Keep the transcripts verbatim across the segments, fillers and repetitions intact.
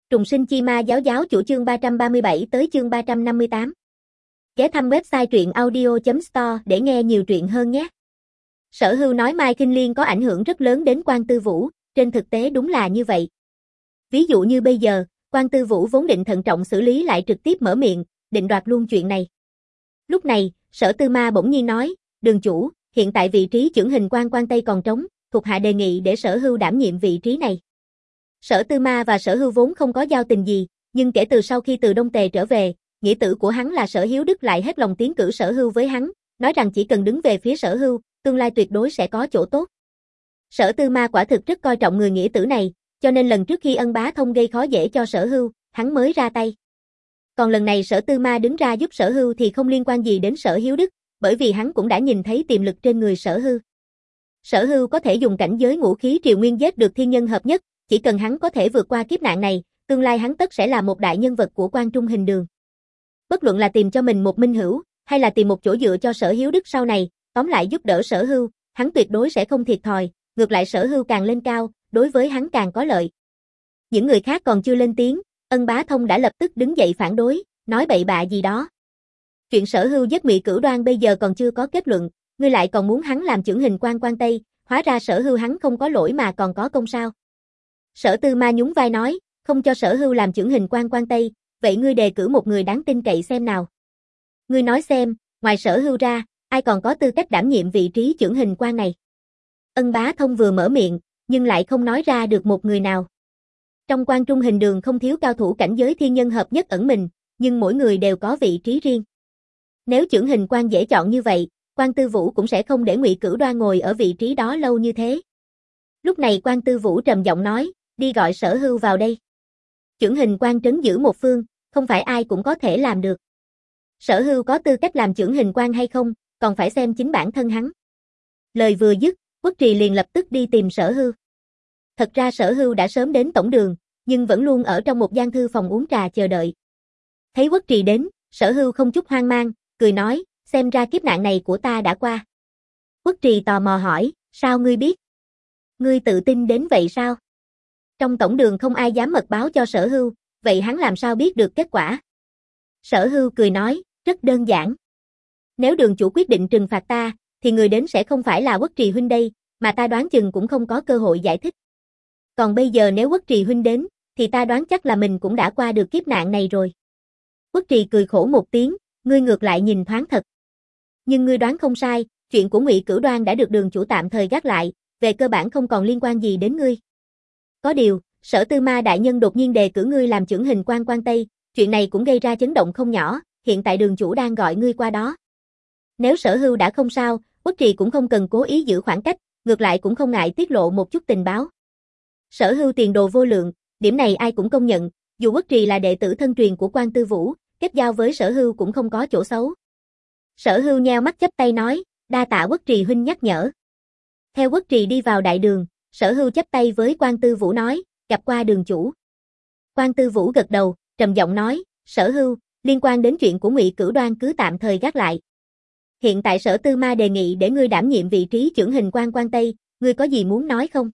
Trùng sinh chi ma giáo giáo chủ chương ba trăm ba mươi bảy tới chương ba trăm năm mươi tám. Ghé thăm website truyện audio chấm store để nghe nhiều truyện hơn nhé. Sở Hưu nói Mai Kinh Liên có ảnh hưởng rất lớn đến Quan Tư Vũ, trên thực tế đúng là như vậy. Ví dụ như bây giờ, Quan Tư Vũ vốn định thận trọng xử lý lại trực tiếp mở miệng, định đoạt luôn chuyện này. Lúc này, Sở Tư Ma bỗng nhiên nói, đường chủ, hiện tại vị trí chưởng hình quan quan Tây còn trống, thuộc hạ đề nghị để Sở Hưu đảm nhiệm vị trí này. Sở Tư Ma và Sở Hưu vốn không có giao tình gì, nhưng kể từ sau khi từ Đông Tề trở về, nghĩa tử của hắn là Sở Hiếu Đức lại hết lòng tiến cử Sở Hưu với hắn, nói rằng chỉ cần đứng về phía Sở Hưu, tương lai tuyệt đối sẽ có chỗ tốt. Sở Tư Ma quả thực rất coi trọng người nghĩa tử này, cho nên lần trước khi Ân Bá Thông gây khó dễ cho Sở Hưu, hắn mới ra tay. Còn lần này Sở Tư Ma đứng ra giúp Sở Hưu thì không liên quan gì đến Sở Hiếu Đức, bởi vì hắn cũng đã nhìn thấy tiềm lực trên người Sở Hưu. Sở Hưu có thể dùng cảnh giới ngũ khí triều nguyên giết được thiên nhân hợp nhất, chỉ cần hắn có thể vượt qua kiếp nạn này, tương lai hắn tất sẽ là một đại nhân vật của Quan Trung Hình Đường. Bất luận là tìm cho mình một minh hữu, hay là tìm một chỗ dựa cho Sở Hiếu Đức sau này, tóm lại giúp đỡ Sở Hưu, hắn tuyệt đối sẽ không thiệt thòi, ngược lại Sở Hưu càng lên cao, đối với hắn càng có lợi. Những người khác còn chưa lên tiếng, Ân Bá Thông đã lập tức đứng dậy phản đối, nói bậy bạ gì đó. Chuyện Sở Hưu giết Ngụy Cửu Đoan bây giờ còn chưa có kết luận, ngươi lại còn muốn hắn làm chưởng hình quan quan Tây, hóa ra Sở Hưu hắn không có lỗi mà còn có công sao? Sở Tư Ma nhún vai nói, không cho Sở Hưu làm chưởng hình quan quan Tây, vậy ngươi đề cử một người đáng tin cậy xem nào. Ngươi nói xem, ngoài Sở Hưu ra, ai còn có tư cách đảm nhiệm vị trí chưởng hình quan này? Ân Bá Thông vừa mở miệng, nhưng lại không nói ra được một người nào. Trong Quan Trung Hình Đường không thiếu cao thủ cảnh giới thiên nhân hợp nhất ẩn mình, nhưng mỗi người đều có vị trí riêng. Nếu chưởng hình quan dễ chọn như vậy, Quan Tư Vũ cũng sẽ không để Ngụy Cửu Đoan ngồi ở vị trí đó lâu như thế. Lúc này Quan Tư Vũ trầm giọng nói, đi gọi Sở Hưu vào đây. Chưởng hình quan trấn giữ một phương, không phải ai cũng có thể làm được. Sở Hưu có tư cách làm chưởng hình quan hay không, còn phải xem chính bản thân hắn. Lời vừa dứt, Quốc Trì liền lập tức đi tìm Sở Hưu. Thật ra Sở Hưu đã sớm đến tổng đường, nhưng vẫn luôn ở trong một gian thư phòng uống trà chờ đợi. Thấy Quốc Trì đến, Sở Hưu không chút hoang mang, cười nói, xem ra kiếp nạn này của ta đã qua. Quốc Trì tò mò hỏi, sao ngươi biết? Ngươi tự tin đến vậy sao? Trong tổng đường không ai dám mật báo cho Sở Hưu, vậy hắn làm sao biết được kết quả? Sở Hưu cười nói, rất đơn giản. Nếu đường chủ quyết định trừng phạt ta, thì người đến sẽ không phải là Quốc Trì huynh đây, mà ta đoán chừng cũng không có cơ hội giải thích. Còn bây giờ nếu Quốc Trì huynh đến, thì ta đoán chắc là mình cũng đã qua được kiếp nạn này rồi. Quốc Trì cười khổ một tiếng, ngươi ngược lại nhìn thoáng thật. Nhưng ngươi đoán không sai, chuyện của Ngụy Cửu Đoan đã được đường chủ tạm thời gác lại, về cơ bản không còn liên quan gì đến ngươi. Có điều, Sở Tư Ma đại nhân đột nhiên đề cử ngươi làm chưởng hình quan quan Tây, chuyện này cũng gây ra chấn động không nhỏ, hiện tại đường chủ đang gọi ngươi qua đó. Nếu Sở Hưu đã không sao, Quốc Trì cũng không cần cố ý giữ khoảng cách, ngược lại cũng không ngại tiết lộ một chút tình báo. Sở Hưu tiền đồ vô lượng, điểm này ai cũng công nhận, dù Quốc Trì là đệ tử thân truyền của Quan Tư Vũ, kết giao với Sở Hưu cũng không có chỗ xấu. Sở Hưu nheo mắt chắp tay nói, đa tạ Quốc Trì huynh nhắc nhở. Theo Quốc Trì đi vào đại đường, Sở Hưu chắp tay với Quan Tư Vũ nói, gặp qua đường chủ. Quan Tư Vũ gật đầu, trầm giọng nói, Sở Hưu, liên quan đến chuyện của Ngụy Cửu Đoan cứ tạm thời gác lại. Hiện tại Sở Tư Ma đề nghị để ngươi đảm nhiệm vị trí chưởng hình quan quan Tây, ngươi có gì muốn nói không?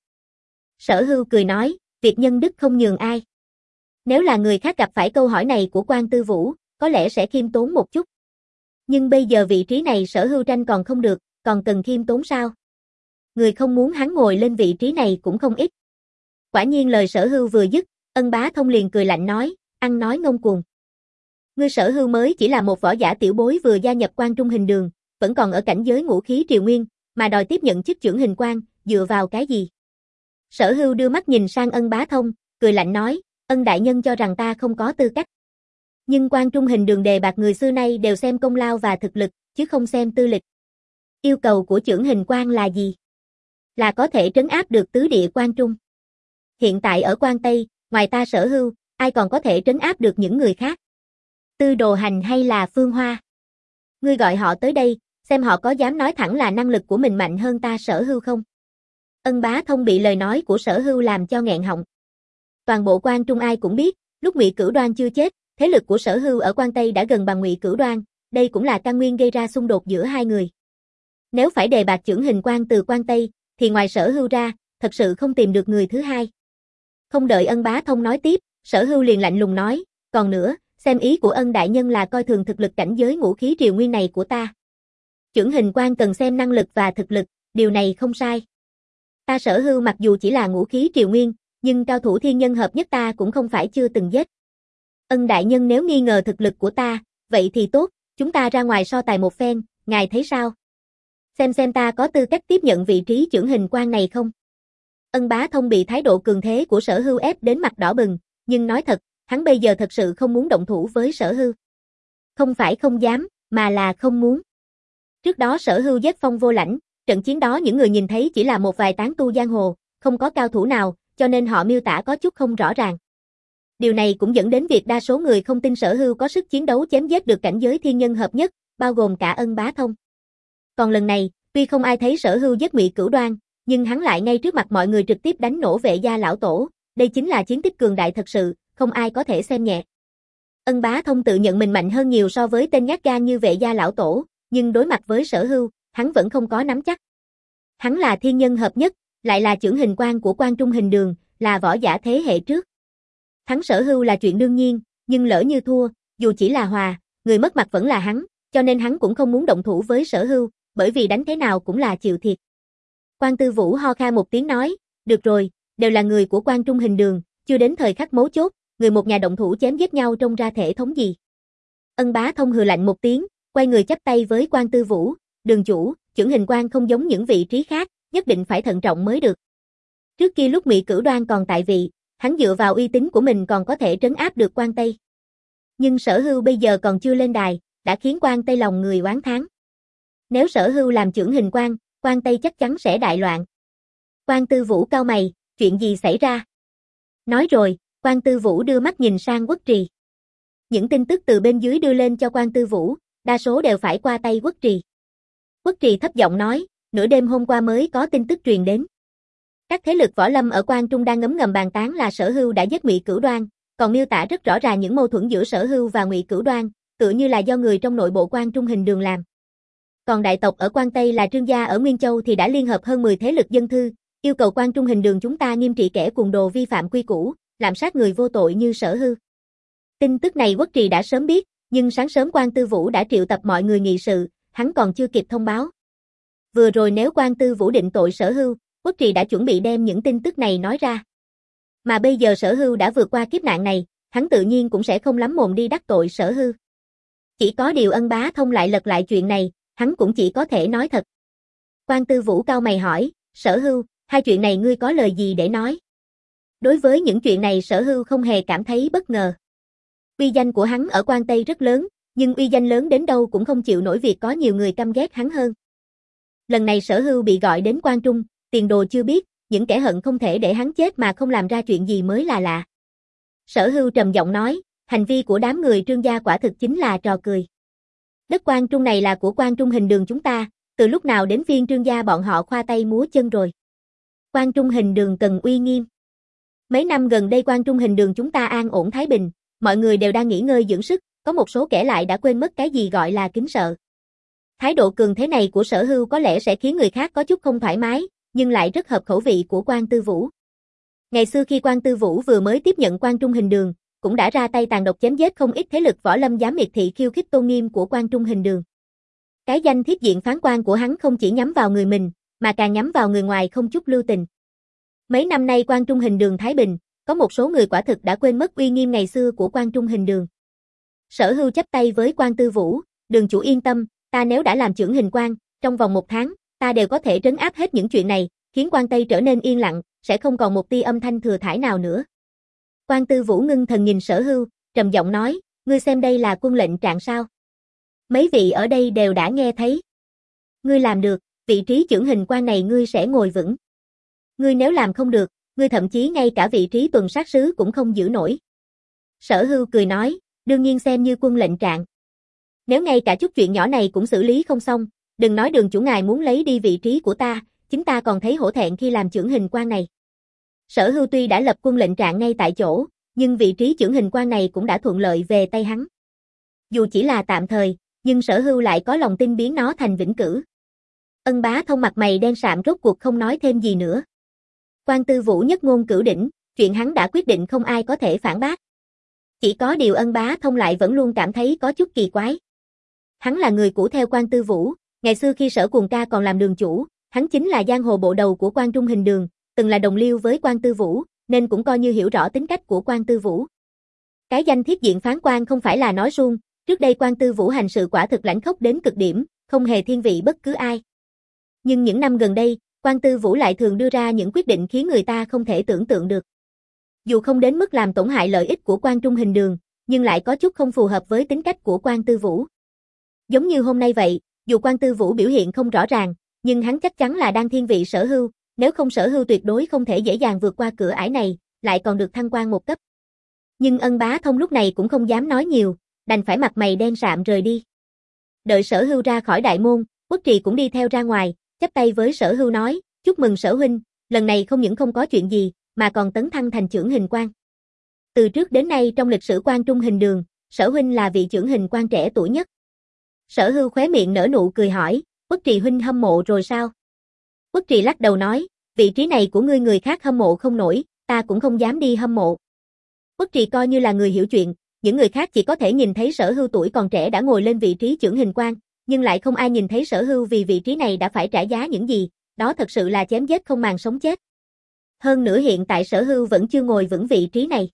Sở Hưu cười nói, việc nhân đức không nhường ai. Nếu là người khác gặp phải câu hỏi này của Quan Tư Vũ, có lẽ sẽ khiêm tốn một chút. Nhưng bây giờ vị trí này Sở Hưu tranh còn không được, còn cần khiêm tốn sao? Người không muốn hắn ngồi lên vị trí này cũng không ít. Quả nhiên lời Sở Hưu vừa dứt, Ân Bá Thông liền cười lạnh nói, ăn nói ngông cuồng. Ngươi Sở Hưu mới chỉ là một võ giả tiểu bối vừa gia nhập Quan Trung Hình Đường, vẫn còn ở cảnh giới ngũ khí triều nguyên, mà đòi tiếp nhận chức chưởng hình quan, dựa vào cái gì? Sở Hưu đưa mắt nhìn sang Ân Bá Thông, cười lạnh nói, Ân đại nhân cho rằng ta không có tư cách. Nhưng Quan Trung Hình Đường đề bạt người xưa nay đều xem công lao và thực lực, chứ không xem tư lịch. Yêu cầu của chưởng hình quan là gì? Là có thể trấn áp được tứ địa Quan Trung. Hiện tại ở Quan Tây, ngoài ta Sở Hưu, ai còn có thể trấn áp được những người khác? Tư Đồ Hành hay là Phương Hoa? Ngươi gọi họ tới đây, xem họ có dám nói thẳng là năng lực của mình mạnh hơn ta Sở Hưu không? Ân Bá Thông bị lời nói của Sở Hưu làm cho nghẹn họng. Toàn bộ Quan Trung ai cũng biết, lúc Ngụy Cửu Đoan chưa chết, thế lực của Sở Hưu ở Quan Tây đã gần bằng Ngụy Cửu Đoan, đây cũng là căn nguyên gây ra xung đột giữa hai người. Nếu phải đề bạt chưởng hình quan từ Quan Tây, thì ngoài Sở Hưu ra, thật sự không tìm được người thứ hai. Không đợi Ân Bá Thông nói tiếp, Sở Hưu liền lạnh lùng nói, còn nữa, xem ý của Ân đại nhân là coi thường thực lực cảnh giới ngũ khí triều nguyên này của ta. Chưởng hình quan cần xem năng lực và thực lực, điều này không sai. Ta Sở Hưu mặc dù chỉ là ngũ khí triều nguyên, nhưng cao thủ thiên nhân hợp nhất ta cũng không phải chưa từng giết. Ân đại nhân nếu nghi ngờ thực lực của ta, vậy thì tốt, chúng ta ra ngoài so tài một phen, ngài thấy sao? Xem xem ta có tư cách tiếp nhận vị trí chưởng hình quan này không? Ân Bá Thông bị thái độ cường thế của Sở Hưu ép đến mặt đỏ bừng, nhưng nói thật, hắn bây giờ thật sự không muốn động thủ với Sở Hưu. Không phải không dám, mà là không muốn. Trước đó Sở Hưu giết Phong Vô Lãnh, trận chiến đó những người nhìn thấy chỉ là một vài tán tu giang hồ, không có cao thủ nào, cho nên họ miêu tả có chút không rõ ràng. Điều này cũng dẫn đến việc đa số người không tin Sở Hưu có sức chiến đấu chém giết được cảnh giới thiên nhân hợp nhất, bao gồm cả Ân Bá Thông. Còn lần này, tuy không ai thấy Sở Hưu giết Ngụy Cửu Đoan, nhưng hắn lại ngay trước mặt mọi người trực tiếp đánh nổ Vệ gia lão tổ, đây chính là chiến tích cường đại thật sự, không ai có thể xem nhẹ. Ân Bá Thông tự nhận mình mạnh hơn nhiều so với tên nhát gan như Vệ gia lão tổ, nhưng đối mặt với Sở Hưu, hắn vẫn không có nắm chắc. Hắn là thiên nhân hợp nhất, lại là chưởng hình quan của Quan Trung Hình Đường, là võ giả thế hệ trước. Thắng Sở Hưu là chuyện đương nhiên, nhưng lỡ như thua, dù chỉ là hòa, người mất mặt vẫn là hắn, cho nên hắn cũng không muốn động thủ với Sở Hưu, bởi vì đánh thế nào cũng là chịu thiệt. Quan Tư Vũ ho kha một tiếng nói, được rồi, đều là người của Quan Trung Hình Đường, chưa đến thời khắc mấu chốt, người một nhà động thủ chém giết nhau trông ra thể thống gì. Ân Bá Thông hừ lạnh một tiếng, quay người chắp tay với Quan Tư Vũ, đường chủ, chưởng hình quan không giống những vị trí khác, nhất định phải thận trọng mới được. Trước kia lúc Ngụy Cửu Đoan còn tại vị, hắn dựa vào uy tín của mình còn có thể trấn áp được Quan Tây. Nhưng Sở Hưu bây giờ còn chưa lên đài, đã khiến Quan Tây lòng người oán thán. Nếu Sở Hưu làm chưởng hình quan, Quan Tây chắc chắn sẽ đại loạn. Quan Tư Vũ cau mày, chuyện gì xảy ra? Nói rồi, Quan Tư Vũ đưa mắt nhìn sang Quốc Trì. Những tin tức từ bên dưới đưa lên cho Quan Tư Vũ, đa số đều phải qua tay Quốc Trì. Quốc Trì thấp giọng nói, nửa đêm hôm qua mới có tin tức truyền đến. Các thế lực võ lâm ở Quan Trung đang ngấm ngầm bàn tán là Sở Hưu đã giết Ngụy Cửu Đoan, còn miêu tả rất rõ ràng những mâu thuẫn giữa Sở Hưu và Ngụy Cửu Đoan, tựa như là do người trong nội bộ Quan Trung Hình Đường làm. Còn đại tộc ở Quan Tây là Trương gia ở Nguyên Châu thì đã liên hợp hơn mười thế lực dân thư, yêu cầu Quan Trung Hình Đường chúng ta nghiêm trị kẻ cuồng đồ vi phạm quy củ, làm sát người vô tội như Sở Hưu. Tin tức này Quốc Trì đã sớm biết, nhưng sáng sớm Quan Tư Vũ đã triệu tập mọi người nghị sự, hắn còn chưa kịp thông báo. Vừa rồi nếu Quan Tư Vũ định tội Sở Hưu, Quốc Trì đã chuẩn bị đem những tin tức này nói ra. Mà bây giờ Sở Hưu đã vượt qua kiếp nạn này, hắn tự nhiên cũng sẽ không lắm mồm đi đắc tội Sở Hưu. Chỉ có điều Ân Bá Thông lại lật lại chuyện này, hắn cũng chỉ có thể nói thật. Quan Tư Vũ cau mày hỏi, Sở Hưu, hai chuyện này ngươi có lời gì để nói? Đối với những chuyện này Sở Hưu không hề cảm thấy bất ngờ. Uy danh của hắn ở Quan Tây rất lớn, nhưng uy danh lớn đến đâu cũng không chịu nổi việc có nhiều người căm ghét hắn hơn. Lần này Sở Hưu bị gọi đến Quan Trung, tiền đồ chưa biết, những kẻ hận không thể để hắn chết mà không làm ra chuyện gì mới là lạ. Sở Hưu trầm giọng nói, hành vi của đám người Trương gia quả thực chính là trò cười. Đất Quan Trung này là của Quan Trung Hình Đường chúng ta, từ lúc nào đến phiên Trương gia bọn họ khoa tay múa chân rồi. Quan Trung Hình Đường cần uy nghiêm. Mấy năm gần đây Quan Trung Hình Đường chúng ta an ổn thái bình, mọi người đều đang nghỉ ngơi dưỡng sức, có một số kẻ lại đã quên mất cái gì gọi là kính sợ. Thái độ cường thế này của Sở Hưu có lẽ sẽ khiến người khác có chút không thoải mái, nhưng lại rất hợp khẩu vị của Quan Tư Vũ. Ngày xưa khi Quan Tư Vũ vừa mới tiếp nhận Quan Trung Hình Đường, cũng đã ra tay tàn độc chém giết không ít thế lực võ lâm dám miệt thị khiêu khích tôn nghiêm của Quan Trung Hình Đường. Cái danh thiết diện phán quan của hắn không chỉ nhắm vào người mình, mà càng nhắm vào người ngoài không chút lưu tình. Mấy năm nay Quan Trung Hình Đường thái bình, có một số người quả thực đã quên mất uy nghiêm ngày xưa của Quan Trung Hình Đường. Sở Hưu chắp tay với Quan Tư Vũ, đường chủ yên tâm, ta nếu đã làm chưởng hình quan, trong vòng một tháng, ta đều có thể trấn áp hết những chuyện này, khiến Quan Tây trở nên yên lặng, sẽ không còn một tia âm thanh thừa thãi nào nữa. Quan Tư Vũ ngưng thần nhìn Sở Hưu, trầm giọng nói, ngươi xem đây là quân lệnh trạng sao? Mấy vị ở đây đều đã nghe thấy. Ngươi làm được, vị trí chưởng hình quan này ngươi sẽ ngồi vững. Ngươi nếu làm không được, ngươi thậm chí ngay cả vị trí tuần sát sứ cũng không giữ nổi. Sở Hưu cười nói, đương nhiên xem như quân lệnh trạng. Nếu ngay cả chút chuyện nhỏ này cũng xử lý không xong, đừng nói đường chủ ngài muốn lấy đi vị trí của ta, chính ta còn thấy hổ thẹn khi làm chưởng hình quan này. Sở Hưu tuy đã lập quân lệnh trạng ngay tại chỗ, nhưng vị trí chưởng hình quan này cũng đã thuận lợi về tay hắn. Dù chỉ là tạm thời, nhưng Sở Hưu lại có lòng tin biến nó thành vĩnh cửu. Ân Bá Thông mặt mày đen sạm rốt cuộc không nói thêm gì nữa. Quan Tư Vũ nhất ngôn cửu đỉnh, chuyện hắn đã quyết định không ai có thể phản bác. Chỉ có điều Ân Bá Thông lại vẫn luôn cảm thấy có chút kỳ quái. Hắn là người cũ theo Quan Tư Vũ, ngày xưa khi Sở Cuồng Ca còn làm đường chủ, hắn chính là giang hồ bộ đầu của Quan Trung Hình Đường, từng là đồng liêu với Quan Tư Vũ, nên cũng coi như hiểu rõ tính cách của Quan Tư Vũ. Cái danh thiết diện phán quan không phải là nói suông, trước đây Quan Tư Vũ hành sự quả thực lãnh khốc đến cực điểm, không hề thiên vị bất cứ ai. Nhưng những năm gần đây, Quan Tư Vũ lại thường đưa ra những quyết định khiến người ta không thể tưởng tượng được. Dù không đến mức làm tổn hại lợi ích của Quan Trung Hình Đường, nhưng lại có chút không phù hợp với tính cách của Quan Tư Vũ. Giống như hôm nay vậy, dù Quan Tư Vũ biểu hiện không rõ ràng, nhưng hắn chắc chắn là đang thiên vị Sở Hưu, nếu không Sở Hưu tuyệt đối không thể dễ dàng vượt qua cửa ải này, lại còn được thăng quan một cấp. Nhưng Ân Bá Thông lúc này cũng không dám nói nhiều, đành phải mặt mày đen sạm rời đi. Đợi Sở Hưu ra khỏi đại môn, Uất Trì cũng đi theo ra ngoài, chắp tay với Sở Hưu nói, chúc mừng Sở huynh, lần này không những không có chuyện gì, mà còn tấn thăng thành chưởng hình quan. Từ trước đến nay trong lịch sử Quan Trung Hình Đường, Sở huynh là vị chưởng hình quan trẻ tuổi nhất. Sở Hưu khóe miệng nở nụ cười hỏi, Uất Trì huynh hâm mộ rồi sao? Uất Trì lắc đầu nói, vị trí này của ngươi người khác hâm mộ không nổi, ta cũng không dám đi hâm mộ. Uất Trì coi như là người hiểu chuyện, những người khác chỉ có thể nhìn thấy Sở Hưu tuổi còn trẻ đã ngồi lên vị trí chưởng hình quan, nhưng lại không ai nhìn thấy Sở Hưu vì vị trí này đã phải trả giá những gì, đó thật sự là chém giết không màng sống chết. Hơn nữa hiện tại Sở Hưu vẫn chưa ngồi vững vị trí này.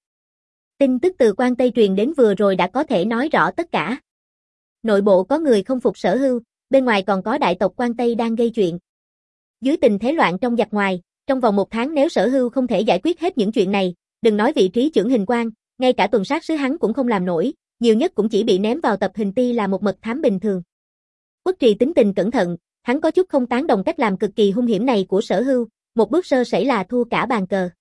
Tin tức từ Quan Tây truyền đến vừa rồi đã có thể nói rõ tất cả. Nội bộ có người không phục Sở Hưu, bên ngoài còn có đại tộc Quan Tây đang gây chuyện. Dưới tình thế loạn trong giặc ngoài, trong vòng một tháng nếu Sở Hưu không thể giải quyết hết những chuyện này, đừng nói vị trí chưởng hình quan, ngay cả tuần sát sứ hắn cũng không làm nổi, nhiều nhất cũng chỉ bị ném vào tập hình ti là một mật thám bình thường. Uất Trì tính tình cẩn thận, hắn có chút không tán đồng cách làm cực kỳ hung hiểm này của Sở Hưu, một bước sơ sẩy là thua cả bàn cờ.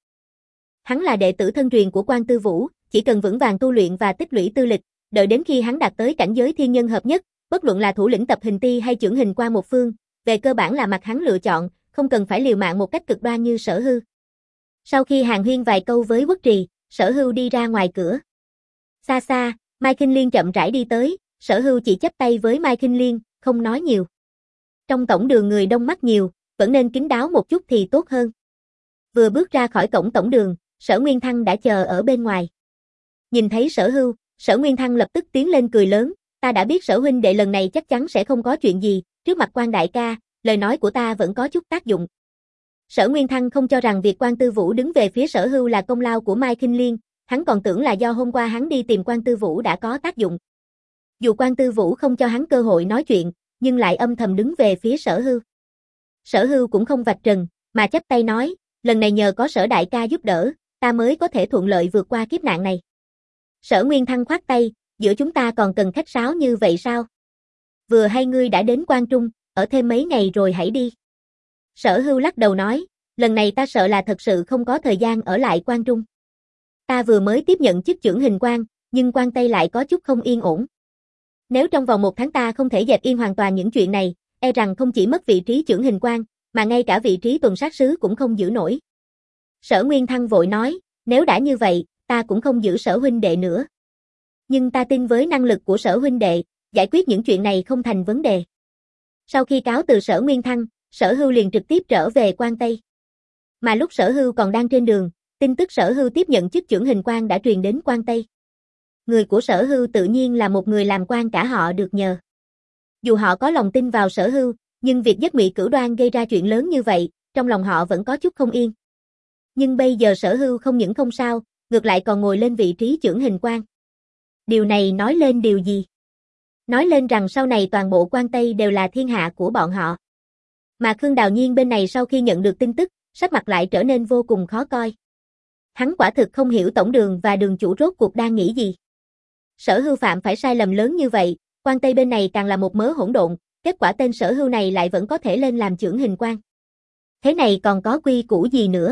Hắn là đệ tử thân truyền của Quan Tư Vũ, chỉ cần vững vàng tu luyện và tích lũy tư lịch, đợi đến khi hắn đạt tới cảnh giới thiên nhân hợp nhất, bất luận là thủ lĩnh tập hình ti hay chưởng hình quan một phương, về cơ bản là mặt hắn lựa chọn, không cần phải liều mạng một cách cực đoan như Sở Hưu. Sau khi hàn huyên vài câu với Uất Trì, Sở Hưu đi ra ngoài cửa. Xa xa, Mai Khinh Liên chậm rãi đi tới, Sở Hưu chỉ chắp tay với Mai Khinh Liên, không nói nhiều. Trong tổng đường người đông mắt nhiều, vẫn nên kín đáo một chút thì tốt hơn. Vừa bước ra khỏi cổng tổng đường, Sở Nguyên Thăng đã chờ ở bên ngoài. Nhìn thấy Sở Hưu, Sở Nguyên Thăng lập tức tiến lên cười lớn, ta đã biết Sở huynh đệ lần này chắc chắn sẽ không có chuyện gì, trước mặt Quan đại ca, lời nói của ta vẫn có chút tác dụng. Sở Nguyên Thăng không cho rằng việc Quan Tư Vũ đứng về phía Sở Hưu là công lao của Mai Khinh Liên, hắn còn tưởng là do hôm qua hắn đi tìm Quan Tư Vũ đã có tác dụng. Dù Quan Tư Vũ không cho hắn cơ hội nói chuyện, nhưng lại âm thầm đứng về phía Sở Hưu. Sở Hưu cũng không vạch trần, mà chắp tay nói, lần này nhờ có Sở đại ca giúp đỡ, ta mới có thể thuận lợi vượt qua kiếp nạn này. Sở Nguyên Thăng khoát tay, giữa chúng ta còn cần khách sáo như vậy sao? Vừa hay ngươi đã đến Quan Trung, ở thêm mấy ngày rồi hãy đi. Sở Hưu lắc đầu nói, lần này ta sợ là thật sự không có thời gian ở lại Quan Trung. Ta vừa mới tiếp nhận chức chưởng hình quan, nhưng Quan Tây lại có chút không yên ổn. Nếu trong vòng một tháng ta không thể dẹp yên hoàn toàn những chuyện này, e rằng không chỉ mất vị trí chưởng hình quan, mà ngay cả vị trí tuần sát sứ cũng không giữ nổi. Sở Nguyên Thăng vội nói, nếu đã như vậy, ta cũng không giữ Sở huynh đệ nữa. Nhưng ta tin với năng lực của Sở huynh đệ, giải quyết những chuyện này không thành vấn đề. Sau khi cáo từ Sở Nguyên Thăng, Sở Hưu liền trực tiếp trở về Quan Tây. Mà lúc Sở Hưu còn đang trên đường, tin tức Sở Hưu tiếp nhận chức chưởng hình quan đã truyền đến Quan Tây. Người của Sở Hưu tự nhiên là một người làm quan cả họ được nhờ. Dù họ có lòng tin vào Sở Hưu, nhưng việc giết Ngụy Cửu Đoan gây ra chuyện lớn như vậy, trong lòng họ vẫn có chút không yên. Nhưng bây giờ Sở Hưu không những không sao, ngược lại còn ngồi lên vị trí chưởng hình quan. Điều này nói lên điều gì? Nói lên rằng sau này toàn bộ Quan Tây đều là thiên hạ của bọn họ. Mà Khương Đào Nhiên bên này sau khi nhận được tin tức, sắc mặt lại trở nên vô cùng khó coi. Hắn quả thực không hiểu tổng đường và đường chủ rốt cuộc đang nghĩ gì. Sở Hưu phạm phải sai lầm lớn như vậy, Quan Tây bên này càng là một mớ hỗn độn, kết quả tên Sở Hưu này lại vẫn có thể lên làm chưởng hình quan. Thế này còn có quy củ gì nữa?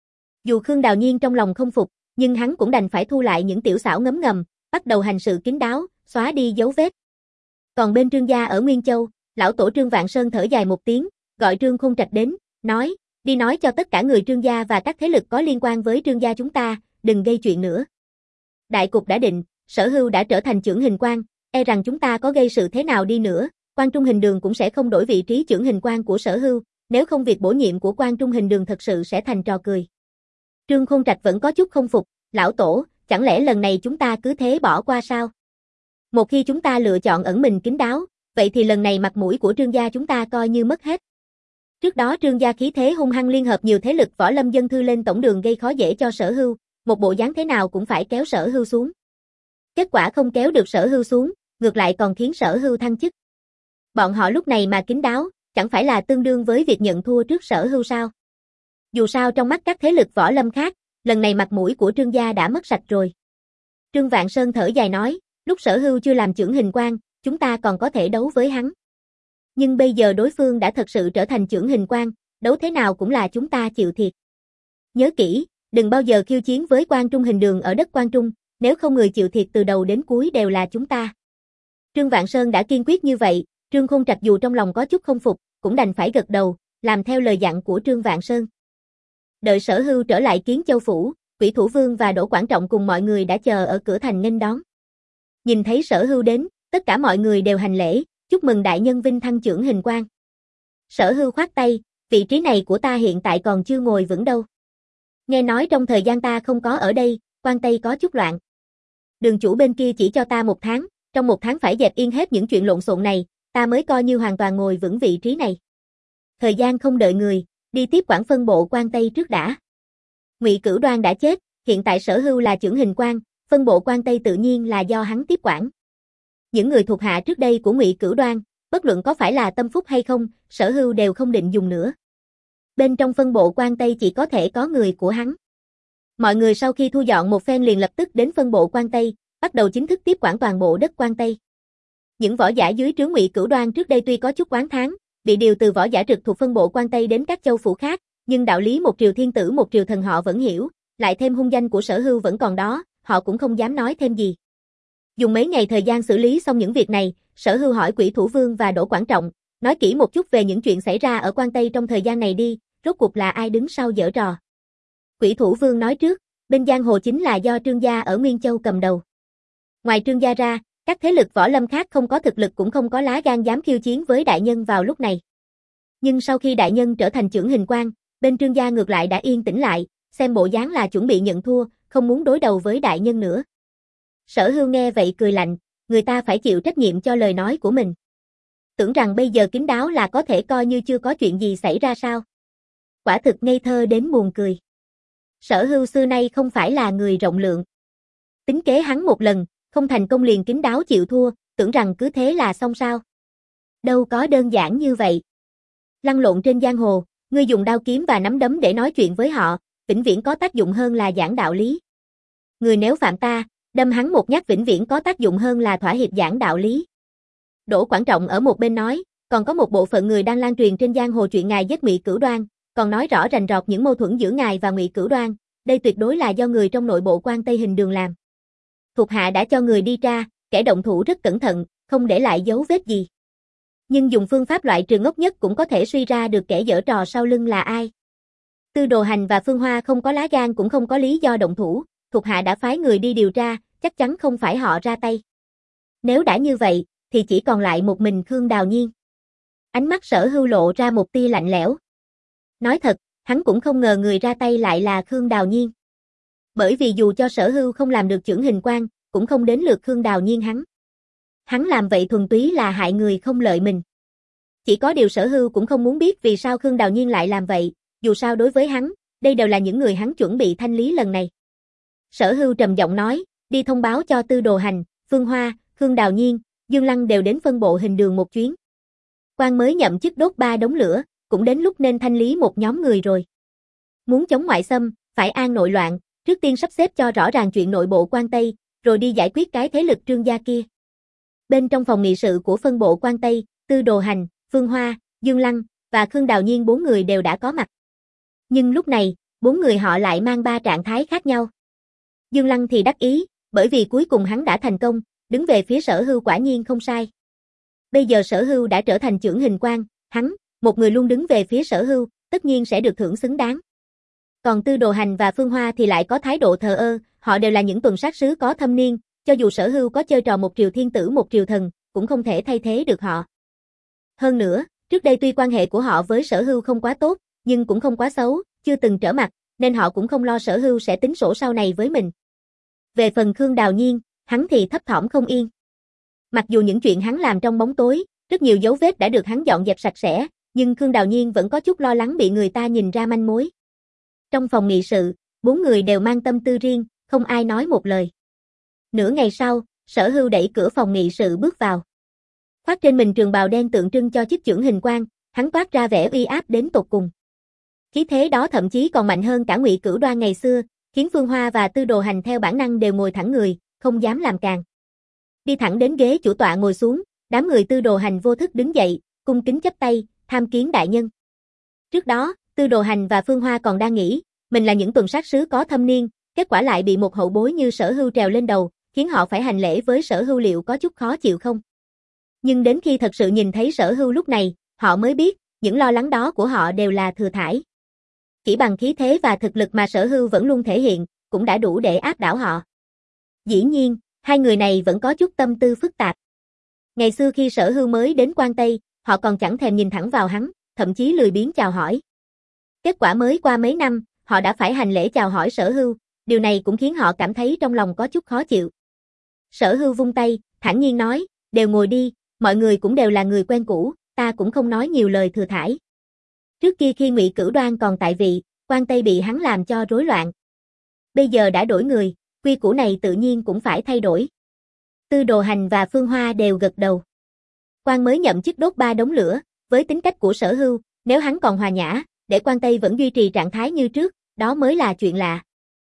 Dù Khương Đào Nhiên trong lòng không phục, nhưng hắn cũng đành phải thu lại những tiểu xảo ngấm ngầm, bắt đầu hành sự kín đáo, xóa đi dấu vết. Còn bên Trương gia ở Nguyên Châu, lão tổ Trương Vạn Sơn thở dài một tiếng, gọi Trương Khôn Trạch đến, nói, đi nói cho tất cả người Trương gia và các thế lực có liên quan với Trương gia chúng ta, đừng gây chuyện nữa. Đại cục đã định, Sở Hưu đã trở thành chưởng hình quan, e rằng chúng ta có gây sự thế nào đi nữa, Quan Trung Hình Đường cũng sẽ không đổi vị trí chưởng hình quan của Sở Hưu, nếu không việc bổ nhiệm của Quan Trung Hình Đường thật sự sẽ thành trò cười. Trương Khôn Trạch vẫn có chút không phục, lão tổ, chẳng lẽ lần này chúng ta cứ thế bỏ qua sao? Một khi chúng ta lựa chọn ẩn mình kín đáo, vậy thì lần này mặt mũi của Trương gia chúng ta coi như mất hết. Trước đó Trương gia khí thế hung hăng liên hợp nhiều thế lực võ lâm dân thư lên tổng đường gây khó dễ cho Sở Hưu, một bộ dáng thế nào cũng phải kéo Sở Hưu xuống. Kết quả không kéo được Sở Hưu xuống, ngược lại còn khiến Sở Hưu thăng chức. Bọn họ lúc này mà kín đáo, chẳng phải là tương đương với việc nhận thua trước Sở Hưu sao? Dù sao trong mắt các thế lực võ lâm khác, lần này mặt mũi của Trương gia đã mất sạch rồi. Trương Vạn Sơn thở dài nói, lúc Sở Hưu chưa làm chưởng hình quan, chúng ta còn có thể đấu với hắn. Nhưng bây giờ đối phương đã thật sự trở thành chưởng hình quan, đấu thế nào cũng là chúng ta chịu thiệt. Nhớ kỹ, đừng bao giờ khiêu chiến với Quan Trung hình đường ở đất Quan Trung, nếu không người chịu thiệt từ đầu đến cuối đều là chúng ta. Trương Vạn Sơn đã kiên quyết như vậy, Trương Khôn Trạch dù trong lòng có chút không phục, cũng đành phải gật đầu, làm theo lời dặn của Trương Vạn Sơn. Đợi Sở Hưu trở lại Kiến Châu phủ, Quỷ Thủ Vương và Đỗ Quảng Trọng cùng mọi người đã chờ ở cửa thành nghênh đón. Nhìn thấy Sở Hưu đến, tất cả mọi người đều hành lễ, chúc mừng đại nhân vinh thăng chưởng hình quan. Sở Hưu khoát tay, vị trí này của ta hiện tại còn chưa ngồi vững đâu. Nghe nói trong thời gian ta không có ở đây, quan Tây có chút loạn. Đường chủ bên kia chỉ cho ta một tháng, trong một tháng phải dẹp yên hết những chuyện lộn xộn này, ta mới coi như hoàn toàn ngồi vững vị trí này. Thời gian không đợi người, đi tiếp quản phân bộ quan Tây trước đã. Ngụy Cửu Đoan đã chết, hiện tại Sở Hưu là chưởng hình quan, phân bộ quan Tây tự nhiên là do hắn tiếp quản. Những người thuộc hạ trước đây của Ngụy Cửu Đoan, bất luận có phải là tâm phúc hay không, Sở Hưu đều không định dùng nữa. Bên trong phân bộ quan Tây chỉ có thể có người của hắn. Mọi người sau khi thu dọn một phen liền lập tức đến phân bộ quan Tây, bắt đầu chính thức tiếp quản toàn bộ đất quan Tây. Những võ giả dưới trướng Ngụy Cửu Đoan trước đây tuy có chút oán thán, bị điều từ võ giả trực thuộc phân bộ quan Tây đến các châu phủ khác, nhưng đạo lý một triều thiên tử một triều thần họ vẫn hiểu, lại thêm hung danh của Sở Hưu vẫn còn đó, họ cũng không dám nói thêm gì. Dùng mấy ngày thời gian xử lý xong những việc này, Sở Hưu hỏi Quỷ Thủ Vương và Đỗ Quảng Trọng, nói kỹ một chút về những chuyện xảy ra ở quan Tây trong thời gian này đi, rốt cuộc là ai đứng sau giở trò. Quỷ Thủ Vương nói trước, bên giang hồ chính là do Trương gia ở Nguyên Châu cầm đầu. Ngoài Trương gia ra, các thế lực võ lâm khác không có thực lực cũng không có lá gan dám khiêu chiến với đại nhân vào lúc này. Nhưng sau khi đại nhân trở thành chưởng hình quan, bên Trương gia ngược lại đã yên tĩnh lại, xem bộ dáng là chuẩn bị nhận thua, không muốn đối đầu với đại nhân nữa. Sở Hưu nghe vậy cười lạnh, người ta phải chịu trách nhiệm cho lời nói của mình. Tưởng rằng bây giờ kín đáo là có thể coi như chưa có chuyện gì xảy ra sao? Quả thực ngây thơ đến buồn cười. Sở Hưu xưa nay không phải là người rộng lượng. Tính kế hắn một lần, không thành công liền kín đáo chịu thua, tưởng rằng cứ thế là xong sao? Đâu có đơn giản như vậy. Lăn lộn trên giang hồ, ngươi dùng đao kiếm và nắm đấm để nói chuyện với họ, vĩnh viễn có tác dụng hơn là giảng đạo lý. Người nếu phạm ta, đâm hắn một nhát vĩnh viễn có tác dụng hơn là thỏa hiệp giảng đạo lý. Đỗ Quảng Trọng ở một bên nói, còn có một bộ phận người đang lan truyền trên giang hồ chuyện ngài giết Ngụy Cửu Đoan, còn nói rõ rành rọt những mâu thuẫn giữa ngài và Ngụy Cửu Đoan, đây tuyệt đối là do người trong nội bộ quan Tây hình đường làm. Thuộc hạ đã cho người đi tra, kẻ động thủ rất cẩn thận, không để lại dấu vết gì. Nhưng dùng phương pháp loại trừ ngốc nhất cũng có thể suy ra được kẻ giở trò sau lưng là ai. Tư Đồ Hành và Phương Hoa không có lá gan cũng không có lý do động thủ, thuộc hạ đã phái người đi điều tra, chắc chắn không phải họ ra tay. Nếu đã như vậy, thì chỉ còn lại một mình Khương Đào Nhiên. Ánh mắt Sở Hưu lộ ra một tia lạnh lẽo. Nói thật, hắn cũng không ngờ người ra tay lại là Khương Đào Nhiên. Bởi vì dù cho Sở Hưu không làm được chưởng hình quan, cũng không đến lượt Khương Đào Nhiên hắn. Hắn làm vậy thuần túy là hại người không lợi mình. Chỉ có điều Sở Hưu cũng không muốn biết vì sao Khương Đào Nhiên lại làm vậy, dù sao đối với hắn, đây đều là những người hắn chuẩn bị thanh lý lần này. Sở Hưu trầm giọng nói, đi thông báo cho Tư Đồ Hành, Phương Hoa, Khương Đào Nhiên, Dương Lăng đều đến phân bộ hình đường một chuyến. Quan mới nhậm chức đốt ba đống lửa, cũng đến lúc nên thanh lý một nhóm người rồi. Muốn chống ngoại xâm, phải an nội loạn, trước tiên sắp xếp cho rõ ràng chuyện nội bộ quan Tây, rồi đi giải quyết cái thế lực Trương gia kia. Bên trong phòng nghị sự của phân bộ quan Tây, Tư Đồ Hành, Phương Hoa, Dương Lăng và Khương Đào Nhiên bốn người đều đã có mặt. Nhưng lúc này, bốn người họ lại mang ba trạng thái khác nhau. Dương Lăng thì đắc ý, bởi vì cuối cùng hắn đã thành công, đứng về phía Sở Hưu quả nhiên không sai. Bây giờ Sở Hưu đã trở thành chưởng hình quan, hắn, một người luôn đứng về phía Sở Hưu, tất nhiên sẽ được thưởng xứng đáng. Còn Tư Đồ Hành và Phương Hoa thì lại có thái độ thờ ơ, họ đều là những tuần sát sứ có thâm niên, cho dù Sở Hưu có chơi trò một triều thiên tử một triều thần, cũng không thể thay thế được họ. Hơn nữa, trước đây tuy quan hệ của họ với Sở Hưu không quá tốt, nhưng cũng không quá xấu, chưa từng trở mặt, nên họ cũng không lo Sở Hưu sẽ tính sổ sau này với mình. Về phần Khương Đào Nhiên, hắn thì thấp thỏm không yên. Mặc dù những chuyện hắn làm trong bóng tối, rất nhiều dấu vết đã được hắn dọn dẹp sạch sẽ, nhưng Khương Đào Nhiên vẫn có chút lo lắng bị người ta nhìn ra manh mối. Trong phòng nghị sự, bốn người đều mang tâm tư riêng, không ai nói một lời. Nửa ngày sau, Sở Hưu đẩy cửa phòng nghị sự bước vào. Khoác trên mình trường bào đen tượng trưng cho chức chưởng hình quan, hắn toát ra vẻ uy áp đến tột cùng. Khí thế đó thậm chí còn mạnh hơn cả Ngụy Cửu Đoan ngày xưa, khiến Phương Hoa và Tư Đồ Hành theo bản năng đều ngồi thẳng người, không dám làm càn. Đi thẳng đến ghế chủ tọa ngồi xuống, đám người Tư Đồ Hành vô thức đứng dậy, cung kính chắp tay, tham kiến đại nhân. Trước đó, Tư Đồ Hành và Phương Hoa còn đang nghĩ, mình là những tuần sát sứ có thâm niên, kết quả lại bị một hậu bối như Sở Hưu trèo lên đầu, khiến họ phải hành lễ với Sở Hưu liệu có chút khó chịu không? Nhưng đến khi thật sự nhìn thấy Sở Hưu lúc này, họ mới biết, những lo lắng đó của họ đều là thừa thãi. Chỉ bằng khí thế và thực lực mà Sở Hưu vẫn luôn thể hiện, cũng đã đủ để áp đảo họ. Dĩ nhiên, hai người này vẫn có chút tâm tư phức tạp. Ngày xưa khi Sở Hưu mới đến Quan Tây, họ còn chẳng thèm nhìn thẳng vào hắn, thậm chí lười biếng chào hỏi. Kết quả mới qua mấy năm, họ đã phải hành lễ chào hỏi Sở Hưu, điều này cũng khiến họ cảm thấy trong lòng có chút khó chịu. Sở Hưu vung tay, thản nhiên nói, đều ngồi đi, mọi người cũng đều là người quen cũ, ta cũng không nói nhiều lời thừa thãi. Trước kia khi Ngụy Cửu Đoan còn tại vị, Quan Tây bị hắn làm cho rối loạn. Bây giờ đã đổi người, quy củ này tự nhiên cũng phải thay đổi. Tư Đồ Hành và Phương Hoa đều gật đầu. Quan mới nhậm chức đốt ba đống lửa, với tính cách của Sở Hưu, nếu hắn còn hòa nhã, để Quan Tây vẫn duy trì trạng thái như trước, đó mới là chuyện lạ.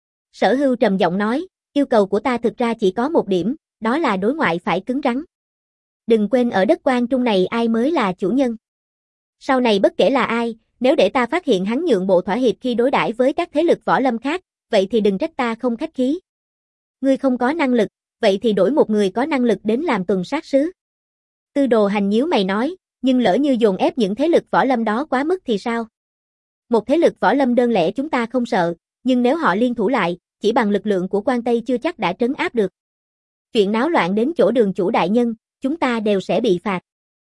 Sở Hưu trầm giọng nói, yêu cầu của ta thực ra chỉ có một điểm, đó là đối ngoại phải cứng rắn. Đừng quên ở đất Quan Trung này ai mới là chủ nhân. Sau này bất kể là ai, nếu để ta phát hiện hắn nhượng bộ thỏa hiệp khi đối đãi với các thế lực võ lâm khác, vậy thì đừng trách ta không khách khí. Ngươi không có năng lực, vậy thì đổi một người có năng lực đến làm tuần sát sứ. Tư Đồ Hành nhíu mày nói, nhưng lỡ như dồn ép những thế lực võ lâm đó quá mức thì sao? Một thế lực võ lâm đơn lẻ chúng ta không sợ, nhưng nếu họ liên thủ lại, chỉ bằng lực lượng của Quan Tây chưa chắc đã trấn áp được. Chuyện náo loạn đến chỗ đường chủ đại nhân, chúng ta đều sẽ bị phạt.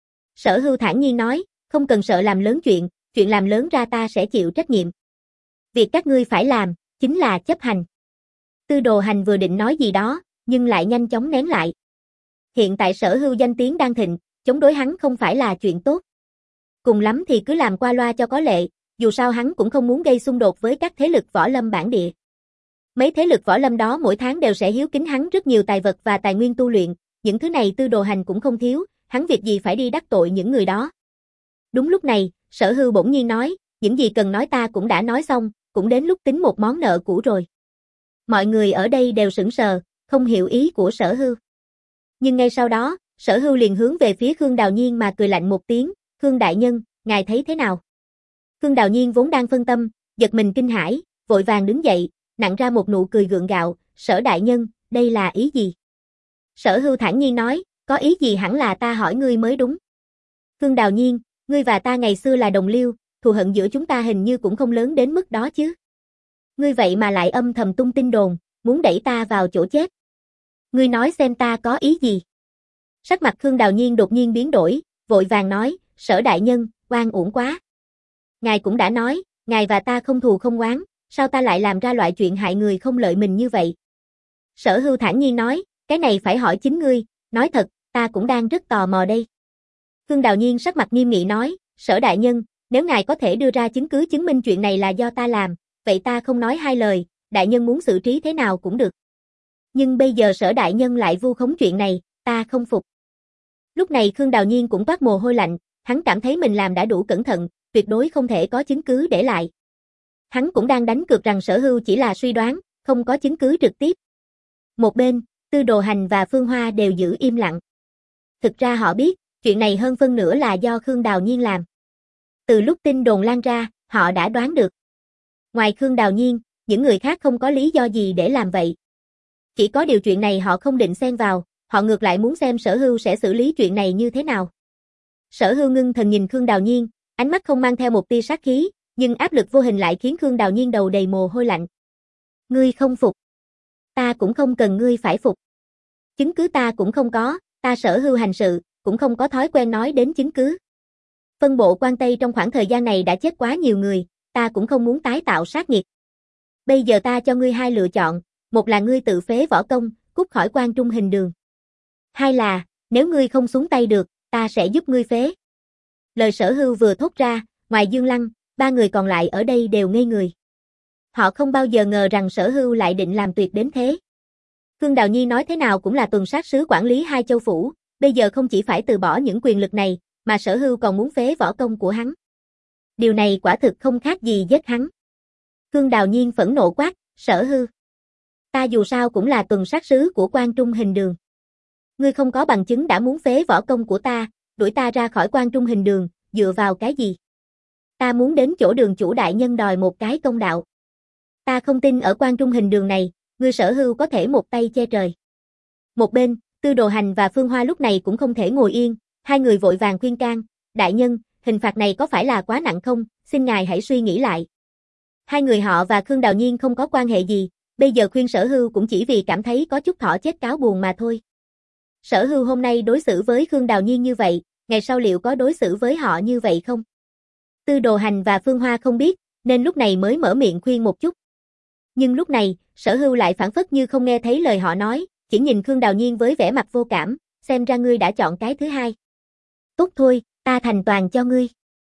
Sở Hưu thản nhiên nói, không cần sợ làm lớn chuyện, chuyện làm lớn ra ta sẽ chịu trách nhiệm. Việc các ngươi phải làm, chính là chấp hành. Tư Đồ Hành vừa định nói gì đó, nhưng lại nhanh chóng nén lại. Hiện tại Sở Hưu danh tiếng đang thịnh, chống đối hắn không phải là chuyện tốt. Cùng lắm thì cứ làm qua loa cho có lệ, dù sao hắn cũng không muốn gây xung đột với các thế lực võ lâm bản địa. Mấy thế lực võ lâm đó mỗi tháng đều sẽ hiếu kính hắn rất nhiều tài vật và tài nguyên tu luyện, những thứ này Tư Đồ Hành cũng không thiếu, hắn việc gì phải đi đắc tội những người đó. Đúng lúc này, Sở Hưu bỗng nhiên nói, những gì cần nói ta cũng đã nói xong, cũng đến lúc tính một món nợ cũ rồi. Mọi người ở đây đều sững sờ, không hiểu ý của Sở Hưu. Nhưng ngay sau đó, Sở Hưu liền hướng về phía Khương Đào Nhiên mà cười lạnh một tiếng, Khương đại nhân, ngài thấy thế nào? Khương Đào Nhiên vốn đang phân tâm, giật mình kinh hãi, vội vàng đứng dậy, nặn ra một nụ cười gượng gạo, Sở đại nhân, đây là ý gì? Sở Hưu thản nhiên nói, có ý gì hẳn là ta hỏi ngươi mới đúng. Khương Đào Nhiên, ngươi và ta ngày xưa là đồng liêu, thù hận giữa chúng ta hình như cũng không lớn đến mức đó chứ. Ngươi vậy mà lại âm thầm tung tin đồn, muốn đẩy ta vào chỗ chết. Ngươi nói xem ta có ý gì? Sắc mặt Khương Đào Nhiên đột nhiên biến đổi, vội vàng nói, Sở đại nhân, oan uổng quá. Ngài cũng đã nói, ngài và ta không thù không oán, sao ta lại làm ra loại chuyện hại người không lợi mình như vậy? Sở Hưu thản nhiên nói, cái này phải hỏi chính ngươi, nói thật, ta cũng đang rất tò mò đây. Khương Đào Nhiên sắc mặt nghiêm nghị nói, Sở đại nhân, nếu ngài có thể đưa ra chứng cứ chứng minh chuyện này là do ta làm, vậy ta không nói hai lời, đại nhân muốn xử trí thế nào cũng được. Nhưng bây giờ Sở đại nhân lại vu khống chuyện này, ta không phục. Lúc này Khương Đào Nhiên cũng toát mồ hôi lạnh, hắn cảm thấy mình làm đã đủ cẩn thận, tuyệt đối không thể có chứng cứ để lại. Hắn cũng đang đánh cược rằng Sở Hưu chỉ là suy đoán, không có chứng cứ trực tiếp. Một bên, Tư Đồ Hành và Phương Hoa đều giữ im lặng. Thực ra họ biết, chuyện này hơn phân nửa là do Khương Đào Nhiên làm. Từ lúc tin đồn lan ra, họ đã đoán được. Ngoài Khương Đào Nhiên, những người khác không có lý do gì để làm vậy. Chỉ có điều chuyện này họ không định xen vào, họ ngược lại muốn xem Sở Hưu sẽ xử lý chuyện này như thế nào. Sở Hưu ngưng thần nhìn Khương Đào Nhiên, ánh mắt không mang theo một tia sát khí, nhưng áp lực vô hình lại khiến Khương Đào Nhiên đầu đầy mồ hôi lạnh. Ngươi không phục. Ta cũng không cần ngươi phải phục. Chứng cứ ta cũng không có, ta Sở Hưu hành sự, cũng không có thói quen nói đến chứng cứ. Phân bộ Quan Tây trong khoảng thời gian này đã chết quá nhiều người, ta cũng không muốn tái tạo sát nghiệt. Bây giờ ta cho ngươi hai lựa chọn, một là ngươi tự phế võ công, cút khỏi Quan Trung hình đường. Hai là, nếu ngươi không xuống tay được, ta sẽ giúp ngươi phế. Lời Sở Hưu vừa thốt ra, ngoài Dương Lăng, ba người còn lại ở đây đều ngây người. Họ không bao giờ ngờ rằng Sở Hưu lại định làm tuyệt đến thế. Khương Đào Nhi nói thế nào cũng là tuần sát sứ quản lý hai châu phủ, bây giờ không chỉ phải từ bỏ những quyền lực này, mà Sở Hưu còn muốn phế võ công của hắn. Điều này quả thực không khác gì giết hắn. Khương Đào Nhiên phẫn nộ quát, Sở Hưu. Ta dù sao cũng là tuần sát sứ của Quan Trung hình đường. Ngươi không có bằng chứng đã muốn phế võ công của ta, đuổi ta ra khỏi Quan Trung hình đường, dựa vào cái gì? Ta muốn đến chỗ đường chủ đại nhân đòi một cái công đạo. Ta không tin ở Quan Trung hình đường này, ngươi Sở Hưu có thể một tay che trời. Một bên, Tư Đồ Hành và Phương Hoa lúc này cũng không thể ngồi yên, hai người vội vàng khuyên can, đại nhân, hình phạt này có phải là quá nặng không, xin ngài hãy suy nghĩ lại. Hai người họ và Khương Đào Nhiên không có quan hệ gì, bây giờ khuyên Sở Hưu cũng chỉ vì cảm thấy có chút thỏ chết cáo buồn mà thôi. Sở Hưu hôm nay đối xử với Khương Đào Nhiên như vậy, ngày sau liệu có đối xử với họ như vậy không? Tư Đồ Hành và Phương Hoa không biết, nên lúc này mới mở miệng khuyên một chút. Nhưng lúc này, Sở Hưu lại phảng phất như không nghe thấy lời họ nói, chỉ nhìn Khương Đào Nhiên với vẻ mặt vô cảm, xem ra ngươi đã chọn cái thứ hai. Tốt thôi, ta thành toàn cho ngươi.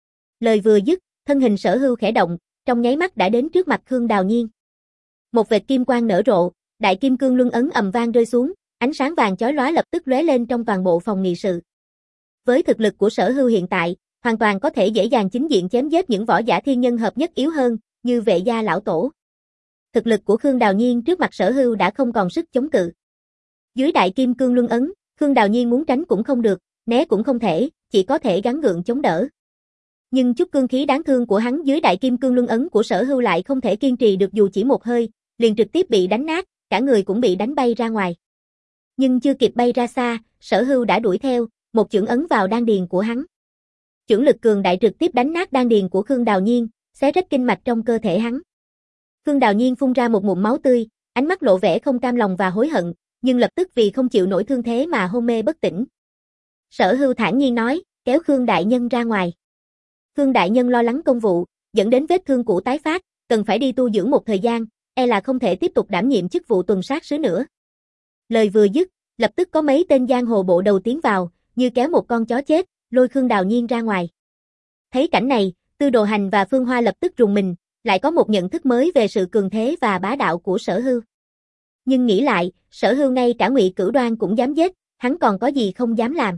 Lời vừa dứt, thân hình Sở Hưu khẽ động, trong nháy mắt đã đến trước mặt Khương Đào Nhiên. Một vệt kim quang nở rộ, đại kim cương luân ấn ầm vang rơi xuống, ánh sáng vàng chói lóa lập tức lóe lên trong toàn bộ phòng nghị sự. Với thực lực của Sở Hưu hiện tại, hoàn toàn có thể dễ dàng chính diện chém giết những võ giả thiên nhân hợp nhất yếu hơn, như Vệ gia lão tổ. Thực lực của Khương Đào Nhiên trước mặt Sở Hưu đã không còn sức chống cự. Dưới đại kim cương luân ấn, Khương Đào Nhiên muốn tránh cũng không được, né cũng không thể, chỉ có thể gắng gượng chống đỡ. Nhưng chút cương khí đáng thương của hắn dưới đại kim cương luân ấn của Sở Hưu lại không thể kiên trì được dù chỉ một hơi, liền trực tiếp bị đánh nát, cả người cũng bị đánh bay ra ngoài. Nhưng chưa kịp bay ra xa, Sở Hưu đã đuổi theo, một chưởng ấn vào đan điền của hắn. Chưởng lực cường đại trực tiếp đánh nát đan điền của Khương Đào Nhiên, xé rách kinh mạch trong cơ thể hắn. Khương Đào Nhiên phun ra một ngụm máu tươi, ánh mắt lộ vẻ không cam lòng và hối hận, nhưng lập tức vì không chịu nổi thương thế mà hôn mê bất tỉnh. Sở Hưu thản nhiên nói, kéo Khương đại nhân ra ngoài. Khương đại nhân lo lắng công vụ, dẫn đến vết thương cũ tái phát, cần phải đi tu dưỡng một thời gian, e là không thể tiếp tục đảm nhiệm chức vụ tuần sát sứ nữa. Lời vừa dứt, lập tức có mấy tên giang hồ bộ đầu tiến vào, như kéo một con chó chết, lôi Khương Đào Nhiên ra ngoài. Thấy cảnh này, Tư Đồ Hành và Phương Hoa lập tức rùng mình, lại có một nhận thức mới về sự cường thế và bá đạo của Sở Hưu. Nhưng nghĩ lại, Sở Hưu ngay cả Ngụy Cửu Đoan cũng dám giết, hắn còn có gì không dám làm.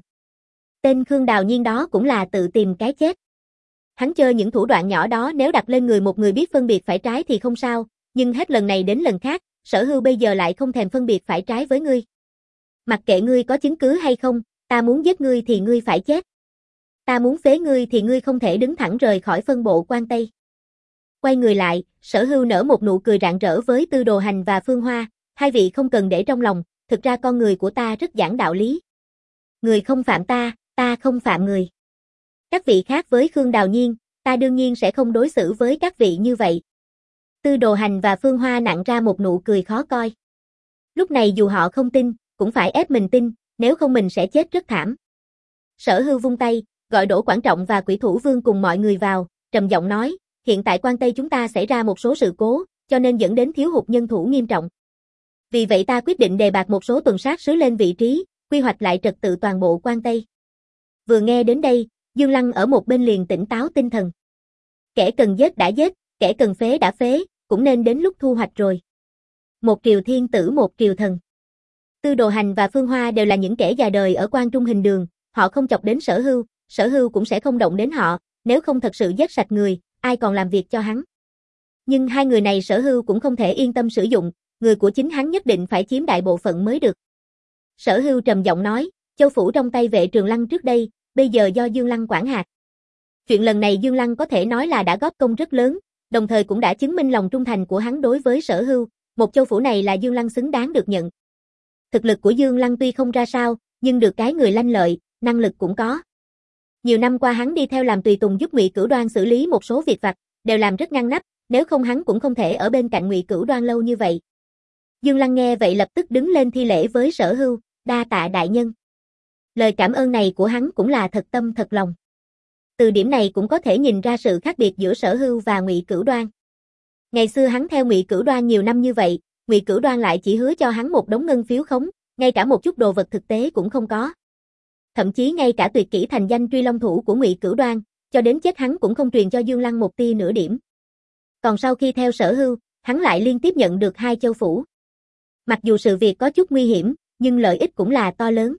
Tên Khương Đào Nhiên đó cũng là tự tìm cái chết. Hắn chơi những thủ đoạn nhỏ đó nếu đặt lên người một người biết phân biệt phải trái thì không sao, nhưng hết lần này đến lần khác, Sở Hưu bây giờ lại không thèm phân biệt phải trái với ngươi. Mặc kệ ngươi có chứng cứ hay không, ta muốn giết ngươi thì ngươi phải chết. Ta muốn phế ngươi thì ngươi không thể đứng thẳng rời khỏi phân bộ Quan Tây. Quay người lại, Sở Hưu nở một nụ cười rạng rỡ với Tư Đồ Hành và Phương Hoa, hai vị không cần để trong lòng, thực ra con người của ta rất giảng đạo lý. Người không phạm ta, ta không phạm người. Các vị khác với Khương Đào Nhiên, ta đương nhiên sẽ không đối xử với các vị như vậy. Tư Đồ Hành và Phương Hoa nặn ra một nụ cười khó coi. Lúc này dù họ không tin, cũng phải ép mình tin, nếu không mình sẽ chết rất thảm. Sở Hưu vung tay, gọi Đỗ Quảng Trọng và Quỷ Thủ Vương cùng mọi người vào, trầm giọng nói, hiện tại Quan Tây chúng ta xảy ra một số sự cố, cho nên dẫn đến thiếu hụt nhân thủ nghiêm trọng. Vì vậy ta quyết định đề bạt một số tuần sát sứ lên vị trí, quy hoạch lại trật tự toàn bộ Quan Tây. Vừa nghe đến đây, Dương Lăng ở một bên liền tỉnh táo tinh thần. Kẻ cần giết đã giết, kẻ cần phế đã phế, cũng nên đến lúc thu hoạch rồi. Một triều thiên tử một triều thần. Tư Đồ Hành và Phương Hoa đều là những kẻ già đời ở Quan Trung hình đường, họ không chọc đến Sở Hưu, Sở Hưu cũng sẽ không động đến họ, nếu không thật sự giết sạch người, ai còn làm việc cho hắn. Nhưng hai người này Sở Hưu cũng không thể yên tâm sử dụng, người của chính hắn nhất định phải chiếm đại bộ phận mới được. Sở Hưu trầm giọng nói, châu phủ trong tay Vệ Trường Lăng trước đây, bây giờ do Dương Lăng quản hạt. Chuyện lần này Dương Lăng có thể nói là đã góp công rất lớn, đồng thời cũng đã chứng minh lòng trung thành của hắn đối với Sở Hưu, một châu phủ này là Dương Lăng xứng đáng được nhận. Thực lực của Dương Lăng tuy không ra sao, nhưng được cái người lanh lợi, năng lực cũng có. Nhiều năm qua hắn đi theo làm tùy tùng giúp Ngụy Cửu Đoan xử lý một số việc vặt, đều làm rất ngăn nắp, nếu không hắn cũng không thể ở bên cạnh Ngụy Cửu Đoan lâu như vậy. Dương Lăng nghe vậy lập tức đứng lên thi lễ với Sở Hưu, đa tạ đại nhân. Lời cảm ơn này của hắn cũng là thật tâm thật lòng. Từ điểm này cũng có thể nhìn ra sự khác biệt giữa Sở Hưu và Ngụy Cửu Đoan. Ngày xưa hắn theo Ngụy Cửu Đoan nhiều năm như vậy, Ngụy Cửu Đoan lại chỉ hứa cho hắn một đống ngân phiếu khống, ngay cả một chút đồ vật thực tế cũng không có. Thậm chí ngay cả tuyệt kỹ thành danh truy long thủ của Ngụy Cửu Đoan, cho đến chết hắn cũng không truyền cho Dương Lăng một tia nửa điểm. Còn sau khi theo Sở Hưu, hắn lại liên tiếp nhận được hai châu phủ. Mặc dù sự việc có chút nguy hiểm, nhưng lợi ích cũng là to lớn.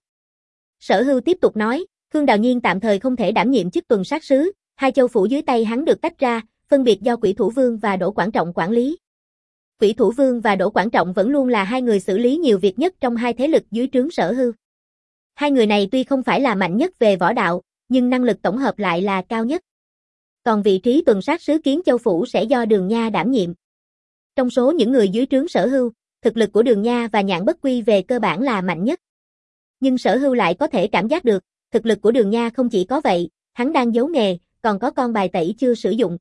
Sở Hưu tiếp tục nói, Khương Đào Nhiên tạm thời không thể đảm nhiệm chức tuần sát sứ, hai châu phủ dưới tay hắn được tách ra, phân biệt do Quỷ Thủ Vương và Đỗ Quảng Trọng quản lý. Quỷ Thủ Vương và Đỗ Quảng Trọng vẫn luôn là hai người xử lý nhiều việc nhất trong hai thế lực dưới trướng Sở Hưu. Hai người này tuy không phải là mạnh nhất về võ đạo, nhưng năng lực tổng hợp lại là cao nhất. Còn vị trí tuần sát sứ Kiến Châu phủ sẽ do Đường Nha đảm nhiệm. Trong số những người dưới trướng Sở Hưu, thực lực của Đường Nha và Nhạn Bất Quy về cơ bản là mạnh nhất. Nhưng Sở Hưu lại có thể cảm giác được, thực lực của Đường Nha không chỉ có vậy, hắn đang giấu nghề, còn có con bài tẩy chưa sử dụng.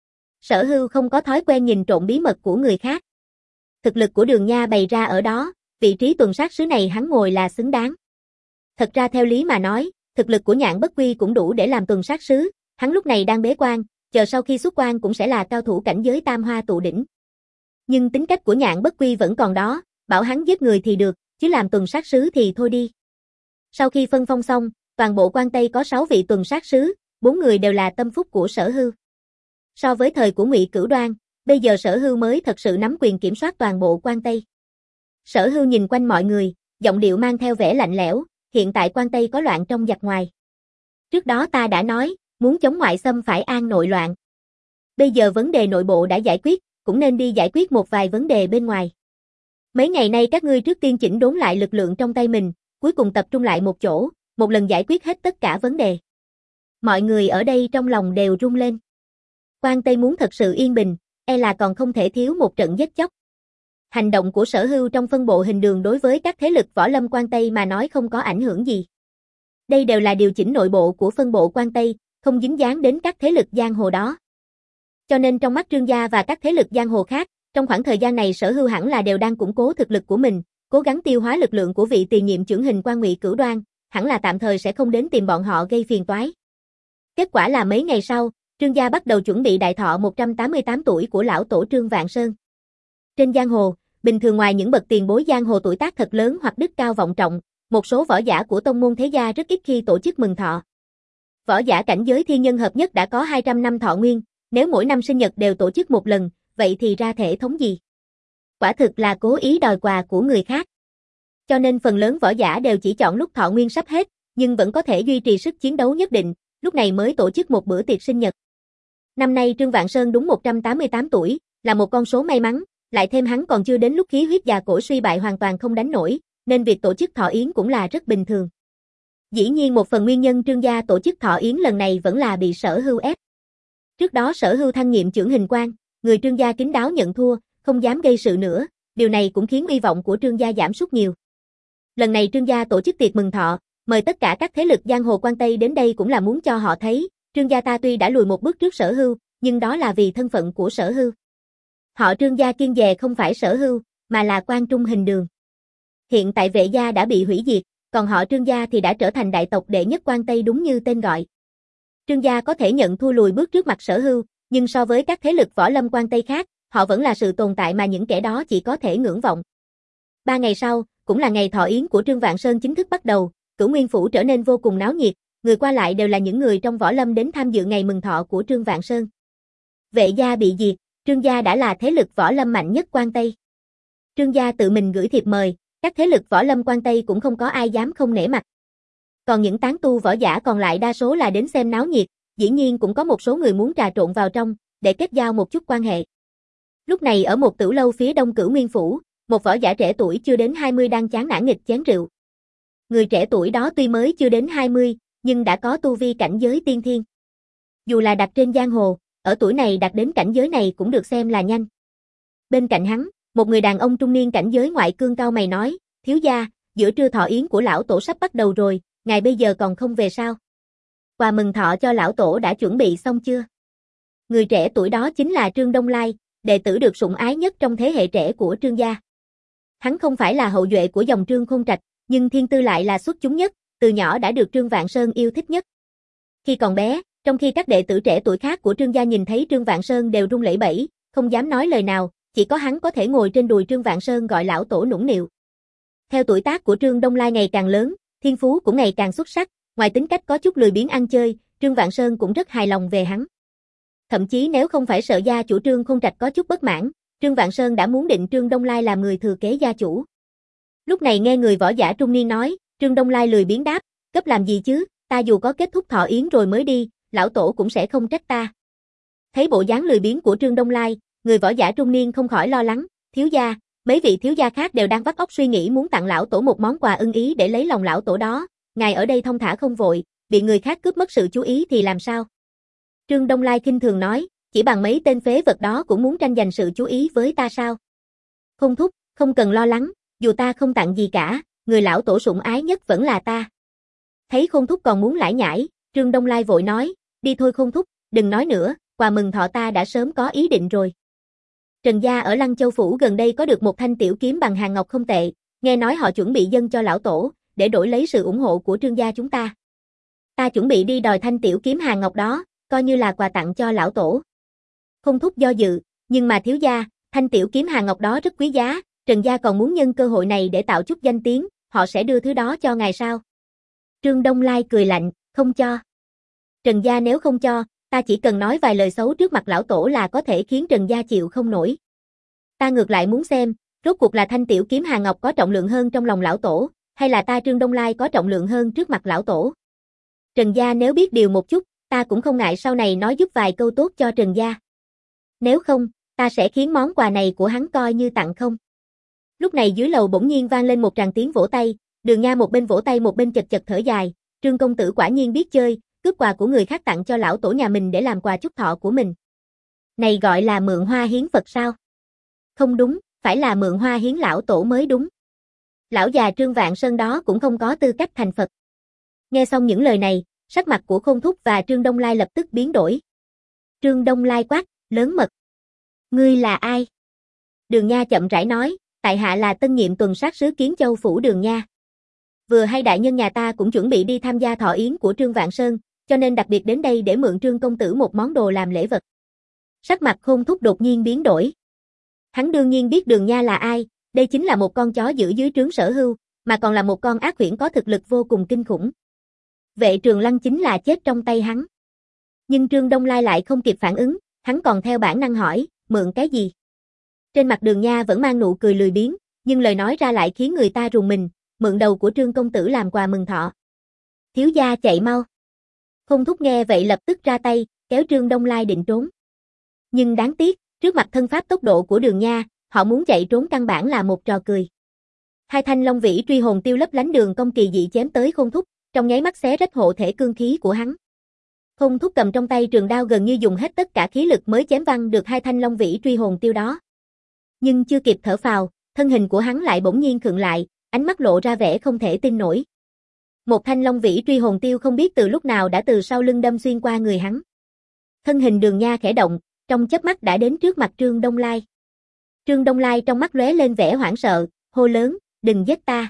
Sở Hưu không có thói quen nhìn trộm bí mật của người khác. Thực lực của Đường Nha bày ra ở đó, vị trí tuần sát sứ này hắn ngồi là xứng đáng. Thật ra theo lý mà nói, thực lực của Nhạn Bất Quy cũng đủ để làm tuần sát sứ, hắn lúc này đang bế quan, chờ sau khi xuất quan cũng sẽ là cao thủ cảnh giới tam hoa tụ đỉnh. Nhưng tính cách của Nhạn Bất Quy vẫn còn đó, bảo hắn giết người thì được, chứ làm tuần sát sứ thì thôi đi. Sau khi phân phong xong, toàn bộ Quan Tây có sáu vị tuần sát sứ, bốn người đều là tâm phúc của Sở Hưu. So với thời của Ngụy Cửu Đoan, bây giờ Sở Hưu mới thật sự nắm quyền kiểm soát toàn bộ Quan Tây. Sở Hưu nhìn quanh mọi người, giọng điệu mang theo vẻ lạnh lẽo, hiện tại Quan Tây có loạn trong giặc ngoài. Trước đó ta đã nói, muốn chống ngoại xâm phải an nội loạn. Bây giờ vấn đề nội bộ đã giải quyết, cũng nên đi giải quyết một vài vấn đề bên ngoài. Mấy ngày nay các ngươi trước tiên chỉnh đốn lại lực lượng trong tay mình, cuối cùng tập trung lại một chỗ, một lần giải quyết hết tất cả vấn đề. Mọi người ở đây trong lòng đều rung lên. Quan Tây muốn thật sự yên bình, e là còn không thể thiếu một trận giết chóc. Hành động của Sở Hưu trong phân bộ hình đường đối với các thế lực võ lâm Quan Tây mà nói không có ảnh hưởng gì. Đây đều là điều chỉnh nội bộ của phân bộ Quan Tây, không dính dáng đến các thế lực giang hồ đó. Cho nên trong mắt Trương gia và các thế lực giang hồ khác, trong khoảng thời gian này Sở Hưu hẳn là đều đang củng cố thực lực của mình, cố gắng tiêu hóa lực lượng của vị tiền nhiệm trưởng hình quan Ngụy Cửu Đoan, hẳn là tạm thời sẽ không đến tìm bọn họ gây phiền toái. Kết quả là mấy ngày sau, Trương gia bắt đầu chuẩn bị đại thọ một trăm tám mươi tám tuổi của lão tổ Trương Vạn Sơn. Trên giang hồ, bình thường ngoài những bậc tiền bối giang hồ tuổi tác thật lớn hoặc đức cao vọng trọng, một số võ giả của tông môn thế gia rất ít khi tổ chức mừng thọ. Võ giả cảnh giới thiên nhân hợp nhất đã có hai trăm năm thọ nguyên, nếu mỗi năm sinh nhật đều tổ chức một lần, vậy thì ra thể thống gì? Quả thực là cố ý đòi quà của người khác. Cho nên phần lớn võ giả đều chỉ chọn lúc thọ nguyên sắp hết, nhưng vẫn có thể duy trì sức chiến đấu nhất định, lúc này mới tổ chức một bữa tiệc sinh nhật. Năm nay Trương Vạn Sơn đúng một trăm tám mươi tám tuổi, là một con số may mắn, lại thêm hắn còn chưa đến lúc khí huyết già cỗi suy bại hoàn toàn không đánh nổi, nên việc tổ chức thọ yến cũng là rất bình thường. Dĩ nhiên một phần nguyên nhân Trương gia tổ chức thọ yến lần này vẫn là bị Sở Hưu ép. Trước đó Sở Hưu thăng nhiệm trưởng hình quan, người Trương gia kín đáo nhận thua, không dám gây sự nữa, điều này cũng khiến uy vọng của Trương gia giảm sút nhiều. Lần này Trương gia tổ chức tiệc mừng thọ, mời tất cả các thế lực giang hồ Quan Tây đến đây cũng là muốn cho họ thấy, Trương gia ta tuy đã lùi một bước trước Sở Hưu, nhưng đó là vì thân phận của Sở Hưu. Họ Trương gia kiêng dè không phải Sở Hưu, mà là Quan Trung hình đường. Hiện tại Vệ gia đã bị hủy diệt, còn họ Trương gia thì đã trở thành đại tộc đệ nhất Quan Tây đúng như tên gọi. Trương gia có thể nhận thua lùi bước trước mặt Sở Hưu, nhưng so với các thế lực võ lâm Quan Tây khác, họ vẫn là sự tồn tại mà những kẻ đó chỉ có thể ngưỡng vọng. Ba ngày sau, cũng là ngày thọ yến của Trương Vạn Sơn chính thức bắt đầu, Cửu Nguyên phủ trở nên vô cùng náo nhiệt, người qua lại đều là những người trong võ lâm đến tham dự ngày mừng thọ của Trương Vạn Sơn. Vệ gia bị diệt, Trương gia đã là thế lực võ lâm mạnh nhất Quan Tây. Trương gia tự mình gửi thiệp mời, các thế lực võ lâm Quan Tây cũng không có ai dám không nể mặt. Còn những tán tu võ giả còn lại đa số là đến xem náo nhiệt, dĩ nhiên cũng có một số người muốn trà trộn vào trong, để kết giao một chút quan hệ. Lúc này ở một tửu lâu phía đông Cửu Nguyên phủ, một võ giả trẻ tuổi chưa đến hai mươi đang chán nản nghịch chén rượu. Người trẻ tuổi đó tuy mới chưa đến hai mươi, nhưng đã có tu vi cảnh giới tiên thiên. Dù là đặt trên giang hồ, ở tuổi này đạt đến cảnh giới này cũng được xem là nhanh. Bên cạnh hắn, một người đàn ông trung niên cảnh giới ngoại cương cao mày nói, thiếu gia, giữa trưa thọ yến của lão tổ sắp bắt đầu rồi, ngài bây giờ còn không về sao? Quà mừng thọ cho lão tổ đã chuẩn bị xong chưa? Người trẻ tuổi đó chính là Trương Đông Lai, đệ tử được sủng ái nhất trong thế hệ trẻ của Trương gia. Hắn không phải là hậu duệ của dòng Trương Khôn Trạch, nhưng thiên tư lại là xuất chúng nhất, từ nhỏ đã được Trương Vạn Sơn yêu thích nhất. Khi còn bé, trong khi các đệ tử trẻ tuổi khác của Trương gia nhìn thấy Trương Vạn Sơn đều run lẩy bẩy, không dám nói lời nào, chỉ có hắn có thể ngồi trên đùi Trương Vạn Sơn gọi lão tổ nũng nịu. Theo tuổi tác của Trương Đông Lai ngày càng lớn, thiên phú cũng ngày càng xuất sắc, ngoài tính cách có chút lười biếng ăn chơi, Trương Vạn Sơn cũng rất hài lòng về hắn. Thậm chí nếu không phải sợ gia chủ Trương Không Trạch có chút bất mãn, Trương Vạn Sơn đã muốn định Trương Đông Lai làm người thừa kế gia chủ. Lúc này nghe người võ giả trung niên nói, Trương Đông Lai lười biếng đáp, cấp làm gì chứ, ta dù có kết thúc thọ yến rồi mới đi, lão tổ cũng sẽ không trách ta. Thấy bộ dáng lười biếng của Trương Đông Lai, người võ giả trung niên không khỏi lo lắng, thiếu gia, mấy vị thiếu gia khác đều đang vắt óc suy nghĩ muốn tặng lão tổ một món quà ưng ý để lấy lòng lão tổ đó, ngài ở đây thong thả không vội, bị người khác cướp mất sự chú ý thì làm sao? Trương Đông Lai khinh thường nói, chỉ bằng mấy tên phế vật đó cũng muốn tranh giành sự chú ý với ta sao? Không thúc, không cần lo lắng, dù ta không tặng gì cả, người lão tổ sủng ái nhất vẫn là ta. Thấy Khôn thúc còn muốn lải nhải, Trương Đông Lai vội nói, đi thôi Khôn thúc, đừng nói nữa, quà mừng thọ ta đã sớm có ý định rồi. Trần gia ở Lăng Châu Phủ gần đây có được một thanh tiểu kiếm bằng hàng ngọc không tệ, nghe nói họ chuẩn bị dâng cho lão tổ, để đổi lấy sự ủng hộ của Trương gia chúng ta. Ta chuẩn bị đi đòi thanh tiểu kiếm hàng ngọc đó, coi như là quà tặng cho lão tổ. Khôn thúc do dự, nhưng mà thiếu gia, thanh tiểu kiếm hàng ngọc đó rất quý giá, Trần gia còn muốn nhân cơ hội này để tạo chút danh tiếng, họ sẽ đưa thứ đó cho ngài sao? Trương Đông Lai cười lạnh, không cho. Trần gia nếu không cho, ta chỉ cần nói vài lời xấu trước mặt lão tổ là có thể khiến Trần gia chịu không nổi. Ta ngược lại muốn xem, rốt cuộc là thanh tiểu kiếm hàng ngọc có trọng lượng hơn trong lòng lão tổ, hay là ta Trương Đông Lai có trọng lượng hơn trước mặt lão tổ. Trần gia nếu biết điều một chút, ta cũng không ngại sau này nói giúp vài câu tốt cho Trần gia. Nếu không, ta sẽ khiến món quà này của hắn coi như tặng không. Lúc này dưới lầu bỗng nhiên vang lên một tràng tiếng vỗ tay, Đường Nha một bên vỗ tay một bên chật chật thở dài, Trương công tử quả nhiên biết chơi, cướp quà của người khác tặng cho lão tổ nhà mình để làm quà chúc thọ của mình. Này gọi là mượn hoa hiến Phật sao? Không đúng, phải là mượn hoa hiến lão tổ mới đúng. Lão già Trương Vạn Sơn đó cũng không có tư cách thành Phật. Nghe xong những lời này, sắc mặt của Khôn thúc và Trương Đông Lai lập tức biến đổi. Trương Đông Lai quát, lớn mật. Ngươi là ai? Đường Nha chậm rãi nói, tại hạ là tân nhiệm tuần sát sứ Kiến Châu phủ Đường Nha. Vừa hay đại nhân nhà ta cũng chuẩn bị đi tham gia thọ yến của Trương Vạn Sơn, cho nên đặc biệt đến đây để mượn Trương công tử một món đồ làm lễ vật. Sắc mặt Khôn thúc đột nhiên biến đổi. Hắn đương nhiên biết Đường Nha là ai, đây chính là một con chó giữ dưới trướng Sở Hưu, mà còn là một con ác huyễn có thực lực vô cùng kinh khủng. Vệ Trường Lăng chính là chết trong tay hắn. Nhưng Trương Đông Lai lại không kịp phản ứng, hắn còn theo bản năng hỏi, mượn cái gì? Trên mặt Đường Nha vẫn mang nụ cười lười biếng, nhưng lời nói ra lại khiến người ta rùng mình, mượn đầu của Trương công tử làm quà mừng thọ. Thiếu gia chạy mau. Khôn thúc nghe vậy lập tức ra tay, kéo Trương Đông Lai định trốn. Nhưng đáng tiếc, trước mặt thân pháp tốc độ của Đường Nha, họ muốn chạy trốn căn bản là một trò cười. Hai thanh long vĩ truy hồn tiêu lấp lánh đường công kỳ dị chém tới Khôn thúc, trong nháy mắt xé rách hộ thể cương khí của hắn. Khôn thúc cầm trong tay trường đao gần như dùng hết tất cả khí lực mới chém văng được hai thanh long vĩ truy hồn tiêu đó. Nhưng chưa kịp thở phào, thân hình của hắn lại bỗng nhiên khựng lại, ánh mắt lộ ra vẻ không thể tin nổi. Một thanh long vĩ truy hồn tiêu không biết từ lúc nào đã từ sau lưng đâm xuyên qua người hắn. Thân hình Đường Nha khẽ động, trong chớp mắt đã đến trước mặt Trương Đông Lai. Trương Đông Lai trong mắt lóe lên vẻ hoảng sợ, hô lớn, đừng giết ta.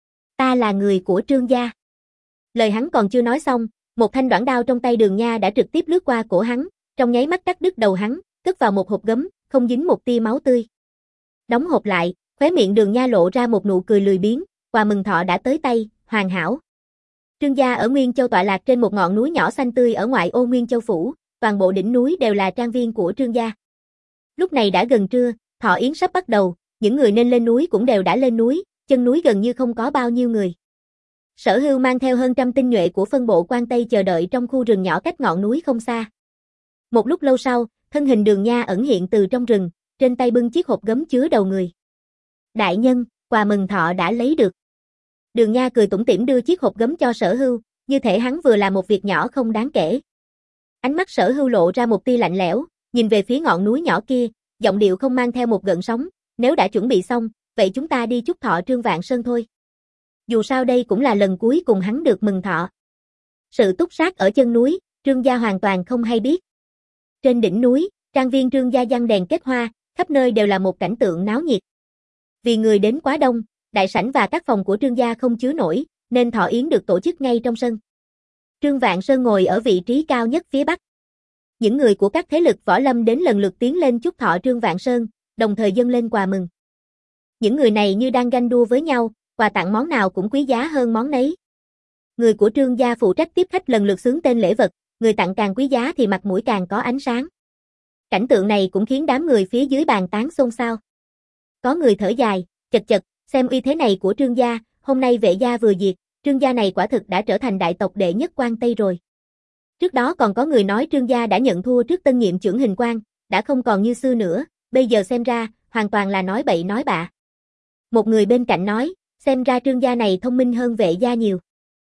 Ta là người của Trương gia. Lời hắn còn chưa nói xong, một thanh đoạn đao trong tay Đường Nha đã trực tiếp lướt qua cổ hắn, trong nháy mắt cắt đứt đầu hắn, cất vào một hộp gấm, không dính một tia máu tươi. Đóng hộp lại, khóe miệng Đường Nha lộ ra một nụ cười lười biếng, quà mừng thọ đã tới tay, hoàn hảo. Trương gia ở Nguyên Châu tọa lạc trên một ngọn núi nhỏ xanh tươi ở ngoại ô Nguyên Châu phủ, toàn bộ đỉnh núi đều là trang viên của Trương gia. Lúc này đã gần trưa, thọ yến sắp bắt đầu, những người nên lên núi cũng đều đã lên núi, chân núi gần như không có bao nhiêu người. Sở Hưu mang theo hơn trăm tinh nhuệ của phân bộ quan Tây chờ đợi trong khu rừng nhỏ cách ngọn núi không xa. Một lúc lâu sau, thân hình Đường Nha ẩn hiện từ trong rừng, trên tay bưng chiếc hộp gấm chứa đầu người. Đại nhân, quà mừng thọ đã lấy được. Đường Nha cười tủm tỉm đưa chiếc hộp gấm cho Sở Hưu, như thể hắn vừa làm một việc nhỏ không đáng kể. Ánh mắt Sở Hưu lộ ra một tia lạnh lẽo, nhìn về phía ngọn núi nhỏ kia, giọng điệu không mang theo một gợn sóng, nếu đã chuẩn bị xong, vậy chúng ta đi chúc thọ Trương Vạn Sơn thôi. Dù sao đây cũng là lần cuối cùng hắn được mừng thọ. Sự túc sát ở chân núi, Trương gia hoàn toàn không hay biết. Trên đỉnh núi, trang viên Trương gia giăng đèn kết hoa, khắp nơi đều là một cảnh tượng náo nhiệt. Vì người đến quá đông, đại sảnh và các phòng của Trương gia không chứa nổi, nên thọ yến được tổ chức ngay trong sân. Trương Vạn Sơn ngồi ở vị trí cao nhất phía bắc. Những người của các thế lực võ lâm đến lần lượt tiến lên chúc thọ Trương Vạn Sơn, đồng thời dâng lên quà mừng. Những người này như đang ganh đua với nhau, quà tặng món nào cũng quý giá hơn món nấy. Người của Trương gia phụ trách tiếp khách lần lượt xướng tên lễ vật, người tặng càng quý giá thì mặt mũi càng có ánh sáng. Cảnh tượng này cũng khiến đám người phía dưới bàn tán xôn xao. Có người thở dài, chật chật, xem uy thế này của Trương gia, hôm nay Vệ gia vừa diệt, Trương gia này quả thực đã trở thành đại tộc đệ nhất Quan Tây rồi. Trước đó còn có người nói Trương gia đã nhận thua trước tân nhiệm chưởng hình quan, đã không còn như xưa nữa, bây giờ xem ra, hoàn toàn là nói bậy nói bạ. Một người bên cạnh nói, xem ra Trương gia này thông minh hơn Vệ gia nhiều.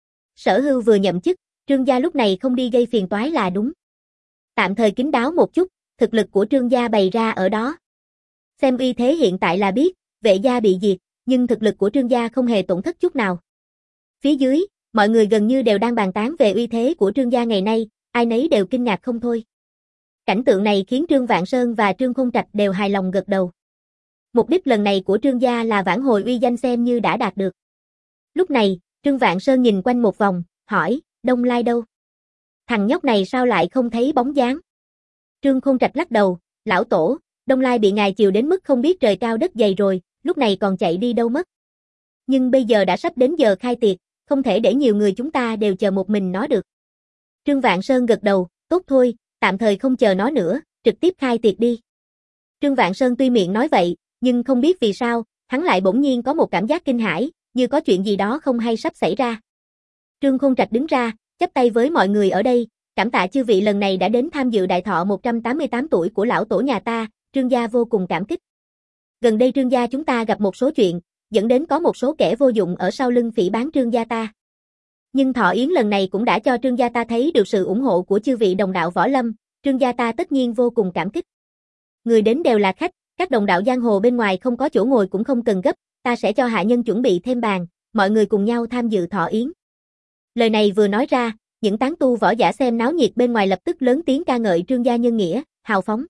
Sở Hưu vừa nhậm chức, Trương gia lúc này không đi gây phiền toái là đúng. Tạm thời kín đáo một chút, thực lực của Trương gia bày ra ở đó. Xem uy thế hiện tại là biết, Vệ gia bị diệt, nhưng thực lực của Trương gia không hề tổn thất chút nào. Phía dưới, mọi người gần như đều đang bàn tán về uy thế của Trương gia ngày nay, ai nấy đều kinh ngạc không thôi. Cảnh tượng này khiến Trương Vạn Sơn và Trương Khôn Trạch đều hài lòng gật đầu. Mục đích lần này của Trương gia là vãn hồi uy danh xem như đã đạt được. Lúc này, Trương Vạn Sơn nhìn quanh một vòng, hỏi, Đông Lai đâu? Thằng nhóc này sao lại không thấy bóng dáng? Trương Khôn Trạch lắc đầu, lão tổ, Đông Lai bị ngài chiều đến mức không biết trời cao đất dày rồi, lúc này còn chạy đi đâu mất. Nhưng bây giờ đã sắp đến giờ khai tiệc, không thể để nhiều người chúng ta đều chờ một mình nó được. Trương Vạn Sơn gật đầu, tốt thôi, tạm thời không chờ nó nữa, trực tiếp khai tiệc đi. Trương Vạn Sơn tuy miệng nói vậy, nhưng không biết vì sao, hắn lại bỗng nhiên có một cảm giác kinh hãi, như có chuyện gì đó không hay sắp xảy ra. Trương Khôn Trạch đứng ra, chắp tay với mọi người ở đây, cảm tạ chư vị lần này đã đến tham dự đại thọ một trăm tám mươi tám tuổi của lão tổ nhà ta, Trương gia vô cùng cảm kích. Gần đây Trương gia chúng ta gặp một số chuyện, dẫn đến có một số kẻ vô dụng ở sau lưng phỉ báng Trương gia ta. Nhưng thọ yến lần này cũng đã cho Trương gia ta thấy được sự ủng hộ của chư vị đồng đạo võ lâm, Trương gia ta tất nhiên vô cùng cảm kích. Người đến đều là khách, các đồng đạo giang hồ bên ngoài không có chỗ ngồi cũng không cần gấp, ta sẽ cho hạ nhân chuẩn bị thêm bàn, mọi người cùng nhau tham dự thọ yến. Lời này vừa nói ra, những tán tu võ giả xem náo nhiệt bên ngoài lập tức lớn tiếng ca ngợi Trương gia nhân nghĩa, hào phóng.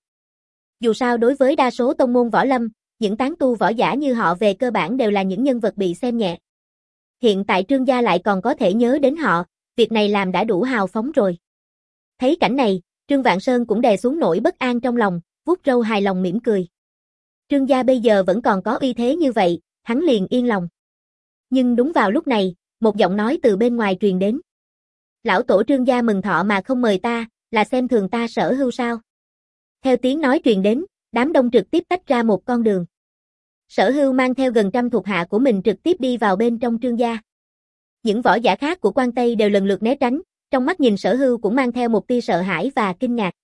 Dù sao đối với đa số tông môn võ lâm, những tán tu võ giả như họ về cơ bản đều là những nhân vật bị xem nhẹ. Hiện tại Trương gia lại còn có thể nhớ đến họ, việc này làm đã đủ hào phóng rồi. Thấy cảnh này, Trương Vạn Sơn cũng đè xuống nỗi bất an trong lòng, vuốt râu hài lòng mỉm cười. Trương gia bây giờ vẫn còn có uy thế như vậy, hắn liền yên lòng. Nhưng đúng vào lúc này, một giọng nói từ bên ngoài truyền đến. Lão tổ Trương gia mừng thọ mà không mời ta, là xem thường ta Sở Hưu sao? Theo tiếng nói truyền đến, đám đông trực tiếp tách ra một con đường. Sở Hưu mang theo gần trăm thuộc hạ của mình trực tiếp đi vào bên trong Trương gia. Những võ giả khác của Quan Tây đều lần lượt né tránh, trong mắt nhìn Sở Hưu cũng mang theo một tia sợ hãi và kinh ngạc.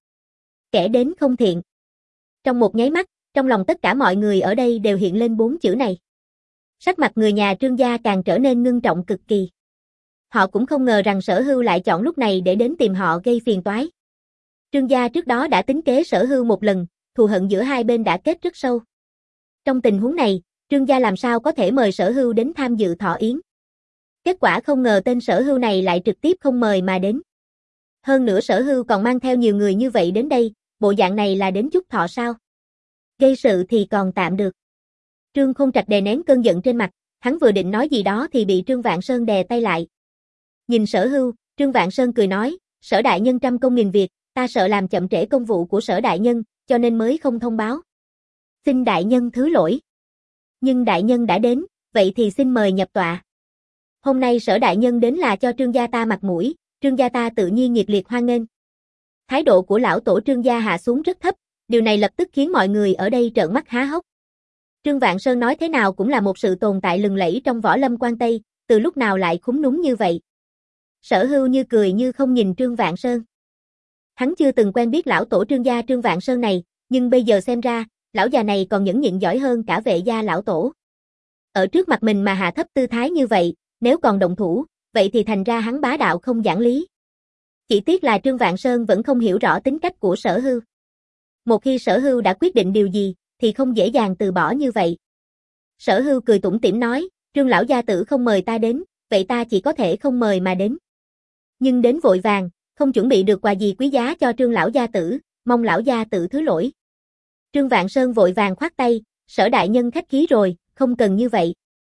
Kẻ đến không thiện. Trong một nháy mắt, trong lòng tất cả mọi người ở đây đều hiện lên bốn chữ này. Sắc mặt người nhà Trương gia càng trở nên ngưng trọng cực kỳ. Họ cũng không ngờ rằng Sở Hưu lại chọn lúc này để đến tìm họ gây phiền toái. Trương gia trước đó đã tính kế Sở Hưu một lần, thù hận giữa hai bên đã kết rất sâu. Trong tình huống này, Trương gia làm sao có thể mời Sở Hưu đến tham dự thọ yến. Kết quả không ngờ tên Sở Hưu này lại trực tiếp không mời mà đến. Hơn nữa Sở Hưu còn mang theo nhiều người như vậy đến đây, bộ dạng này là đến chúc thọ sao? Gây sự thì còn tạm được. Trương Khôn Trạch đè nén cơn giận trên mặt, hắn vừa định nói gì đó thì bị Trương Vạn Sơn đè tay lại. Nhìn Sở Hưu, Trương Vạn Sơn cười nói, Sở đại nhân trăm công nghìn việc, ta sợ làm chậm trễ công vụ của Sở đại nhân, cho nên mới không thông báo. Xin đại nhân thứ lỗi. Nhưng đại nhân đã đến, vậy thì xin mời nhập tọa. Hôm nay Sở đại nhân đến là cho Trương gia ta mặt mũi, Trương gia ta tự nhiên nhiệt liệt hoan nghênh. Thái độ của lão tổ Trương gia hạ xuống rất thấp, điều này lập tức khiến mọi người ở đây trợn mắt há hốc. Trương Vạn Sơn nói thế nào cũng là một sự tồn tại lừng lẫy trong võ lâm Quan Tây, từ lúc nào lại khúm núm như vậy. Sở Hưu như cười như không nhìn Trương Vạn Sơn. Hắn chưa từng quen biết lão tổ Trương gia Trương Vạn Sơn này, nhưng bây giờ xem ra, lão già này còn nhẫn nhịn giỏi hơn cả Vệ gia lão tổ. Ở trước mặt mình mà hạ thấp tư thái như vậy, nếu còn động thủ, vậy thì thành ra hắn bá đạo không giảng lý. Chỉ tiếc là Trương Vạn Sơn vẫn không hiểu rõ tính cách của Sở Hưu. Một khi Sở Hưu đã quyết định điều gì, thì không dễ dàng từ bỏ như vậy. Sở Hưu cười tủm tỉm nói, Trương lão gia tử không mời ta đến, vậy ta chỉ có thể không mời mà đến. Nhưng đến vội vàng, không chuẩn bị được quà gì quý giá cho Trương lão gia tử, mong lão gia tử thứ lỗi. Trương Vạn Sơn vội vàng khoát tay, Sở đại nhân khách khí rồi, không cần như vậy.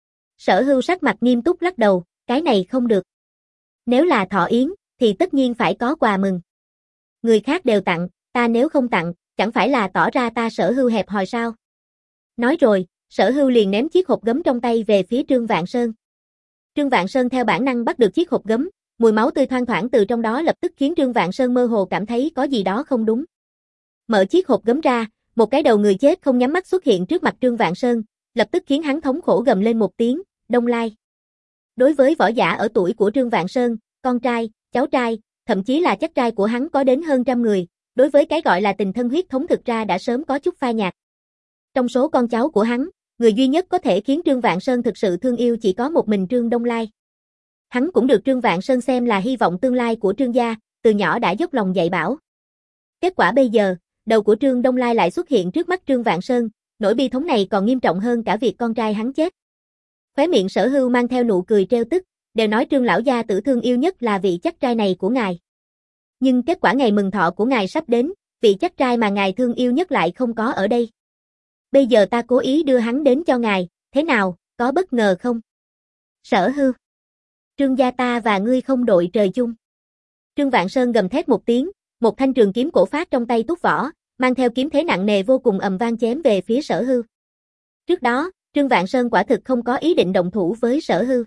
Sở Hưu sắc mặt nghiêm túc lắc đầu, cái này không được. Nếu là thọ yến, thì tất nhiên phải có quà mừng. Người khác đều tặng, ta nếu không tặng, chẳng phải là tỏ ra ta Sở Hưu hẹp hòi sao? Nói rồi, Sở Hưu liền ném chiếc hộp gấm trong tay về phía Trương Vạn Sơn. Trương Vạn Sơn theo bản năng bắt được chiếc hộp gấm, mùi máu tươi thoang thoảng từ trong đó lập tức khiến Trương Vạn Sơn mơ hồ cảm thấy có gì đó không đúng. Mở chiếc hộp gấm ra, một cái đầu người chết không nhắm mắt xuất hiện trước mặt Trương Vạn Sơn, lập tức khiến hắn thống khổ gầm lên một tiếng, Đông Lai. Đối với võ giả ở tuổi của Trương Vạn Sơn, con trai, cháu trai, thậm chí là chắc trai của hắn có đến hơn trăm người, đối với cái gọi là tình thân huyết thống thực ra đã sớm có chút phai nhạt. Trong số con cháu của hắn, người duy nhất có thể khiến Trương Vạn Sơn thực sự thương yêu chỉ có một mình Trương Đông Lai. Hắn cũng được Trương Vạn Sơn xem là hy vọng tương lai của Trương gia, từ nhỏ đã dốc lòng dạy bảo. Kết quả bây giờ, đầu của Trương Đông Lai lại xuất hiện trước mắt Trương Vạn Sơn, nỗi bi thống này còn nghiêm trọng hơn cả việc con trai hắn chết. Khóe miệng Sở Hưu mang theo nụ cười trêu tức, đều nói Trương lão gia tử thương yêu nhất là vị chắc trai này của ngài. Nhưng kết quả ngày mừng thọ của ngài sắp đến, vị chắc trai mà ngài thương yêu nhất lại không có ở đây. Bây giờ ta cố ý đưa hắn đến cho ngài, thế nào, có bất ngờ không? Sở Hưu. Trương gia ta và ngươi không đội trời chung. Trương Vạn Sơn gầm thét một tiếng, một thanh trường kiếm cổ phát trong tay túc võ, mang theo kiếm thế nặng nề vô cùng ầm vang chém về phía Sở Hưu. Trước đó, Trương Vạn Sơn quả thực không có ý định động thủ với Sở Hưu.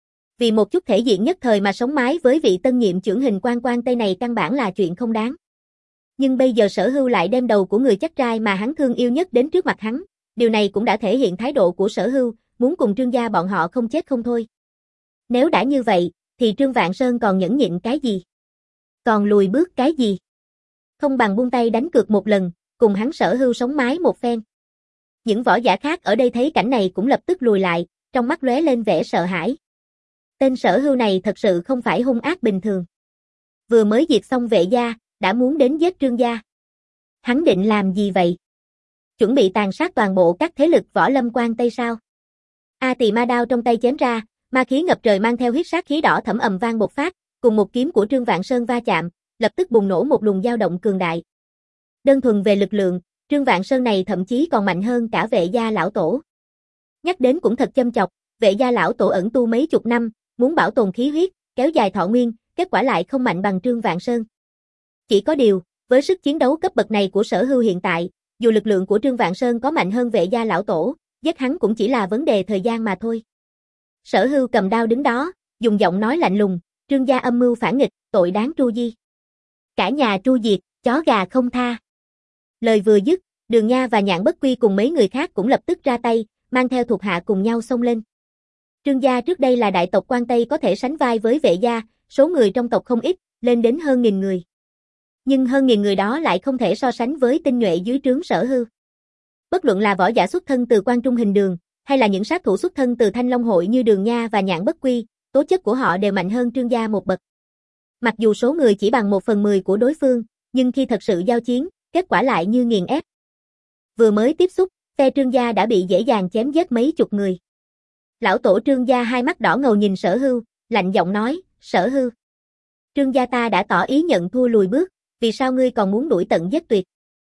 Vì một chút thể diện nhất thời mà sống mái với vị tân nhiệm chưởng hình quan quan Tây này căn bản là chuyện không đáng. Nhưng bây giờ Sở Hưu lại đem đầu của người chắc trai mà hắn thương yêu nhất đến trước mặt hắn, điều này cũng đã thể hiện thái độ của Sở Hưu, muốn cùng Trương gia bọn họ không chết không thôi. Nếu đã như vậy, thì Trương Vạn Sơn còn nhẫn nhịn cái gì? Còn lùi bước cái gì? Không bằng buông tay đánh cược một lần, cùng hắn Sở Hưu sống mái một phen. Những võ giả khác ở đây thấy cảnh này cũng lập tức lùi lại, trong mắt lóe lên vẻ sợ hãi. Tên Sở Hưu này thật sự không phải hung ác bình thường. Vừa mới diệt xong Vệ gia, đã muốn đến giết Trương gia. Hắn định làm gì vậy? Chuẩn bị tàn sát toàn bộ các thế lực võ lâm quan Tây sao? A Tỳ ma đao trong tay chém ra, ma khí ngập trời mang theo huyết sát khí đỏ thẫm ầm vang bộc phát, cùng một kiếm của Trương Vạn Sơn va chạm, lập tức bùng nổ một luồng dao động cường đại. Đơn thuần về lực lượng, Trương Vạn Sơn này thậm chí còn mạnh hơn cả Vệ gia lão tổ. Nhắc đến cũng thật châm chọc, Vệ gia lão tổ ẩn tu mấy chục năm, muốn bảo tồn khí huyết, kéo dài thọ nguyên, kết quả lại không mạnh bằng Trương Vạn Sơn. Chỉ có điều, với sức chiến đấu cấp bậc này của Sở Hưu hiện tại, dù lực lượng của Trương Vạn Sơn có mạnh hơn Vệ gia lão tổ, giết hắn cũng chỉ là vấn đề thời gian mà thôi. Sở Hưu cầm đao đứng đó, dùng giọng nói lạnh lùng, Trương gia âm mưu phản nghịch, tội đáng tru diệt. Cả nhà tru diệt, chó gà không tha. Lời vừa dứt, Đường Nha và Nhạn Bất Quy cùng mấy người khác cũng lập tức ra tay, mang theo thuộc hạ cùng nhau xông lên. Trương gia trước đây là đại tộc quan Tây có thể sánh vai với Vệ gia, số người trong tộc không ít, lên đến hơn nghìn người. Nhưng hơn nghìn người đó lại không thể so sánh với tinh nhuệ dưới trướng Sở Hưu. Bất luận là võ giả xuất thân từ Quan Trung Hình Đường, hay là những sát thủ xuất thân từ Thanh Long hội như Đường Nha và Nhạn Bất Quy, tố chất của họ đều mạnh hơn Trương gia một bậc. Mặc dù số người chỉ bằng một phần mười của đối phương, nhưng khi thật sự giao chiến, kết quả lại như nghiền ép. Vừa mới tiếp xúc, phe Trương gia đã bị dễ dàng chém giết mấy chục người. Lão tổ Trương gia hai mắt đỏ ngầu nhìn Sở Hưu, lạnh giọng nói, Sở Hưu. Trương gia ta đã tỏ ý nhận thua lùi bước, vì sao ngươi còn muốn đuổi tận giết tuyệt?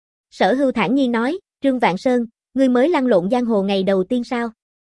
Sở Hưu thản nhiên nói, Trương Vạn Sơn, ngươi mới lăn lộn giang hồ ngày đầu tiên sao?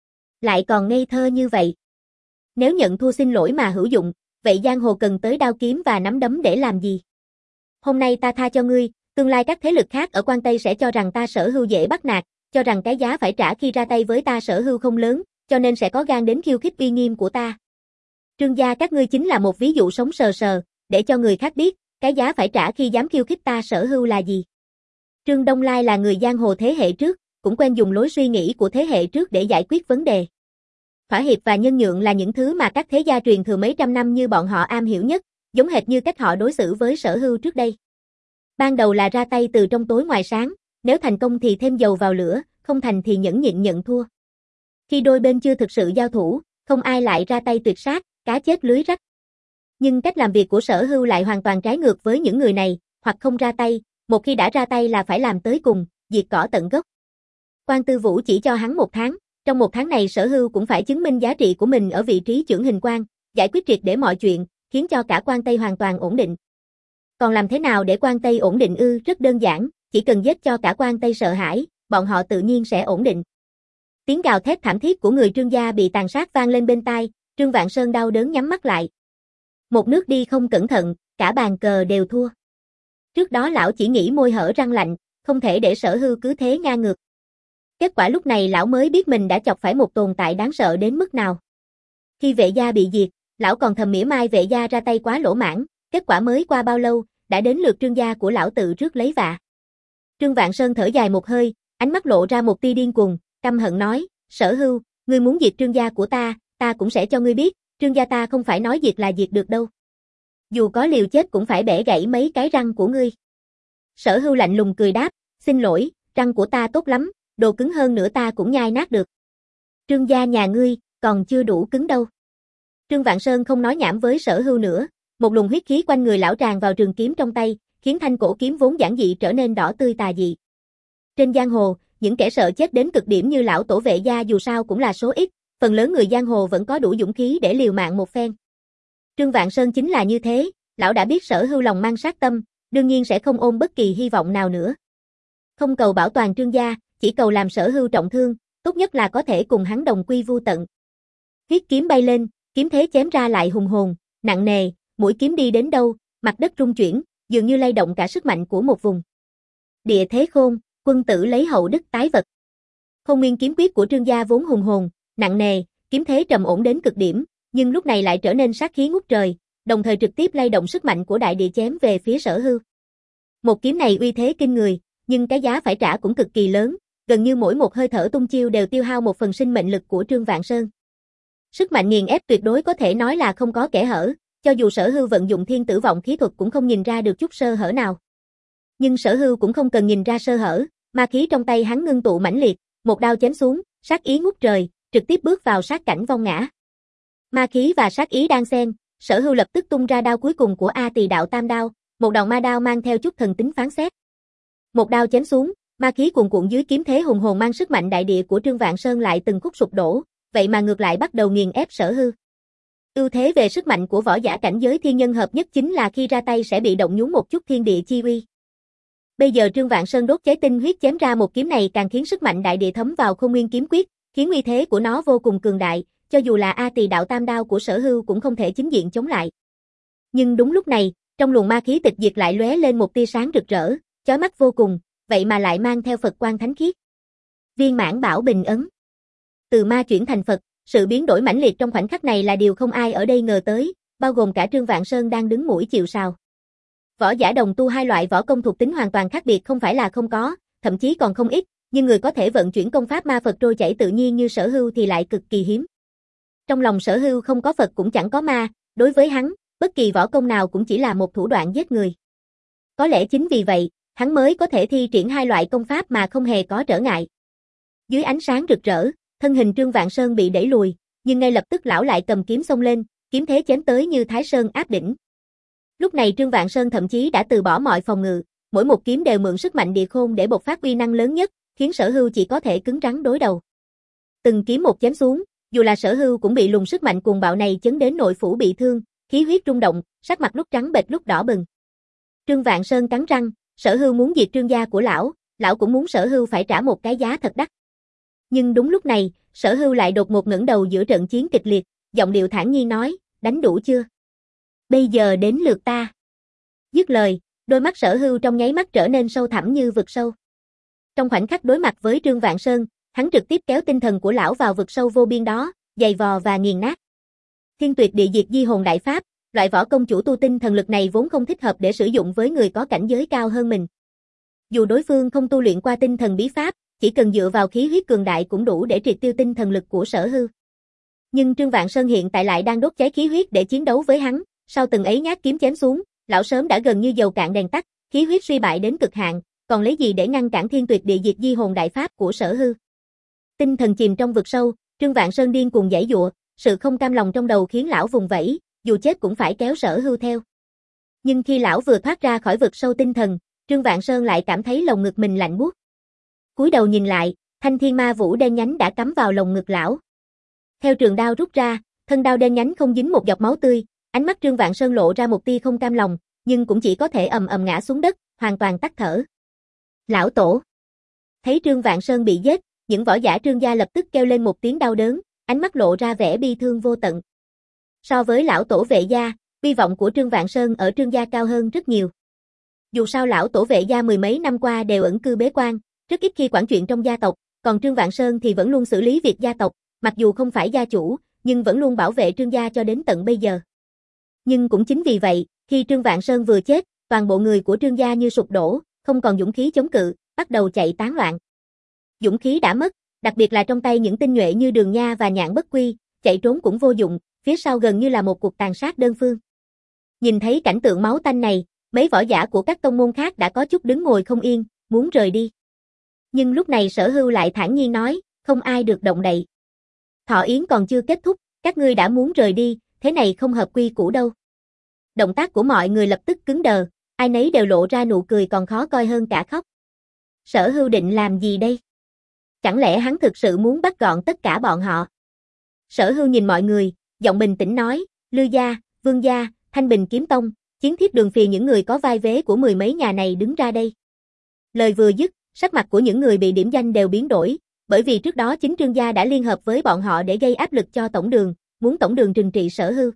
Lại còn ngây thơ như vậy. Nếu nhận thua xin lỗi mà hữu dụng, vậy giang hồ cần tới đao kiếm và nắm đấm để làm gì? Hôm nay ta tha cho ngươi, tương lai các thế lực khác ở Quan Tây sẽ cho rằng ta Sở Hưu dễ bắt nạt, cho rằng cái giá phải trả khi ra tay với ta Sở Hưu không lớn, cho nên sẽ có gan đến khiêu khích uy nghiêm của ta. Trương gia các ngươi chính là một ví dụ sống sờ sờ, để cho người khác biết, cái giá phải trả khi dám khiêu khích ta Sở Hưu là gì. Trương Đông Lai là người giang hồ thế hệ trước, cũng quen dùng lối suy nghĩ của thế hệ trước để giải quyết vấn đề. Thỏa hiệp và nhân nhượng là những thứ mà các thế gia truyền thừa mấy trăm năm như bọn họ am hiểu nhất, giống hệt như cách họ đối xử với Sở Hưu trước đây. Ban đầu là ra tay từ trong tối ngoài sáng, nếu thành công thì thêm dầu vào lửa, không thành thì nhẫn nhịn nhận thua. Khi đôi bên chưa thực sự giao thủ, không ai lại ra tay tuyệt sát, cá chết lưới rách. Nhưng cách làm việc của Sở Hưu lại hoàn toàn trái ngược với những người này, hoặc không ra tay, một khi đã ra tay là phải làm tới cùng, diệt cỏ tận gốc. Quan Tư Vũ chỉ cho hắn một tháng, trong một tháng này Sở Hưu cũng phải chứng minh giá trị của mình ở vị trí chưởng hình quan, giải quyết triệt để mọi chuyện, khiến cho cả Quan Tây hoàn toàn ổn định. Còn làm thế nào để Quan Tây ổn định ư? Rất đơn giản, chỉ cần giết cho cả Quan Tây sợ hãi, bọn họ tự nhiên sẽ ổn định. Tiếng gào thét thảm thiết của người Trương gia bị tàn sát vang lên bên tai, Trương Vạn Sơn đau đớn nhắm mắt lại. Một nước đi không cẩn thận, cả bàn cờ đều thua. Trước đó lão chỉ nghĩ môi hở răng lạnh, không thể để Sở Hưu cứ thế ngang ngược. Kết quả lúc này lão mới biết mình đã chọc phải một tồn tại đáng sợ đến mức nào. Khi Vệ gia bị diệt, lão còn thầm mỉa mai Vệ gia ra tay quá lỗ mãng, kết quả mới qua bao lâu, đã đến lượt Trương gia của lão tự rước lấy vạ. Trương Vạn Sơn thở dài một hơi, ánh mắt lộ ra một tia điên cuồng, căm hận nói, Sở Hưu, ngươi muốn diệt Trương gia của ta, ta cũng sẽ cho ngươi biết, Trương gia ta không phải nói diệt là diệt được đâu. Dù có liều chết cũng phải bẻ gãy mấy cái răng của ngươi. Sở Hưu lạnh lùng cười đáp, xin lỗi, răng của ta tốt lắm, đồ cứng hơn nữa ta cũng nhai nát được. Trương gia nhà ngươi, còn chưa đủ cứng đâu. Trương Vạn Sơn không nói nhảm với Sở Hưu nữa, một luồng huyết khí quanh người lão tràn vào trường kiếm trong tay, khiến thanh cổ kiếm vốn giản dị trở nên đỏ tươi tà dị. Trên giang hồ, những kẻ sợ chết đến cực điểm như lão tổ Vệ gia dù sao cũng là số ít, phần lớn người giang hồ vẫn có đủ dũng khí để liều mạng một phen. Trương Vạn Sơn chính là như thế, lão đã biết Sở Hưu lòng mang sát tâm, đương nhiên sẽ không ôm bất kỳ hy vọng nào nữa. Không cầu bảo toàn Trương gia, chỉ cầu làm Sở Hưu trọng thương, tốt nhất là có thể cùng hắn đồng quy vu tận. Huyết kiếm bay lên, kiếm thế chém ra lại hùng hồn, nặng nề, mũi kiếm đi đến đâu, mặt đất rung chuyển, dường như lay động cả sức mạnh của một vùng. Địa thế khôn, quân tử lấy hậu đức tái vật. Không Nguyên kiếm quyết của Trương gia vốn hùng hồn, nặng nề, kiếm thế trầm ổn đến cực điểm, nhưng lúc này lại trở nên sát khí ngút trời, đồng thời trực tiếp lay động sức mạnh của đại địa chém về phía Sở Hưu. Một kiếm này uy thế kinh người, nhưng cái giá phải trả cũng cực kỳ lớn, gần như mỗi một hơi thở tung chiêu đều tiêu hao một phần sinh mệnh lực của Trương Vạn Sơn. Sức mạnh nghiền ép tuyệt đối có thể nói là không có kẽ hở, cho dù Sở Hưu vận dụng thiên tử vọng khí thuật cũng không nhìn ra được chút sơ hở nào. Nhưng Sở Hưu cũng không cần nhìn ra sơ hở, ma khí trong tay hắn ngưng tụ mãnh liệt, một đao chém xuống, sát ý ngút trời, trực tiếp bước vào sát cảnh vong ngã. Ma khí và sát ý đan xen, Sở Hưu lập tức tung ra đao cuối cùng của A Tỳ Đạo Tam Đao, một đòn ma đao mang theo chút thần tính phán xét. Một đao chém xuống, ma khí cuồn cuộn dưới kiếm thế hùng hồn mang sức mạnh đại địa của Trương Vạn Sơn lại từng khúc sụp đổ, vậy mà ngược lại bắt đầu nghiền ép Sở Hưu. Ưu thế về sức mạnh của võ giả cảnh giới thiên nhân hợp nhất chính là khi ra tay sẽ bị động nhúng một chút thiên địa chi uy. Bây giờ Trương Vạn Sơn đốt cháy tinh huyết chém ra một kiếm này càng khiến sức mạnh đại địa thấm vào Không Nguyên kiếm quyết, khiến uy thế của nó vô cùng cường đại, cho dù là A Tỳ Đạo Tam Đao của Sở Hưu cũng không thể chính diện chống lại. Nhưng đúng lúc này, trong luồng ma khí tịch diệt lại lóe lên một tia sáng rực rỡ, chói mắt vô cùng, vậy mà lại mang theo Phật quang thánh khiết. Viên mãn bảo bình ấn. Từ ma chuyển thành Phật, sự biến đổi mãnh liệt trong khoảnh khắc này là điều không ai ở đây ngờ tới, bao gồm cả Trương Vạn Sơn đang đứng mũi chịu sào. Võ giả đồng tu hai loại võ công thuộc tính hoàn toàn khác biệt không phải là không có, thậm chí còn không ít, nhưng người có thể vận chuyển công pháp ma Phật trôi chảy tự nhiên như Sở Hưu thì lại cực kỳ hiếm. Trong lòng Sở Hưu không có Phật cũng chẳng có ma, đối với hắn, bất kỳ võ công nào cũng chỉ là một thủ đoạn giết người. Có lẽ chính vì vậy, hắn mới có thể thi triển hai loại công pháp mà không hề có trở ngại. Dưới ánh sáng rực rỡ, thân hình Trương Vạn Sơn bị đẩy lùi, nhưng ngay lập tức lão lại cầm kiếm xông lên, kiếm thế chém tới như Thái Sơn áp đỉnh. Lúc này Trương Vạn Sơn thậm chí đã từ bỏ mọi phòng ngự, mỗi một kiếm đều mượn sức mạnh địa khôn để bộc phát uy năng lớn nhất, khiến Sở Hưu chỉ có thể cứng rắn đối đầu. Từng kiếm một chém xuống, dù là Sở Hưu cũng bị luồng sức mạnh cuồng bạo này chấn đến nội phủ bị thương, khí huyết rung động, sắc mặt lúc trắng bệch lúc đỏ bừng. Trương Vạn Sơn cắn răng, Sở Hưu muốn diệt Trương gia của lão, lão cũng muốn Sở Hưu phải trả một cái giá thật đắt. Nhưng đúng lúc này, Sở Hưu lại đột ngột ngẩng đầu giữa trận chiến kịch liệt, giọng điệu thản nhiên nói, đánh đủ chưa? Bây giờ đến lượt ta. Dứt lời, đôi mắt Sở Hưu trong nháy mắt trở nên sâu thẳm như vực sâu. Trong khoảnh khắc đối mặt với Trương Vạn Sơn, hắn trực tiếp kéo tinh thần của lão vào vực sâu vô biên đó, dày vò và nghiền nát. Thiên Tuyệt Địa Diệt Di Hồn Đại Pháp, loại võ công chủ tu tinh thần lực này vốn không thích hợp để sử dụng với người có cảnh giới cao hơn mình. Dù đối phương không tu luyện qua tinh thần bí pháp, chỉ cần dựa vào khí huyết cường đại cũng đủ để triệt tiêu tinh thần lực của Sở Hưu. Nhưng Trương Vạn Sơn hiện tại lại đang đốt cháy khí huyết để chiến đấu với hắn, sau từng ấy nhát kiếm chém xuống, lão sớm đã gần như dầu cạn đèn tắt, khí huyết suy bại đến cực hạn, còn lấy gì để ngăn cản Thiên Tuyệt Địa Diệt Di Hồn Đại Pháp của Sở Hưu. Tinh thần chìm trong vực sâu, Trương Vạn Sơn điên cuồng giãy giụa, sự không cam lòng trong đầu khiến lão vùng vẫy, dù chết cũng phải kéo Sở Hưu theo. Nhưng khi lão vừa thoát ra khỏi vực sâu tinh thần, Trương Vạn Sơn lại cảm thấy lồng ngực mình lạnh buốt. Cúi đầu nhìn lại, thanh thiên ma vũ đen nhánh đã cắm vào lồng ngực lão. Theo trường đao rút ra, thân đao đen nhánh không dính một giọt máu tươi, ánh mắt Trương Vạn Sơn lộ ra một tia không cam lòng, nhưng cũng chỉ có thể ầm ầm ngã xuống đất, hoàn toàn tắt thở. Lão tổ. Thấy Trương Vạn Sơn bị giết, những võ giả Trương gia lập tức kêu lên một tiếng đau đớn, ánh mắt lộ ra vẻ bi thương vô tận. So với lão tổ Vệ gia, uy vọng của Trương Vạn Sơn ở Trương gia cao hơn rất nhiều. Dù sao lão tổ Vệ gia mười mấy năm qua đều ẩn cư bế quan, rất ít khi quản chuyện trong gia tộc, còn Trương Vạn Sơn thì vẫn luôn xử lý việc gia tộc, mặc dù không phải gia chủ, nhưng vẫn luôn bảo vệ Trương gia cho đến tận bây giờ. Nhưng cũng chính vì vậy, khi Trương Vạn Sơn vừa chết, toàn bộ người của Trương gia như sụp đổ, không còn dũng khí chống cự, bắt đầu chạy tán loạn. Dũng khí đã mất, đặc biệt là trong tay những tinh nhuệ như Đường Nha và Nhạn Bất Quy, chạy trốn cũng vô dụng, phía sau gần như là một cuộc tàn sát đơn phương. Nhìn thấy cảnh tượng máu tanh này, mấy võ giả của các tông môn khác đã có chút đứng ngồi không yên, muốn rời đi. Nhưng lúc này Sở Hưu lại thản nhiên nói, không ai được động đậy. Thọ yến còn chưa kết thúc, các ngươi đã muốn rời đi, thế này không hợp quy củ đâu. Động tác của mọi người lập tức cứng đờ, ai nấy đều lộ ra nụ cười còn khó coi hơn cả khóc. Sở Hưu định làm gì đây? Chẳng lẽ hắn thực sự muốn bắt gọn tất cả bọn họ? Sở Hưu nhìn mọi người, giọng bình tĩnh nói, Lư gia, Vương gia, Thanh Bình Kiếm Tông, Chiến Thiết Đường phiền những người có vai vế của mười mấy nhà này đứng ra đây. Lời vừa dứt, sắc mặt của những người bị điểm danh đều biến đổi, bởi vì trước đó chính Trương gia đã liên hợp với bọn họ để gây áp lực cho tổng đường, muốn tổng đường trừng trị Sở Hưu.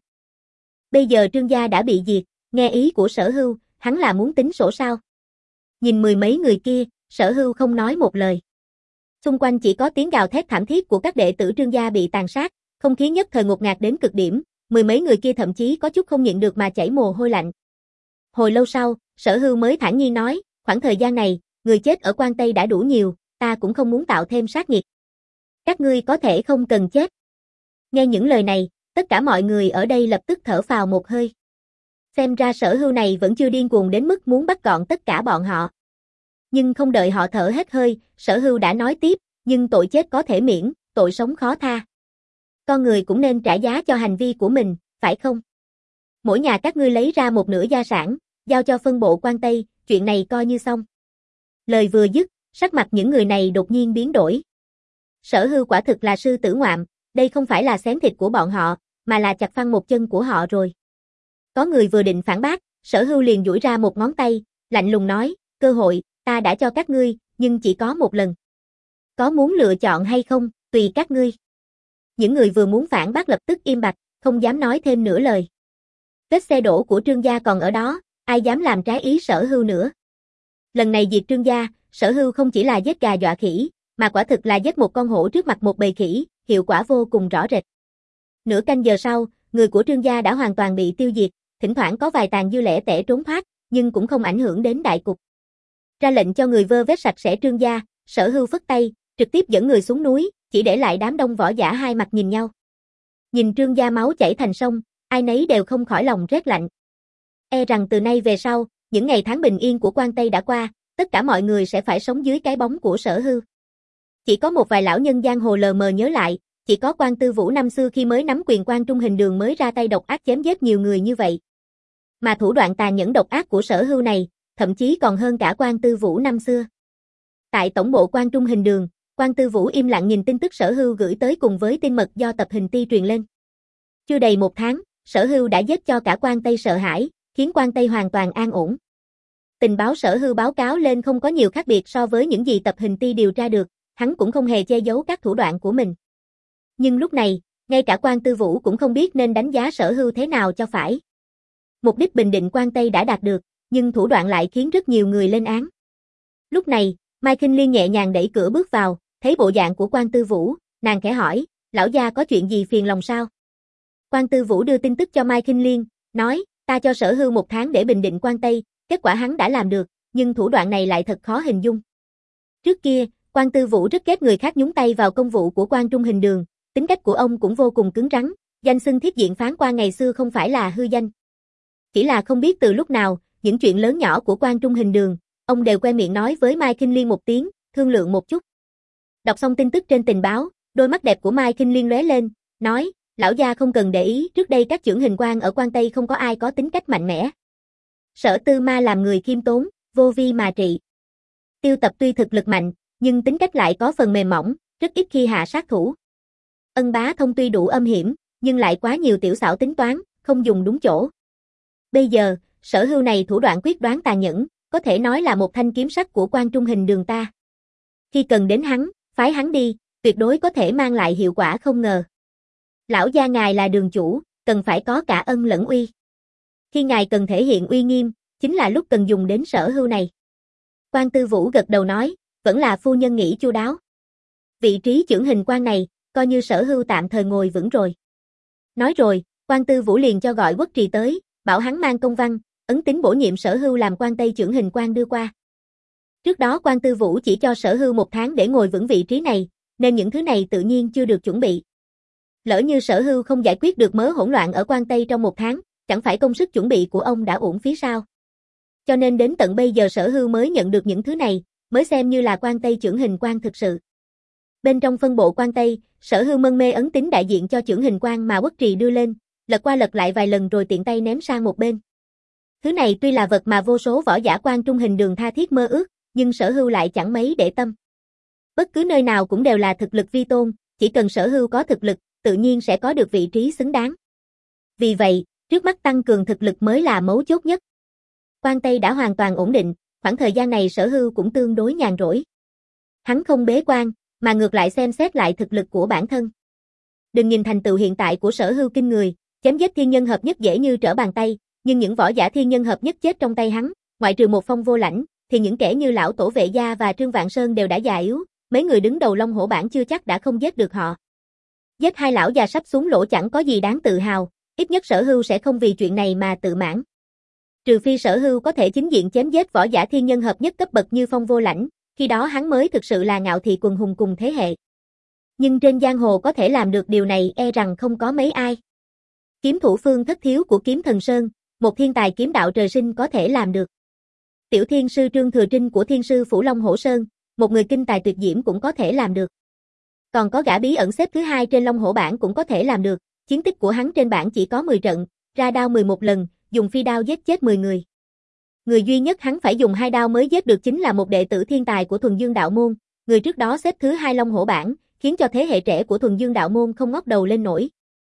Bây giờ Trương gia đã bị diệt, nghe ý của Sở Hưu, hắn là muốn tính sổ sao? Nhìn mười mấy người kia, Sở Hưu không nói một lời. Xung quanh chỉ có tiếng gào thét thảm thiết của các đệ tử Trương gia bị tàn sát, không khí nhất thời ngột ngạt đến cực điểm, mười mấy người kia thậm chí có chút không nhịn được mà chảy mồ hôi lạnh. Hồi lâu sau, Sở Hưu mới thản nhiên nói, khoảng thời gian này, người chết ở Quan Tây đã đủ nhiều, ta cũng không muốn tạo thêm sát nghiệt. Các ngươi có thể không cần chết. Nghe những lời này, tất cả mọi người ở đây lập tức thở phào một hơi. Xem ra Sở Hưu này vẫn chưa điên cuồng đến mức muốn bắt gọn tất cả bọn họ. Nhưng không đợi họ thở hết hơi, Sở Hưu đã nói tiếp, nhưng tội chết có thể miễn, tội sống khó tha. Con người cũng nên trả giá cho hành vi của mình, phải không? Mỗi nhà các ngươi lấy ra một nửa gia sản, giao cho phân bộ Quan Tây, chuyện này coi như xong. Lời vừa dứt, sắc mặt những người này đột nhiên biến đổi. Sở Hưu quả thực là sư tử ngoạm, đây không phải là xén thịt của bọn họ, mà là chặt phăng một chân của họ rồi. Có người vừa định phản bác, Sở Hưu liền duỗi ra một ngón tay, lạnh lùng nói, cơ hội, ta đã cho các ngươi, nhưng chỉ có một lần. Có muốn lựa chọn hay không, tùy các ngươi. Những người vừa muốn phản bác lập tức im bặt, không dám nói thêm nửa lời. Vết xe đổ của Trương gia còn ở đó, ai dám làm trái ý Sở Hưu nữa. Lần này diệt Trương gia, Sở Hưu không chỉ là giết gà dọa khỉ, mà quả thực là giết một con hổ trước mặt một bầy khỉ, hiệu quả vô cùng rõ rệt. Nửa canh giờ sau, người của Trương gia đã hoàn toàn bị tiêu diệt, thỉnh thoảng có vài tàn dư lẻ tẻ trốn thoát, nhưng cũng không ảnh hưởng đến đại cục. Ra lệnh cho người vơ vét sạch sẽ Trương gia, Sở Hưu phất tay, trực tiếp dẫn người xuống núi, chỉ để lại đám đông võ giả hai mặt nhìn nhau. Nhìn Trương gia máu chảy thành sông, ai nấy đều không khỏi lòng rét lạnh. E rằng từ nay về sau, những ngày tháng bình yên của Quan Tây đã qua, tất cả mọi người sẽ phải sống dưới cái bóng của Sở Hưu. Chỉ có một vài lão nhân giang hồ lờ mờ nhớ lại, chỉ có Quan Tư Vũ năm xưa khi mới nắm quyền Quan Trung Hình Đường mới ra tay độc ác chém giết nhiều người như vậy. Mà thủ đoạn tàn nhẫn độc ác của Sở Hưu này, thậm chí còn hơn cả Quan Tư Vũ năm xưa. Tại tổng bộ Quan Trung Hình Đường, Quan Tư Vũ im lặng nhìn tin tức Sở Hưu gửi tới cùng với tin mật do tập hình ti truyền lên. Chưa đầy một tháng, Sở Hưu đã giết cho cả Quan Tây sợ hãi, khiến Quan Tây hoàn toàn an ổn. Tình báo Sở Hưu báo cáo lên không có nhiều khác biệt so với những gì tập hình ti điều tra được, hắn cũng không hề che giấu các thủ đoạn của mình. Nhưng lúc này, ngay cả Quan Tư Vũ cũng không biết nên đánh giá Sở Hưu thế nào cho phải. Mục đích bình định Quan Tây đã đạt được, nhưng thủ đoạn lại khiến rất nhiều người lên án. Lúc này, Mai Kinh Liên nhẹ nhàng đẩy cửa bước vào, thấy bộ dạng của Quan Tư Vũ, nàng khẽ hỏi, lão gia có chuyện gì phiền lòng sao? Quan Tư Vũ đưa tin tức cho Mai Kinh Liên, nói, ta cho Sở Hưu một tháng để bình định Quan Tây, kết quả hắn đã làm được, nhưng thủ đoạn này lại thật khó hình dung. Trước kia, Quan Tư Vũ rất ghét người khác nhúng tay vào công vụ của Quan Trung Hình Đường, tính cách của ông cũng vô cùng cứng rắn, danh xưng thiết diện phán quan ngày xưa không phải là hư danh. Chỉ là không biết từ lúc nào, những chuyện lớn nhỏ của Quan Trung Hình Đường, ông đều quen miệng nói với Mai Kinh Liên một tiếng, thương lượng một chút. Đọc xong tin tức trên tình báo, đôi mắt đẹp của Mai Kinh Liên lóe lên, nói, lão gia không cần để ý, trước đây các chưởng hình quan ở Quan Tây không có ai có tính cách mạnh mẽ. Sở Tư Ma làm người khiêm tốn, vô vi mà trị. Tiêu Tập tuy thực lực mạnh, nhưng tính cách lại có phần mềm mỏng, rất ít khi hạ sát thủ. Ân Bá Thông tuy đủ âm hiểm, nhưng lại quá nhiều tiểu xảo tính toán, không dùng đúng chỗ. Bây giờ, Sở Hưu này thủ đoạn quyết đoán tàn nhẫn, có thể nói là một thanh kiếm sắc của Quan Trung Hình Đường ta. Khi cần đến hắn, phái hắn đi, tuyệt đối có thể mang lại hiệu quả không ngờ. Lão gia ngài là đường chủ, cần phải có cả ân lẫn uy. Khi ngài cần thể hiện uy nghiêm, chính là lúc cần dùng đến Sở Hưu này. Quan Tư Vũ gật đầu nói, vẫn là phu nhân nghĩ chu đáo. Vị trí chưởng hình quan này, coi như Sở Hưu tạm thời ngồi vững rồi. Nói rồi, Quan Tư Vũ liền cho gọi Quốc Trì tới, bảo hắn mang công văn, ấn tín bổ nhiệm Sở Hưu làm quan Tây chưởng hình quan đưa qua. Trước đó Quan Tư Vũ chỉ cho Sở Hưu một tháng để ngồi vững vị trí này, nên những thứ này tự nhiên chưa được chuẩn bị. Lỡ như Sở Hưu không giải quyết được mớ hỗn loạn ở quan Tây trong một tháng, chẳng phải công sức chuẩn bị của ông đã uổng phí sao? Cho nên đến tận bây giờ Sở Hưu mới nhận được những thứ này, mới xem như là quan Tây chưởng hình quan thực sự. Bên trong phân bộ quan Tây, Sở Hưu mân mê ấn tín đại diện cho chưởng hình quan mà Quốc Trì đưa lên, lật qua lật lại vài lần rồi tiện tay ném sang một bên. Thứ này tuy là vật mà vô số võ giả quan trung hình đường tha thiết mơ ước, nhưng Sở Hưu lại chẳng mấy để tâm. Bất cứ nơi nào cũng đều là thực lực vi tôn, chỉ cần Sở Hưu có thực lực, tự nhiên sẽ có được vị trí xứng đáng. Vì vậy, trước mắt tăng cường thực lực mới là mấu chốt nhất. Quan Tây đã hoàn toàn ổn định, khoảng thời gian này Sở Hưu cũng tương đối nhàn rỗi. Hắn không bế quan, mà ngược lại xem xét lại thực lực của bản thân. Đừng nhìn thành tựu hiện tại của Sở Hưu kinh người, chém giết thiên nhân hợp nhất dễ như trở bàn tay, nhưng những võ giả thiên nhân hợp nhất chết trong tay hắn, ngoại trừ một Phong Vô Lãnh, thì những kẻ như lão tổ Vệ Gia và Trương Vạn Sơn đều đã già yếu, mấy người đứng đầu Long Hổ bảng chưa chắc đã không giết được họ. Giết hai lão già sắp xuống lỗ chẳng có gì đáng tự hào, ít nhất Sở Hưu sẽ không vì chuyện này mà tự mãn. Trừ phi Sở Hưu có thể chính diện chém giết võ giả thiên nhân hợp nhất cấp bậc như Phong Vô Lãnh, khi đó hắn mới thực sự là ngạo thị quần hùng cùng thế hệ. Nhưng trên giang hồ có thể làm được điều này e rằng không có mấy ai. Kiếm thủ Phương Thất Thiếu của Kiếm Thần Sơn, một thiên tài kiếm đạo trời sinh có thể làm được. Tiểu thiên sư Trương Thừa Trinh của Thiên sư Phủ Long Hổ Sơn, một người kinh tài tuyệt diễm cũng có thể làm được. Còn có gã bí ẩn xếp thứ hai trên Long Hổ bảng cũng có thể làm được, chiến tích của hắn trên bảng chỉ có mười trận, ra đao mười một lần, dùng phi đao giết chết mười người. Người duy nhất hắn phải dùng hai đao mới giết được chính là một đệ tử thiên tài của Thuần Dương Đạo Môn, người trước đó xếp thứ hai Long Hổ bảng, khiến cho thế hệ trẻ của Thuần Dương Đạo Môn không ngóc đầu lên nổi.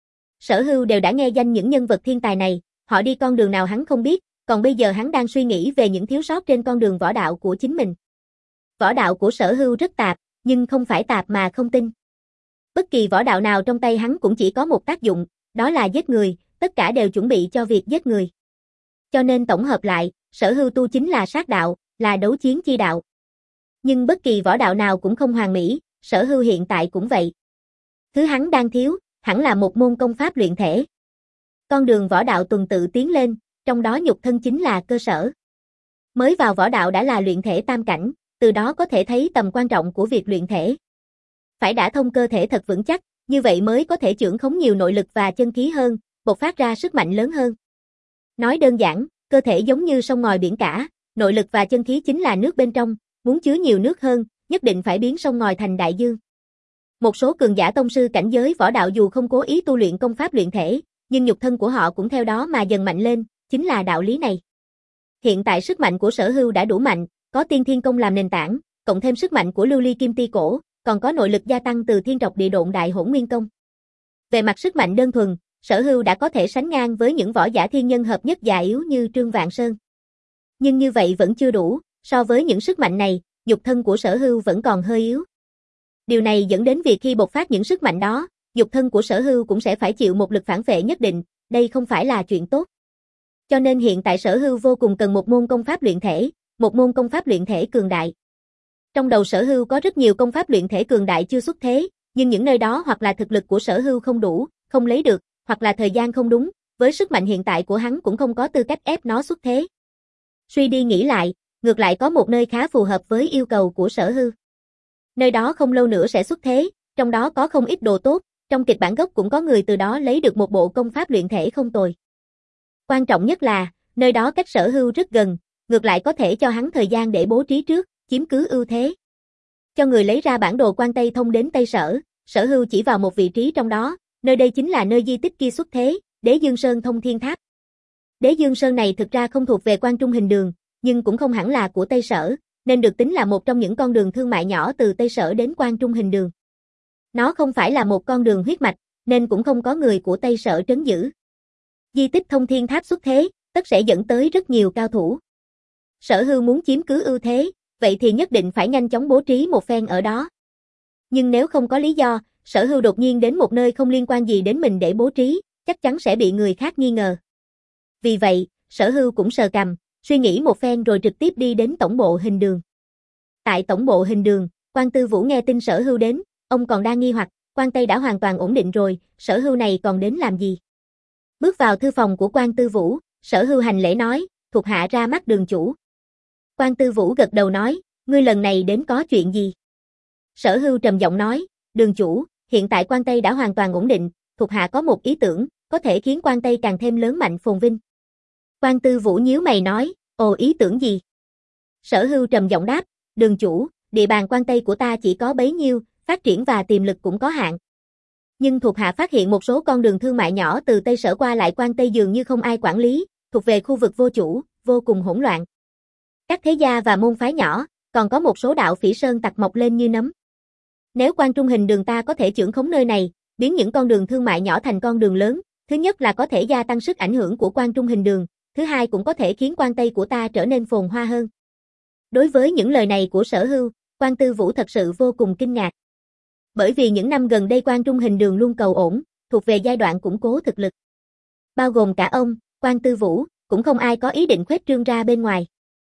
Sở Hưu đều đã nghe danh những nhân vật thiên tài này, họ đi con đường nào hắn không biết, còn bây giờ hắn đang suy nghĩ về những thiếu sót trên con đường võ đạo của chính mình. Võ đạo của Sở Hưu rất tạp, nhưng không phải tạp mà không tinh. Bất kỳ võ đạo nào trong tay hắn cũng chỉ có một tác dụng, đó là giết người, tất cả đều chuẩn bị cho việc giết người. Cho nên tổng hợp lại, Sở Hưu tu chính là sát đạo, là đấu chiến chi đạo. Nhưng bất kỳ võ đạo nào cũng không hoàn mỹ, Sở Hưu hiện tại cũng vậy. Thứ hắn đang thiếu, hẳn là một môn công pháp luyện thể. Con đường võ đạo tuần tự tiến lên, trong đó nhục thân chính là cơ sở. Mới vào võ đạo đã là luyện thể tam cảnh, từ đó có thể thấy tầm quan trọng của việc luyện thể. Phải đã thông cơ thể thật vững chắc, như vậy mới có thể chưởng khống nhiều nội lực và chân khí hơn, bộc phát ra sức mạnh lớn hơn. Nói đơn giản, cơ thể giống như sông ngòi biển cả, nội lực và chân khí chính là nước bên trong, muốn chứa nhiều nước hơn, nhất định phải biến sông ngòi thành đại dương. Một số cường giả tông sư cảnh giới võ đạo dù không cố ý tu luyện công pháp luyện thể, nhưng nhục thân của họ cũng theo đó mà dần mạnh lên, chính là đạo lý này. Hiện tại sức mạnh của Sở Hưu đã đủ mạnh, có Tiên Thiên Công làm nền tảng, cộng thêm sức mạnh của Lưu Ly Kim Ti Cổ, còn có nội lực gia tăng từ Thiên Trọc Địa Độn Đại Hỗn Nguyên Công. Về mặt sức mạnh đơn thuần, Sở Hưu đã có thể sánh ngang với những võ giả thiên nhân hợp nhất già yếu như Trương Vạn Sơn. Nhưng như vậy vẫn chưa đủ, so với những sức mạnh này, nhục thân của Sở Hưu vẫn còn hơi yếu. Điều này dẫn đến việc khi bộc phát những sức mạnh đó, nhục thân của Sở Hưu cũng sẽ phải chịu một lực phản phệ nhất định, đây không phải là chuyện tốt. Cho nên hiện tại Sở Hưu vô cùng cần một môn công pháp luyện thể, một môn công pháp luyện thể cường đại. Trong đầu Sở Hưu có rất nhiều công pháp luyện thể cường đại chưa xuất thế, nhưng những nơi đó hoặc là thực lực của Sở Hưu không đủ, không lấy được, hoặc là thời gian không đúng, với sức mạnh hiện tại của hắn cũng không có tư cách ép nó xuất thế. Suy đi nghĩ lại, ngược lại có một nơi khá phù hợp với yêu cầu của Sở Hưu. Nơi đó không lâu nữa sẽ xuất thế, trong đó có không ít đồ tốt, trong kịch bản gốc cũng có người từ đó lấy được một bộ công pháp luyện thể không tồi. Quan trọng nhất là, nơi đó cách Sở Hưu rất gần, ngược lại có thể cho hắn thời gian để bố trí trước, chiếm cứ ưu thế. Cho người lấy ra bản đồ quan Tây thông đến Tây Sở, Sở Hưu chỉ vào một vị trí trong đó, nơi đây chính là nơi di tích kia xuất thế, Đế Dương Sơn thông thiên tháp. Đế Dương Sơn này thực ra không thuộc về quan trung hình đường, nhưng cũng không hẳn là của Tây Sở, nên được tính là một trong những con đường thương mại nhỏ từ Tây Sở đến quan trung hình đường. Nó không phải là một con đường huyết mạch, nên cũng không có người của Tây Sở trấn giữ. Di tích thông thiên tháp xuất thế, tất sẽ dẫn tới rất nhiều cao thủ. Sở Hưu muốn chiếm cứ ưu thế, vậy thì nhất định phải nhanh chóng bố trí một phen ở đó. Nhưng nếu không có lý do, Sở Hưu đột nhiên đến một nơi không liên quan gì đến mình để bố trí, chắc chắn sẽ bị người khác nghi ngờ. Vì vậy, Sở Hưu cũng sờ cằm, Suy nghĩ một phen rồi trực tiếp đi đến tổng bộ hình đường. Tại tổng bộ hình đường, Quan Tư Vũ nghe tin Sở Hưu đến, ông còn đang nghi hoặc, Quan Tây đã hoàn toàn ổn định rồi, Sở Hưu này còn đến làm gì? Bước vào thư phòng của Quan Tư Vũ, Sở Hưu hành lễ nói, thuộc hạ ra mắt đường chủ. Quan Tư Vũ gật đầu nói, ngươi lần này đến có chuyện gì? Sở Hưu trầm giọng nói, đường chủ, hiện tại Quan Tây đã hoàn toàn ổn định, thuộc hạ có một ý tưởng, có thể khiến Quan Tây càng thêm lớn mạnh phồn vinh. Quan Tư Vũ nhíu mày nói, ồ ý tưởng gì? Sở Hưu trầm giọng đáp, đường chủ, địa bàn Quan Tây của ta chỉ có bấy nhiêu, phát triển và tiềm lực cũng có hạn. Nhưng thuộc hạ phát hiện một số con đường thương mại nhỏ từ Tây Sở qua lại Quan Tây dường như không ai quản lý, thuộc về khu vực vô chủ, vô cùng hỗn loạn. Các thế gia và môn phái nhỏ, còn có một số đạo phỉ sơn tặc mọc lên như nấm. Nếu Quan Trung hình đường ta có thể chưởng khống nơi này, biến những con đường thương mại nhỏ thành con đường lớn, thứ nhất là có thể gia tăng sức ảnh hưởng của Quan Trung hình đường, thứ hai cũng có thể khiến Quan Tây của ta trở nên phồn hoa hơn. Đối với những lời này của Sở Hưu, Quan Tư Vũ thật sự vô cùng kinh ngạc. Bởi vì những năm gần đây Quan Trung hình đường luôn cầu ổn, thuộc về giai đoạn củng cố thực lực. Bao gồm cả ông, Quan Tư Vũ, cũng không ai có ý định khuếch trương ra bên ngoài.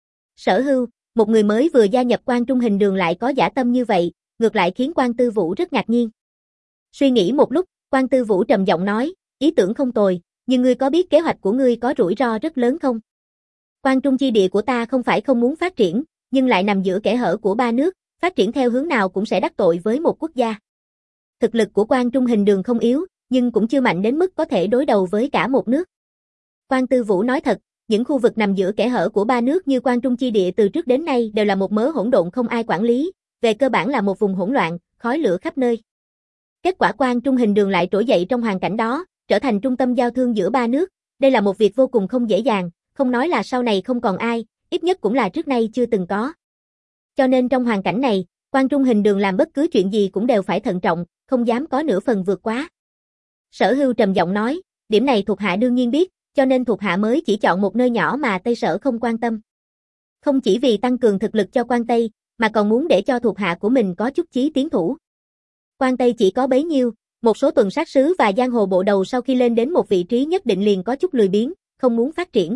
Sở Hưu, một người mới vừa gia nhập Quan Trung hình đường lại có dã tâm như vậy, ngược lại khiến Quan Tư Vũ rất ngạc nhiên. Suy nghĩ một lúc, Quan Tư Vũ trầm giọng nói, ý tưởng không tồi, nhưng ngươi có biết kế hoạch của ngươi có rủi ro rất lớn không? Quan Trung chi địa của ta không phải không muốn phát triển, nhưng lại nằm giữa kẽ hở của ba nước, phát triển theo hướng nào cũng sẽ đắc tội với một quốc gia. Thực lực của Quan Trung hình đường không yếu, nhưng cũng chưa mạnh đến mức có thể đối đầu với cả một nước. Quan Tư Vũ nói thật, những khu vực nằm giữa kẽ hở của ba nước như Quan Trung chi địa từ trước đến nay đều là một mớ hỗn độn không ai quản lý, về cơ bản là một vùng hỗn loạn, khói lửa khắp nơi. Kết quả Quan Trung hình đường lại trỗi dậy trong hoàn cảnh đó, trở thành trung tâm giao thương giữa ba nước, đây là một việc vô cùng không dễ dàng, không nói là sau này không còn ai, ít nhất cũng là trước nay chưa từng có. Cho nên trong hoàn cảnh này, Quan Trung hình đường làm bất cứ chuyện gì cũng đều phải thận trọng, không dám có nửa phần vượt quá. Sở Hưu trầm giọng nói, điểm này thuộc hạ đương nhiên biết, cho nên thuộc hạ mới chỉ chọn một nơi nhỏ mà Tây Sở không quan tâm. Không chỉ vì tăng cường thực lực cho Quan Tây, mà còn muốn để cho thuộc hạ của mình có chút chí tiến thủ. Quan Tây chỉ có bấy nhiêu, một số tuần sát sứ và giang hồ bộ đầu sau khi lên đến một vị trí nhất định liền có chút lười biếng, không muốn phát triển.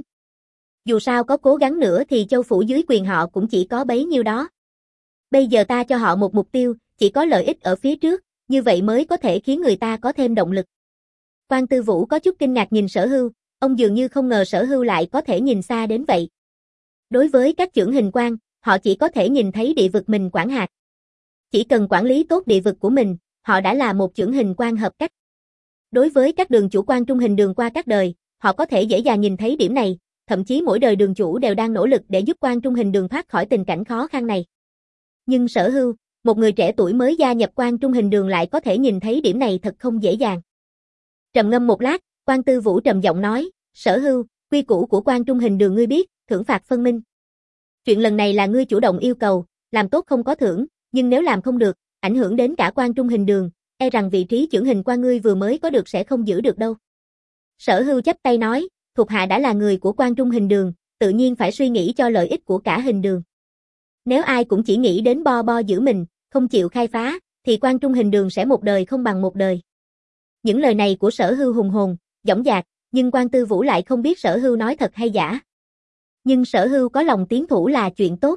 Dù sao có cố gắng nữa thì châu phủ dưới quyền họ cũng chỉ có bấy nhiêu đó. Bây giờ ta cho họ một mục tiêu, chỉ có lợi ích ở phía trước, như vậy mới có thể khiến người ta có thêm động lực. Quan Tư Vũ có chút kinh ngạc nhìn Sở Hưu, ông dường như không ngờ Sở Hưu lại có thể nhìn xa đến vậy. Đối với các chưởng hình quan, họ chỉ có thể nhìn thấy địa vực mình quản hạt. Chỉ cần quản lý tốt địa vực của mình, họ đã là một chưởng hình quan hợp cách. Đối với các đường chủ Quan Trung hình đường qua các đời, họ có thể dễ dàng nhìn thấy điểm này, thậm chí mỗi đời đường chủ đều đang nỗ lực để giúp Quan Trung hình đường thoát khỏi tình cảnh khó khăn này. Nhưng Sở Hưu, một người trẻ tuổi mới gia nhập Quan Trung hình đường lại có thể nhìn thấy điểm này thật không dễ dàng. Trầm ngâm một lát, Quan Tư Vũ trầm giọng nói, Sở Hưu, quy củ của Quan Trung hình đường ngươi biết, thưởng phạt phân minh. Chuyện lần này là ngươi chủ động yêu cầu, làm tốt không có thưởng, nhưng nếu làm không được, ảnh hưởng đến cả Quan Trung hình đường, e rằng vị trí chưởng hình quan ngươi vừa mới có được sẽ không giữ được đâu. Sở Hưu chắp tay nói, thuộc hạ đã là người của Quan Trung hình đường, tự nhiên phải suy nghĩ cho lợi ích của cả hình đường. Nếu ai cũng chỉ nghĩ đến bo bo giữ mình, không chịu khai phá, thì Quan Trung hình đường sẽ một đời không bằng một đời. Những lời này của Sở Hưu hùng hồn, dõng dạc, nhưng Quan Tư Vũ lại không biết Sở Hưu nói thật hay giả. Nhưng Sở Hưu có lòng tiến thủ là chuyện tốt.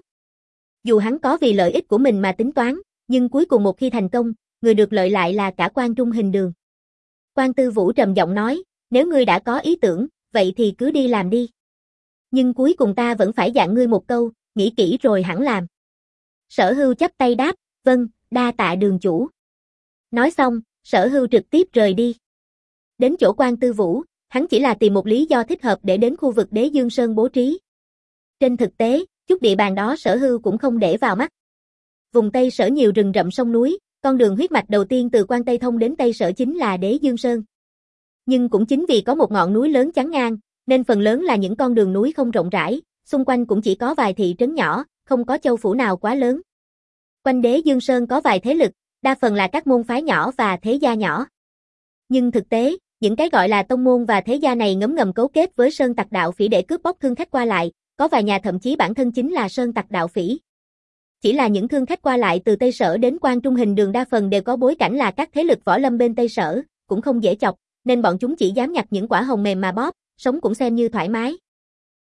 Dù hắn có vì lợi ích của mình mà tính toán, nhưng cuối cùng một khi thành công, người được lợi lại là cả Quan Trung hình đường. Quan Tư Vũ trầm giọng nói, nếu ngươi đã có ý tưởng, vậy thì cứ đi làm đi. Nhưng cuối cùng ta vẫn phải dặn ngươi một câu, nghĩ kỹ rồi hẳn làm. Sở Hưu chắp tay đáp, vâng, đa tạ đường chủ. Nói xong, Sở Hưu trực tiếp rời đi. Đến chỗ Quan Tư Vũ, hắn chỉ là tìm một lý do thích hợp để đến khu vực Đế Dương Sơn bố trí. Trên thực tế, chút địa bàn đó Sở Hưu cũng không để vào mắt. Vùng Tây Sở nhiều rừng rậm sông núi, con đường huyết mạch đầu tiên từ Quan Tây thông đến Tây Sở chính là Đế Dương Sơn. Nhưng cũng chính vì có một ngọn núi lớn chắn ngang, nên phần lớn là những con đường núi không rộng rãi, xung quanh cũng chỉ có vài thị trấn nhỏ, không có châu phủ nào quá lớn. Quanh Đế Dương Sơn có vài thế lực, đa phần là các môn phái nhỏ và thế gia nhỏ. Nhưng thực tế, những cái gọi là tông môn và thế gia này ngấm ngầm cấu kết với sơn tặc đạo phỉ để cướp bóc thương khách qua lại, có vài nhà thậm chí bản thân chính là sơn tặc đạo phỉ. Chỉ là những thương khách qua lại từ Tây Sở đến Quan Trung hình đường đa phần đều có bối cảnh là các thế lực võ lâm bên Tây Sở, cũng không dễ chọc, nên bọn chúng chỉ dám nhặt những quả hồng mềm mà bóp, sống cũng xem như thoải mái.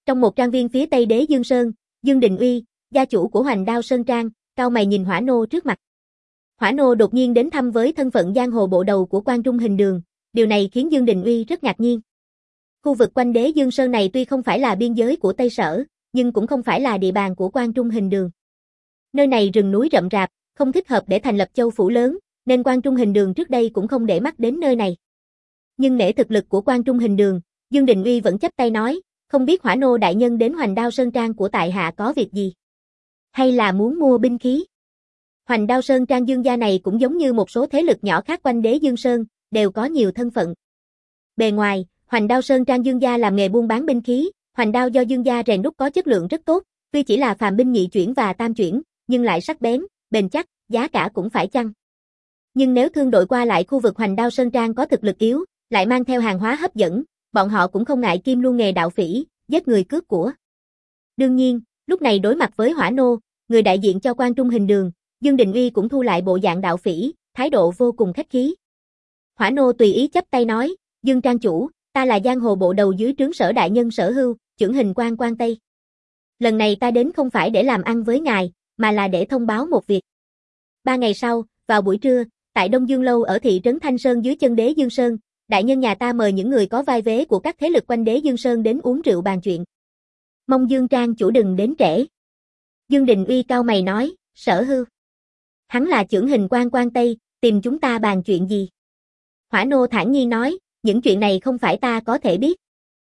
Trong một trang viên phía tây Đế Dương Sơn, Dương Đình Uy, gia chủ của Hoành Đao Sơn Trang, cau mày nhìn Hỏa Nô trước mặt. Hỏa Nô đột nhiên đến thăm với thân phận giang hồ bộ đầu của Quan Trung Hình Đường, điều này khiến Dương Đình Uy rất ngạc nhiên. Khu vực quanh Đế Dương Sơn này tuy không phải là biên giới của Tây Sở, nhưng cũng không phải là địa bàn của Quan Trung Hình Đường. Nơi này rừng núi rậm rạp, không thích hợp để thành lập châu phủ lớn, nên Quan Trung Hình Đường trước đây cũng không để mắt đến nơi này. Nhưng nể thực lực của Quan Trung Hình Đường, Dương Đình Uy vẫn chắp tay nói, không biết Hỏa Nô đại nhân đến Hoành Đao Sơn Trang của tại hạ có việc gì? Hay là muốn mua binh khí? Hoành Đao Sơn Trang Dương gia này cũng giống như một số thế lực nhỏ khác quanh Đế Dương Sơn, đều có nhiều thân phận. Bề ngoài, Hoành Đao Sơn Trang Dương gia làm nghề buôn bán binh khí, hoành đao do Dương gia rèn đúc có chất lượng rất tốt, tuy chỉ là phàm binh nhị chuyển và tam chuyển, nhưng lại sắc bén, bền chắc, giá cả cũng phải chăng. Nhưng nếu thương đội qua lại khu vực Hoành Đao Sơn Trang có thực lực yếu, lại mang theo hàng hóa hấp dẫn, bọn họ cũng không ngại kim luôn nghề đạo phỉ, giết người cướp của. Đương nhiên, lúc này đối mặt với Hỏa Nô, người đại diện cho Quan Trung Hình Đường, Dương Đình Uy cũng thu lại bộ dạng đạo phỉ, thái độ vô cùng khách khí. Hỏa Nô tùy ý chắp tay nói, Dương Trang chủ, ta là giang hồ bộ đầu dưới trướng Sở đại nhân Sở Hưu, chưởng hình quan Quan Tây. Lần này ta đến không phải để làm ăn với ngài, mà là để thông báo một việc. Ba ngày sau, vào buổi trưa, tại Đông Dương Lâu ở thị trấn Thanh Sơn dưới chân Đế Dương Sơn, đại nhân nhà ta mời những người có vai vế của các thế lực quanh Đế Dương Sơn đến uống rượu bàn chuyện. Mong Dương Trang chủ đừng đến trễ. Dương Đình Uy cau mày nói, Sở Hưu. Hắn là chưởng hình quan Quan Tây, tìm chúng ta bàn chuyện gì? Hỏa Nô thản nhiên nói, những chuyện này không phải ta có thể biết.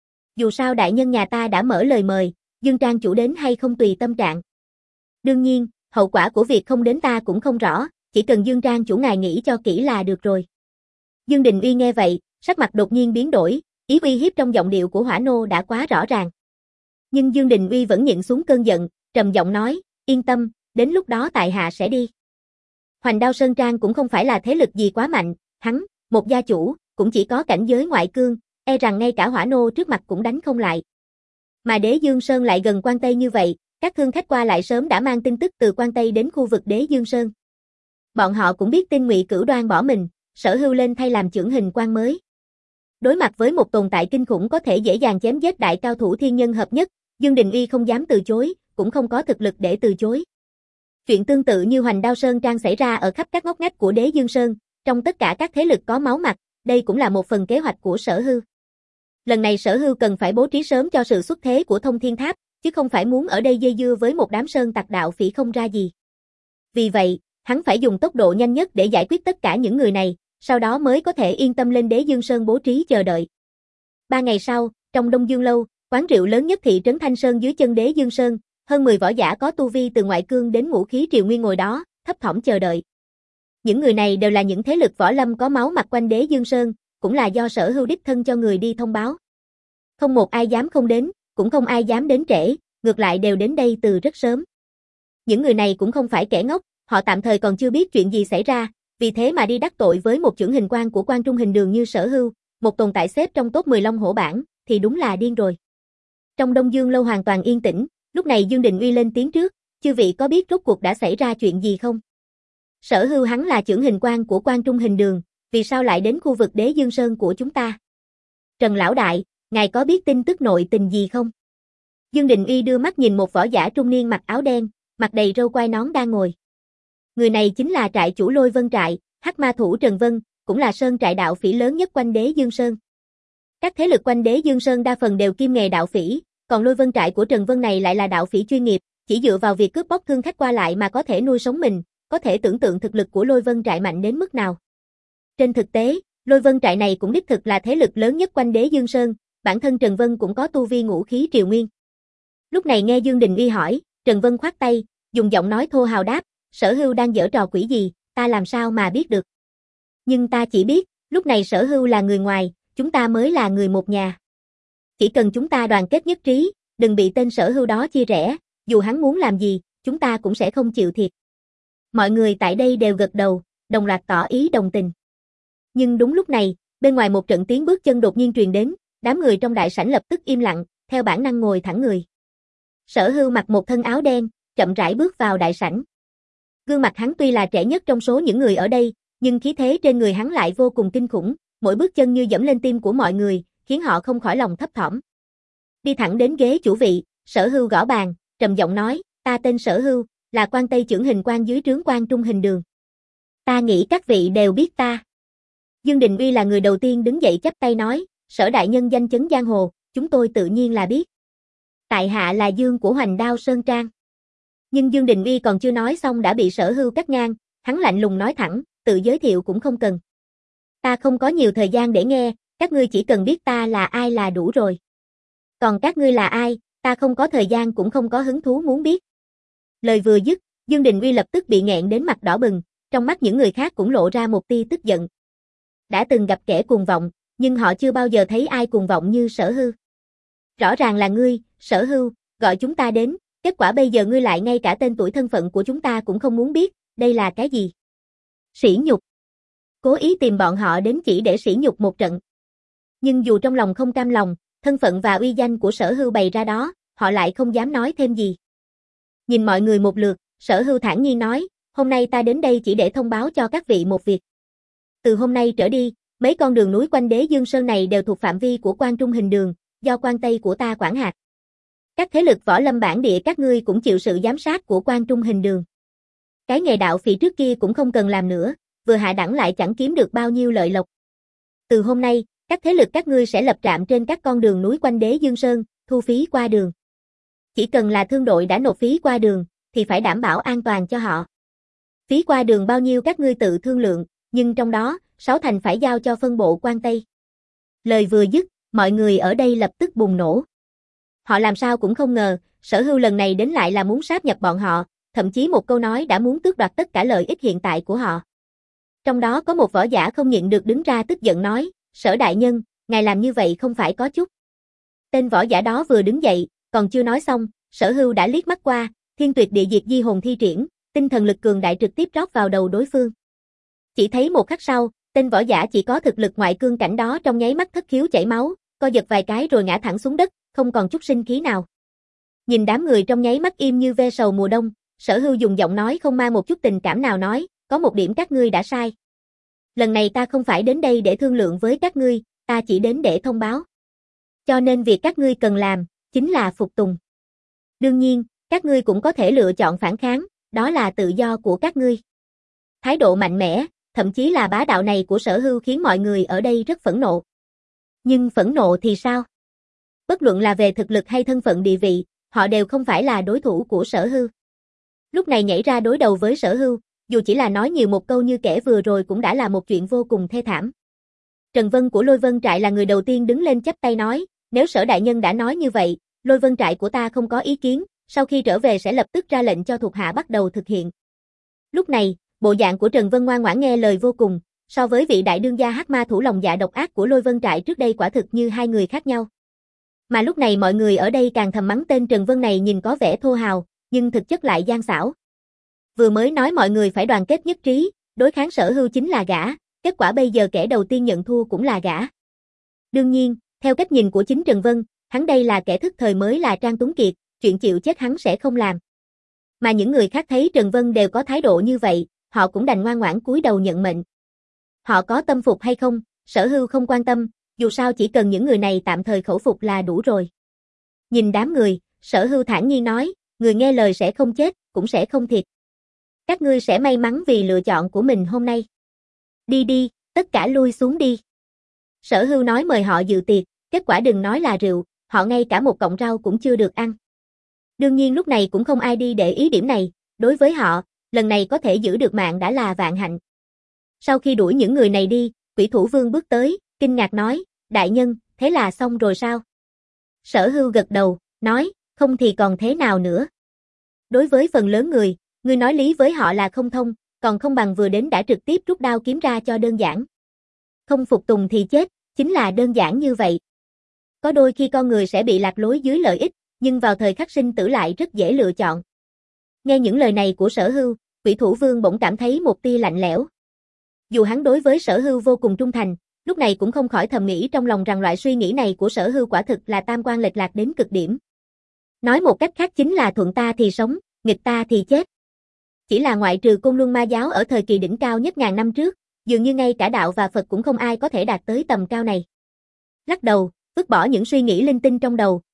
Dù sao đại nhân nhà ta đã mở lời mời, Dương Trang chủ đến hay không tùy tâm trạng. Đương nhiên, hậu quả của việc không đến ta cũng không rõ, chỉ cần Dương Trang chủ ngài nghĩ cho kỹ là được rồi. Dương Đình Uy nghe vậy, sắc mặt đột nhiên biến đổi, ý uy hiếp trong giọng điệu của Hỏa Nô đã quá rõ ràng. Nhưng Dương Đình Uy vẫn nhịn xuống cơn giận, trầm giọng nói, yên tâm, đến lúc đó tại hạ sẽ đi. Hoành Đao Sơn Trang cũng không phải là thế lực gì quá mạnh, hắn, một gia chủ, cũng chỉ có cảnh giới ngoại cương, e rằng ngay cả Hỏa Nô trước mặt cũng đánh không lại. Mà Đế Dương Sơn lại gần Quan Tây như vậy, các thương khách qua lại sớm đã mang tin tức từ Quan Tây đến khu vực Đế Dương Sơn. Bọn họ cũng biết tin Ngụy Cửu Đoan bỏ mình, Sở Hưu lên thay làm chưởng hình quan mới. Đối mặt với một tồn tại kinh khủng có thể dễ dàng chém giết đại cao thủ thiên nhân hợp nhất, Dương Đình Uy không dám từ chối, cũng không có thực lực để từ chối. Chuyện tương tự như Hoành Đao Sơn Trang xảy ra ở khắp các ngóc ngách của Đế Dương Sơn, trong tất cả các thế lực có máu mặt, đây cũng là một phần kế hoạch của Sở Hưu. Lần này Sở Hưu cần phải bố trí sớm cho sự xuất thế của Thông Thiên Tháp, chứ không phải muốn ở đây dây dưa với một đám sơn tặc đạo phỉ không ra gì. Vì vậy, hắn phải dùng tốc độ nhanh nhất để giải quyết tất cả những người này, sau đó mới có thể yên tâm lên Đế Dương Sơn bố trí chờ đợi. Ba ngày sau, trong Đông Dương Lâu, quán rượu lớn nhất thị trấn Thanh Sơn dưới chân Đế Dương Sơn, hơn mười võ giả có tu vi từ ngoại cương đến ngũ khí triều nguyên ngồi đó, thấp thỏm chờ đợi. Những người này đều là những thế lực võ lâm có máu mặt quanh Đế Dương Sơn, cũng là do Sở Hưu đích thân cho người đi thông báo. Không một ai dám không đến, cũng không ai dám đến trễ, ngược lại đều đến đây từ rất sớm. Những người này cũng không phải kẻ ngốc, họ tạm thời còn chưa biết chuyện gì xảy ra, vì thế mà đi đắc tội với một chưởng hình quan của Quan Trung Hình Đường như Sở Hưu, một tồn tại xếp trong top mười Long Hổ bảng, thì đúng là điên rồi. Trong Đông Dương Lâu hoàn toàn yên tĩnh, lúc này Dương Đình Uy lên tiếng trước, chư vị có biết rốt cuộc đã xảy ra chuyện gì không? Sở Hưu hắn là chưởng hình quan của Quan Trung Hình Đường, vì sao lại đến khu vực Đế Dương Sơn của chúng ta? Trần Lão Đại, ngài có biết tin tức nội tình gì không? Dương Đình Uy đưa mắt nhìn một võ giả trung niên mặc áo đen, mặt đầy râu quai nón đang ngồi. Người này chính là trại chủ Lôi Vân Trại, hắc ma thủ Trần Vân, cũng là sơn trại đạo phỉ lớn nhất quanh Đế Dương Sơn. Các thế lực quanh Đế Dương Sơn đa phần đều kiêm nghề đạo phỉ, còn Lôi Vân Trại của Trần Vân này lại là đạo phỉ chuyên nghiệp, chỉ dựa vào việc cướp bóc thương khách qua lại mà có thể nuôi sống mình, có thể tưởng tượng thực lực của Lôi Vân Trại mạnh đến mức nào. Trên thực tế, Lôi Vân Trại này cũng đích thực là thế lực lớn nhất quanh Đế Dương Sơn, bản thân Trần Vân cũng có tu vi ngũ khí triều nguyên. Lúc này nghe Dương Đình Uy hỏi, Trần Vân khoát tay, dùng giọng nói thô hào đáp, Sở Hưu đang giở trò quỷ gì, ta làm sao mà biết được. Nhưng ta chỉ biết, lúc này Sở Hưu là người ngoài, chúng ta mới là người một nhà. Chỉ cần chúng ta đoàn kết nhất trí, đừng bị tên Sở Hưu đó chia rẽ, dù hắn muốn làm gì, chúng ta cũng sẽ không chịu thiệt. Mọi người tại đây đều gật đầu, đồng loạt tỏ ý đồng tình. Nhưng đúng lúc này, bên ngoài một trận tiếng bước chân đột nhiên truyền đến, đám người trong đại sảnh lập tức im lặng, theo bản năng ngồi thẳng người. Sở Hưu mặc một thân áo đen, chậm rãi bước vào đại sảnh. Gương mặt hắn tuy là trẻ nhất trong số những người ở đây, nhưng khí thế trên người hắn lại vô cùng kinh khủng, mỗi bước chân như dẫm lên tim của mọi người, khiến họ không khỏi lòng thấp thỏm. Đi thẳng đến ghế chủ vị, Sở Hưu gõ bàn, trầm giọng nói, ta tên Sở Hưu, là quan Tây chưởng hình quan dưới trướng Quan Trung Hình Đường. Ta nghĩ các vị đều biết ta. Dương Đình Uy là người đầu tiên đứng dậy chắp tay nói, Sở đại nhân danh chấn giang hồ, chúng tôi tự nhiên là biết. Tại hạ là Dương của Hoành Đao Sơn Trang. Nhưng Dương Đình Uy còn chưa nói xong đã bị Sở Hưu cắt ngang, hắn lạnh lùng nói thẳng, tự giới thiệu cũng không cần. Ta không có nhiều thời gian để nghe, các ngươi chỉ cần biết ta là ai là đủ rồi. Còn các ngươi là ai, ta không có thời gian cũng không có hứng thú muốn biết. Lời vừa dứt, Dương Đình Uy lập tức bị nghẹn đến mặt đỏ bừng, trong mắt những người khác cũng lộ ra một tia tức giận. Đã từng gặp kẻ cuồng vọng, nhưng họ chưa bao giờ thấy ai cuồng vọng như Sở Hưu. Rõ ràng là ngươi, Sở Hưu, gọi chúng ta đến, kết quả bây giờ ngươi lại ngay cả tên tuổi thân phận của chúng ta cũng không muốn biết, đây là cái gì? Sỉ nhục. Cố ý tìm bọn họ đến chỉ để sỉ nhục một trận. Nhưng dù trong lòng không cam lòng, thân phận và uy danh của Sở Hưu bày ra đó, họ lại không dám nói thêm gì. Nhìn mọi người một lượt, Sở Hưu thản nhiên nói, hôm nay ta đến đây chỉ để thông báo cho các vị một việc. Từ hôm nay trở đi, mấy con đường núi quanh Đế Dương Sơn này đều thuộc phạm vi của Quan Trung Hình Đường, do Quan Tây của ta quản hạt. Các thế lực võ lâm bản địa các ngươi cũng chịu sự giám sát của Quan Trung Hình Đường. Cái nghề đạo phỉ trước kia cũng không cần làm nữa, vừa hạ đẳng lại chẳng kiếm được bao nhiêu lợi lộc. Từ hôm nay, các thế lực các ngươi sẽ lập trạm trên các con đường núi quanh Đế Dương Sơn, thu phí qua đường. Chỉ cần là thương đội đã nộp phí qua đường, thì phải đảm bảo an toàn cho họ. Phí qua đường bao nhiêu các ngươi tự thương lượng, nhưng trong đó, sáu thành phải giao cho phân bộ Quan Tây. Lời vừa dứt, mọi người ở đây lập tức bùng nổ. Họ làm sao cũng không ngờ, Sở Hưu lần này đến lại là muốn sáp nhập bọn họ, thậm chí một câu nói đã muốn tước đoạt tất cả lợi ích hiện tại của họ. Trong đó có một võ giả không nhịn được đứng ra tức giận nói, Sở đại nhân, ngài làm như vậy không phải có chút. Tên võ giả đó vừa đứng dậy, còn chưa nói xong, Sở Hưu đã liếc mắt qua, thiên tuyệt địa diệt di hồn thi triển, tinh thần lực cường đại trực tiếp rót vào đầu đối phương. Chỉ thấy một khắc sau, tên võ giả chỉ có thực lực ngoại cương cảnh đó trong nháy mắt thất khiếu chảy máu, co giật vài cái rồi ngã thẳng xuống đất, không còn chút sinh khí nào. Nhìn đám người trong nháy mắt im như ve sầu mùa đông, Sở Hưu dùng giọng nói không mang một chút tình cảm nào nói, có một điểm các ngươi đã sai. Lần này ta không phải đến đây để thương lượng với các ngươi, ta chỉ đến để thông báo. Cho nên việc các ngươi cần làm, chính là phục tùng. Đương nhiên, các ngươi cũng có thể lựa chọn phản kháng, đó là tự do của các ngươi. Thái độ mạnh mẽ, thậm chí là bá đạo này của Sở Hưu khiến mọi người ở đây rất phẫn nộ. Nhưng phẫn nộ thì sao? Bất luận là về thực lực hay thân phận địa vị, họ đều không phải là đối thủ của Sở Hưu. Lúc này nhảy ra đối đầu với Sở Hưu, dù chỉ là nói nhiều một câu như kẻ vừa rồi cũng đã là một chuyện vô cùng thê thảm. Trần Vân của Lôi Vân Trại là người đầu tiên đứng lên chắp tay nói, nếu Sở đại nhân đã nói như vậy, Lôi Vân Trại của ta không có ý kiến, sau khi trở về sẽ lập tức ra lệnh cho thuộc hạ bắt đầu thực hiện. Lúc này, bộ dạng của Trần Vân ngoan ngoãn nghe lời vô cùng, so với vị đại đương gia hắc ma thủ lòng dạ độc ác của Lôi Vân Trại trước đây quả thực như hai người khác nhau. Mà lúc này mọi người ở đây càng thầm mắng tên Trần Vân này nhìn có vẻ thô hào, nhưng thực chất lại gian xảo. Vừa mới nói mọi người phải đoàn kết nhất trí, đối kháng Sở Hưu chính là gã, kết quả bây giờ kẻ đầu tiên nhận thua cũng là gã. Đương nhiên, theo cách nhìn của chính Trần Vân, hắn đây là kẻ thức thời mới là Trang Tuấn Kiệt, chuyện chịu chết hắn sẽ không làm. Mà những người khác thấy Trần Vân đều có thái độ như vậy, họ cũng đành ngoan ngoãn cúi đầu nhận mệnh. Họ có tâm phục hay không, Sở Hưu không quan tâm, dù sao chỉ cần những người này tạm thời khẩu phục là đủ rồi. Nhìn đám người, Sở Hưu thản nhiên nói, người nghe lời sẽ không chết, cũng sẽ không thiệt. Các ngươi sẽ may mắn vì lựa chọn của mình hôm nay. Đi đi, tất cả lui xuống đi. Sở Hưu nói mời họ dự tiệc, kết quả đừng nói là rượu, họ ngay cả một cọng rau cũng chưa được ăn. Đương nhiên lúc này cũng không ai đi để ý điểm này, đối với họ, lần này có thể giữ được mạng đã là vạn hạnh. Sau khi đuổi những người này đi, Quỷ Thủ Vương bước tới, kinh ngạc nói, đại nhân, thế là xong rồi sao? Sở Hưu gật đầu, nói, không thì còn thế nào nữa. Đối với phần lớn người, ngươi nói lý với họ là không thông, còn không bằng vừa đến đã trực tiếp rút đao kiếm ra cho đơn giản. Không phục tùng thì chết, chính là đơn giản như vậy. Có đôi khi con người sẽ bị lạc lối dưới lợi ích, nhưng vào thời khắc sinh tử lại rất dễ lựa chọn. Nghe những lời này của Sở Hưu, Quỷ Thủ Vương bỗng cảm thấy một tia lạnh lẽo. Dù hắn đối với Sở Hưu vô cùng trung thành, lúc này cũng không khỏi thầm nghĩ trong lòng rằng loại suy nghĩ này của Sở Hưu quả thực là tam quan lệch lạc đến cực điểm. Nói một cách khác chính là thuận ta thì sống, nghịch ta thì chết. Chỉ là ngoại trừ Côn Luân Ma giáo ở thời kỳ đỉnh cao nhất ngàn năm trước, dường như ngay cả đạo và Phật cũng không ai có thể đạt tới tầm cao này. Lắc đầu, vứt bỏ những suy nghĩ linh tinh trong đầu,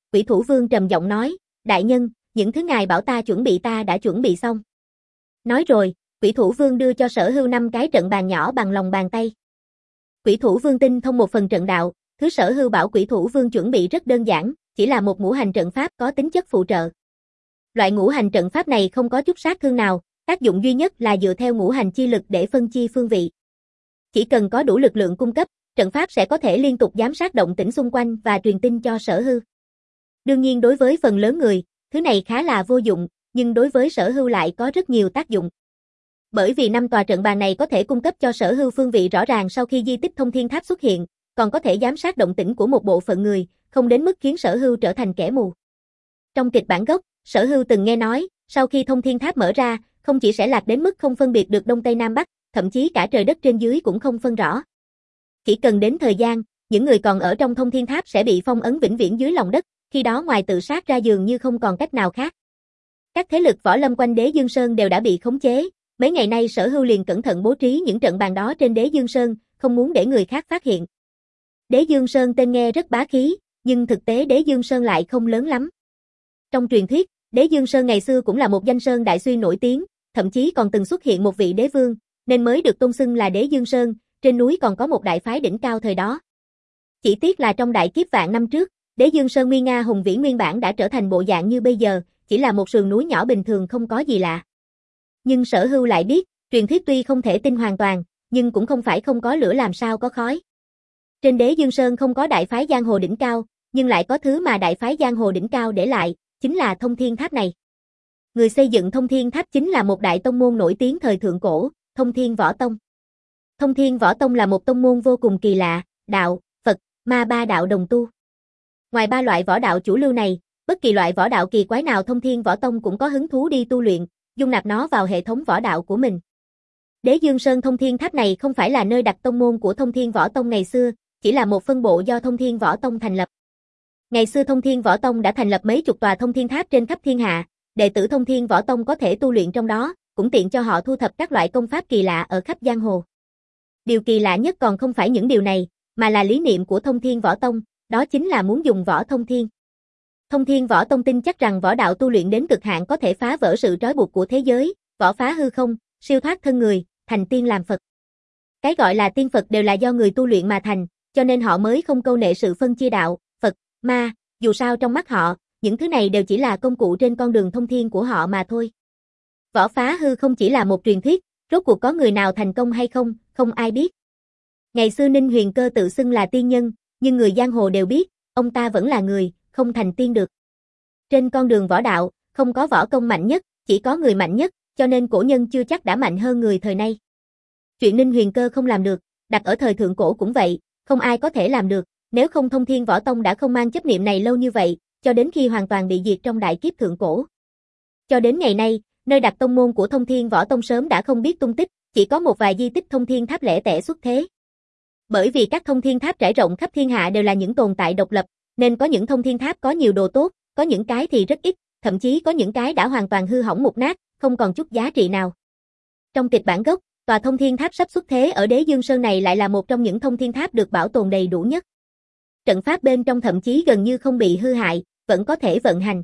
Quỷ Thủ Vương trầm giọng nói, đại nhân, những thứ ngài bảo ta chuẩn bị ta đã chuẩn bị xong. Nói rồi, Quỷ Thủ Vương đưa cho Sở Hưu năm cái trận bàn nhỏ bằng lòng bàn tay. Quỷ Thủ Vương tinh thông một phần trận đạo, thứ Sở Hưu bảo Quỷ Thủ Vương chuẩn bị rất đơn giản, chỉ là một ngũ hành trận pháp có tính chất phụ trợ. Loại ngũ hành trận pháp này không có chút sát thương nào, tác dụng duy nhất là dựa theo ngũ hành chi lực để phân chia phương vị. Chỉ cần có đủ lực lượng cung cấp, trận pháp sẽ có thể liên tục giám sát động tĩnh xung quanh và truyền tin cho Sở Hưu. Đương nhiên đối với phần lớn người, thứ này khá là vô dụng, nhưng đối với Sở Hưu lại có rất nhiều tác dụng. Bởi vì năm tòa trận bàn này có thể cung cấp cho Sở Hưu phương vị rõ ràng sau khi di tích Thông Thiên Tháp xuất hiện, còn có thể giám sát động tĩnh của một bộ phận người, không đến mức khiến Sở Hưu trở thành kẻ mù. Trong kịch bản gốc, Sở Hưu từng nghe nói, sau khi Thông Thiên Tháp mở ra, không chỉ sẽ lạc đến mức không phân biệt được Đông Tây Nam Bắc, thậm chí cả trời đất trên dưới cũng không phân rõ. Chỉ cần đến thời gian, những người còn ở trong Thông Thiên Tháp sẽ bị phong ấn vĩnh viễn dưới lòng đất, khi đó ngoài tự sát ra dường như không còn cách nào khác. Các thế lực võ lâm quanh Đế Dương Sơn đều đã bị khống chế, mấy ngày nay Sở Hưu liền cẩn thận bố trí những trận bàn đó trên Đế Dương Sơn, không muốn để người khác phát hiện. Đế Dương Sơn tên nghe rất bá khí, nhưng thực tế Đế Dương Sơn lại không lớn lắm. Trong truyền thuyết, Đế Dương Sơn ngày xưa cũng là một danh sơn đại xuyên nổi tiếng, thậm chí còn từng xuất hiện một vị đế vương, nên mới được tôn xưng là Đế Dương Sơn, trên núi còn có một đại phái đỉnh cao thời đó. Chỉ tiếc là trong đại kiếp vạn năm trước, Đế Dương Sơn nguy nga hùng vĩ nguyên bản đã trở thành bộ dạng như bây giờ, chỉ là một sườn núi nhỏ bình thường không có gì lạ. Nhưng Sở Hưu lại biết, truyền thuyết tuy không thể tin hoàn toàn, nhưng cũng không phải không có lửa làm sao có khói. Trên Đế Dương Sơn không có đại phái giang hồ đỉnh cao, nhưng lại có thứ mà đại phái giang hồ đỉnh cao để lại, chính là Thông Thiên Tháp này. Người xây dựng Thông Thiên Tháp chính là một đại tông môn nổi tiếng thời thượng cổ, Thông Thiên Võ Tông. Thông Thiên Võ Tông là một tông môn vô cùng kỳ lạ, đạo, Phật, ma ba đạo đồng tu. Ngoài ba loại võ đạo chủ lưu này, bất kỳ loại võ đạo kỳ quái nào Thông Thiên Võ Tông cũng có hứng thú đi tu luyện, dung nạp nó vào hệ thống võ đạo của mình. Đế Dương Sơn Thông Thiên Tháp này không phải là nơi đặt tông môn của Thông Thiên Võ Tông ngày xưa, chỉ là một phân bộ do Thông Thiên Võ Tông thành lập. Ngày xưa Thông Thiên Võ Tông đã thành lập mấy chục tòa Thông Thiên Tháp trên khắp thiên hạ, đệ tử Thông Thiên Võ Tông có thể tu luyện trong đó, cũng tiện cho họ thu thập các loại công pháp kỳ lạ ở khắp giang hồ. Điều kỳ lạ nhất còn không phải những điều này, mà là lý niệm của Thông Thiên Võ Tông, đó chính là muốn dùng võ thông thiên. Thông Thiên Võ Tông tin chắc rằng võ đạo tu luyện đến cực hạn có thể phá vỡ sự trói buộc của thế giới, võ phá hư không, siêu thoát thân người, thành tiên làm Phật. Cái gọi là tiên Phật đều là do người tu luyện mà thành, cho nên họ mới không câu nệ sự phân chia đạo, Phật, ma, dù sao trong mắt họ, những thứ này đều chỉ là công cụ trên con đường thông thiên của họ mà thôi. Võ phá hư không chỉ là một truyền thuyết, rốt cuộc có người nào thành công hay không, không ai biết. Ngày xưa Ninh Huyền Cơ tự xưng là tiên nhân, nhưng người giang hồ đều biết, ông ta vẫn là người, không thành tiên được. Trên con đường võ đạo, không có võ công mạnh nhất, chỉ có người mạnh nhất, cho nên cổ nhân chưa chắc đã mạnh hơn người thời nay. Chuyện Ninh Huyền Cơ không làm được, đặt ở thời thượng cổ cũng vậy, không ai có thể làm được, nếu không Thông Thiên Võ Tông đã không mang chấp niệm này lâu như vậy, cho đến khi hoàn toàn bị diệt trong đại kiếp thượng cổ. Cho đến ngày nay, nơi đặt tông môn của Thông Thiên Võ Tông sớm đã không biết tung tích, chỉ có một vài di tích Thông Thiên Tháp lẻ tẻ xuất thế. Bởi vì các Thông Thiên Tháp trải rộng khắp thiên hạ đều là những tồn tại độc lập, nên có những Thông Thiên Tháp có nhiều đồ tốt, có những cái thì rất ít, thậm chí có những cái đã hoàn toàn hư hỏng mục nát, không còn chút giá trị nào. Trong kịch bản gốc, tòa Thông Thiên Tháp sắp xuất thế ở Đế Dương Sơn này lại là một trong những Thông Thiên Tháp được bảo tồn đầy đủ nhất. Trận pháp bên trong thậm chí gần như không bị hư hại, vẫn có thể vận hành.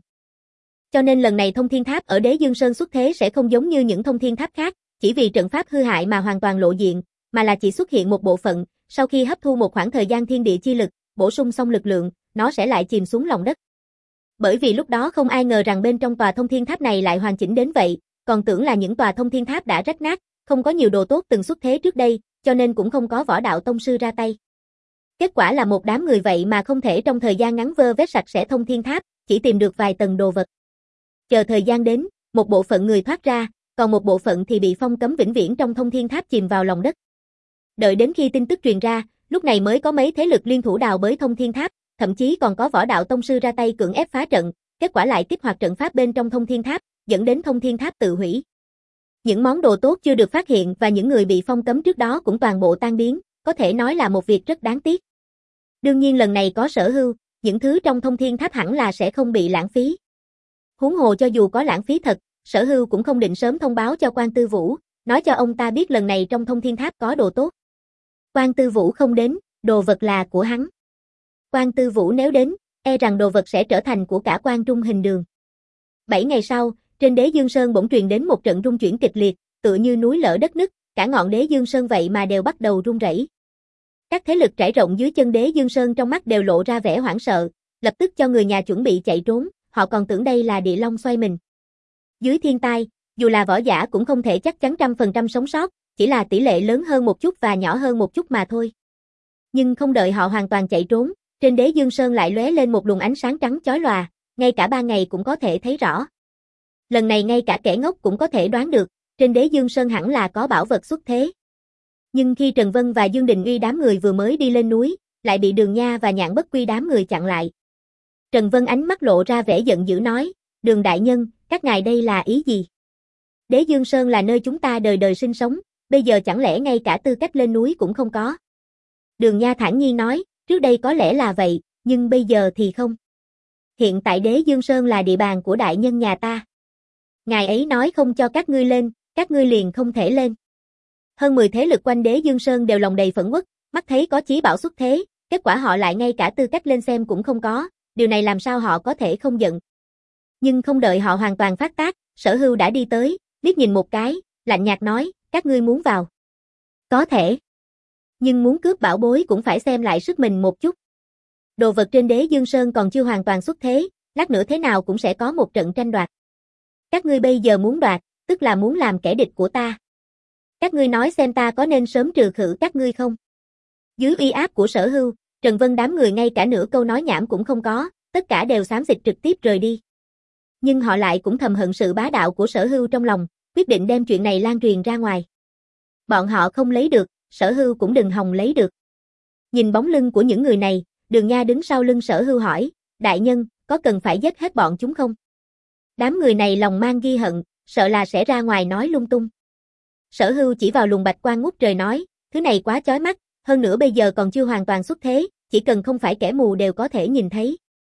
Cho nên lần này Thông Thiên Tháp ở Đế Dương Sơn xuất thế sẽ không giống như những Thông Thiên Tháp khác, chỉ vì trận pháp hư hại mà hoàn toàn lộ diện, mà là chỉ xuất hiện một bộ phận, sau khi hấp thu một khoảng thời gian thiên địa chi lực, bổ sung xong lực lượng, nó sẽ lại chìm xuống lòng đất. Bởi vì lúc đó không ai ngờ rằng bên trong tòa Thông Thiên Tháp này lại hoàn chỉnh đến vậy, còn tưởng là những tòa Thông Thiên Tháp đã rách nát, không có nhiều đồ tốt từng xuất thế trước đây, cho nên cũng không có võ đạo tông sư ra tay. Kết quả là một đám người vậy mà không thể trong thời gian ngắn vơ vét sạch sẽ Thông Thiên Tháp, chỉ tìm được vài tầng đồ vật. Chờ thời gian đến, một bộ phận người thoát ra, còn một bộ phận thì bị phong cấm vĩnh viễn trong Thông Thiên Tháp chìm vào lòng đất. Đợi đến khi tin tức truyền ra, lúc này mới có mấy thế lực liên thủ đào bới Thông Thiên Tháp, thậm chí còn có võ đạo tông sư ra tay cưỡng ép phá trận, kết quả lại kích hoạt trận pháp bên trong Thông Thiên Tháp, dẫn đến Thông Thiên Tháp tự hủy. Những món đồ tốt chưa được phát hiện và những người bị phong cấm trước đó cũng toàn bộ tan biến, có thể nói là một việc rất đáng tiếc. Đương nhiên lần này có Sở Hưu, những thứ trong Thông Thiên Tháp hẳn là sẽ không bị lãng phí. Huống hồ cho dù có lãng phí thật, Sở Hưu cũng không định sớm thông báo cho Quan Tư Vũ, nói cho ông ta biết lần này trong Thông Thiên Tháp có đồ tốt. Quan Tư Vũ không đến, đồ vật là của hắn. Quan Tư Vũ nếu đến, e rằng đồ vật sẽ trở thành của cả quan trung hình đường. Bảy ngày sau, trên Đế Dương Sơn bỗng truyền đến một trận rung chuyển kịch liệt, tựa như núi lở đất nứt, cả ngọn Đế Dương Sơn vậy mà đều bắt đầu rung rẩy. Các thế lực trải rộng dưới chân Đế Dương Sơn trong mắt đều lộ ra vẻ hoảng sợ, lập tức cho người nhà chuẩn bị chạy trốn, họ còn tưởng đây là địa long xoay mình. Dưới thiên tai, dù là võ giả cũng không thể chắc chắn trăm phần trăm sống sót, chỉ là tỷ lệ lớn hơn một chút và nhỏ hơn một chút mà thôi. Nhưng không đợi họ hoàn toàn chạy trốn, trên Đế Dương Sơn lại lóe lên một luồng ánh sáng trắng chói lòa, ngay cả ban ngày cũng có thể thấy rõ. Lần này ngay cả kẻ ngốc cũng có thể đoán được, trên Đế Dương Sơn hẳn là có bảo vật xuất thế. Nhưng khi Trần Vân và Dương Đình Uy đám người vừa mới đi lên núi, lại bị Đường Nha và Nhạn Bất Quy đám người chặn lại. Trần Vân ánh mắt lộ ra vẻ giận dữ nói, Đường đại nhân, các ngài đây là ý gì? Đế Dương Sơn là nơi chúng ta đời đời sinh sống, bây giờ chẳng lẽ ngay cả tư cách lên núi cũng không có? Đường Nha thản nhiên nói, trước đây có lẽ là vậy, nhưng bây giờ thì không. Hiện tại Đế Dương Sơn là địa bàn của đại nhân nhà ta. Ngài ấy nói không cho các ngươi lên, các ngươi liền không thể lên. Hơn mười thế lực quanh Đế Dương Sơn đều lòng đầy phẫn uất, mắt thấy có chí bảo xuất thế, kết quả họ lại ngay cả tư cách lên xem cũng không có, điều này làm sao họ có thể không giận. Nhưng không đợi họ hoàn toàn phát tác, Sở Hưu đã đi tới, liếc nhìn một cái, lạnh nhạt nói, các ngươi muốn vào. Có thể. Nhưng muốn cướp bảo bối cũng phải xem lại sức mình một chút. Đồ vật trên Đế Dương Sơn còn chưa hoàn toàn xuất thế, lát nữa thế nào cũng sẽ có một trận tranh đoạt. Các ngươi bây giờ muốn đoạt, tức là muốn làm kẻ địch của ta. Các ngươi nói xem ta có nên sớm trừ khử các ngươi không? Dưới uy áp của Sở Hưu, Trần Vân đám người ngay cả nửa câu nói nhảm cũng không có, tất cả đều xám xịt trực tiếp rời đi. Nhưng họ lại cũng thầm hận sự bá đạo của Sở Hưu trong lòng, quyết định đem chuyện này lan truyền ra ngoài. Bọn họ không lấy được, Sở Hưu cũng đừng hòng lấy được. Nhìn bóng lưng của những người này, Đường Nha đứng sau lưng Sở Hưu hỏi, đại nhân, có cần phải giết hết bọn chúng không? Đám người này lòng mang ghi hận, sợ là sẽ ra ngoài nói lung tung. Sở Hưu chỉ vào luồng bạch quang ngút trời nói, thứ này quá chói mắt, hơn nữa bây giờ còn chưa hoàn toàn xuất thế, chỉ cần không phải kẻ mù đều có thể nhìn thấy.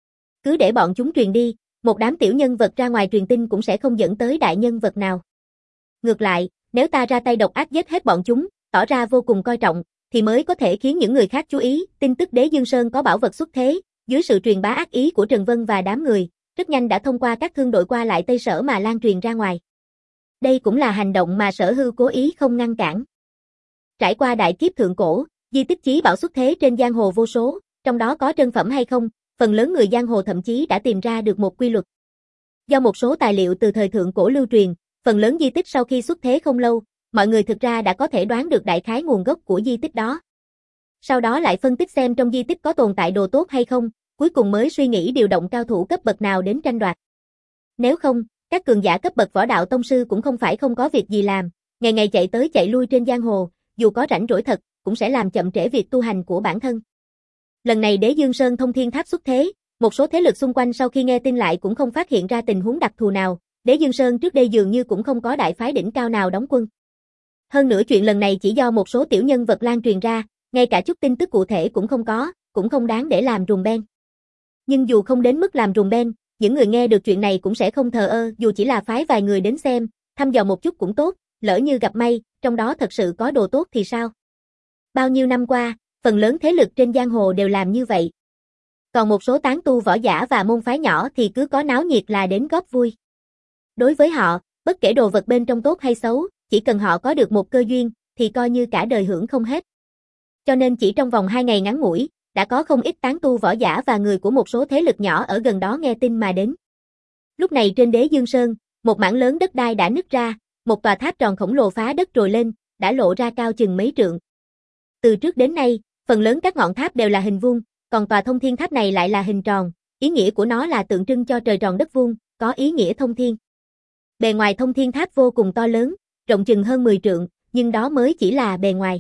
Cứ để bọn chúng truyền đi, một đám tiểu nhân vật ra ngoài truyền tin cũng sẽ không dẫn tới đại nhân vật nào. Ngược lại, nếu ta ra tay độc ác giết hết bọn chúng, tỏ ra vô cùng coi trọng, thì mới có thể khiến những người khác chú ý, tin tức Đế Dương Sơn có bảo vật xuất thế, dưới sự truyền bá ác ý của Trần Vân và đám người, rất nhanh đã thông qua các thương đội qua lại Tây Sở mà lan truyền ra ngoài. Đây cũng là hành động mà Sở Hưu cố ý không ngăn cản. Trải qua đại kiếp thượng cổ, di tích chí bảo xuất thế trên giang hồ vô số, trong đó có trân phẩm hay không, phần lớn người giang hồ thậm chí đã tìm ra được một quy luật. Do một số tài liệu từ thời thượng cổ lưu truyền, phần lớn di tích sau khi xuất thế không lâu, mọi người thực ra đã có thể đoán được đại khái nguồn gốc của di tích đó. Sau đó lại phân tích xem trong di tích có tồn tại đồ tốt hay không, cuối cùng mới suy nghĩ điều động cao thủ cấp bậc nào đến tranh đoạt. Nếu không, các cường giả cấp bậc võ đạo tông sư cũng không phải không có việc gì làm, ngày ngày chạy tới chạy lui trên giang hồ, dù có rảnh rỗi thật, cũng sẽ làm chậm trễ việc tu hành của bản thân. Lần này Đế Dương Sơn Thông Thiên Tháp xuất thế, một số thế lực xung quanh sau khi nghe tin lại cũng không phát hiện ra tình huống đặc thù nào, Đế Dương Sơn trước đây dường như cũng không có đại phái đỉnh cao nào đóng quân. Hơn nữa chuyện lần này chỉ do một số tiểu nhân vật lan truyền ra, ngay cả chút tin tức cụ thể cũng không có, cũng không đáng để làm rùng beng. Nhưng dù không đến mức làm rùng beng, những người nghe được chuyện này cũng sẽ không thờ ơ, dù chỉ là phái vài người đến xem, thăm dò một chút cũng tốt, lỡ như gặp may, trong đó thật sự có đồ tốt thì sao? Bao nhiêu năm qua, phần lớn thế lực trên giang hồ đều làm như vậy. Còn một số tán tu võ giả và môn phái nhỏ thì cứ có náo nhiệt là đến góp vui. Đối với họ, bất kể đồ vật bên trong tốt hay xấu, chỉ cần họ có được một cơ duyên, thì coi như cả đời hưởng không hết. Cho nên chỉ trong vòng hai ngày ngắn ngủi, đã có không ít tán tu võ giả và người của một số thế lực nhỏ ở gần đó nghe tin mà đến. Lúc này trên Đế Dương Sơn, một mảng lớn đất đai đã nứt ra, một tòa tháp tròn khổng lồ phá đất trồi lên, đã lộ ra cao chừng mấy trượng. Từ trước đến nay, phần lớn các ngọn tháp đều là hình vuông, còn tòa Thông Thiên Tháp này lại là hình tròn, ý nghĩa của nó là tượng trưng cho trời tròn đất vuông, có ý nghĩa thông thiên. Bề ngoài Thông Thiên Tháp vô cùng to lớn, rộng chừng hơn mười trượng, nhưng đó mới chỉ là bề ngoài.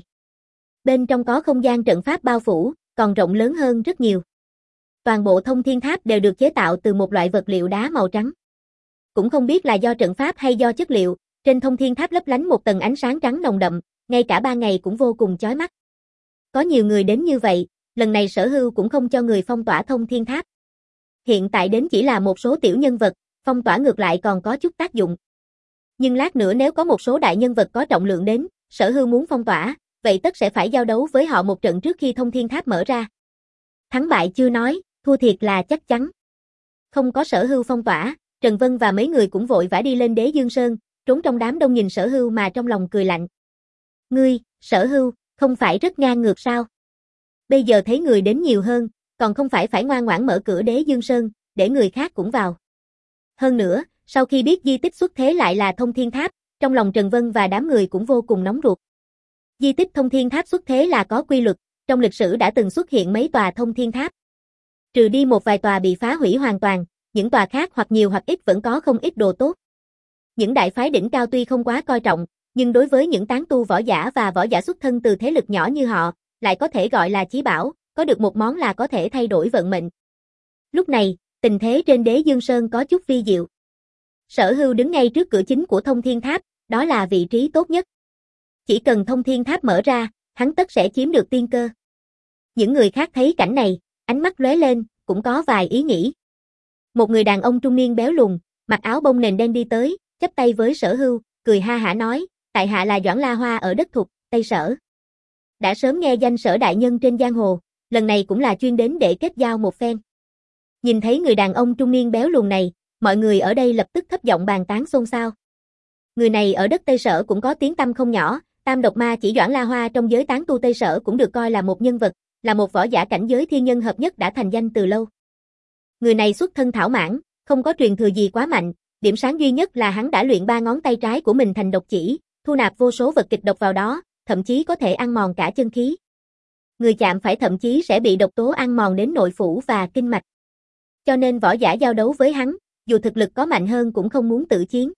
Bên trong có không gian trận pháp bao phủ, còn rộng lớn hơn rất nhiều. Toàn bộ Thông Thiên Tháp đều được chế tạo từ một loại vật liệu đá màu trắng. Cũng không biết là do trận pháp hay do chất liệu, trên Thông Thiên Tháp lấp lánh một tầng ánh sáng trắng nồng đậm, ngay cả ban ngày cũng vô cùng chói mắt. Có nhiều người đến như vậy, lần này Sở Hưu cũng không cho người phong tỏa Thông Thiên Tháp. Hiện tại đến chỉ là một số tiểu nhân vật, phong tỏa ngược lại còn có chút tác dụng. Nhưng lát nữa nếu có một số đại nhân vật có trọng lượng đến, Sở Hưu muốn phong tỏa, vậy tất sẽ phải giao đấu với họ một trận trước khi Thông Thiên Tháp mở ra. Thắng bại chưa nói, thua thiệt là chắc chắn. Không có Sở Hưu phong tỏa, Trần Vân và mấy người cũng vội vã đi lên Đế Dương Sơn, trốn trong đám đông nhìn Sở Hưu mà trong lòng cười lạnh. Ngươi, Sở Hưu, không phải rất ngang ngược sao? Bây giờ thấy người đến nhiều hơn, còn không phải phải ngoan ngoãn mở cửa Đế Dương Sơn, để người khác cũng vào. Hơn nữa, sau khi biết di tích xuất thế lại là Thông Thiên Tháp, trong lòng Trần Vân và đám người cũng vô cùng nóng ruột. Di tích Thông Thiên Tháp xuất thế là có quy luật, trong lịch sử đã từng xuất hiện mấy tòa Thông Thiên Tháp. Trừ đi một vài tòa bị phá hủy hoàn toàn, những tòa khác hoặc nhiều hoặc ít vẫn có không ít đồ tốt. Những đại phái đỉnh cao tuy không quá coi trọng, nhưng đối với những tán tu võ giả và võ giả xuất thân từ thế lực nhỏ như họ, lại có thể gọi là chí bảo, có được một món là có thể thay đổi vận mệnh. Lúc này, tình thế trên Đế Dương Sơn có chút vi diệu. Sở Hưu đứng ngay trước cửa chính của Thông Thiên Tháp, đó là vị trí tốt nhất. Chỉ cần Thông Thiên Tháp mở ra, hắn tất sẽ chiếm được tiên cơ. Những người khác thấy cảnh này, ánh mắt lóe lên, cũng có vài ý nghĩ. Một người đàn ông trung niên béo lùn, mặc áo bông nền đen đi tới, chắp tay với Sở Hưu, cười ha hả nói, tại hạ là Doãn La Hoa ở đất Thục, Tây Sở. Đã sớm nghe danh Sở đại nhân trên giang hồ, lần này cũng là chuyên đến để kết giao một phen. Nhìn thấy người đàn ông trung niên béo lùn này, mọi người ở đây lập tức thấp giọng bàn tán xôn xao. Người này ở đất Tây Sở cũng có tiếng tăm không nhỏ, Tam độc ma chỉ Doãn La Hoa trong giới tán tu Tây Sở cũng được coi là một nhân vật, là một võ giả cảnh giới thiên nhân hợp nhất đã thành danh từ lâu. Người này xuất thân thảo mãn, không có truyền thừa gì quá mạnh, điểm sáng duy nhất là hắn đã luyện ba ngón tay trái của mình thành độc chỉ, thu nạp vô số vật kịch độc vào đó, thậm chí có thể ăn mòn cả chân khí. Người chạm phải thậm chí sẽ bị độc tố ăn mòn đến nội phủ và kinh mạch. Cho nên võ giả giao đấu với hắn, dù thực lực có mạnh hơn cũng không muốn tự chiến.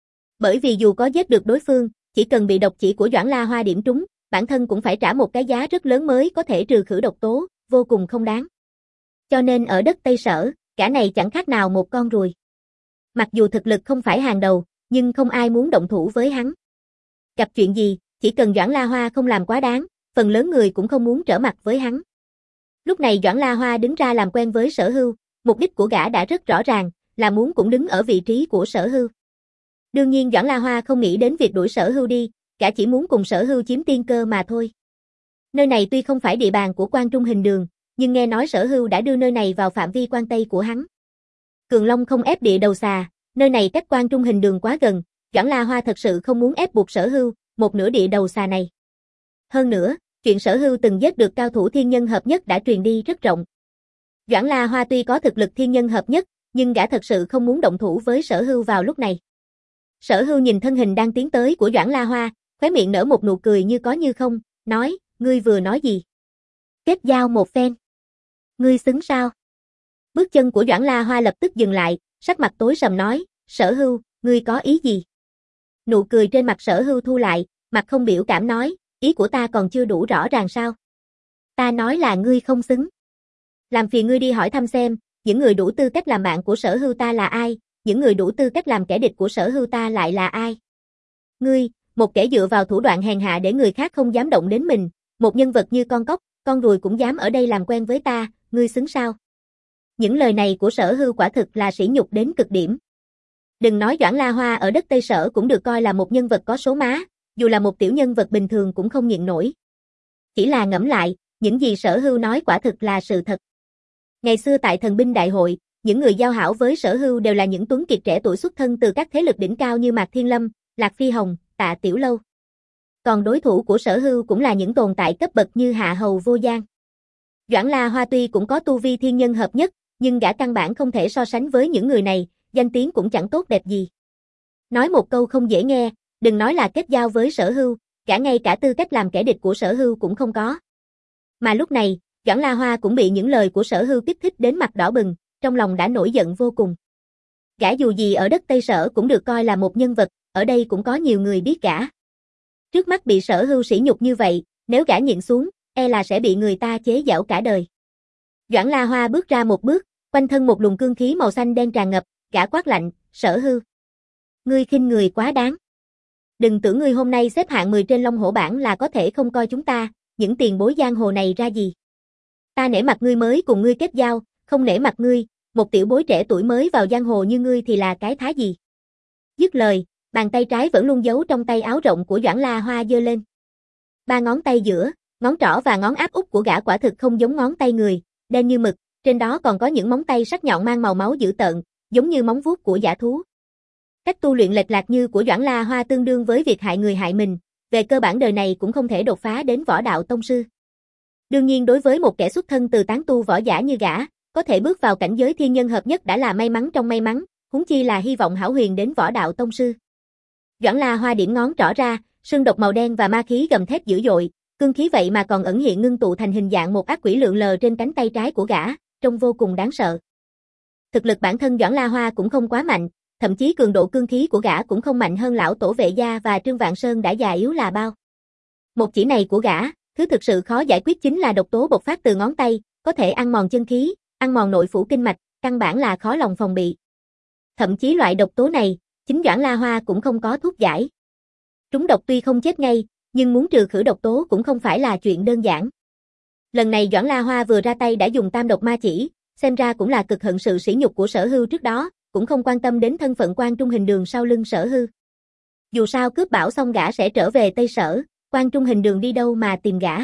Bởi vì dù có giết được đối phương, chỉ cần bị độc chỉ của Doãn La Hoa điểm trúng, bản thân cũng phải trả một cái giá rất lớn mới có thể trừ khử độc tố, vô cùng không đáng. Cho nên ở đất Tây Sở, cả này chẳng khác nào một con ruồi. Mặc dù thực lực không phải hàng đầu, nhưng không ai muốn động thủ với hắn. Gặp chuyện gì, chỉ cần Doãn La Hoa không làm quá đáng, phần lớn người cũng không muốn trở mặt với hắn. Lúc này Doãn La Hoa đứng ra làm quen với Sở Hưu, mục đích của gã đã rất rõ ràng, là muốn cũng đứng ở vị trí của Sở Hưu. Đương nhiên Doãn La Hoa không nghĩ đến việc đuổi Sở Hưu đi, gã chỉ muốn cùng Sở Hưu chiếm tiên cơ mà thôi. Nơi này tuy không phải địa bàn của Quan Trung Hình Đường, nhưng nghe nói Sở Hưu đã đưa nơi này vào phạm vi quan tây của hắn. Cường Long không ép địa đầu xà, nơi này cách Quan Trung Hình Đường quá gần, Doãn La Hoa thật sự không muốn ép buộc Sở Hưu, một nửa địa đầu xà này. Hơn nữa, chuyện Sở Hưu từng giết được cao thủ thiên nhân hợp nhất đã truyền đi rất rộng. Doãn La Hoa tuy có thực lực thiên nhân hợp nhất, nhưng gã thật sự không muốn động thủ với Sở Hưu vào lúc này. Sở Hưu nhìn thân hình đang tiến tới của Doãn La Hoa, khóe miệng nở một nụ cười như có như không, nói, ngươi vừa nói gì? Kết giao một phen. Ngươi xứng sao? Bước chân của Doãn La Hoa lập tức dừng lại, sắc mặt tối sầm nói, Sở Hưu, ngươi có ý gì? Nụ cười trên mặt Sở Hưu thu lại, mặt không biểu cảm nói, ý của ta còn chưa đủ rõ ràng sao? Ta nói là ngươi không xứng. Làm phiền ngươi đi hỏi thăm xem, những người đủ tư cách làm bạn của Sở Hưu ta là ai, những người đủ tư cách làm kẻ địch của Sở Hưu ta lại là ai? Ngươi, một kẻ dựa vào thủ đoạn hèn hạ để người khác không dám động đến mình, một nhân vật như con cóc, con ruồi cũng dám ở đây làm quen với ta, ngươi xứng sao? Những lời này của Sở Hưu quả thực là sỉ nhục đến cực điểm. Đừng nói Doãn La Hoa ở đất Tây Sở cũng được coi là một nhân vật có số má, dù là một tiểu nhân vật bình thường cũng không nhịn nổi. Chỉ là ngẫm lại, những gì Sở Hưu nói quả thực là sự thật. Ngày xưa tại Thần binh đại hội, những người giao hảo với Sở Hưu đều là những tuấn kiệt trẻ tuổi xuất thân từ các thế lực đỉnh cao như Mạc Thiên Lâm, Lạc Phi Hồng, Tạ Tiểu Lâu. Còn đối thủ của Sở Hưu cũng là những tồn tại cấp bậc như Hạ Hầu Vô Giang. Doãn La Hoa tuy cũng có tu vi thiên nhân hợp nhất, nhưng gã căn bản không thể so sánh với những người này, danh tiếng cũng chẳng tốt đẹp gì. Nói một câu không dễ nghe, đừng nói là kết giao với Sở Hưu, cả ngay cả tư cách làm kẻ địch của Sở Hưu cũng không có. Mà lúc này, Doãn La Hoa cũng bị những lời của Sở Hưu kích thích đến mặt đỏ bừng, trong lòng đã nổi giận vô cùng. Gã dù gì ở đất Tây Sở cũng được coi là một nhân vật, ở đây cũng có nhiều người biết gã. Trước mắt bị Sở Hưu sỉ nhục như vậy, nếu gã nhịn xuống, e là sẽ bị người ta chế giễu cả đời. Doãn La Hoa bước ra một bước, quanh thân một luồng cương khí màu xanh đen tràn ngập, gã quát lạnh, Sở Hưu. Ngươi khinh người quá đáng. Đừng tưởng ngươi hôm nay xếp hạng mười trên Long Hổ bảng là có thể không coi chúng ta, những tiền bối giang hồ này ra gì. Ta nể mặt ngươi mới cùng ngươi kết giao, không nể mặt ngươi, một tiểu bối trẻ tuổi mới vào giang hồ như ngươi thì là cái thá gì. Dứt lời, bàn tay trái vẫn luôn giấu trong tay áo rộng của Doãn La Hoa giơ lên. Ba ngón tay giữa, ngón trỏ và ngón áp út của gã quả thực không giống ngón tay người, đen như mực, trên đó còn có những móng tay sắc nhọn mang màu máu dữ tợn, giống như móng vuốt của dã thú. Cách tu luyện lệch lạc như của Doãn La Hoa tương đương với việc hại người hại mình, về cơ bản đời này cũng không thể đột phá đến võ đạo tông sư. Đương nhiên đối với một kẻ xuất thân từ tán tu võ giả như gã, có thể bước vào cảnh giới thiên nhân hợp nhất đã là may mắn trong may mắn, huống chi là hy vọng hão huyền đến võ đạo tông sư. Doãn La Hoa điểm ngón trỏ ra, sương độc màu đen và ma khí gầm thét dữ dội, cương khí vậy mà còn ẩn hiện ngưng tụ thành hình dạng một ác quỷ lượn lờ trên cánh tay trái của gã, trông vô cùng đáng sợ. Thực lực bản thân Doãn La Hoa cũng không quá mạnh, thậm chí cường độ cương khí của gã cũng không mạnh hơn lão tổ Vệ Gia và Trương Vạn Sơn đã già yếu là bao. Một chỉ này của gã, thứ thực sự khó giải quyết chính là độc tố bộc phát từ ngón tay, có thể ăn mòn chân khí, ăn mòn nội phủ kinh mạch, căn bản là khó lòng phòng bị. Thậm chí loại độc tố này, chính Doãn La Hoa cũng không có thuốc giải. Trúng độc tuy không chết ngay, nhưng muốn trừ khử độc tố cũng không phải là chuyện đơn giản. Lần này Doãn La Hoa vừa ra tay đã dùng tam độc ma chỉ, xem ra cũng là cực hận sự sỉ nhục của Sở Hưu trước đó, cũng không quan tâm đến thân phận Quan Trung Hình Đường sau lưng Sở Hưu. Dù sao cướp bảo xong gã sẽ trở về Tây Sở, Quan Trung Hình Đường đi đâu mà tìm gã.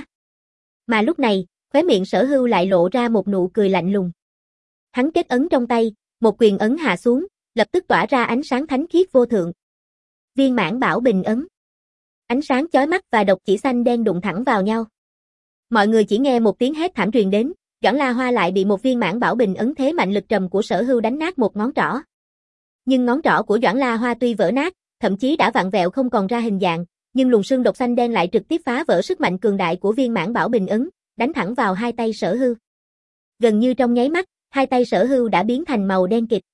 Mà lúc này, khóe miệng Sở Hưu lại lộ ra một nụ cười lạnh lùng. Hắn kết ấn trong tay, một quyền ấn hạ xuống, lập tức tỏa ra ánh sáng thánh khiết vô thượng. Viên mãn bảo bình ấn. Ánh sáng chói mắt và độc chỉ xanh đen đụng thẳng vào nhau. Mọi người chỉ nghe một tiếng hét thảm truyền đến, Doãn La Hoa lại bị một viên mãn bảo bình ấn thế mạnh lực trầm của Sở Hưu đánh nát một ngón trỏ. Nhưng ngón trỏ của Doãn La Hoa tuy vỡ nát, thậm chí đã vặn vẹo không còn ra hình dạng, nhưng luồng sương độc xanh đen lại trực tiếp phá vỡ sức mạnh cường đại của viên mãn bảo bình ấn, đánh thẳng vào hai tay Sở Hưu. Gần như trong nháy mắt, hai tay Sở Hưu đã biến thành màu đen kịt.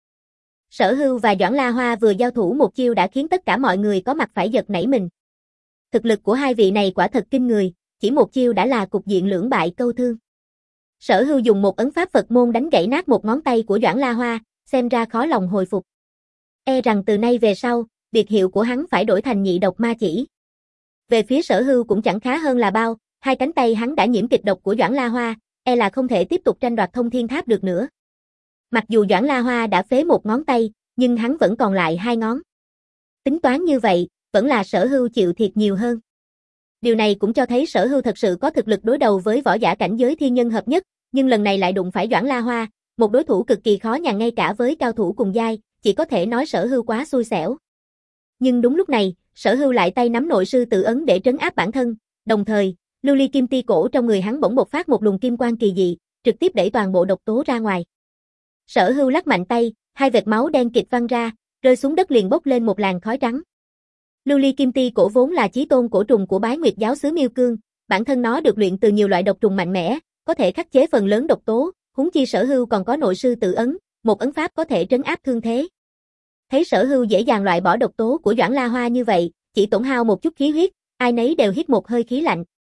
Sở Hưu và Doãn La Hoa vừa giao thủ một chiêu đã khiến tất cả mọi người có mặt phải giật nảy mình. Thực lực của hai vị này quả thật kinh người, chỉ một chiêu đã là cục diện lưỡng bại câu thương. Sở Hưu dùng một ấn pháp Phật môn đánh gãy nát một ngón tay của Doãn La Hoa, xem ra khó lòng hồi phục. E rằng từ nay về sau, biệt hiệu của hắn phải đổi thành nhị độc ma chỉ. Về phía Sở Hưu cũng chẳng khá hơn là bao, hai cánh tay hắn đã nhiễm kịch độc của Doãn La Hoa, e là không thể tiếp tục tranh đoạt Thông Thiên Tháp được nữa. Mặc dù Doãn La Hoa đã phế một ngón tay, nhưng hắn vẫn còn lại hai ngón. Tính toán như vậy, vẫn là Sở Hưu chịu thiệt nhiều hơn. Điều này cũng cho thấy Sở Hưu thật sự có thực lực đối đầu với võ giả cảnh giới thiên nhân hợp nhất, nhưng lần này lại đụng phải Doãn La Hoa, một đối thủ cực kỳ khó nhằn ngay cả với cao thủ cùng giai, chỉ có thể nói Sở Hưu quá xui xẻo. Nhưng đúng lúc này, Sở Hưu lại tay nắm nội sư tự ấn để trấn áp bản thân, đồng thời, lưu ly kim ti cổ trong người hắn bỗng bộc phát một luồng kim quang kỳ dị, trực tiếp đẩy toàn bộ độc tố ra ngoài. Sở Hưu lắc mạnh tay, hai vệt máu đen kịt văng ra, rơi xuống đất liền bốc lên một làn khói trắng. Lưu ly kim ti cổ vốn là chí tôn cổ trùng của Bái Nguyệt giáo xứ Miêu Cương, bản thân nó được luyện từ nhiều loại độc trùng mạnh mẽ, có thể khắc chế phần lớn độc tố, huống chi Sở Hưu còn có nội sư tự ấn, một ấn pháp có thể trấn áp thương thế. Thấy Sở Hưu dễ dàng loại bỏ độc tố của Doãn La Hoa như vậy, chỉ tổn hao một chút khí huyết, ai nấy đều hít một hơi khí lạnh.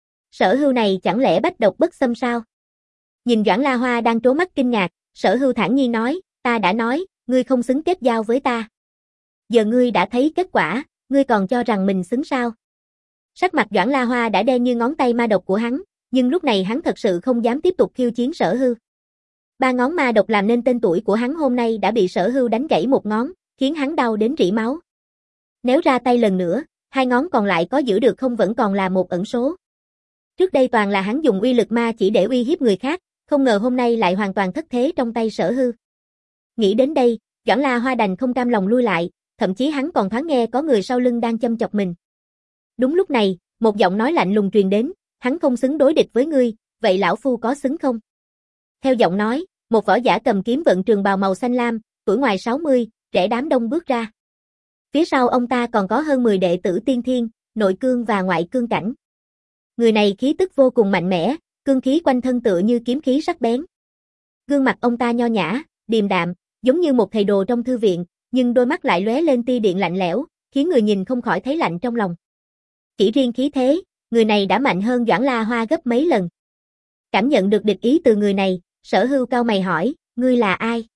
Sở Hưu này chẳng lẽ bách độc bất xâm sao? Nhìn Doãn La Hoa đang trố mắt kinh ngạc, Sở Hưu thản nhiên nói, ta đã nói, ngươi không xứng kết giao với ta. Giờ ngươi đã thấy kết quả, ngươi còn cho rằng mình xứng sao? Sắc mặt Doãn La Hoa đã đen như ngón tay ma độc của hắn, nhưng lúc này hắn thật sự không dám tiếp tục khiêu chiến Sở Hưu. Ba ngón ma độc làm nên tên tuổi của hắn hôm nay đã bị Sở Hưu đánh gãy một ngón, khiến hắn đau đến rỉ máu. Nếu ra tay lần nữa, hai ngón còn lại có giữ được không vẫn còn là một ẩn số. Trước đây toàn là hắn dùng uy lực ma chỉ để uy hiếp người khác, không ngờ hôm nay lại hoàn toàn thất thế trong tay Sở Hưu. Nghĩ đến đây, Doãn La Hoa đành không cam lòng lui lại, thậm chí hắn còn thoáng nghe có người sau lưng đang châm chọc mình. Đúng lúc này, một giọng nói lạnh lùng truyền đến, hắn không xứng đối địch với ngươi, vậy lão phu có xứng không? Theo giọng nói, một võ giả cầm kiếm vận trường bào màu xanh lam, tuổi ngoài sáu mươi, trẻ đám đông bước ra. Phía sau ông ta còn có hơn mười đệ tử tiên thiên, nội cương và ngoại cương cảnh. Người này khí tức vô cùng mạnh mẽ, cương khí quanh thân tựa như kiếm khí sắc bén. Gương mặt ông ta nho nhã, điềm đạm, giống như một thầy đồ trong thư viện, nhưng đôi mắt lại lóe lên tia điện lạnh lẽo, khiến người nhìn không khỏi thấy lạnh trong lòng. Chỉ riêng khí thế, người này đã mạnh hơn Doãn La Hoa gấp mấy lần. Cảm nhận được địch ý từ người này, Sở Hưu cau mày hỏi, ngươi là ai?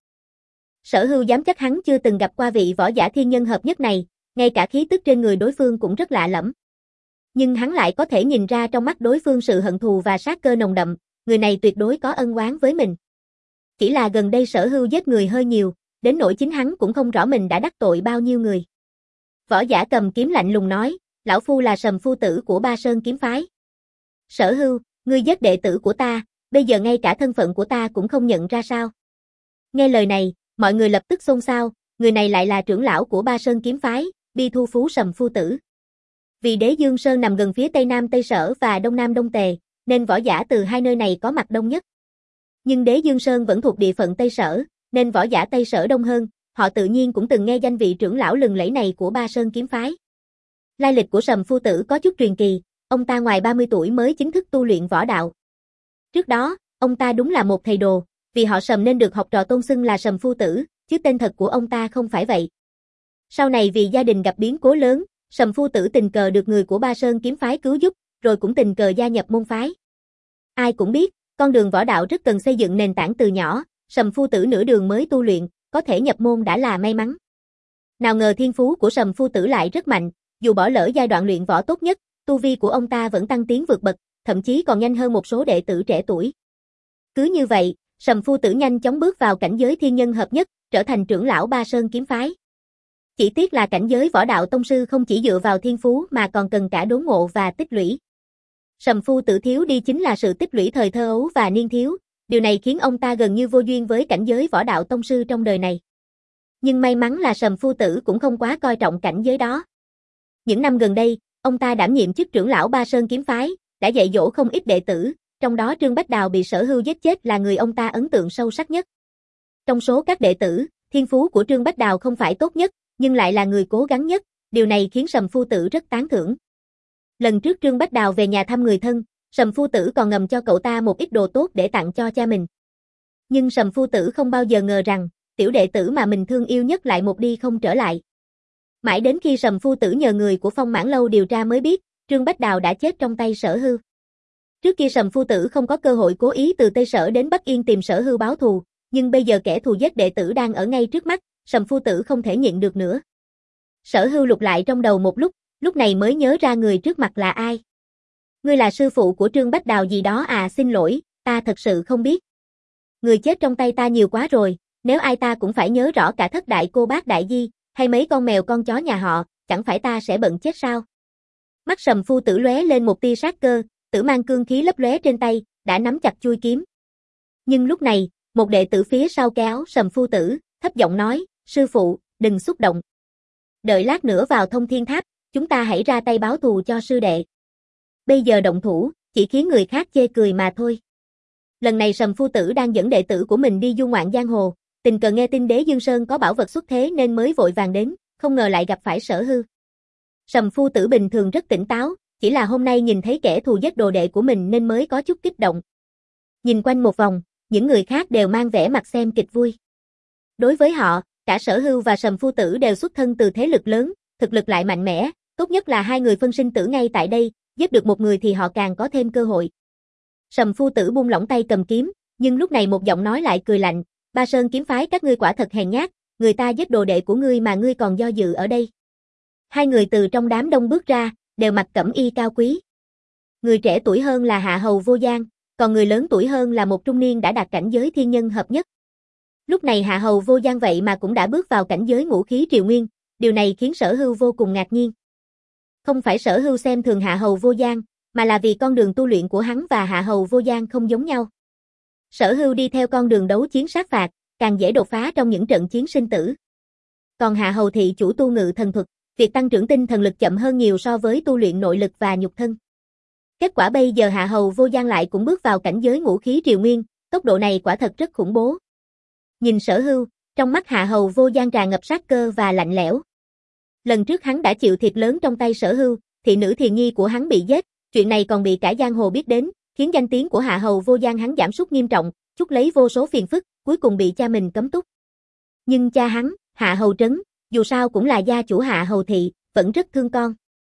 Sở Hưu dám chắc hắn chưa từng gặp qua vị võ giả thiên nhân hợp nhất này, ngay cả khí tức trên người đối phương cũng rất lạ lẫm. Nhưng hắn lại có thể nhìn ra trong mắt đối phương sự hận thù và sát cơ nồng đậm, người này tuyệt đối có ân oán với mình. Chỉ là gần đây Sở Hưu giết người hơi nhiều, đến nỗi chính hắn cũng không rõ mình đã đắc tội bao nhiêu người. Võ giả cầm kiếm lạnh lùng nói, lão phu là Sầm phu tử của Ba Sơn kiếm phái. Sở Hưu, ngươi giết đệ tử của ta, bây giờ ngay cả thân phận của ta cũng không nhận ra sao? Nghe lời này, mọi người lập tức xôn xao, người này lại là trưởng lão của Ba Sơn kiếm phái, Bi Thu Phú Sầm Phu Tử. Vì Đế Dương Sơn nằm gần phía Tây Nam Tây Sở và Đông Nam Đông Tề, nên võ giả từ hai nơi này có mặt đông nhất. Nhưng Đế Dương Sơn vẫn thuộc địa phận Tây Sở, nên võ giả Tây Sở đông hơn, họ tự nhiên cũng từng nghe danh vị trưởng lão lừng lẫy này của Ba Sơn kiếm phái. Lai lịch của Sầm Phu Tử có chút truyền kỳ, ông ta ngoài ba mươi tuổi mới chính thức tu luyện võ đạo. Trước đó, ông ta đúng là một thầy đồ, vì họ Sầm nên được học trò tôn xưng là Sầm Phu Tử, chứ tên thật của ông ta không phải vậy. Sau này vì gia đình gặp biến cố lớn, Sầm Phu Tử tình cờ được người của Ba Sơn kiếm phái cứu giúp, rồi cũng tình cờ gia nhập môn phái. Ai cũng biết, con đường võ đạo rất cần xây dựng nền tảng từ nhỏ, Sầm Phu Tử nửa đường mới tu luyện, có thể nhập môn đã là may mắn. Nào ngờ thiên phú của Sầm Phu Tử lại rất mạnh, dù bỏ lỡ giai đoạn luyện võ tốt nhất, tu vi của ông ta vẫn tăng tiến vượt bậc, thậm chí còn nhanh hơn một số đệ tử trẻ tuổi. Cứ như vậy, Sầm Phu Tử nhanh chóng bước vào cảnh giới thiên nhân hợp nhất, trở thành trưởng lão Ba Sơn kiếm phái. Chỉ tiếc là cảnh giới võ đạo tông sư không chỉ dựa vào thiên phú mà còn cần cả đốn ngộ và tích lũy. Sầm Phu Tử thiếu đi chính là sự tích lũy thời thơ ấu và niên thiếu, điều này khiến ông ta gần như vô duyên với cảnh giới võ đạo tông sư trong đời này. Nhưng may mắn là Sầm Phu Tử cũng không quá coi trọng cảnh giới đó. Những năm gần đây, ông ta đảm nhiệm chức trưởng lão Ba Sơn kiếm phái, đã dạy dỗ không ít đệ tử, trong đó Trương Bách Đào bị Sở Hưu giết chết là người ông ta ấn tượng sâu sắc nhất. Trong số các đệ tử, thiên phú của Trương Bách Đào không phải tốt nhất, nhưng lại là người cố gắng nhất, điều này khiến Sầm Phu Tử rất tán thưởng. Lần trước Trương Bách Đào về nhà thăm người thân, Sầm Phu Tử còn ngầm cho cậu ta một ít đồ tốt để tặng cho cha mình. Nhưng Sầm Phu Tử không bao giờ ngờ rằng, tiểu đệ tử mà mình thương yêu nhất lại một đi không trở lại. Mãi đến khi Sầm Phu Tử nhờ người của Phong Mãn Lâu điều tra mới biết, Trương Bách Đào đã chết trong tay Sở Hưu. Trước kia Sầm Phu Tử không có cơ hội cố ý từ Tây Sở đến Bắc Yên tìm Sở Hưu báo thù, nhưng bây giờ kẻ thù giết đệ tử đang ở ngay trước mắt, Sầm Phu Tử không thể nhịn được nữa. Sở Hưu lục lại trong đầu một lúc, lúc này mới nhớ ra người trước mặt là ai. Ngươi là sư phụ của Trương Bách Đào gì đó à? Xin lỗi, ta thật sự không biết. Người chết trong tay ta nhiều quá rồi, nếu ai ta cũng phải nhớ rõ cả thất đại cô bác đại di, hay mấy con mèo con chó nhà họ, chẳng phải ta sẽ bận chết sao? Mắt Sầm Phu Tử lóe lên một tia sát cơ, tử mang cương khí lấp lóe trên tay, đã nắm chặt chuôi kiếm. Nhưng lúc này, một đệ tử phía sau kéo Sầm Phu Tử, thấp giọng nói, sư phụ, đừng xúc động. Đợi lát nữa vào Thông Thiên Tháp, chúng ta hãy ra tay báo thù cho sư đệ. Bây giờ động thủ, chỉ khiến người khác chê cười mà thôi. Lần này Sầm Phu Tử đang dẫn đệ tử của mình đi du ngoạn giang hồ, tình cờ nghe tin Đế Dương Sơn có bảo vật xuất thế nên mới vội vàng đến, không ngờ lại gặp phải Sở Hưu. Sầm Phu Tử bình thường rất tỉnh táo, chỉ là hôm nay nhìn thấy kẻ thù giết đồ đệ của mình nên mới có chút kích động. Nhìn quanh một vòng, những người khác đều mang vẻ mặt xem kịch vui. Đối với họ, cả Sở Hưu và Sầm Phu Tử đều xuất thân từ thế lực lớn, thực lực lại mạnh mẽ, tốt nhất là hai người phân sinh tử ngay tại đây, giết được một người thì họ càng có thêm cơ hội. Sầm Phu Tử buông lỏng tay cầm kiếm, nhưng lúc này một giọng nói lại cười lạnh, Ba Sơn kiếm phái các ngươi quả thật hèn nhát, người ta giết đồ đệ của ngươi mà ngươi còn do dự ở đây. Hai người từ trong đám đông bước ra, đều mặc cẩm y cao quý. Người trẻ tuổi hơn là Hạ Hầu Vô Giang, còn người lớn tuổi hơn là một trung niên đã đạt cảnh giới thiên nhân hợp nhất. Lúc này Hạ Hầu Vô Giang vậy mà cũng đã bước vào cảnh giới ngũ khí triều nguyên, điều này khiến Sở Hưu vô cùng ngạc nhiên. Không phải Sở Hưu xem thường Hạ Hầu Vô Giang, mà là vì con đường tu luyện của hắn và Hạ Hầu Vô Giang không giống nhau. Sở Hưu đi theo con đường đấu chiến sát phạt, càng dễ đột phá trong những trận chiến sinh tử. Còn Hạ Hầu thị chủ tu ngự thần thuật, việc tăng trưởng tinh thần lực chậm hơn nhiều so với tu luyện nội lực và nhục thân. Kết quả bây giờ Hạ Hầu Vô Giang lại cũng bước vào cảnh giới ngũ khí triều nguyên, tốc độ này quả thật rất khủng bố. Nhìn Sở Hưu, trong mắt Hạ Hầu Vô Giang tràn ngập sát cơ và lạnh lẽo. Lần trước hắn đã chịu thiệt lớn trong tay Sở Hưu, thị nữ Thiền Nhi của hắn bị giết, chuyện này còn bị cả giang hồ biết đến, khiến danh tiếng của Hạ Hầu Vô Giang hắn giảm sút nghiêm trọng, chuốc lấy vô số phiền phức, cuối cùng bị cha mình cấm túc. Nhưng cha hắn, Hạ Hầu Trấn, dù sao cũng là gia chủ Hạ Hầu thị, vẫn rất thương con.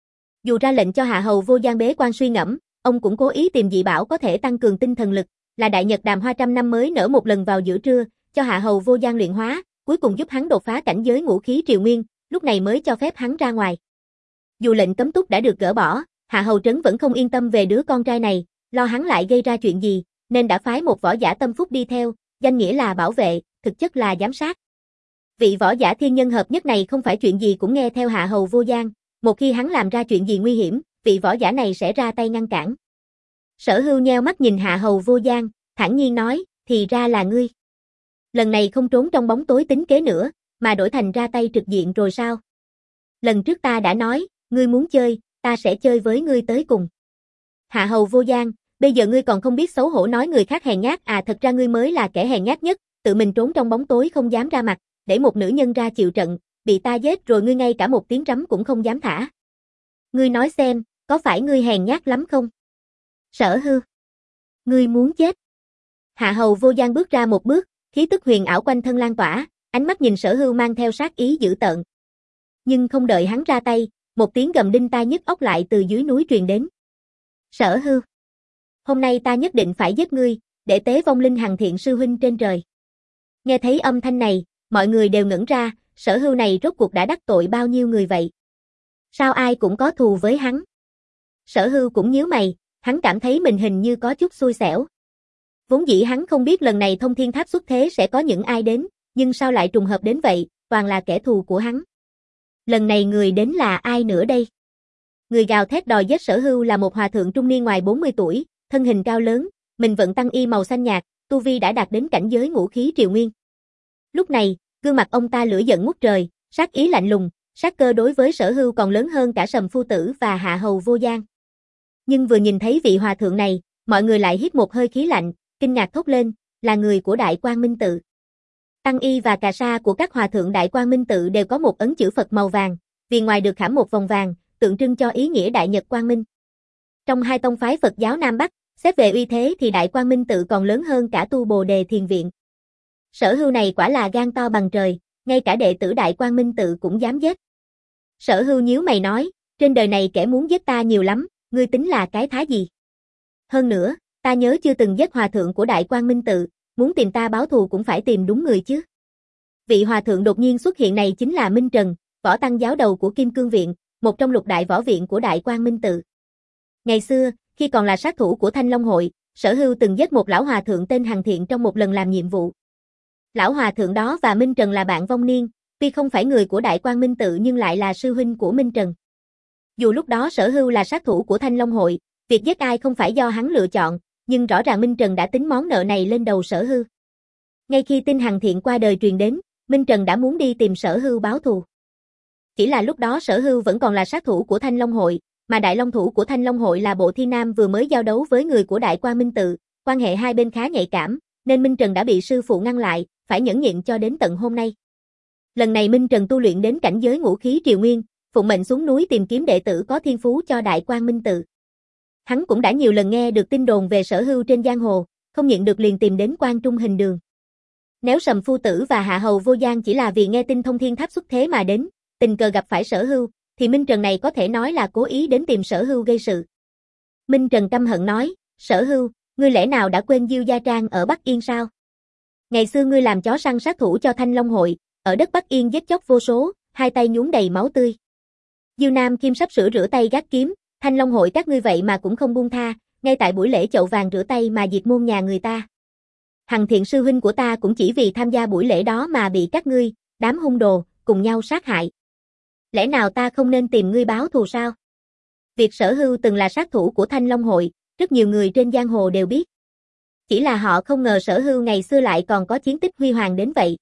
Dù ra lệnh cho Hạ Hầu Vô Giang bế quan suy ngẫm, ông cũng cố ý tìm dị bảo có thể tăng cường tinh thần lực, là đại nhật đàm hoa trăm năm mới nở một lần vào giữa trưa, cho Hạ Hầu Vô Giang luyện hóa, cuối cùng giúp hắn đột phá cảnh giới ngũ khí triều nguyên, lúc này mới cho phép hắn ra ngoài. Dù lệnh cấm túc đã được gỡ bỏ, Hạ Hầu Trấn vẫn không yên tâm về đứa con trai này, lo hắn lại gây ra chuyện gì, nên đã phái một võ giả tâm phúc đi theo, danh nghĩa là bảo vệ, thực chất là giám sát. Vị võ giả thiên nhân hợp nhất này không phải chuyện gì cũng nghe theo Hạ Hầu Vô Giang, một khi hắn làm ra chuyện gì nguy hiểm, vị võ giả này sẽ ra tay ngăn cản. Sở Hưu nheo mắt nhìn Hạ Hầu Vô Giang, thản nhiên nói, thì ra là ngươi. Lần này không trốn trong bóng tối tính kế nữa, mà đổi thành ra tay trực diện rồi sao? Lần trước ta đã nói, ngươi muốn chơi, ta sẽ chơi với ngươi tới cùng. Hạ hầu vô gian, bây giờ ngươi còn không biết xấu hổ nói người khác hèn nhát à, thật ra ngươi mới là kẻ hèn nhát nhất, tự mình trốn trong bóng tối không dám ra mặt, để một nữ nhân ra chịu trận, bị ta giết rồi ngươi ngay cả một tiếng rắm cũng không dám thả. Ngươi nói xem, có phải ngươi hèn nhát lắm không? Sở Hưu, ngươi muốn chết. Hạ hầu vô gian bước ra một bước, khí tức huyền ảo quanh thân lan tỏa, ánh mắt nhìn Sở Hưu mang theo sát ý dữ tợn. Nhưng không đợi hắn ra tay, một tiếng gầm đinh tai nhức óc lại từ dưới núi truyền đến. Sở Hưu, hôm nay ta nhất định phải giết ngươi, để tế vong linh Hằng Thiện sư huynh trên trời. Nghe thấy âm thanh này, mọi người đều ngẩn ra, Sở Hưu này rốt cuộc đã đắc tội bao nhiêu người vậy? Sao ai cũng có thù với hắn? Sở Hưu cũng nhíu mày, hắn cảm thấy mình hình như có chút xui xẻo. Vốn dĩ hắn không biết lần này Thông Thiên Tháp xuất thế sẽ có những ai đến, nhưng sao lại trùng hợp đến vậy, toàn là kẻ thù của hắn. Lần này người đến là ai nữa đây? Người gào thét đòi giết Sở Hưu là một hòa thượng trung niên ngoài bốn mươi tuổi, thân hình cao lớn, mình vận tăng y màu xanh nhạt, tu vi đã đạt đến cảnh giới ngũ khí triều nguyên. Lúc này, gương mặt ông ta lửa giận ngút trời, sát ý lạnh lùng, sát cơ đối với Sở Hưu còn lớn hơn cả Sầm Phu Tử và Hạ hầu vô gian. Nhưng vừa nhìn thấy vị hòa thượng này, mọi người lại hít một hơi khí lạnh, kinh ngạc thốt lên, là người của Đại Quang Minh Tự. Tăng y và cà sa của các hòa thượng Đại Quang Minh Tự đều có một ấn chữ Phật màu vàng, vì ngoài được khảm một vòng vàng, tượng trưng cho ý nghĩa Đại Nhật Quang Minh. Trong hai tông phái Phật giáo Nam Bắc, xét về uy thế thì Đại Quang Minh Tự còn lớn hơn cả tu Bồ Đề Thiền Viện. Sở Hưu này quả là gan to bằng trời, ngay cả đệ tử Đại Quang Minh Tự cũng dám giết. Sở Hưu nhíu mày nói, trên đời này kẻ muốn giết ta nhiều lắm, ngươi tính là cái thá gì? Hơn nữa, ta nhớ chưa từng giết hòa thượng của Đại Quang Minh Tự, muốn tìm ta báo thù cũng phải tìm đúng người chứ. Vị hòa thượng đột nhiên xuất hiện này chính là Minh Trần, võ tăng giáo đầu của Kim Cương Viện, một trong lục đại võ viện của Đại Quang Minh Tự. Ngày xưa, khi còn là sát thủ của Thanh Long Hội, Sở Hưu từng giết một lão hòa thượng tên Hằng Thiện trong một lần làm nhiệm vụ. Lão hòa thượng đó và Minh Trần là bạn vong niên, tuy không phải người của Đại Quang Minh Tự nhưng lại là sư huynh của Minh Trần. Dù lúc đó Sở Hưu là sát thủ của Thanh Long Hội, việc giết ai không phải do hắn lựa chọn, nhưng rõ ràng Minh Trần đã tính món nợ này lên đầu Sở Hưu. Ngay khi tin Hằng Thiện qua đời truyền đến, Minh Trần đã muốn đi tìm Sở Hưu báo thù. Chỉ là lúc đó Sở Hưu vẫn còn là sát thủ của Thanh Long Hội, mà đại long thủ của Thanh Long Hội là Bộ Thi Nam vừa mới giao đấu với người của Đại Quang Minh Tự, quan hệ hai bên khá nhạy cảm, nên Minh Trần đã bị sư phụ ngăn lại, phải nhẫn nhịn cho đến tận hôm nay. Lần này Minh Trần tu luyện đến cảnh giới ngũ khí triều nguyên, phụng mệnh xuống núi tìm kiếm đệ tử có thiên phú cho Đại Quang Minh Tự. Hắn cũng đã nhiều lần nghe được tin đồn về Sở Hưu trên giang hồ, không nhịn được liền tìm đến Quan Trung Hình Đường. Nếu Sầm Phu Tử và Hạ hầu vô gian chỉ là vì nghe tin Thông Thiên Tháp xuất thế mà đến, tình cờ gặp phải Sở Hưu, thì Minh Trần này có thể nói là cố ý đến tìm Sở Hưu gây sự. Minh Trần căm hận nói, Sở Hưu, ngươi lẽ nào đã quên Diêu Gia Trang ở Bắc Yên sao? Ngày xưa ngươi làm chó săn sát thủ cho Thanh Long Hội, ở đất Bắc Yên giết chóc vô số, hai tay nhuốm đầy máu tươi. Diêu Nam Kim sắp sửa rửa tay gác kiếm, Thanh Long Hội các ngươi vậy mà cũng không buông tha, ngay tại buổi lễ chậu vàng rửa tay mà diệt môn nhà người ta. Hằng Thiện sư huynh của ta cũng chỉ vì tham gia buổi lễ đó mà bị các ngươi, đám hung đồ, cùng nhau sát hại. Lẽ nào ta không nên tìm ngươi báo thù sao? Việc Sở Hưu từng là sát thủ của Thanh Long Hội, rất nhiều người trên giang hồ đều biết. Chỉ là họ không ngờ Sở Hưu ngày xưa lại còn có chiến tích huy hoàng đến vậy.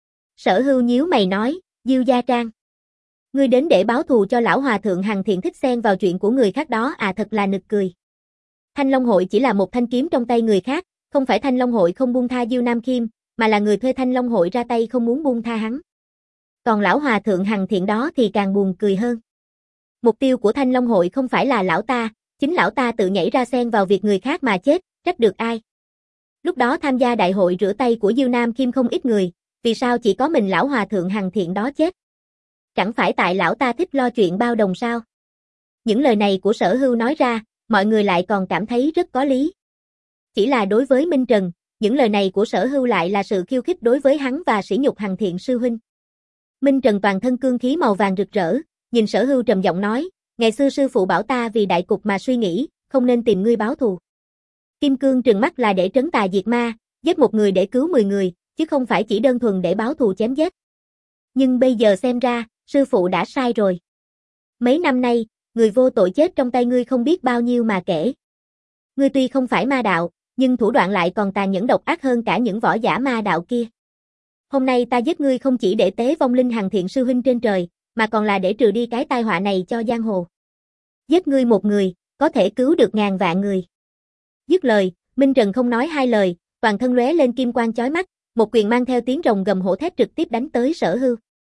Sở Hưu nhíu mày nói, Diêu Gia Trang. Ngươi đến để báo thù cho lão hòa thượng Hằng Thiện thích xen vào chuyện của người khác đó à, thật là nực cười. Thanh Long Hội chỉ là một thanh kiếm trong tay người khác, không phải Thanh Long Hội không buông tha Diêu Nam Kim, mà là người thuê Thanh Long Hội ra tay không muốn buông tha hắn. Còn lão hòa thượng Hằng Thiện đó thì càng buồn cười hơn. Mục tiêu của Thanh Long Hội không phải là lão ta, chính lão ta tự nhảy ra xen vào việc người khác mà chết, trách được ai. Lúc đó tham gia đại hội rửa tay của Diêu Nam Kim không ít người, vì sao chỉ có mình lão hòa thượng Hằng Thiện đó chết? Chẳng phải tại lão ta thích lo chuyện bao đồng sao? Những lời này của Sở Hưu nói ra, mọi người lại còn cảm thấy rất có lý. Chỉ là đối với Minh Trần, những lời này của Sở Hưu lại là sự khiêu khích đối với hắn và sỉ nhục Hằng Thiện sư huynh. Minh Trần toàn thân cương khí màu vàng rực rỡ, nhìn Sở Hưu trầm giọng nói, ngày xưa sư phụ bảo ta vì đại cục mà suy nghĩ, không nên tìm ngươi báo thù. Kim cương trừng mắt là để trấn tà diệt ma, giết một người để cứu mười người, chứ không phải chỉ đơn thuần để báo thù chém giết. Nhưng bây giờ xem ra, sư phụ đã sai rồi. Mấy năm nay, người vô tội chết trong tay ngươi không biết bao nhiêu mà kể. Ngươi tuy không phải ma đạo, nhưng thủ đoạn lại còn tàn nhẫn độc ác hơn cả những võ giả ma đạo kia. Hôm nay ta giết ngươi không chỉ để tế vong linh Hằng Thiện sư huynh trên trời, mà còn là để trừ đi cái tai họa này cho giang hồ. Giết ngươi một người, có thể cứu được ngàn vạn người. Dứt lời, Minh Trần không nói hai lời, toàn thân lóe lên kim quang chói mắt, một quyền mang theo tiếng rồng gầm hổ thét trực tiếp đánh tới Sở Hưu.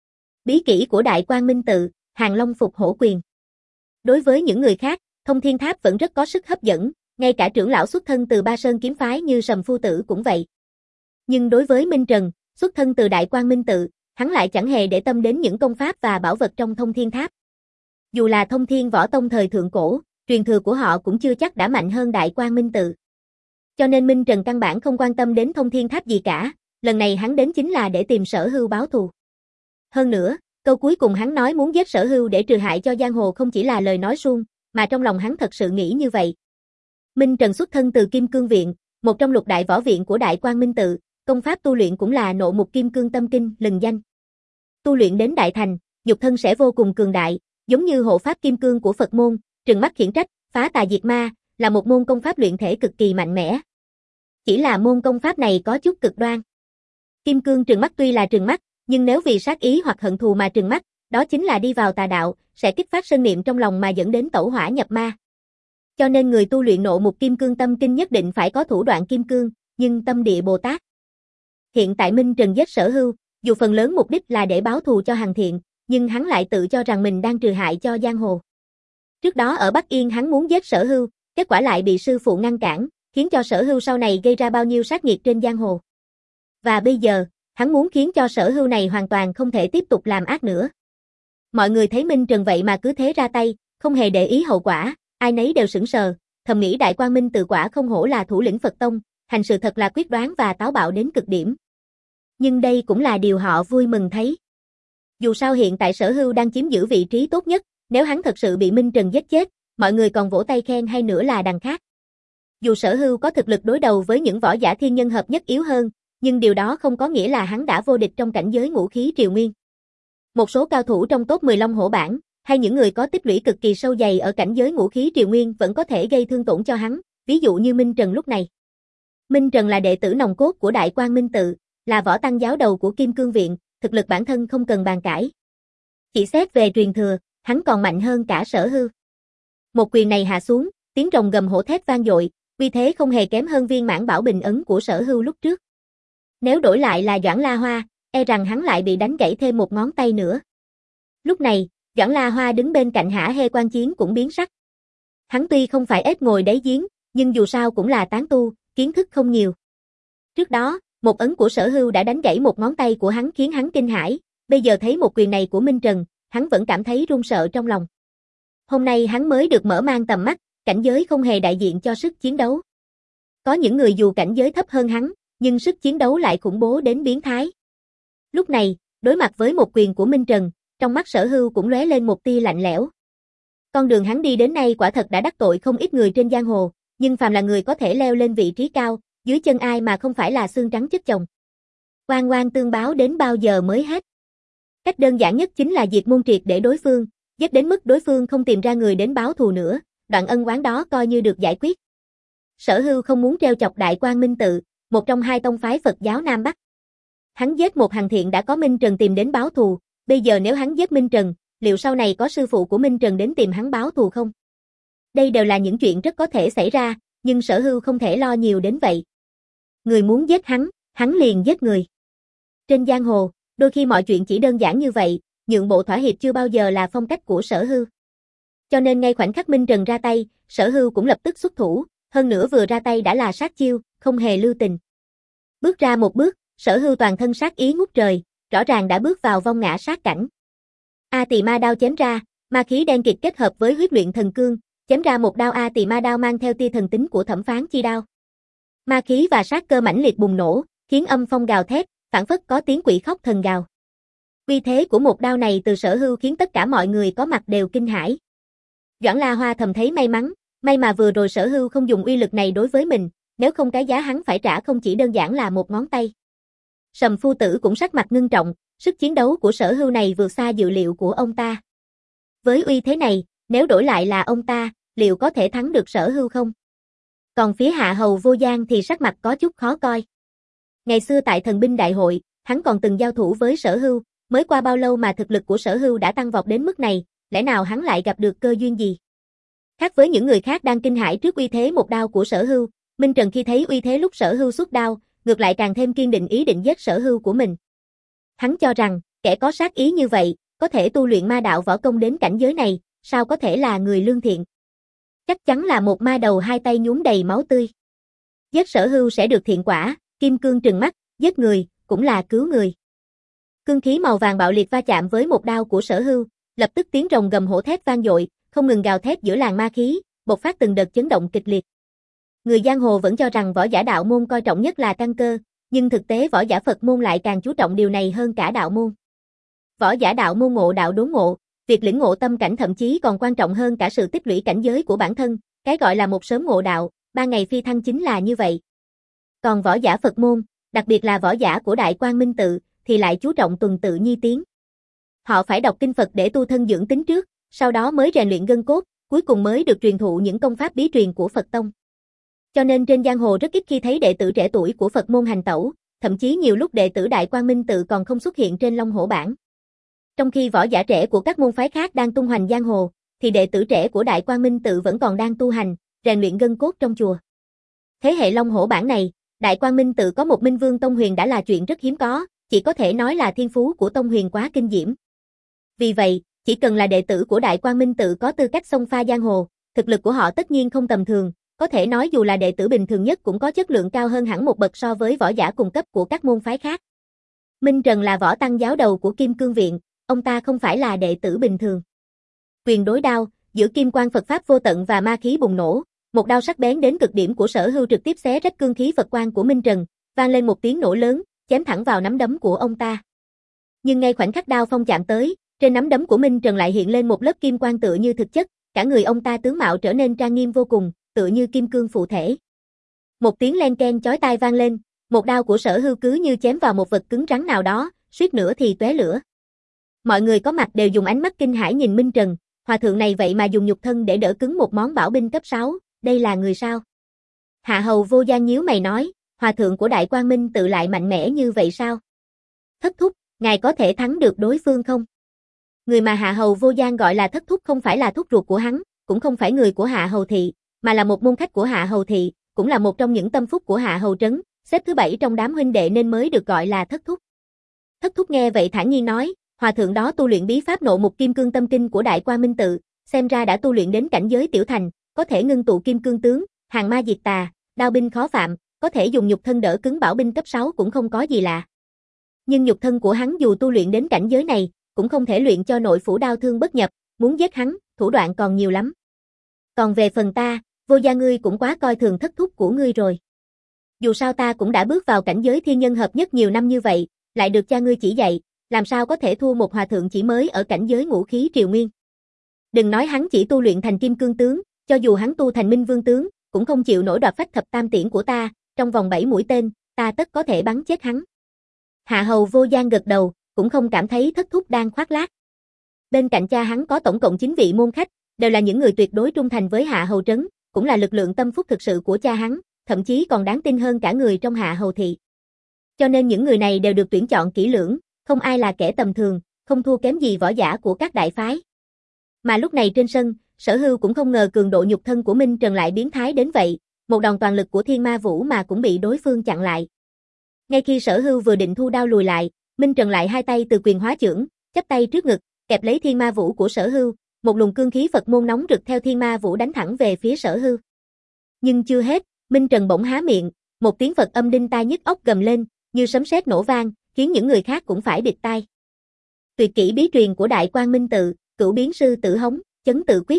Bí kỹ của Đại Quang Minh Tự, Hàng Long Phục Hổ Quyền. Đối với những người khác, Thông Thiên Tháp vẫn rất có sức hấp dẫn, ngay cả trưởng lão xuất thân từ Ba Sơn kiếm phái như Sầm Phu Tử cũng vậy. Nhưng đối với Minh Trần, xuất thân từ Đại Quang Minh Tự, hắn lại chẳng hề để tâm đến những công pháp và bảo vật trong Thông Thiên Tháp. Dù là Thông Thiên Võ Tông thời thượng cổ, truyền thừa của họ cũng chưa chắc đã mạnh hơn Đại Quang Minh Tự. Cho nên Minh Trần căn bản không quan tâm đến Thông Thiên Tháp gì cả, lần này hắn đến chính là để tìm Sở Hưu báo thù. Hơn nữa, câu cuối cùng hắn nói muốn giết Sở Hưu để trừ hại cho giang hồ không chỉ là lời nói suông, mà trong lòng hắn thật sự nghĩ như vậy. Minh Trần xuất thân từ Kim Cương Viện, một trong lục đại võ viện của Đại Quang Minh Tự, công pháp tu luyện cũng là Nộ Mục Kim Cương Tâm Kinh, lừng danh. Tu luyện đến đại thành, nhục thân sẽ vô cùng cường đại, giống như hộ pháp kim cương của Phật môn, trừng mắt khiển trách, phá tà diệt ma, là một môn công pháp luyện thể cực kỳ mạnh mẽ. Chỉ là môn công pháp này có chút cực đoan. Kim cương trừng mắt tuy là trừng mắt, nhưng nếu vì sát ý hoặc hận thù mà trừng mắt, đó chính là đi vào tà đạo, sẽ kích phát sân niệm trong lòng mà dẫn đến tẩu hỏa nhập ma. Cho nên người tu luyện Nộ Mục Kim Cương Tâm Kinh nhất định phải có thủ đoạn kim cương, nhưng tâm địa Bồ Tát. Hiện tại Minh Trần giết Sở Hưu, dù phần lớn mục đích là để báo thù cho Hằng Thiện, nhưng hắn lại tự cho rằng mình đang trừ hại cho giang hồ. Trước đó ở Bắc Yên hắn muốn giết Sở Hưu, kết quả lại bị sư phụ ngăn cản, khiến cho Sở Hưu sau này gây ra bao nhiêu sát nghiệt trên giang hồ. Và bây giờ, hắn muốn khiến cho Sở Hưu này hoàn toàn không thể tiếp tục làm ác nữa. Mọi người thấy Minh Trần vậy mà cứ thế ra tay, không hề để ý hậu quả, ai nấy đều sững sờ, thầm nghĩ Đại Quang Minh Tự quả không hổ là thủ lĩnh Phật Tông, hành sự thật là quyết đoán và táo bạo đến cực điểm. Nhưng đây cũng là điều họ vui mừng thấy. Dù sao hiện tại Sở Hưu đang chiếm giữ vị trí tốt nhất, nếu hắn thật sự bị Minh Trần giết chết, mọi người còn vỗ tay khen hay nữa là đằng khác. Dù Sở Hưu có thực lực đối đầu với những võ giả thiên nhân hợp nhất yếu hơn, nhưng điều đó không có nghĩa là hắn đã vô địch trong cảnh giới ngũ khí triều nguyên. Một số cao thủ trong top mười Long Hổ bảng, hay những người có tích lũy cực kỳ sâu dày ở cảnh giới ngũ khí triều nguyên vẫn có thể gây thương tổn cho hắn, ví dụ như Minh Trần lúc này. Minh Trần là đệ tử nòng cốt của Đại Quang Minh Tự, là võ tăng giáo đầu của Kim Cương Viện, thực lực bản thân không cần bàn cãi. Chỉ xét về truyền thừa, hắn còn mạnh hơn cả Sở Hưu. Một quyền này hạ xuống, tiếng rồng gầm hổ thét vang dội, uy thế không hề kém hơn viên mãn bảo bình ấn của Sở Hưu lúc trước. Nếu đổi lại là Doãn La Hoa, e rằng hắn lại bị đánh gãy thêm một ngón tay nữa. Lúc này, Doãn La Hoa đứng bên cạnh Hả Hê Quan Chiến cũng biến sắc. Hắn tuy không phải ếch ngồi đáy giếng, nhưng dù sao cũng là tán tu, kiến thức không nhiều. Trước đó, một ấn của Sở Hưu đã đánh gãy một ngón tay của hắn khiến hắn kinh hãi, bây giờ thấy một quyền này của Minh Trần, hắn vẫn cảm thấy run sợ trong lòng. Hôm nay hắn mới được mở mang tầm mắt, cảnh giới không hề đại diện cho sức chiến đấu. Có những người dù cảnh giới thấp hơn hắn, nhưng sức chiến đấu lại khủng bố đến biến thái. Lúc này, đối mặt với một quyền của Minh Trần, trong mắt Sở Hưu cũng lóe lên một tia lạnh lẽo. Con đường hắn đi đến nay quả thật đã đắc tội không ít người trên giang hồ, nhưng phàm là người có thể leo lên vị trí cao, dưới chân ai mà không phải là xương trắng chất chồng. Oan oan tương báo đến bao giờ mới hết. Cách đơn giản nhất chính là diệt môn triệt để đối phương, giết đến mức đối phương không tìm ra người đến báo thù nữa, đoạn ân oán đó coi như được giải quyết. Sở Hưu không muốn treo chọc Đại Quang Minh Tự, một trong hai tông phái Phật giáo Nam Bắc. Hắn giết một Hằng Thiện đã có Minh Trần tìm đến báo thù, bây giờ nếu hắn giết Minh Trần, liệu sau này có sư phụ của Minh Trần đến tìm hắn báo thù không? Đây đều là những chuyện rất có thể xảy ra, nhưng Sở Hưu không thể lo nhiều đến vậy. Người muốn giết hắn, hắn liền giết người. Trên giang hồ, đôi khi mọi chuyện chỉ đơn giản như vậy, nhượng bộ thỏa hiệp chưa bao giờ là phong cách của Sở Hưu. Cho nên ngay khoảnh khắc Minh Trần ra tay, Sở Hưu cũng lập tức xuất thủ, hơn nữa vừa ra tay đã là sát chiêu, không hề lưu tình. Bước ra một bước, Sở Hưu toàn thân sát ý ngút trời, rõ ràng đã bước vào vong ngã sát cảnh. A Tỳ Ma đao chém ra, ma khí đen kịt kết hợp với huyết luyện thần cương, chém ra một đao A Tỳ Ma đao mang theo tia thần tính của Thẩm Phán chi đao. Ma khí và sát cơ mãnh liệt bùng nổ, khiến âm phong gào thét, phảng phất có tiếng quỷ khóc thần gào. Uy thế của một đao này từ Sở Hưu khiến tất cả mọi người có mặt đều kinh hãi. Doãn La Hoa thầm thấy may mắn, may mà vừa rồi Sở Hưu không dùng uy lực này đối với mình, nếu không cái giá hắn phải trả không chỉ đơn giản là một ngón tay. Sầm Phu Tử cũng sắc mặt ngưng trọng, sức chiến đấu của Sở Hưu này vượt xa dự liệu của ông ta. Với uy thế này, nếu đổi lại là ông ta, liệu có thể thắng được Sở Hưu không? Còn phía Hạ Hầu Vô Gian thì sắc mặt có chút khó coi. Ngày xưa tại thần binh đại hội, hắn còn từng giao thủ với Sở Hưu, mới qua bao lâu mà thực lực của Sở Hưu đã tăng vọt đến mức này, lẽ nào hắn lại gặp được cơ duyên gì? Khác với những người khác đang kinh hãi trước uy thế một đao của Sở Hưu, Minh Trần khi thấy uy thế lúc Sở Hưu xuất đao, ngược lại càng thêm kiên định ý định giết Sở Hưu của mình. Hắn cho rằng, kẻ có sát ý như vậy, có thể tu luyện ma đạo võ công đến cảnh giới này, sao có thể là người lương thiện? Chắc chắn là một ma đầu hai tay nhuốm đầy máu tươi. Giết Sở Hưu sẽ được thiện quả, kim cương trừng mắt, giết người, cũng là cứu người. Cương khí màu vàng bạo liệt va chạm với một đao của Sở Hưu, lập tức tiếng rồng gầm hổ thét vang dội, không ngừng gào thét giữa làng ma khí, bộc phát từng đợt chấn động kịch liệt. Người giang hồ vẫn cho rằng võ giả đạo môn coi trọng nhất là căn cơ, nhưng thực tế võ giả Phật môn lại càng chú trọng điều này hơn cả đạo môn. Võ giả đạo môn ngộ đạo đốn ngộ, việc lĩnh ngộ tâm cảnh thậm chí còn quan trọng hơn cả sự tích lũy cảnh giới của bản thân, cái gọi là một sớm ngộ đạo, ba ngày phi thăng chính là như vậy. Còn võ giả Phật môn, đặc biệt là võ giả của Đại Quang Minh Tự, thì lại chú trọng tuần tự nhi tiến. Họ phải đọc kinh Phật để tu thân dưỡng tính trước, sau đó mới rèn luyện gân cốt, cuối cùng mới được truyền thụ những công pháp bí truyền của Phật tông. Cho nên trên giang hồ rất ít khi thấy đệ tử trẻ tuổi của Phật môn hành tẩu, thậm chí nhiều lúc đệ tử Đại Quang Minh Tự còn không xuất hiện trên Long Hổ bảng. Trong khi võ giả trẻ của các môn phái khác đang tung hoành giang hồ, thì đệ tử trẻ của Đại Quang Minh Tự vẫn còn đang tu hành, rèn luyện gân cốt trong chùa. Thế hệ Long Hổ bảng này, Đại Quang Minh Tự có một Minh Vương Tông Huyền đã là chuyện rất hiếm có, chỉ có thể nói là thiên phú của Tông Huyền quá kinh diễm. Vì vậy, chỉ cần là đệ tử của Đại Quang Minh Tự có tư cách xông pha giang hồ, thực lực của họ tất nhiên không tầm thường, có thể nói dù là đệ tử bình thường nhất cũng có chất lượng cao hơn hẳn một bậc so với võ giả cùng cấp của các môn phái khác. Minh Trần là võ tăng giáo đầu của Kim Cương Viện, ông ta không phải là đệ tử bình thường. Quyền đối đao, giữa kim quang Phật pháp vô tận và ma khí bùng nổ, một đao sắc bén đến cực điểm của Sở Hưu trực tiếp xé rách cương khí Phật quang của Minh Trần, vang lên một tiếng nổ lớn, chém thẳng vào nắm đấm của ông ta. Nhưng ngay khoảnh khắc đao phong chạm tới, trên nắm đấm của Minh Trần lại hiện lên một lớp kim quang tựa như thực chất, cả người ông ta tướng mạo trở nên trang nghiêm vô cùng, tựa như kim cương phụ thể. Một tiếng len keng chói tai vang lên, một đao của Sở Hưu cứ như chém vào một vật cứng rắn nào đó, suýt nữa thì tóe lửa. Mọi người có mặt đều dùng ánh mắt kinh hãi nhìn Minh Trần, hòa thượng này vậy mà dùng nhục thân để đỡ cứng một món bảo binh cấp sáu, đây là người sao? Hạ Hầu Vô Gian nhíu mày nói, hòa thượng của Đại Quang Minh Tự lại mạnh mẽ như vậy sao? Thất thúc, ngài có thể thắng được đối phương không? Người mà Hạ Hầu Vô Gian gọi là thất thúc không phải là thúc ruột của hắn, cũng không phải người của Hạ Hầu Thị, mà là một môn khách của Hạ Hầu Thị, cũng là một trong những tâm phúc của Hạ Hầu Trấn, xếp thứ bảy trong đám huynh đệ nên mới được gọi là thất thúc. Thất thúc nghe vậy thản nhiên nói, hòa thượng đó tu luyện bí pháp nộ mục kim cương tâm kinh của Đại Quang Minh Tự, xem ra đã tu luyện đến cảnh giới tiểu thành, có thể ngưng tụ kim cương tướng, hàng ma diệt tà, đao binh khó phạm, có thể dùng nhục thân đỡ cứng bảo binh cấp sáu cũng không có gì lạ. Nhưng nhục thân của hắn dù tu luyện đến cảnh giới này, cũng không thể luyện cho nội phủ đao thương bất nhập, muốn giết hắn, thủ đoạn còn nhiều lắm. Còn về phần ta, Vô Gia ngươi cũng quá coi thường thất thúc của ngươi rồi. Dù sao ta cũng đã bước vào cảnh giới thiên nhân hợp nhất nhiều năm như vậy, lại được cha ngươi chỉ dạy, làm sao có thể thua một hòa thượng chỉ mới ở cảnh giới ngũ khí triều nguyên. Đừng nói hắn chỉ tu luyện thành kim cương tướng, cho dù hắn tu thành minh vương tướng, cũng không chịu nổi đoạt phách thập tam tiễn của ta, trong vòng bảy mũi tên, ta tất có thể bắn chết hắn. Hạ Hầu Vô Gian gật đầu, cũng không cảm thấy thất thúc đang khoác lác. Bên cạnh cha hắn có tổng cộng chín vị môn khách, đều là những người tuyệt đối trung thành với Hạ Hầu Trấn, cũng là lực lượng tâm phúc thực sự của cha hắn, thậm chí còn đáng tin hơn cả người trong Hạ Hầu Thị. Cho nên những người này đều được tuyển chọn kỹ lưỡng, không ai là kẻ tầm thường, không thua kém gì võ giả của các đại phái. Mà lúc này trên sân, Sở Hưu cũng không ngờ cường độ nhục thân của Minh Trần lại biến thái đến vậy, một đòn toàn lực của Thiên Ma Vũ mà cũng bị đối phương chặn lại. Ngay khi Sở Hưu vừa định thu đao lùi lại, Minh Trần lại hai tay từ quyền hóa chưởng, chắp tay trước ngực, kẹp lấy Thiên Ma Vũ của Sở Hưu, một luồng cương khí Phật môn nóng rực theo Thiên Ma Vũ đánh thẳng về phía Sở Hưu. Nhưng chưa hết, Minh Trần bỗng há miệng, một tiếng Phật âm đinh tai nhức óc gầm lên, như sấm sét nổ vang, khiến những người khác cũng phải bịt tai. Tuyệt kỹ bí truyền của Đại Quang Minh Tự, Cửu Biến Sư Tử Hống, Chấn Tự Quyết.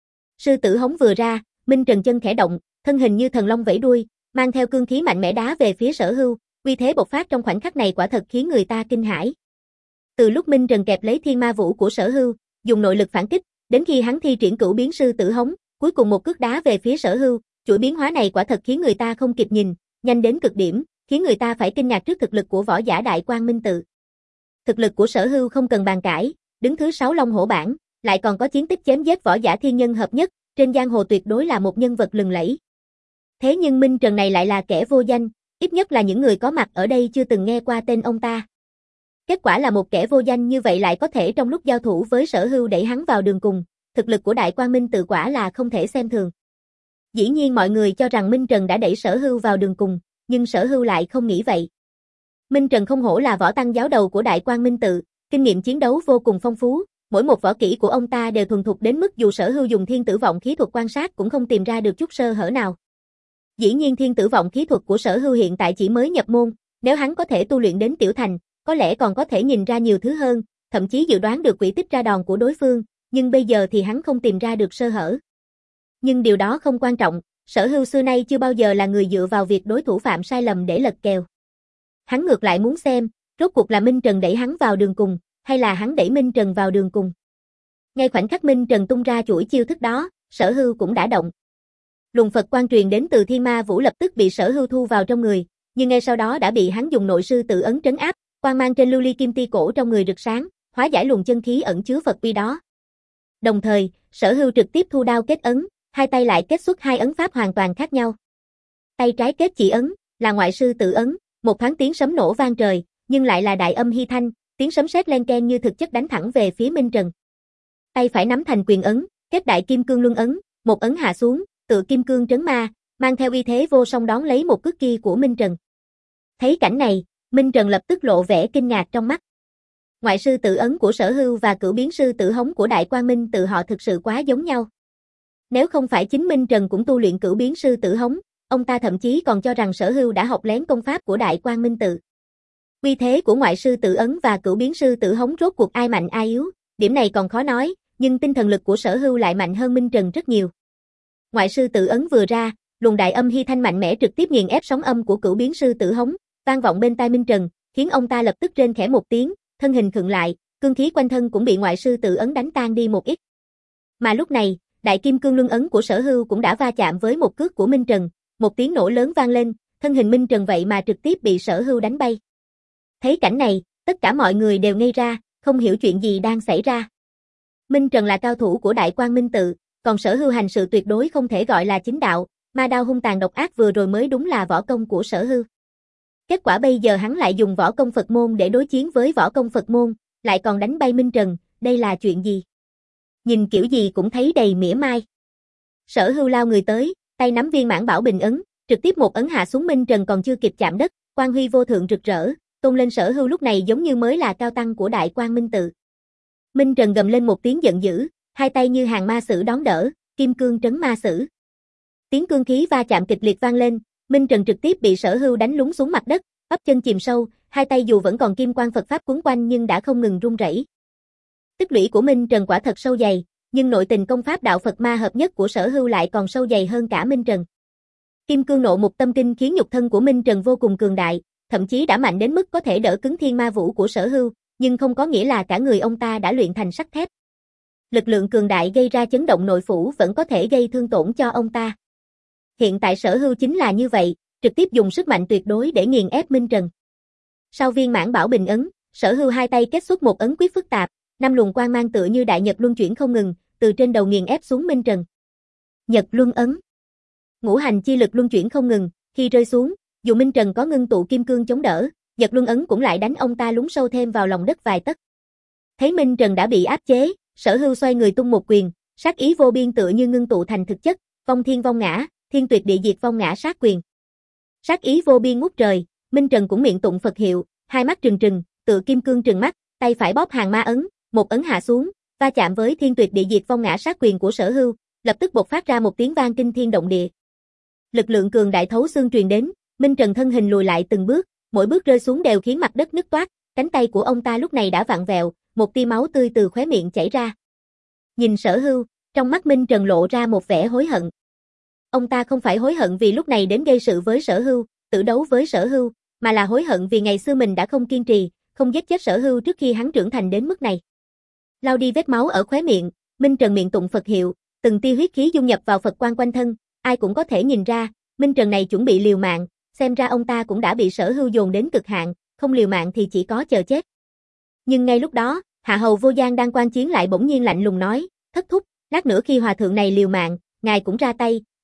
Sư Tử Hống vừa ra, Minh Trần chân khẽ động, thân hình như thần long vẫy đuôi, mang theo cương khí mạnh mẽ đá về phía Sở Hưu, uy thế bộc phát trong khoảnh khắc này quả thật khiến người ta kinh hãi. Từ lúc Minh Trần kẹp lấy Thiên Ma Vũ của Sở Hưu, dùng nội lực phản kích, đến khi hắn thi triển Cửu Biến Sư Tử Hống, cuối cùng một cước đá về phía Sở Hưu, chuỗi biến hóa này quả thật khiến người ta không kịp nhìn, nhanh đến cực điểm, khiến người ta phải kinh ngạc trước thực lực của võ giả Đại Quang Minh Tự. Thực lực của Sở Hưu không cần bàn cãi, đứng thứ sáu Long Hổ bảng, lại còn có chiến tích chém giết võ giả thiên nhân hợp nhất, trên giang hồ tuyệt đối là một nhân vật lừng lẫy. Thế nhưng Minh Trần này lại là kẻ vô danh, ít nhất là những người có mặt ở đây chưa từng nghe qua tên ông ta. Kết quả là một kẻ vô danh như vậy lại có thể trong lúc giao thủ với Sở Hưu đẩy hắn vào đường cùng, thực lực của Đại Quang Minh Tự quả là không thể xem thường. Dĩ nhiên mọi người cho rằng Minh Trần đã đẩy Sở Hưu vào đường cùng, nhưng Sở Hưu lại không nghĩ vậy. Minh Trần không hổ là võ tăng giáo đầu của Đại Quang Minh Tự, kinh nghiệm chiến đấu vô cùng phong phú, mỗi một võ kỹ của ông ta đều thuần thục đến mức dù Sở Hưu dùng thiên tử vọng khí thuật quan sát cũng không tìm ra được chút sơ hở nào. Dĩ nhiên thiên tử vọng khí thuật của Sở Hưu hiện tại chỉ mới nhập môn, nếu hắn có thể tu luyện đến tiểu thành, có lẽ còn có thể nhìn ra nhiều thứ hơn, thậm chí dự đoán được quỹ tích ra đòn của đối phương, nhưng bây giờ thì hắn không tìm ra được sơ hở. Nhưng điều đó không quan trọng, Sở Hưu xưa nay chưa bao giờ là người dựa vào việc đối thủ phạm sai lầm để lật kèo. Hắn ngược lại muốn xem, rốt cuộc là Minh Trần đẩy hắn vào đường cùng, hay là hắn đẩy Minh Trần vào đường cùng. Ngay khoảnh khắc Minh Trần tung ra chuỗi chiêu thức đó, Sở Hưu cũng đã động. Luồng Phật quan truyền đến từ Thiên Ma Vũ lập tức bị Sở Hưu thu vào trong người, nhưng ngay sau đó đã bị hắn dùng nội sư tự ấn trấn áp, quang mang trên lưu ly kim ti cổ trong người rực sáng, hóa giải luồng chân khí ẩn chứa Phật uy đó. Đồng thời, Sở Hưu trực tiếp thu đao kết ấn, hai tay lại kết xuất hai ấn pháp hoàn toàn khác nhau. Tay trái kết chỉ ấn, là ngoại sư tự ấn, một thoáng tiếng sấm nổ vang trời, nhưng lại là đại âm hy thanh, tiếng sấm sét len ken như thực chất đánh thẳng về phía Minh Trần. Tay phải nắm thành quyền ấn, kết đại kim cương luân ấn, một ấn hạ xuống, tự kim cương trấn ma, mang theo uy thế vô song đón lấy một cước kia của Minh Trần. Thấy cảnh này, Minh Trần lập tức lộ vẻ kinh ngạc trong mắt. Ngoại sư tự ấn của Sở Hưu và cửu biến sư tự hống của Đại Quang Minh Tự họ thực sự quá giống nhau. Nếu không phải chính Minh Trần cũng tu luyện cửu biến sư tự hống, ông ta thậm chí còn cho rằng Sở Hưu đã học lén công pháp của Đại Quang Minh Tự. Uy thế của ngoại sư tự ấn và cửu biến sư tự hống rốt cuộc ai mạnh ai yếu, điểm này còn khó nói, nhưng tinh thần lực của Sở Hưu lại mạnh hơn Minh Trần rất nhiều. Ngoại sư tự ấn vừa ra, luồng đại âm hy thanh mạnh mẽ trực tiếp nghiền ép sóng âm của cửu biến sư tự hống, vang vọng bên tai Minh Trần, khiến ông ta lập tức rên khẽ một tiếng, thân hình khựng lại, cương khí quanh thân cũng bị ngoại sư tự ấn đánh tan đi một ít. Mà lúc này, đại kim cương luân ấn của Sở Hưu cũng đã va chạm với một cước của Minh Trần, một tiếng nổ lớn vang lên, thân hình Minh Trần vậy mà trực tiếp bị Sở Hưu đánh bay. Thấy cảnh này, tất cả mọi người đều ngây ra, không hiểu chuyện gì đang xảy ra. Minh Trần là cao thủ của Đại Quang Minh Tự, còn Sở Hưu hành sự tuyệt đối không thể gọi là chính đạo, ma đao hung tàn độc ác vừa rồi mới đúng là võ công của Sở Hưu. Kết quả bây giờ hắn lại dùng võ công Phật môn để đối chiến với võ công Phật môn, lại còn đánh bay Minh Trần, đây là chuyện gì? Nhìn kiểu gì cũng thấy đầy mỉa mai. Sở Hưu lao người tới, tay nắm viên mãn bảo bình ấn, trực tiếp một ấn hạ xuống Minh Trần còn chưa kịp chạm đất, quang huy vô thượng rực rỡ, tôn lên Sở Hưu lúc này giống như mới là cao tăng của Đại Quang Minh Tự. Minh Trần gầm lên một tiếng giận dữ, hai tay như hàng ma sử đón đỡ, kim cương trấn ma sử. Tiếng cương khí va chạm kịch liệt vang lên, Minh Trần trực tiếp bị Sở Hưu đánh lún xuống mặt đất, bắp chân chìm sâu, hai tay dù vẫn còn kim quang Phật pháp cuốn quanh nhưng đã không ngừng run rẩy. Tích lũy của Minh Trần quả thật sâu dày, nhưng nội tình công pháp đạo Phật ma hợp nhất của Sở Hưu lại còn sâu dày hơn cả Minh Trần. Kim cương nộ mục tâm kinh khiến nhục thân của Minh Trần vô cùng cường đại, thậm chí đã mạnh đến mức có thể đỡ cứng thiên ma vũ của Sở Hưu, nhưng không có nghĩa là cả người ông ta đã luyện thành sắt thép. Lực lượng cường đại gây ra chấn động nội phủ vẫn có thể gây thương tổn cho ông ta. Hiện tại Sở Hưu chính là như vậy, trực tiếp dùng sức mạnh tuyệt đối để nghiền ép Minh Trần. Sau viên mãn bảo bình ấn, Sở Hưu hai tay kết xuất một ấn quyết phức tạp, năm luồng quang mang tựa như đại nhật luân chuyển không ngừng, từ trên đầu nghiền ép xuống Minh Trần. Nhật luân ấn. Ngũ hành chi lực luân chuyển không ngừng, khi rơi xuống, dù Minh Trần có ngưng tụ kim cương chống đỡ, Nhật luân ấn cũng lại đánh ông ta lún sâu thêm vào lòng đất vài tấc. Thấy Minh Trần đã bị áp chế, Sở Hưu xoay người tung một quyền, sát ý vô biên tựa như ngưng tụ thành thực chất, vong thiên vong ngã, thiên tuyệt địa diệt vong ngã sát quyền. Sát ý vô biên ngút trời, Minh Trần cũng miệng tụng Phật hiệu, hai mắt trừng trừng, tựa kim cương trừng mắt, tay phải bóp hàng ma ấn, một ấn hạ xuống, va chạm với thiên tuyệt địa diệt vong ngã sát quyền của Sở Hưu, lập tức bộc phát ra một tiếng vang kinh thiên động địa. Lực lượng cường đại thấu xương truyền đến, Minh Trần thân hình lùi lại từng bước, mỗi bước rơi xuống đều khiến mặt đất nứt toác, cánh tay của ông ta lúc này đã vặn vẹo, một tia máu tươi từ khóe miệng chảy ra. Nhìn Sở Hưu, trong mắt Minh Trần lộ ra một vẻ hối hận. Ông ta không phải hối hận vì lúc này đến gây sự với Sở Hưu, tử đấu với Sở Hưu, mà là hối hận vì ngày xưa mình đã không kiên trì, không giết chết Sở Hưu trước khi hắn trưởng thành đến mức này. Lau đi vết máu ở khóe miệng, Minh Trần miệng tụng Phật hiệu, từng tia huyết khí dung nhập vào Phật quang quanh thân, ai cũng có thể nhìn ra, Minh Trần này chuẩn bị liều mạng, xem ra ông ta cũng đã bị Sở Hưu dồn đến cực hạn, không liều mạng thì chỉ có chờ chết. Nhưng ngay lúc đó, Hạ Hầu Vô Gian đang quan chiến lại bỗng nhiên lạnh lùng nói, thất thúc, lát nữa khi hòa thượng này liều mạng, ngài cũng ra tay,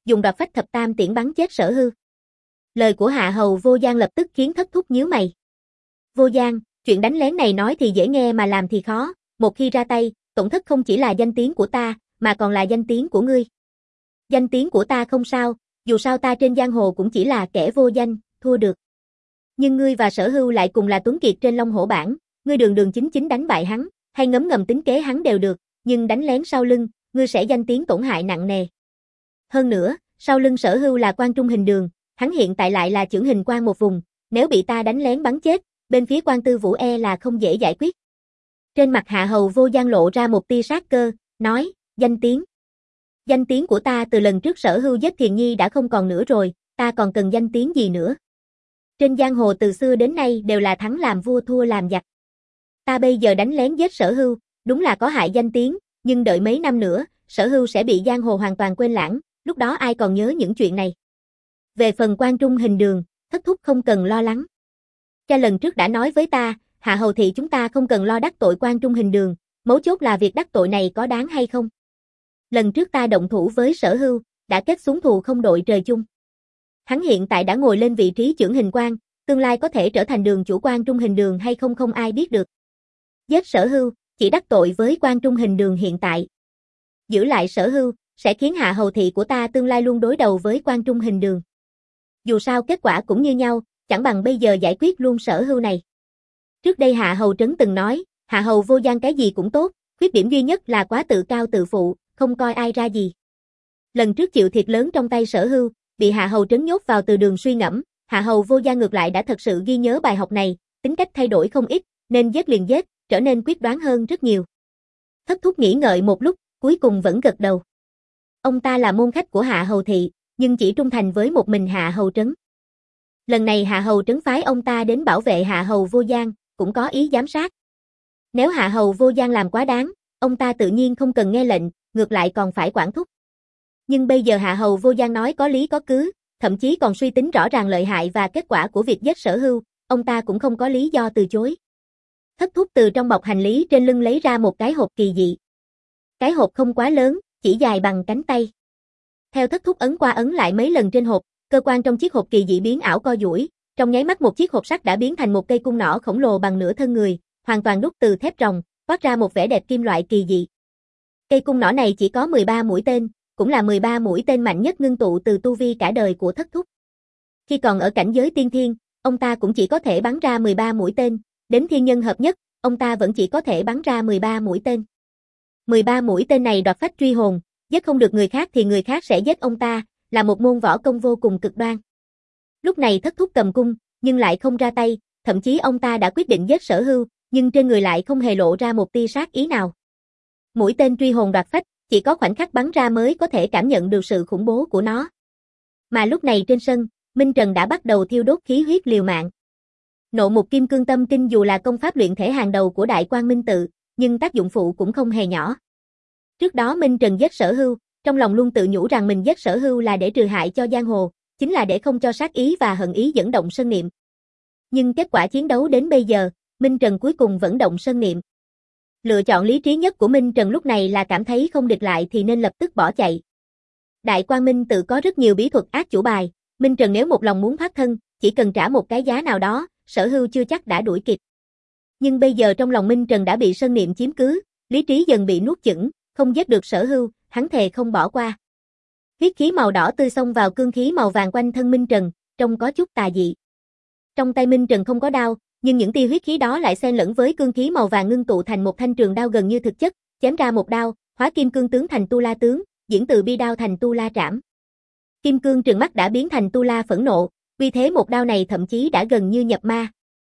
dùng đoạt phách thập tam tiễn bắn chết Sở Hưu. Lời của Hạ Hầu Vô Gian lập tức khiến Thất Thúc nhíu mày. Vô Gian, chuyện đánh lén này nói thì dễ nghe mà làm thì khó, một khi ra tay, tổn thất không chỉ là danh tiếng của ta, mà còn là danh tiếng của ngươi. Danh tiếng của ta không sao, dù sao ta trên giang hồ cũng chỉ là kẻ vô danh, thua được. Nhưng ngươi và Sở Hưu lại cùng là tuấn kiệt trên Long Hổ bảng, ngươi đường đường chính chính đánh bại hắn, hay ngấm ngầm tính kế hắn đều được, nhưng đánh lén sau lưng, ngươi sẽ danh tiếng tổn hại nặng nề. Hơn nữa, sau lưng Sở Hưu là Quan Trung Hình Đường, hắn hiện tại lại là chưởng hình quan một vùng, nếu bị ta đánh lén bắn chết, bên phía Quan Tư Vũ e là không dễ giải quyết. Trên mặt Hạ Hầu Vô Gian lộ ra một tia sát cơ, nói, danh tiếng. Danh tiếng của ta từ lần trước Sở Hưu giết Thiền Nhi đã không còn nữa rồi, ta còn cần danh tiếng gì nữa. Trên giang hồ từ xưa đến nay đều là thắng làm vua thua làm giặc. Ta bây giờ đánh lén giết Sở Hưu, đúng là có hại danh tiếng, nhưng đợi mấy năm nữa, Sở Hưu sẽ bị giang hồ hoàn toàn quên lãng, lúc đó ai còn nhớ những chuyện này. Về phần Quan Trung Hình Đường, Thất Thúc không cần lo lắng. Cha lần trước đã nói với ta, Hạ Hầu thị chúng ta không cần lo đắc tội Quan Trung Hình Đường, mấu chốt là việc đắc tội này có đáng hay không. Lần trước ta động thủ với Sở Hưu, đã kết xuống thù không đội trời chung. Hắn hiện tại đã ngồi lên vị trí chưởng hình quan, tương lai có thể trở thành đường chủ Quan Trung Hình Đường hay không không ai biết được. Giết Sở Hưu, chỉ đắc tội với Quan Trung Hình Đường hiện tại. Giữ lại Sở Hưu, sẽ khiến Hạ Hầu thị của ta tương lai luôn đối đầu với Quan Trung Hình Đường. Dù sao kết quả cũng như nhau, chẳng bằng bây giờ giải quyết luôn Sở Hưu này. Trước đây Hạ Hầu Trấn từng nói, Hạ Hầu Vô Gian cái gì cũng tốt, khuyết điểm duy nhất là quá tự cao tự phụ, không coi ai ra gì. Lần trước chịu thiệt lớn trong tay Sở Hưu, bị Hạ Hầu Trấn nhốt vào từ đường suy ngẫm, Hạ Hầu Vô Gian ngược lại đã thật sự ghi nhớ bài học này, tính cách thay đổi không ít, nên giết liền giết, trở nên quyết đoán hơn rất nhiều. Thất Thúc nghĩ ngợi một lúc, cuối cùng vẫn gật đầu. Ông ta là môn khách của Hạ Hầu thị, nhưng chỉ trung thành với một mình Hạ Hầu Trấn. Lần này Hạ Hầu Trấn phái ông ta đến bảo vệ Hạ Hầu Vô Gian, cũng có ý giám sát. Nếu Hạ Hầu Vô Gian làm quá đáng, ông ta tự nhiên không cần nghe lệnh, ngược lại còn phải quản thúc. Nhưng bây giờ Hạ Hầu Vô Gian nói có lý có cứ, thậm chí còn suy tính rõ ràng lợi hại và kết quả của việc giết Sở Hưu, ông ta cũng không có lý do từ chối. Thất Thúc từ trong bọc hành lý trên lưng lấy ra một cái hộp kỳ dị. Cái hộp không quá lớn, chỉ dài bằng cánh tay. Theo Thất Thúc ấn qua ấn lại mấy lần trên hộp, cơ quan trong chiếc hộp kỳ dị biến ảo co duỗi, trong nháy mắt một chiếc hộp sắt đã biến thành một cây cung nỏ khổng lồ bằng nửa thân người, hoàn toàn đúc từ thép ròng, toát ra một vẻ đẹp kim loại kỳ dị. Cây cung nỏ này chỉ có mười ba mũi tên, cũng là mười ba mũi tên mạnh nhất ngưng tụ từ tu vi cả đời của Thất Thúc. Khi còn ở cảnh giới tiên thiên, ông ta cũng chỉ có thể bắn ra mười ba mũi tên, đến thiên nhân hợp nhất, ông ta vẫn chỉ có thể bắn ra mười ba mũi tên. mười ba mũi tên này đoạt phách truy hồn, giết không được người khác thì người khác sẽ giết ông ta, là một môn võ công vô cùng cực đoan. Lúc này Thất Thúc cầm cung, nhưng lại không ra tay, thậm chí ông ta đã quyết định giết Sở Hưu, nhưng trên người lại không hề lộ ra một tia sát ý nào. Mũi tên truy hồn đoạt phách, chỉ có khoảnh khắc bắn ra mới có thể cảm nhận được sự khủng bố của nó. Mà lúc này trên sân, Minh Trần đã bắt đầu thiêu đốt khí huyết liều mạng. Nộ Mục Kim Cương Tâm Kinh dù là công pháp luyện thể hàng đầu của Đại Quang Minh Tự, nhưng tác dụng phụ cũng không hề nhỏ. Trước đó Minh Trần giết Sở Hưu, trong lòng luôn tự nhủ rằng mình giết Sở Hưu là để trừ hại cho giang hồ, chính là để không cho sát ý và hận ý dẫn động sân niệm. Nhưng kết quả chiến đấu đến bây giờ, Minh Trần cuối cùng vẫn động sân niệm. Lựa chọn lý trí nhất của Minh Trần lúc này là cảm thấy không địch lại thì nên lập tức bỏ chạy. Đại Quang Minh Tự có rất nhiều bí thuật ác chủ bài, Minh Trần nếu một lòng muốn thoát thân, chỉ cần trả một cái giá nào đó, Sở Hưu chưa chắc đã đuổi kịp. Nhưng bây giờ trong lòng Minh Trần đã bị sân niệm chiếm cứ, lý trí dần bị nuốt chửng, không giết được Sở Hưu, hắn thề không bỏ qua. Huyết khí màu đỏ tươi xông vào cương khí màu vàng quanh thân Minh Trần, trông có chút tà dị. Trong tay Minh Trần không có đao, nhưng những tia huyết khí đó lại xen lẫn với cương khí màu vàng ngưng tụ thành một thanh trường đao gần như thực chất, chém ra một đao, hóa kim cương tướng thành tu la tướng, diễn từ bi đao thành tu la trảm. Kim cương trừng mắt đã biến thành tu la phẫn nộ, vì thế một đao này thậm chí đã gần như nhập ma.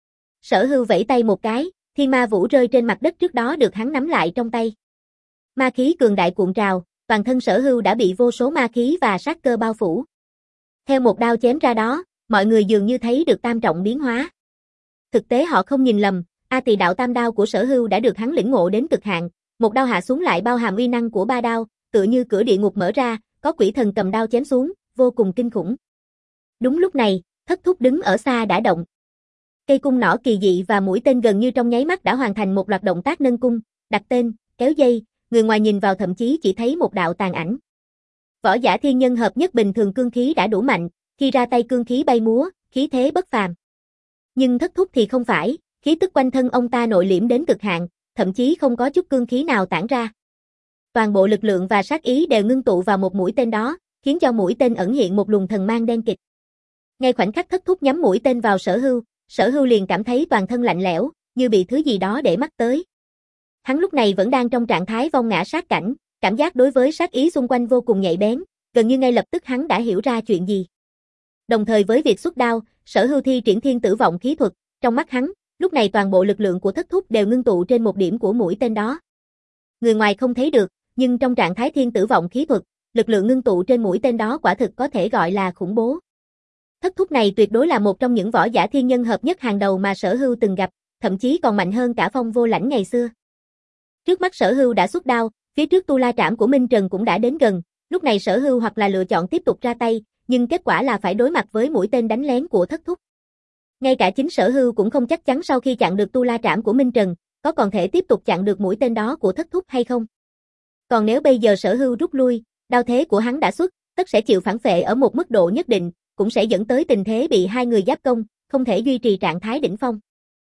Sở Hưu vẫy tay một cái, thiên ma vũ rơi trên mặt đất trước đó được hắn nắm lại trong tay. Ma khí cường đại cuộn trào, toàn thân Sở Hưu đã bị vô số ma khí và sát cơ bao phủ. Theo một đao chém ra đó, mọi người dường như thấy được tam trọng biến hóa. Thực tế họ không nhìn lầm, A Tỳ đạo tam đao của Sở Hưu đã được hắn lĩnh ngộ đến cực hạn, một đao hạ xuống lại bao hàm uy năng của ba đao, tựa như cửa địa ngục mở ra, có quỷ thần cầm đao chém xuống, vô cùng kinh khủng. Đúng lúc này, Thất Thúc đứng ở xa đã động. Cây cung nỏ kỳ dị và mũi tên gần như trong nháy mắt đã hoàn thành một loạt động tác nâng cung, đặt tên, kéo dây, người ngoài nhìn vào thậm chí chỉ thấy một đạo tàn ảnh. Võ giả thiên nhân hợp nhất bình thường cương khí đã đủ mạnh, khi ra tay cương khí bay múa, khí thế bất phàm. Nhưng Thất Thúc thì không phải, khí tức quanh thân ông ta nội liễm đến cực hạn, thậm chí không có chút cương khí nào tản ra. Toàn bộ lực lượng và sát ý đều ngưng tụ vào một mũi tên đó, khiến cho mũi tên ẩn hiện một luồng thần mang đen kịt. Ngay khoảnh khắc Thất Thúc nhắm mũi tên vào Sở Hưu, Sở Hưu liền cảm thấy toàn thân lạnh lẽo, như bị thứ gì đó để mắt tới. Hắn lúc này vẫn đang trong trạng thái vong ngã sát cảnh, cảm giác đối với sát ý xung quanh vô cùng nhạy bén, gần như ngay lập tức hắn đã hiểu ra chuyện gì. Đồng thời với việc xuất đao, Sở Hưu thi triển thiên tử vọng khí thuật, trong mắt hắn, lúc này toàn bộ lực lượng của Thất Thúc đều ngưng tụ trên một điểm của mũi tên đó. Người ngoài không thấy được, nhưng trong trạng thái thiên tử vọng khí thuật, lực lượng ngưng tụ trên mũi tên đó quả thực có thể gọi là khủng bố. Thất Thúc này tuyệt đối là một trong những võ giả thiên nhân hợp nhất hàng đầu mà Sở Hưu từng gặp, thậm chí còn mạnh hơn cả Phong Vô Lãnh ngày xưa. Trước mắt Sở Hưu đã xuất đao, phía trước tu la trảm của Minh Trần cũng đã đến gần, lúc này Sở Hưu hoặc là lựa chọn tiếp tục ra tay, nhưng kết quả là phải đối mặt với mũi tên đánh lén của Thất Thúc. Ngay cả chính Sở Hưu cũng không chắc chắn sau khi chặn được tu la trảm của Minh Trần, có còn thể tiếp tục chặn được mũi tên đó của Thất Thúc hay không. Còn nếu bây giờ Sở Hưu rút lui, đao thế của hắn đã xuất, tất sẽ chịu phản phệ ở một mức độ nhất định, cũng sẽ dẫn tới tình thế bị hai người giáp công, không thể duy trì trạng thái đỉnh phong.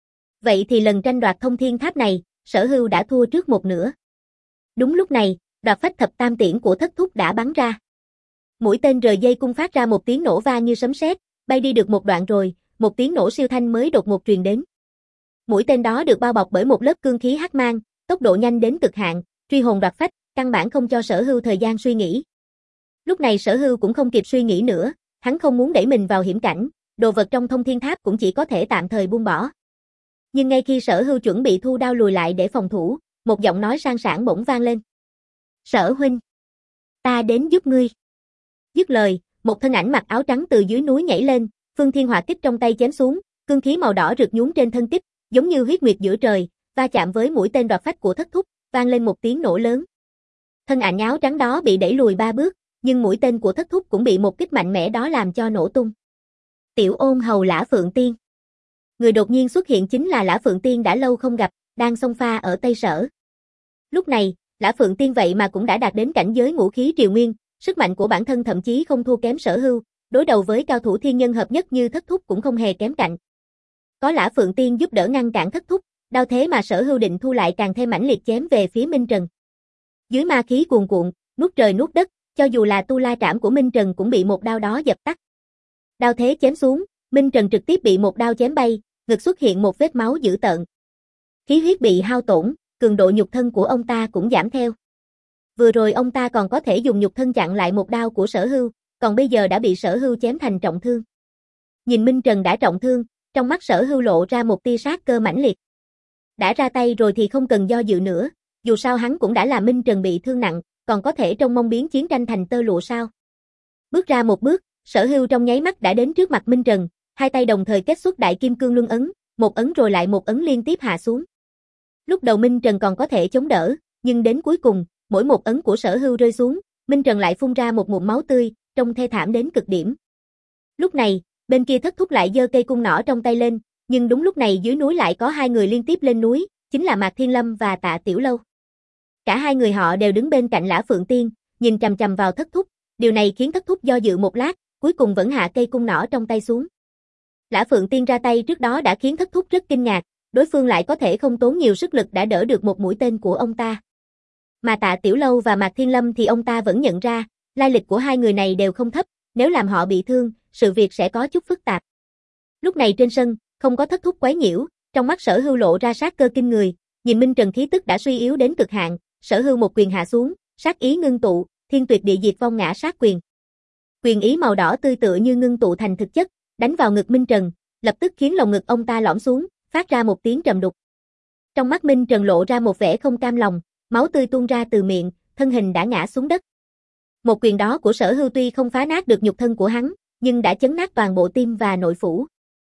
Vậy thì lần tranh đoạt thông thiên tháp này, Sở Hưu đã thua trước một nửa. Đúng lúc này, đoạt phách thập tam tiễn của Thất Thúc đã bắn ra. Mũi tên rời dây cung phát ra một tiếng nổ vang như sấm sét, bay đi được một đoạn rồi, một tiếng nổ siêu thanh mới đột ngột truyền đến. Mũi tên đó được bao bọc bởi một lớp cương khí hắc mang, tốc độ nhanh đến cực hạn, truy hồn đoạt phách, căn bản không cho Sở Hưu thời gian suy nghĩ. Lúc này Sở Hưu cũng không kịp suy nghĩ nữa, hắn không muốn đẩy mình vào hiểm cảnh, đồ vật trong thông thiên tháp cũng chỉ có thể tạm thời buông bỏ. Nhưng ngay khi Sở Hưu chuẩn bị thu đao lùi lại để phòng thủ, một giọng nói sang sảng bỗng vang lên. Sở huynh, ta đến giúp ngươi. Dứt lời, một thân ảnh mặc áo trắng từ dưới núi nhảy lên, phương thiên hỏa kích trong tay chém xuống, cương khí màu đỏ rực nhún trên thân kích, giống như huyết nguyệt giữa trời, va chạm với mũi tên đoạt phách của Thất Thúc, vang lên một tiếng nổ lớn. Thân ảnh áo trắng đó bị đẩy lùi ba bước, nhưng mũi tên của Thất Thúc cũng bị một kích mạnh mẽ đó làm cho nổ tung. Tiểu ôn hầu Lã Phượng Tiên. Người đột nhiên xuất hiện chính là Lã Phượng Tiên đã lâu không gặp, đang xông pha ở Tây Sở. Lúc này, Lã Phượng Tiên vậy mà cũng đã đạt đến cảnh giới ngũ khí triều nguyên, sức mạnh của bản thân thậm chí không thua kém Sở Hưu, đối đầu với cao thủ thiên nhân hợp nhất như Thất Thúc cũng không hề kém cạnh. Có Lã Phượng Tiên giúp đỡ ngăn cản Thất Thúc, đao thế mà Sở Hưu định thu lại càng thêm mãnh liệt chém về phía Minh Trần. Dưới ma khí cuồn cuộn, nuốt trời nuốt đất, cho dù là tu la trảm của Minh Trần cũng bị một đao đó dập tắt. Đao thế chém xuống, Minh Trần trực tiếp bị một đao chém bay, ngực xuất hiện một vết máu dữ tợn. Khí huyết bị hao tổn, cường độ nhục thân của ông ta cũng giảm theo. Vừa rồi ông ta còn có thể dùng nhục thân chặn lại một đao của Sở Hưu, còn bây giờ đã bị Sở Hưu chém thành trọng thương. Nhìn Minh Trần đã trọng thương, trong mắt Sở Hưu lộ ra một tia sát cơ mãnh liệt. Đã ra tay rồi thì không cần do dự nữa, dù sao hắn cũng đã làm Minh Trần bị thương nặng, còn có thể trông mong biến chiến tranh thành tơ lụa sao. Bước ra một bước, Sở Hưu trong nháy mắt đã đến trước mặt Minh Trần, hai tay đồng thời kết xuất đại kim cương luân ấn, một ấn rồi lại một ấn liên tiếp hạ xuống. Lúc đầu Minh Trần còn có thể chống đỡ, nhưng đến cuối cùng, mỗi một ấn của Sở Hưu rơi xuống, Minh Trần lại phun ra một ngụm máu tươi, trông thê thảm đến cực điểm. Lúc này, bên kia Thất Thúc lại giơ cây cung nỏ trong tay lên, nhưng đúng lúc này dưới núi lại có hai người liên tiếp lên núi, chính là Mạc Thiên Lâm và Tạ Tiểu Lâu. Cả hai người họ đều đứng bên cạnh Lã Phượng Tiên, nhìn chằm chằm vào Thất Thúc, điều này khiến Thất Thúc do dự một lát, cuối cùng vẫn hạ cây cung nỏ trong tay xuống. Lã Phượng Tiên ra tay trước đó đã khiến Thất Thúc rất kinh ngạc, đối phương lại có thể không tốn nhiều sức lực đã đỡ được một mũi tên của ông ta. Mà Tạ Tiểu Lâu và Mạc Thiên Lâm thì ông ta vẫn nhận ra, lai lịch của hai người này đều không thấp, nếu làm họ bị thương, sự việc sẽ có chút phức tạp. Lúc này trên sân, không có Thất Thúc quấy nhiễu, trong mắt Sở Hưu lộ ra sát cơ kinh người, nhìn Minh Trần khí tức đã suy yếu đến cực hạn, Sở Hưu một quyền hạ xuống, sát ý ngưng tụ, thiên tuyệt địa diệt vong ngã sát quyền. Quyền ý màu đỏ tươi tựa như ngưng tụ thành thực chất, đánh vào ngực Minh Trần, lập tức khiến lồng ngực ông ta lõm xuống, phát ra một tiếng trầm đục. Trong mắt Minh Trần lộ ra một vẻ không cam lòng, máu tươi tuôn ra từ miệng, thân hình đã ngã xuống đất. Một quyền đó của Sở Hưu tuy không phá nát được nhục thân của hắn, nhưng đã chấn nát toàn bộ tim và nội phủ.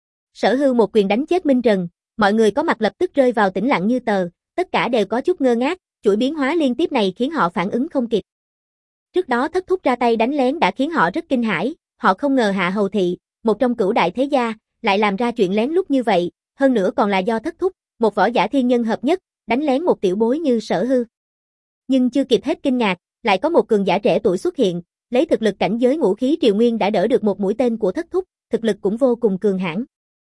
Sở Hưu một quyền đánh chết Minh Trần, mọi người có mặt lập tức rơi vào tĩnh lặng như tờ, tất cả đều có chút ngơ ngác, chuỗi biến hóa liên tiếp này khiến họ phản ứng không kịp. Trước đó Thất Thúc ra tay đánh lén đã khiến họ rất kinh hãi, họ không ngờ Hạ Hầu Thị, một trong cửu đại thế gia, lại làm ra chuyện lén lút như vậy, hơn nữa còn là do Thất Thúc, một võ giả thiên nhân hợp nhất, đánh lén một tiểu bối như Sở Hưu. Nhưng chưa kịp hết kinh ngạc, lại có một cường giả trẻ tuổi xuất hiện, lấy thực lực cảnh giới ngũ khí triều nguyên đã đỡ được một mũi tên của thất thúc, thực lực cũng vô cùng cường hãn.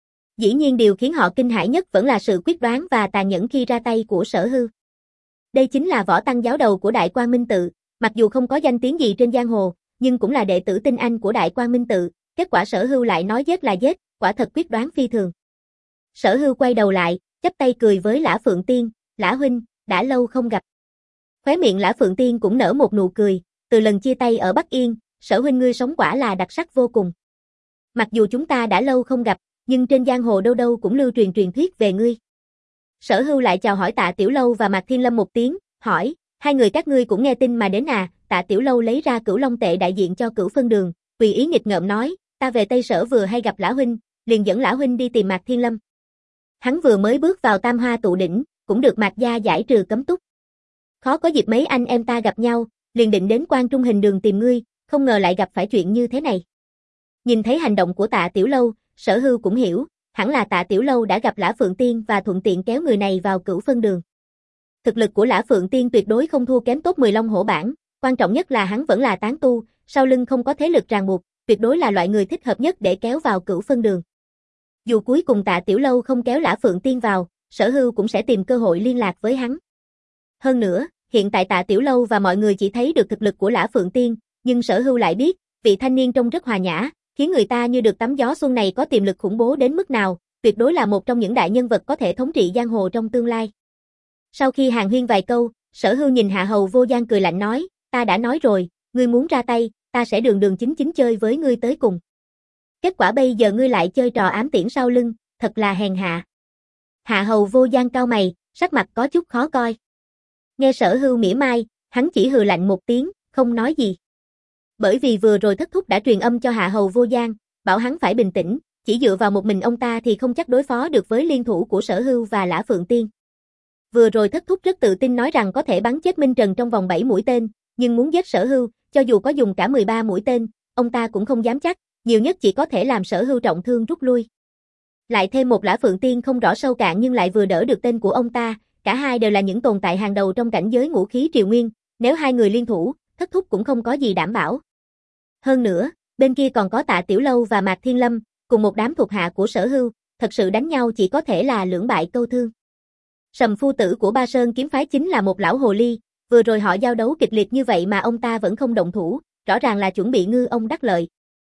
Dĩ nhiên điều khiến họ kinh hãi nhất vẫn là sự quyết đoán và tàn nhẫn khi ra tay của Sở Hưu. Đây chính là võ tăng giáo đầu của Đại Quang Minh Tự, mặc dù không có danh tiếng gì trên giang hồ, nhưng cũng là đệ tử tinh anh của Đại Quang Minh Tự, kết quả Sở Hưu lại nói giết là giết, quả thật quyết đoán phi thường. Sở Hưu quay đầu lại, chắp tay cười với Lã Phượng Tiên, Lã huynh, đã lâu không gặp. Khóe miệng Lã Phượng Tiên cũng nở một nụ cười, từ lần chia tay ở Bắc Yên, Sở huynh ngươi sống quả là đặc sắc vô cùng. Mặc dù chúng ta đã lâu không gặp, nhưng trên giang hồ đâu đâu cũng lưu truyền truyền thuyết về ngươi. Sở Hưu lại chào hỏi Tạ Tiểu Lâu và Mạc Thiên Lâm một tiếng, hỏi, hai người các ngươi cũng nghe tin mà đến à? Tạ Tiểu Lâu lấy ra Cửu Long tệ đại diện cho Cửu Phân Đường, tùy ý nghịch ngợm nói, ta về Tây Sở vừa hay gặp Lã huynh, liền dẫn Lã huynh đi tìm Mạc Thiên Lâm. Hắn vừa mới bước vào Tam Hoa tụ đỉnh, cũng được Mạc gia giải trừ cấm túc. Khó có dịp mấy anh em ta gặp nhau, liền định đến Quan Trung Hình Đường tìm ngươi, không ngờ lại gặp phải chuyện như thế này. Nhìn thấy hành động của Tạ Tiểu Lâu, Sở Hưu cũng hiểu, hẳn là Tạ Tiểu Lâu đã gặp Lã Phượng Tiên và thuận tiện kéo người này vào Cửu Phân Đường. Thực lực của Lã Phượng Tiên tuyệt đối không thua kém top mười Long Hổ bảng, quan trọng nhất là hắn vẫn là tán tu, sau lưng không có thế lực ràng buộc, tuyệt đối là loại người thích hợp nhất để kéo vào Cửu Phân Đường. Dù cuối cùng Tạ Tiểu Lâu không kéo Lã Phượng Tiên vào, Sở Hưu cũng sẽ tìm cơ hội liên lạc với hắn. Hơn nữa, hiện tại Tạ Tiểu Lâu và mọi người chỉ thấy được thực lực của Lã Phượng Tiên, nhưng Sở Hưu lại biết, vị thanh niên trông rất hòa nhã, khiến người ta như được tắm gió xuân này có tiềm lực khủng bố đến mức nào, tuyệt đối là một trong những đại nhân vật có thể thống trị giang hồ trong tương lai. Sau khi hàn huyên vài câu, Sở Hưu nhìn Hạ Hầu Vô Gian cười lạnh nói, ta đã nói rồi, ngươi muốn ra tay, ta sẽ đường đường chính chính chơi với ngươi tới cùng. Kết quả bây giờ ngươi lại chơi trò ám tiễn sau lưng, thật là hèn hạ. Hạ Hầu Vô Gian cau mày, sắc mặt có chút khó coi. Nghe Sở Hưu mỉa mai, hắn chỉ hừ lạnh một tiếng, không nói gì. Bởi vì vừa rồi thất thúc đã truyền âm cho Hạ Hầu Vô Gian, bảo hắn phải bình tĩnh, chỉ dựa vào một mình ông ta thì không chắc đối phó được với liên thủ của Sở Hưu và Lã Phượng Tiên. Vừa rồi thất thúc rất tự tin nói rằng có thể bắn chết Minh Trần trong vòng bảy mũi tên, nhưng muốn giết Sở Hưu, cho dù có dùng cả mười ba mũi tên, ông ta cũng không dám chắc, nhiều nhất chỉ có thể làm Sở Hưu trọng thương rút lui. Lại thêm một Lã Phượng Tiên không rõ sâu cạn nhưng lại vừa đỡ được tên của ông ta, cả hai đều là những tồn tại hàng đầu trong cảnh giới ngũ khí triều nguyên, nếu hai người liên thủ, thất thúc cũng không có gì đảm bảo. Hơn nữa, bên kia còn có Tạ Tiểu Lâu và Mạc Thiên Lâm, cùng một đám thuộc hạ của Sở Hưu, thật sự đánh nhau chỉ có thể là lưỡng bại câu thương. Sầm phu tử của Ba Sơn kiếm phái chính là một lão hồ ly, vừa rồi họ giao đấu kịch liệt như vậy mà ông ta vẫn không động thủ, rõ ràng là chuẩn bị ngư ông đắc lợi.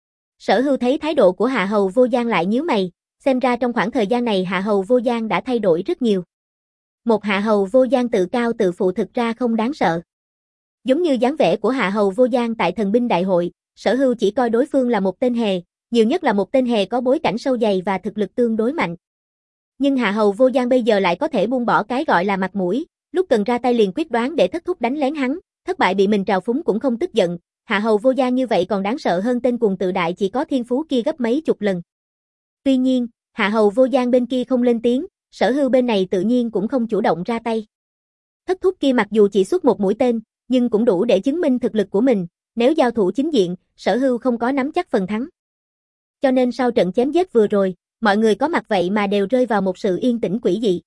Sở Hưu thấy thái độ của Hạ Hầu Vô Gian lại nhíu mày, xem ra trong khoảng thời gian này Hạ Hầu Vô Gian đã thay đổi rất nhiều. Một Hạ Hầu Vô Gian tự cao tự phụ thực ra không đáng sợ. Giống như dáng vẻ của Hạ Hầu Vô Gian tại thần binh đại hội, Sở Hưu chỉ coi đối phương là một tên hề, nhiều nhất là một tên hề có bối cảnh sâu dày và thực lực tương đối mạnh. Nhưng Hạ Hầu Vô Gian bây giờ lại có thể buông bỏ cái gọi là mặt mũi, lúc cần ra tay liền quyết đoán để thất thúc đánh lén hắn, thất bại bị mình trào phúng cũng không tức giận, Hạ Hầu Vô Gian như vậy còn đáng sợ hơn tên cuồng tự đại chỉ có thiên phú kia gấp mấy chục lần. Tuy nhiên, Hạ Hầu Vô Gian bên kia không lên tiếng, Sở Hưu bên này tự nhiên cũng không chủ động ra tay. Thất thúc kia mặc dù chỉ xuất một mũi tên, nhưng cũng đủ để chứng minh thực lực của mình, nếu giao thủ chính diện, Sở Hưu không có nắm chắc phần thắng. Cho nên sau trận chém giết vừa rồi, mọi người có mặt vậy mà đều rơi vào một sự yên tĩnh quỷ dị.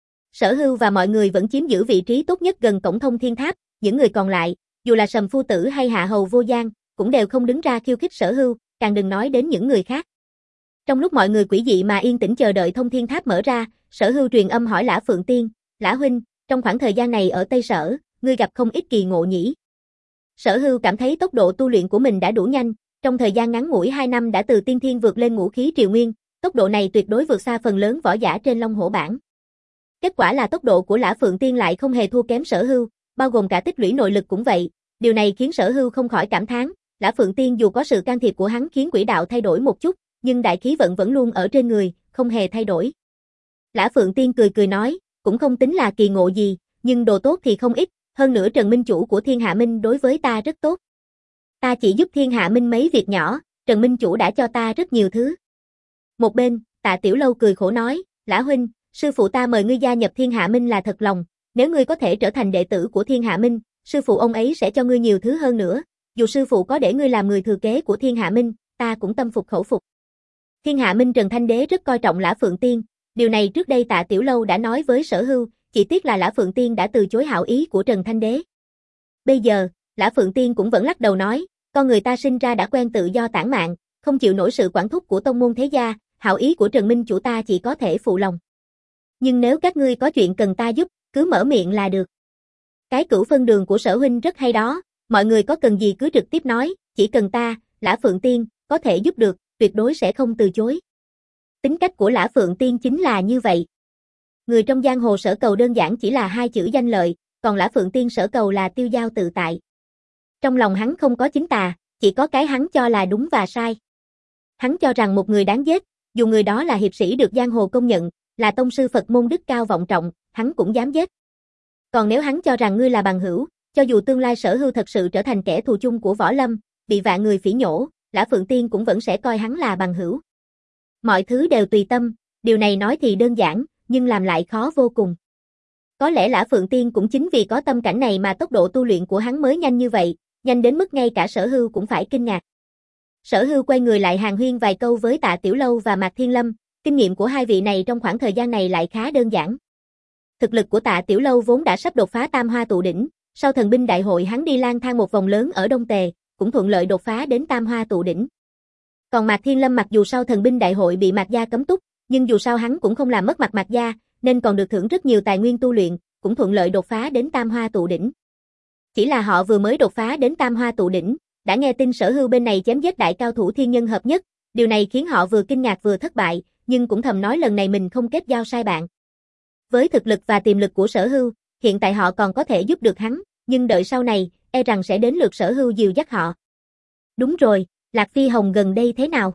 Sở Hưu và mọi người vẫn chiếm giữ vị trí tốt nhất gần cổng thông thiên tháp, những người còn lại, dù là Sầm phu tử hay Hạ Hầu Vô Gian, cũng đều không đứng ra khiêu khích Sở Hưu, càng đừng nói đến những người khác. Trong lúc mọi người quỷ dị mà yên tĩnh chờ đợi thông thiên tháp mở ra, Sở Hưu truyền âm hỏi Lã Phượng Tiên, Lã huynh, trong khoảng thời gian này ở Tây Sở, ngươi gặp không ít kỳ ngộ nhỉ? Sở Hưu cảm thấy tốc độ tu luyện của mình đã đủ nhanh, trong thời gian ngắn ngủi hai năm đã từ tiên thiên vượt lên ngũ khí triều nguyên, tốc độ này tuyệt đối vượt xa phần lớn võ giả trên Long Hổ bảng. Kết quả là tốc độ của Lã Phượng Tiên lại không hề thua kém Sở Hưu, bao gồm cả tích lũy nội lực cũng vậy, điều này khiến Sở Hưu không khỏi cảm thán, Lã Phượng Tiên dù có sự can thiệp của hắn khiến quỹ đạo thay đổi một chút, nhưng đại khí vận vẫn luôn ở trên người, không hề thay đổi. Lã Phượng Tiên cười cười nói, cũng không tính là kỳ ngộ gì, nhưng đồ tốt thì không ít, hơn nữa Trần Minh Chủ của Thiên Hạ Minh đối với ta rất tốt. Ta chỉ giúp Thiên Hạ Minh mấy việc nhỏ, Trần Minh Chủ đã cho ta rất nhiều thứ. Một bên, Tạ Tiểu Lâu cười khổ nói, Lã huynh, sư phụ ta mời ngươi gia nhập Thiên Hạ Minh là thật lòng, nếu ngươi có thể trở thành đệ tử của Thiên Hạ Minh, sư phụ ông ấy sẽ cho ngươi nhiều thứ hơn nữa, dù sư phụ có để ngươi làm người thừa kế của Thiên Hạ Minh, ta cũng tâm phục khẩu phục. Thiên Hạ Minh Trần Thanh Đế rất coi trọng Lã Phượng Tiên, điều này trước đây Tạ Tiểu Lâu đã nói với Sở Hưu, chỉ tiếc là Lã Phượng Tiên đã từ chối hảo ý của Trần Thanh Đế. Bây giờ, Lã Phượng Tiên cũng vẫn lắc đầu nói, con người ta sinh ra đã quen tự do tản mạn, không chịu nổi sự quản thúc của tông môn thế gia, hảo ý của Trần Minh chủ ta chỉ có thể phụ lòng. Nhưng nếu các ngươi có chuyện cần ta giúp, cứ mở miệng là được. Cái cửu phân đường của Sở huynh rất hay đó, mọi người có cần gì cứ trực tiếp nói, chỉ cần ta, Lã Phượng Tiên, có thể giúp được, tuyệt đối sẽ không từ chối. Tính cách của Lã Phượng Tiên chính là như vậy. Người trong giang hồ sở cầu đơn giản chỉ là hai chữ danh lợi, còn Lã Phượng Tiên sở cầu là tiêu dao tự tại. Trong lòng hắn không có chính tà, chỉ có cái hắn cho là đúng và sai. Hắn cho rằng một người đáng giết, dù người đó là hiệp sĩ được giang hồ công nhận, là tông sư Phật môn đức cao vọng trọng, hắn cũng dám giết. Còn nếu hắn cho rằng ngươi là bằng hữu, cho dù tương lai Sở Hưu thật sự trở thành kẻ thù chung của Võ Lâm, bị vạn người phỉ nhổ, Lã Phượng Tiên cũng vẫn sẽ coi hắn là bằng hữu. Mọi thứ đều tùy tâm, điều này nói thì đơn giản, nhưng làm lại khó vô cùng. Có lẽ Lã Phượng Tiên cũng chính vì có tâm cảnh này mà tốc độ tu luyện của hắn mới nhanh như vậy, nhanh đến mức ngay cả Sở Hưu cũng phải kinh ngạc. Sở Hưu quay người lại hàn huyên vài câu với Tạ Tiểu Lâu và Mạc Thiên Lâm, kinh nghiệm của hai vị này trong khoảng thời gian này lại khá đơn giản. Thực lực của Tạ Tiểu Lâu vốn đã sắp đột phá Tam Hoa tụ đỉnh, sau thần binh đại hội hắn đi lang thang một vòng lớn ở Đông Tề, cũng thuận lợi đột phá đến Tam Hoa tụ đỉnh. Còn Mạc Thiên Lâm mặc dù sau thần binh đại hội bị Mạc gia cấm túc, nhưng dù sao hắn cũng không làm mất mặt Mạc gia, nên còn được thưởng rất nhiều tài nguyên tu luyện, cũng thuận lợi đột phá đến Tam Hoa tụ đỉnh. Chỉ là họ vừa mới đột phá đến Tam Hoa tụ đỉnh, đã nghe tin Sở Hưu bên này chém giết đại cao thủ thiên nhân hợp nhất, điều này khiến họ vừa kinh ngạc vừa thất bại, nhưng cũng thầm nói lần này mình không kết giao sai bạn. Với thực lực và tiềm lực của Sở Hưu, hiện tại họ còn có thể giúp được hắn, nhưng đợi sau này, e rằng sẽ đến lượt Sở Hưu dìu dắt họ. Đúng rồi, Lạc Phi Hồng gần đây thế nào?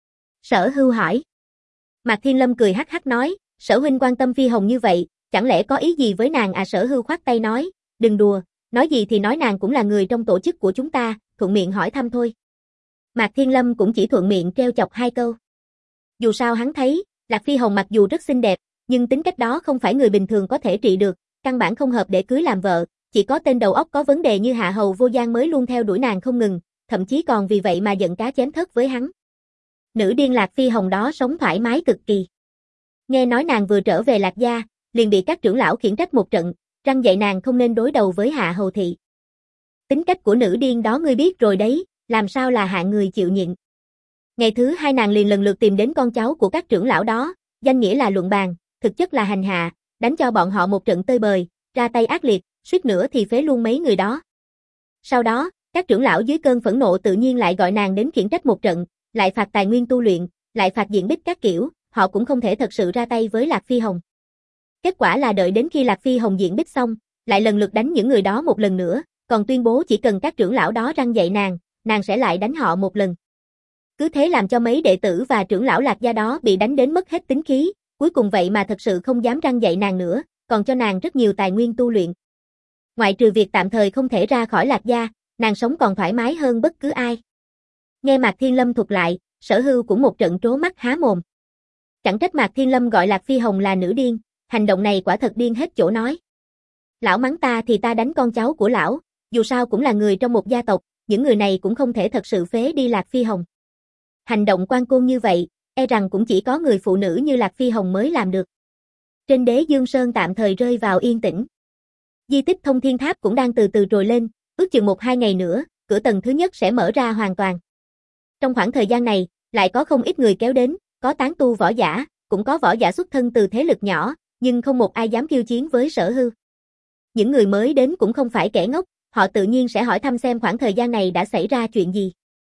Sở Hưu hỏi. Mạc Thiên Lâm cười hắc hắc nói, Sở huynh quan tâm Phi Hồng như vậy, chẳng lẽ có ý gì với nàng à? Sở Hưu khoát tay nói, đừng đùa, nói gì thì nói, nàng cũng là người trong tổ chức của chúng ta, thuận miệng hỏi thăm thôi. Mạc Thiên Lâm cũng chỉ thuận miệng treo chọc hai câu. Dù sao hắn thấy, Lạc Phi Hồng mặc dù rất xinh đẹp, nhưng tính cách đó không phải người bình thường có thể trị được, căn bản không hợp để cưới làm vợ, chỉ có tên đầu óc có vấn đề như Hạ Hầu Vô Giang mới luôn theo đuổi nàng không ngừng, thậm chí còn vì vậy mà giận cá chém thớt với hắn. Nữ điên Lạc Phi Hồng đó sống thoải mái cực kỳ. Nghe nói nàng vừa trở về Lạc gia, liền bị các trưởng lão khiển trách một trận, răn dạy nàng không nên đối đầu với Hạ Hầu thị. Tính cách của nữ điên đó ngươi biết rồi đấy, làm sao là hạng người chịu nhịn. Ngày thứ hai nàng liền lần lượt tìm đến con cháu của các trưởng lão đó, danh nghĩa là luận bàn, thực chất là hành hạ, đánh cho bọn họ một trận tơi bời, ra tay ác liệt, suýt nữa thì phế luôn mấy người đó. Sau đó, các trưởng lão dưới cơn phẫn nộ tự nhiên lại gọi nàng đến khiển trách một trận, lại phạt tài nguyên tu luyện, lại phạt diện bích các kiểu, họ cũng không thể thật sự ra tay với Lạc Phi Hồng. Kết quả là đợi đến khi Lạc Phi Hồng diện bích xong, lại lần lượt đánh những người đó một lần nữa, còn tuyên bố chỉ cần các trưởng lão đó răn dạy nàng, nàng sẽ lại đánh họ một lần. Cứ thế làm cho mấy đệ tử và trưởng lão Lạc gia đó bị đánh đến mất hết tính khí, cuối cùng vậy mà thật sự không dám răn dạy nàng nữa, còn cho nàng rất nhiều tài nguyên tu luyện. Ngoại trừ việc tạm thời không thể ra khỏi Lạc gia, nàng sống còn thoải mái hơn bất cứ ai. Nghe Mạc Thiên Lâm thuật lại, Sở Hưu cũng một trận trố mắt há mồm. Chẳng trách Mạc Thiên Lâm gọi Lạc Phi Hồng là nữ điên, hành động này quả thật điên hết chỗ nói. Lão mắng ta thì ta đánh con cháu của lão, dù sao cũng là người trong một gia tộc, những người này cũng không thể thật sự phế đi Lạc Phi Hồng. Hành động quan côn như vậy, e rằng cũng chỉ có người phụ nữ như Lạc Phi Hồng mới làm được. Trên Đế Dương Sơn tạm thời rơi vào yên tĩnh. Di tích Thông Thiên Tháp cũng đang từ từ trồi lên, ước chừng một hai ngày nữa, cửa tầng thứ nhất sẽ mở ra hoàn toàn. Trong khoảng thời gian này, lại có không ít người kéo đến, có tán tu võ giả, cũng có võ giả xuất thân từ thế lực nhỏ, nhưng không một ai dám khiêu chiến với Sở Hưu. Những người mới đến cũng không phải kẻ ngốc, họ tự nhiên sẽ hỏi thăm xem khoảng thời gian này đã xảy ra chuyện gì.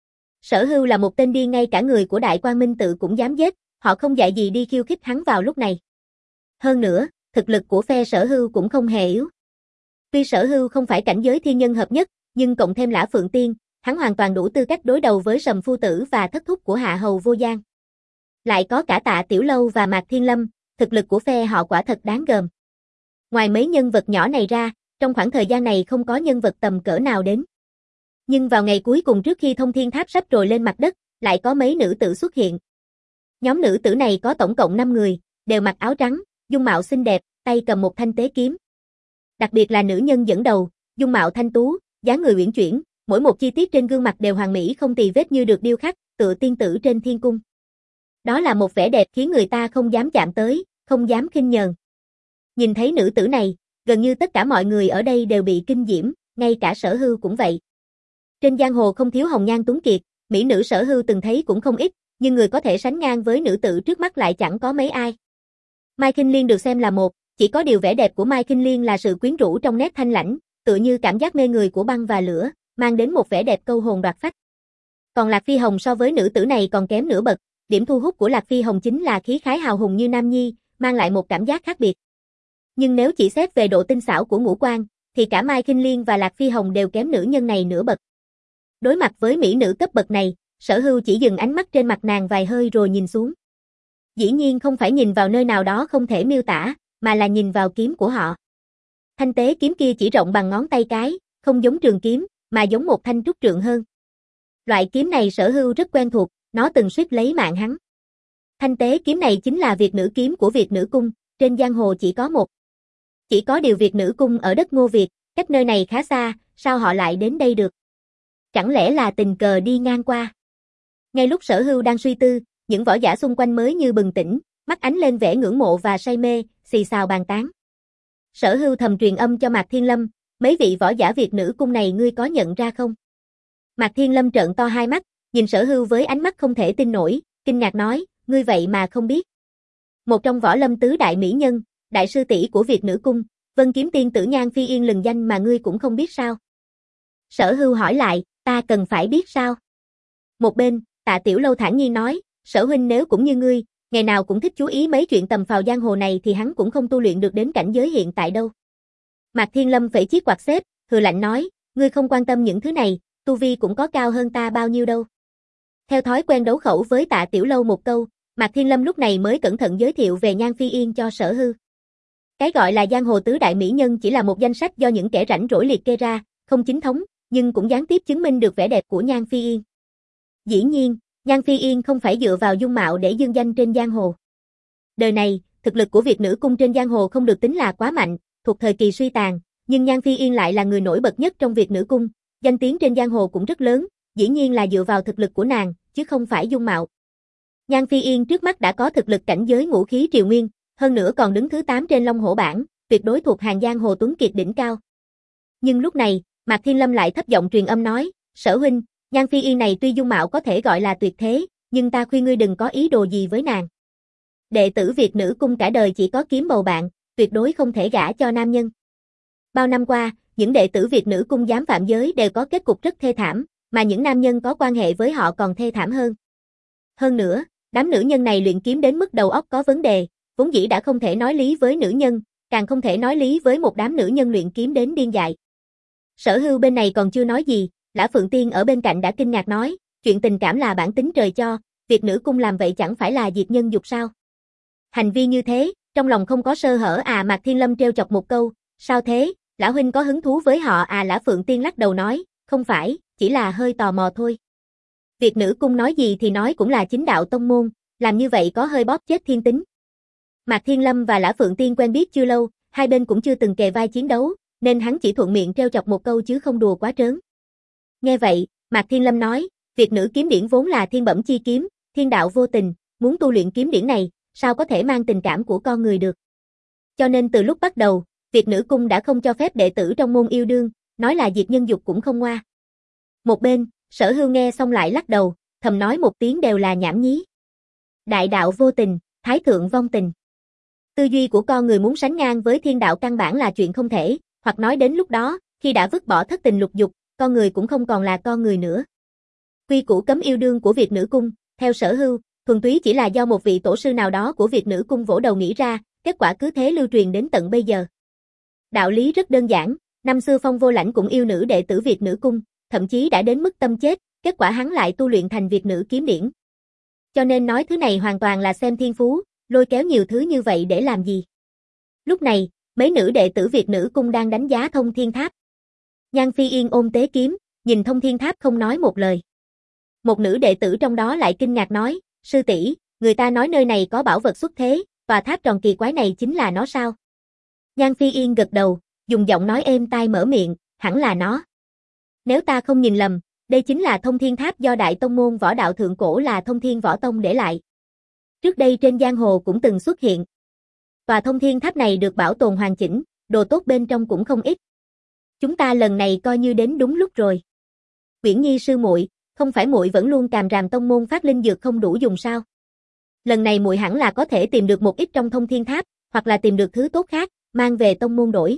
Sở Hưu là một tên điên, ngay cả người của Đại Quang Minh Tự cũng dám giết, họ không dạy gì đi khiêu khích hắn vào lúc này. Hơn nữa, thực lực của phe Sở Hưu cũng không hề yếu. Tuy Sở Hưu không phải cảnh giới thiên nhân hợp nhất, nhưng cộng thêm Lã Phượng Tiên, hắn hoàn toàn đủ tư cách đối đầu với Sầm Phu Tử và thất thúc của Hạ Hầu Vô Giang. Lại có cả Tạ Tiểu Lâu và Mạc Thiên Lâm, thực lực của phe họ quả thật đáng gờm. Ngoài mấy nhân vật nhỏ này ra, trong khoảng thời gian này không có nhân vật tầm cỡ nào đến. Nhưng vào ngày cuối cùng trước khi Thông Thiên Tháp sắp trồi lên mặt đất, lại có mấy nữ tử xuất hiện. Nhóm nữ tử này có tổng cộng năm người, đều mặc áo trắng, dung mạo xinh đẹp, tay cầm một thanh tế kiếm. Đặc biệt là nữ nhân dẫn đầu, dung mạo thanh tú, dáng người uyển chuyển, mỗi một chi tiết trên gương mặt đều hoàn mỹ không tì vết như được điêu khắc, tựa tiên tử trên thiên cung. Đó là một vẻ đẹp khiến người ta không dám chạm tới, không dám khinh nhờn. Nhìn thấy nữ tử này, gần như tất cả mọi người ở đây đều bị kinh diễm, ngay cả Sở Hưu cũng vậy. Trên giang hồ không thiếu hồng nhan tuấn kiệt, mỹ nữ Sở Hưu từng thấy cũng không ít, nhưng người có thể sánh ngang với nữ tử trước mắt lại chẳng có mấy ai. Mai Kinh Liên được xem là một, chỉ có điều vẻ đẹp của Mai Kinh Liên là sự quyến rũ trong nét thanh lãnh, tựa như cảm giác mê người của băng và lửa, mang đến một vẻ đẹp câu hồn đoạt phách. Còn Lạc Phi Hồng so với nữ tử này còn kém nửa bậc, điểm thu hút của Lạc Phi Hồng chính là khí khái hào hùng như nam nhi, mang lại một cảm giác khác biệt. Nhưng nếu chỉ xét về độ tinh xảo của ngũ quan, thì cả Mai Kinh Liên và Lạc Phi Hồng đều kém nữ nhân này nửa bậc. Đối mặt với mỹ nữ cấp bậc này, Sở Hưu chỉ dừng ánh mắt trên mặt nàng vài hơi rồi nhìn xuống. Dĩ nhiên không phải nhìn vào nơi nào đó không thể miêu tả, mà là nhìn vào kiếm của họ. Thanh tế kiếm kia chỉ rộng bằng ngón tay cái, không giống trường kiếm, mà giống một thanh trúc trượng hơn. Loại kiếm này Sở Hưu rất quen thuộc, nó từng suýt lấy mạng hắn. Thanh tế kiếm này chính là Việt nữ kiếm của Việt nữ cung, trên giang hồ chỉ có một. Chỉ có điều Việt nữ cung ở đất Ngô Việt, cách nơi này khá xa, sao họ lại đến đây được? Chẳng lẽ là tình cờ đi ngang qua? Ngay lúc Sở Hưu đang suy tư, những võ giả xung quanh mới như bừng tỉnh, mắt ánh lên vẻ ngưỡng mộ và say mê, xì xào bàn tán. Sở Hưu thầm truyền âm cho Mạc Thiên Lâm, mấy vị võ giả Việt nữ cung này ngươi có nhận ra không? Mạc Thiên Lâm trợn to hai mắt, nhìn Sở Hưu với ánh mắt không thể tin nổi, kinh ngạc nói, ngươi vậy mà không biết. Một trong võ lâm tứ đại mỹ nhân, đại sư tỷ của Việt nữ cung, Vân Kiếm Tiên tử Nhan Phi Yên lừng danh mà ngươi cũng không biết sao? Sở Hưu hỏi lại, ta cần phải biết sao? Một bên, Tạ Tiểu Lâu thản nhiên nói, Sở huynh nếu cũng như ngươi, ngày nào cũng thích chú ý mấy chuyện tầm phào giang hồ này thì hắn cũng không tu luyện được đến cảnh giới hiện tại đâu. Mạc Thiên Lâm phẩy chiếc quạt xếp, hừ lạnh nói, ngươi không quan tâm những thứ này, tu vi cũng có cao hơn ta bao nhiêu đâu. Theo thói quen đấu khẩu với Tạ Tiểu Lâu một câu, Mạc Thiên Lâm lúc này mới cẩn thận giới thiệu về Nhan Phi Yên cho Sở Hưu. Cái gọi là giang hồ tứ đại mỹ nhân chỉ là một danh sách do những kẻ rảnh rỗi liệt kê ra, không chính thống, nhưng cũng gián tiếp chứng minh được vẻ đẹp của Nhan Phi Yên. Dĩ nhiên, Nhan Phi Yên không phải dựa vào dung mạo để dương danh trên giang hồ. Đời này, thực lực của Việt nữ cung trên giang hồ không được tính là quá mạnh, thuộc thời kỳ suy tàn, nhưng Nhan Phi Yên lại là người nổi bật nhất trong Việt nữ cung, danh tiếng trên giang hồ cũng rất lớn, dĩ nhiên là dựa vào thực lực của nàng, chứ không phải dung mạo. Nhan Phi Yên trước mắt đã có thực lực cảnh giới ngũ khí triều nguyên, hơn nữa còn đứng thứ tám trên Long Hổ bảng, tuyệt đối thuộc hàng giang hồ tuấn kiệt đỉnh cao. Nhưng lúc này, Mạc Thiên Lâm lại thấp giọng truyền âm nói, Sở huynh, Nhan Phi Yên này tuy dung mạo có thể gọi là tuyệt thế, nhưng ta khuyên ngươi đừng có ý đồ gì với nàng. Đệ tử Việt nữ cung cả đời chỉ có kiếm bầu bạn, tuyệt đối không thể gả cho nam nhân. Bao năm qua, những đệ tử Việt nữ cung dám phạm giới đều có kết cục rất thê thảm, mà những nam nhân có quan hệ với họ còn thê thảm hơn. Hơn nữa, đám nữ nhân này luyện kiếm đến mức đầu óc có vấn đề, vốn dĩ đã không thể nói lý với nữ nhân, càng không thể nói lý với một đám nữ nhân luyện kiếm đến điên dại. Sở Hưu bên này còn chưa nói gì, Lã Phượng Tiên ở bên cạnh đã kinh ngạc nói, chuyện tình cảm là bản tính trời cho, Việt nữ cung làm vậy chẳng phải là diệt nhân dục sao? Hành vi như thế, trong lòng không có sơ hở à? Mạc Thiên Lâm trêu chọc một câu, sao thế, Lã huynh có hứng thú với họ à? Lã Phượng Tiên lắc đầu nói, không phải, chỉ là hơi tò mò thôi. Việt nữ cung nói gì thì nói cũng là chính đạo tông môn, làm như vậy có hơi bóp chết thiên tính. Mạc Thiên Lâm và Lã Phượng Tiên quen biết chưa lâu, hai bên cũng chưa từng kề vai chiến đấu, nên hắn chỉ thuận miệng trêu chọc một câu chứ không đùa quá trớn. Nghe vậy, Mạc Thiên Lâm nói, Việt nữ kiếm điển vốn là thiên bẩm chi kiếm, thiên đạo vô tình, muốn tu luyện kiếm điển này, sao có thể mang tình cảm của con người được. Cho nên từ lúc bắt đầu, Việt nữ cung đã không cho phép đệ tử trong môn yêu đương, nói là diệt nhân dục cũng không ngoa. Một bên, Sở Hưu nghe xong lại lắc đầu, thầm nói một tiếng đều là nhảm nhí. Đại đạo vô tình, thái thượng vong tình. Tư duy của con người muốn sánh ngang với thiên đạo căn bản là chuyện không thể, hoặc nói đến lúc đó, khi đã vứt bỏ thất tình lục dục, con người cũng không còn là con người nữa. Quy củ cấm yêu đương của Việt nữ cung, theo Sở Hưu, thuần túy chỉ là do một vị tổ sư nào đó của Việt nữ cung vỗ đầu nghĩ ra, kết quả cứ thế lưu truyền đến tận bây giờ. Đạo lý rất đơn giản, năm xưa Phong Vô Lãnh cũng yêu nữ đệ tử Việt nữ cung, thậm chí đã đến mức tâm chết, kết quả hắn lại tu luyện thành Việt nữ kiếm điển. Cho nên nói thứ này hoàn toàn là xem thiên phú, lôi kéo nhiều thứ như vậy để làm gì. Lúc này, mấy nữ đệ tử Việt nữ cung đang đánh giá Thông Thiên Tháp. Nhan Phi Yên ôm tế kiếm, nhìn Thông Thiên Tháp không nói một lời. Một nữ đệ tử trong đó lại kinh ngạc nói, sư tỷ, người ta nói nơi này có bảo vật xuất thế, tòa tháp tròn kỳ quái này chính là nó sao? Nhan Phi Yên gật đầu, dùng giọng nói êm tai mở miệng, hẳn là nó. Nếu ta không nhìn lầm, đây chính là Thông Thiên Tháp do đại tông môn võ đạo thượng cổ là Thông Thiên Võ Tông để lại. Trước đây trên giang hồ cũng từng xuất hiện. Tòa Thông Thiên Tháp này được bảo tồn hoàn chỉnh, đồ tốt bên trong cũng không ít. Chúng ta lần này coi như đến đúng lúc rồi. Uyển Nhi sư muội, không phải muội vẫn luôn càm ràm tông môn phát linh dược không đủ dùng sao? Lần này muội hẳn là có thể tìm được một ít trong Thông Thiên Tháp, hoặc là tìm được thứ tốt khác, mang về tông môn đổi.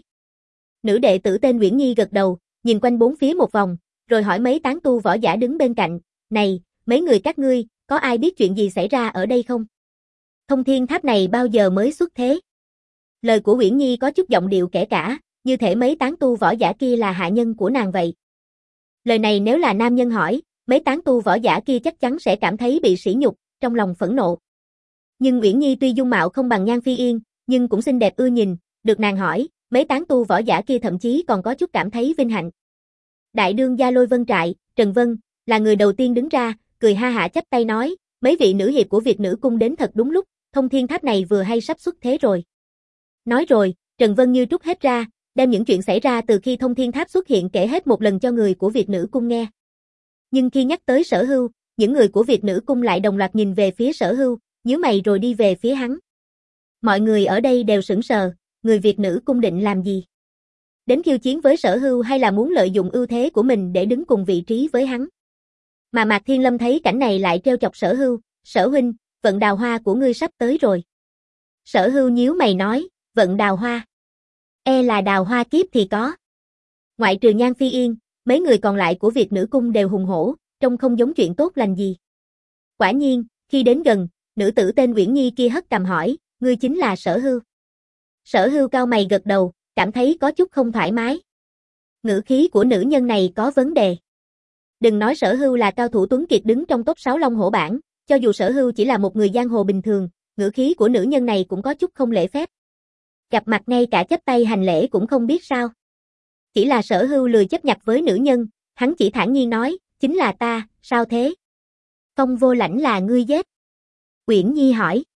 Nữ đệ tử tên Uyển Nhi gật đầu, nhìn quanh bốn phía một vòng, rồi hỏi mấy tán tu võ giả đứng bên cạnh, này, mấy người các ngươi, có ai biết chuyện gì xảy ra ở đây không? Thông Thiên Tháp này bao giờ mới xuất thế? Lời của Uyển Nhi có chút giọng điệu kể cả, như thể mấy tán tu võ giả kia là hạ nhân của nàng vậy. Lời này nếu là nam nhân hỏi, mấy tán tu võ giả kia chắc chắn sẽ cảm thấy bị sỉ nhục, trong lòng phẫn nộ. Nhưng Uyển Nhi tuy dung mạo không bằng Nhan Phi Yên, nhưng cũng xinh đẹp ưa nhìn, được nàng hỏi, mấy tán tu võ giả kia thậm chí còn có chút cảm thấy vinh hạnh. Đại đương gia Lôi Vân Trại, Trần Vân, là người đầu tiên đứng ra, cười ha hả chắp tay nói, mấy vị nữ hiệp của Việt Nữ Cung đến thật đúng lúc, Thông Thiên Tháp này vừa hay sắp xuất thế rồi. Nói rồi, Trần Vân như trút hết ra, đem những chuyện xảy ra từ khi Thông Thiên Tháp xuất hiện kể hết một lần cho người của Việt Nữ Cung nghe. Nhưng khi nhắc tới Sở Hưu, những người của Việt Nữ Cung lại đồng loạt nhìn về phía Sở Hưu, nhíu mày rồi đi về phía hắn. Mọi người ở đây đều sững sờ, người Việt Nữ Cung định làm gì? Đến khiêu chiến với Sở Hưu hay là muốn lợi dụng ưu thế của mình để đứng cùng vị trí với hắn? Mà Mạc Thiên Lâm thấy cảnh này lại trêu chọc Sở Hưu, Sở huynh, vận đào hoa của ngươi sắp tới rồi. Sở Hưu nhíu mày nói, vận đào hoa. E là đào hoa kiếp thì có. Ngoại trừ Nhan Phi Yên, mấy người còn lại của Việt Nữ Cung đều hùng hổ, trông không giống chuyện tốt lành gì. Quả nhiên, khi đến gần, nữ tử tên Uyển Nhi kia hất cằm hỏi, ngươi chính là Sở Hưu. Sở Hưu cau mày gật đầu, cảm thấy có chút không thoải mái. Ngữ khí của nữ nhân này có vấn đề. Đừng nói Sở Hưu là cao thủ tuấn kiệt đứng trong top sáu Long Hổ bảng, cho dù Sở Hưu chỉ là một người giang hồ bình thường, ngữ khí của nữ nhân này cũng có chút không lễ phép. Gặp mặt ngay cả chắp tay hành lễ cũng không biết sao. Chỉ là Sở Hưu lười chấp nhặt với nữ nhân, hắn chỉ thản nhiên nói, chính là ta, sao thế? Phong Vô Lãnh là ngươi giết? Uyển Nhi hỏi.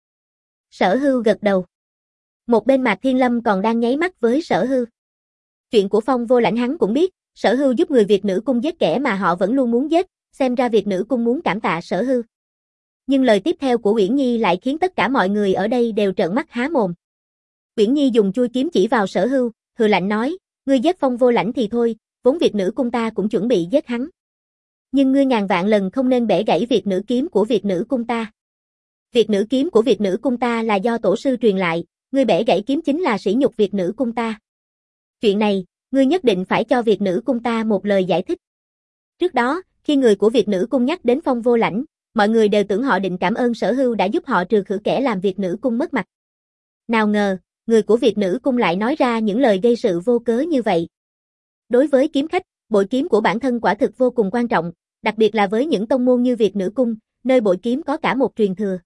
Sở Hưu gật đầu. Một bên Mạc Thiên Lâm còn đang nháy mắt với Sở Hưu. Chuyện của Phong Vô Lãnh hắn cũng biết, Sở Hưu giúp người Việt Nữ Cung giết kẻ mà họ vẫn luôn muốn giết, xem ra Việt Nữ Cung muốn cảm tạ Sở Hưu. Nhưng lời tiếp theo của Uyển Nhi lại khiến tất cả mọi người ở đây đều trợn mắt há mồm. Uyển Nhi dùng chui kiếm chỉ vào Sở Hưu, hừ lạnh nói, ngươi giết Phong Vô Lãnh thì thôi, vốn Việt Nữ Cung ta cũng chuẩn bị giết hắn. Nhưng ngươi ngàn vạn lần không nên bẻ gãy Việt Nữ kiếm của Việt Nữ Cung ta. Việt Nữ kiếm của Việt Nữ Cung ta là do tổ sư truyền lại, ngươi bẻ gãy kiếm chính là sỉ nhục Việt Nữ Cung ta. Chuyện này, ngươi nhất định phải cho Việt Nữ Cung ta một lời giải thích. Trước đó, khi người của Việt Nữ Cung nhắc đến Phong Vô Lãnh, mọi người đều tưởng họ định cảm ơn Sở Hưu đã giúp họ trừ khử kẻ làm Việt Nữ Cung mất mặt. Nào ngờ, người của Việt Nữ Cung lại nói ra những lời gây sự vô cớ như vậy. Đối với kiếm khách, bội kiếm của bản thân quả thực vô cùng quan trọng, đặc biệt là với những tông môn như Việt Nữ Cung, nơi bội kiếm có cả một truyền thừa.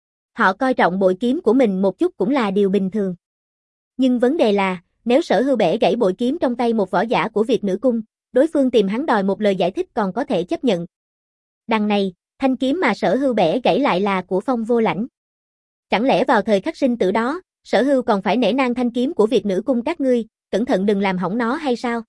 Họ coi trọng bội kiếm của mình một chút cũng là điều bình thường. Nhưng vấn đề là, nếu Sở Hưu bẻ gãy bội kiếm trong tay một võ giả của Việt Nữ Cung, đối phương tìm hắn đòi một lời giải thích còn có thể chấp nhận. Đằng này, thanh kiếm mà Sở Hưu bẻ gãy lại là của Phong Vô Lãnh. Chẳng lẽ vào thời khắc sinh tử đó, Sở Hưu còn phải nể nang thanh kiếm của Việt Nữ Cung các ngươi, cẩn thận đừng làm hỏng nó hay sao?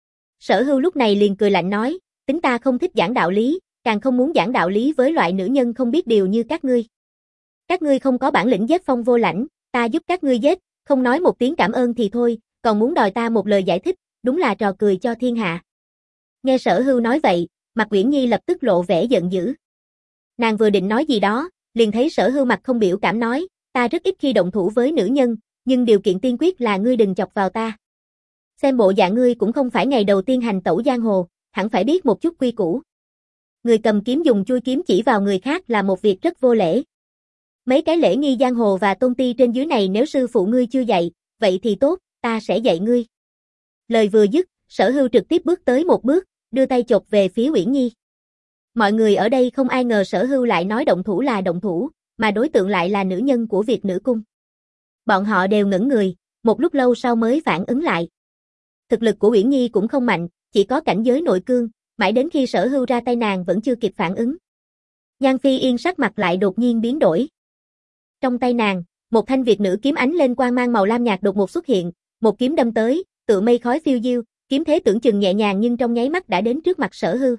Sở Hưu lúc này liền cười lạnh nói, tính ta không thích giảng đạo lý, càng không muốn giảng đạo lý với loại nữ nhân không biết điều như các ngươi. Các ngươi không có bản lĩnh giết Phong Vô Lãnh, ta giúp các ngươi giết, không nói một tiếng cảm ơn thì thôi, còn muốn đòi ta một lời giải thích, đúng là trò cười cho thiên hạ. Nghe Sở Hưu nói vậy, mặt Uyển Nhi lập tức lộ vẻ giận dữ. Nàng vừa định nói gì đó, liền thấy Sở Hưu mặt không biểu cảm nói, ta rất ít khi động thủ với nữ nhân, nhưng điều kiện tiên quyết là ngươi đừng chọc vào ta. Xem bộ dạng ngươi cũng không phải ngày đầu tiên hành tẩu giang hồ, hẳn phải biết một chút quy củ. Người cầm kiếm dùng chui kiếm chỉ vào người khác là một việc rất vô lễ. Mấy cái lễ nghi giang hồ và tôn ti trên dưới này nếu sư phụ ngươi chưa dạy, vậy thì tốt, ta sẽ dạy ngươi. Lời vừa dứt, Sở Hưu trực tiếp bước tới một bước, đưa tay chộp về phía Uyển Nhi. Mọi người ở đây không ai ngờ Sở Hưu lại nói động thủ là động thủ, mà đối tượng lại là nữ nhân của Việt Nữ Cung. Bọn họ đều ngẩn người, một lúc lâu sau mới phản ứng lại. Thực lực của Uyển Nhi cũng không mạnh, chỉ có cảnh giới nội cương, mãi đến khi Sở Hưu ra tay nàng vẫn chưa kịp phản ứng. Nhan Phi Yên sắc mặt lại đột nhiên biến đổi. Trong tay nàng, một thanh Việt Nữ kiếm ánh lên quang mang màu lam nhạt đột ngột xuất hiện, một kiếm đâm tới, tựa mây khói phiêu diêu, kiếm thế tưởng chừng nhẹ nhàng nhưng trong nháy mắt đã đến trước mặt Sở Hưu.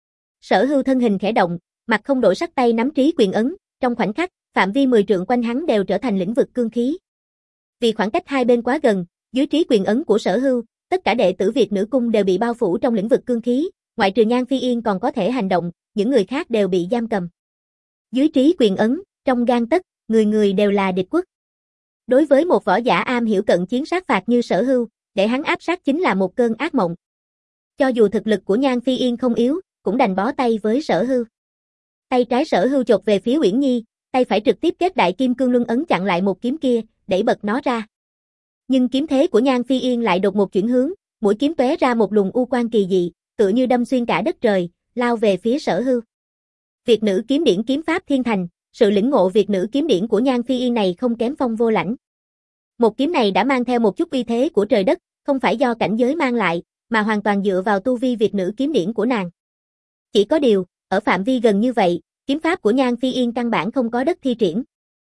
Sở Hưu thân hình khẽ động, mặt không đổi sắc tay nắm trí quyền ấn, trong khoảnh khắc, phạm vi mười trượng quanh hắn đều trở thành lĩnh vực cương khí. Vì khoảng cách hai bên quá gần, dưới trí quyền ấn của Sở Hưu, tất cả đệ tử Việt Nữ Cung đều bị bao phủ trong lĩnh vực cương khí, ngoại trừ Nhan Phi Yên còn có thể hành động, những người khác đều bị giam cầm. Dưới trí quyền ấn, trong gang tấc, người người đều là địch quốc. Đối với một võ giả am hiểu cận chiến sát phạt như Sở Hưu, để hắn áp sát chính là một cơn ác mộng. Cho dù thực lực của Nhan Phi Yên không yếu, cũng đành bó tay với Sở Hưu. Tay trái Sở Hưu chộp về phía Uyển Nhi, tay phải trực tiếp kết đại kim cương luân ấn chặn lại một kiếm kia, đẩy bật nó ra. Nhưng kiếm thế của Nhan Phi Yên lại đột một chuyển hướng, mũi kiếm tóe ra một luồng u quang kỳ dị, tựa như đâm xuyên cả đất trời, lao về phía Sở Hưu. Việt nữ kiếm điển kiếm pháp thiên thành, sự lĩnh ngộ Việt nữ kiếm điển của Nhan Phi Yên này không kém Phong Vô Lãnh. Một kiếm này đã mang theo một chút uy thế của trời đất, không phải do cảnh giới mang lại, mà hoàn toàn dựa vào tu vi Việt nữ kiếm điển của nàng. Chỉ có điều, ở phạm vi gần như vậy, kiếm pháp của Nhan Phi Yên căn bản không có đất thi triển.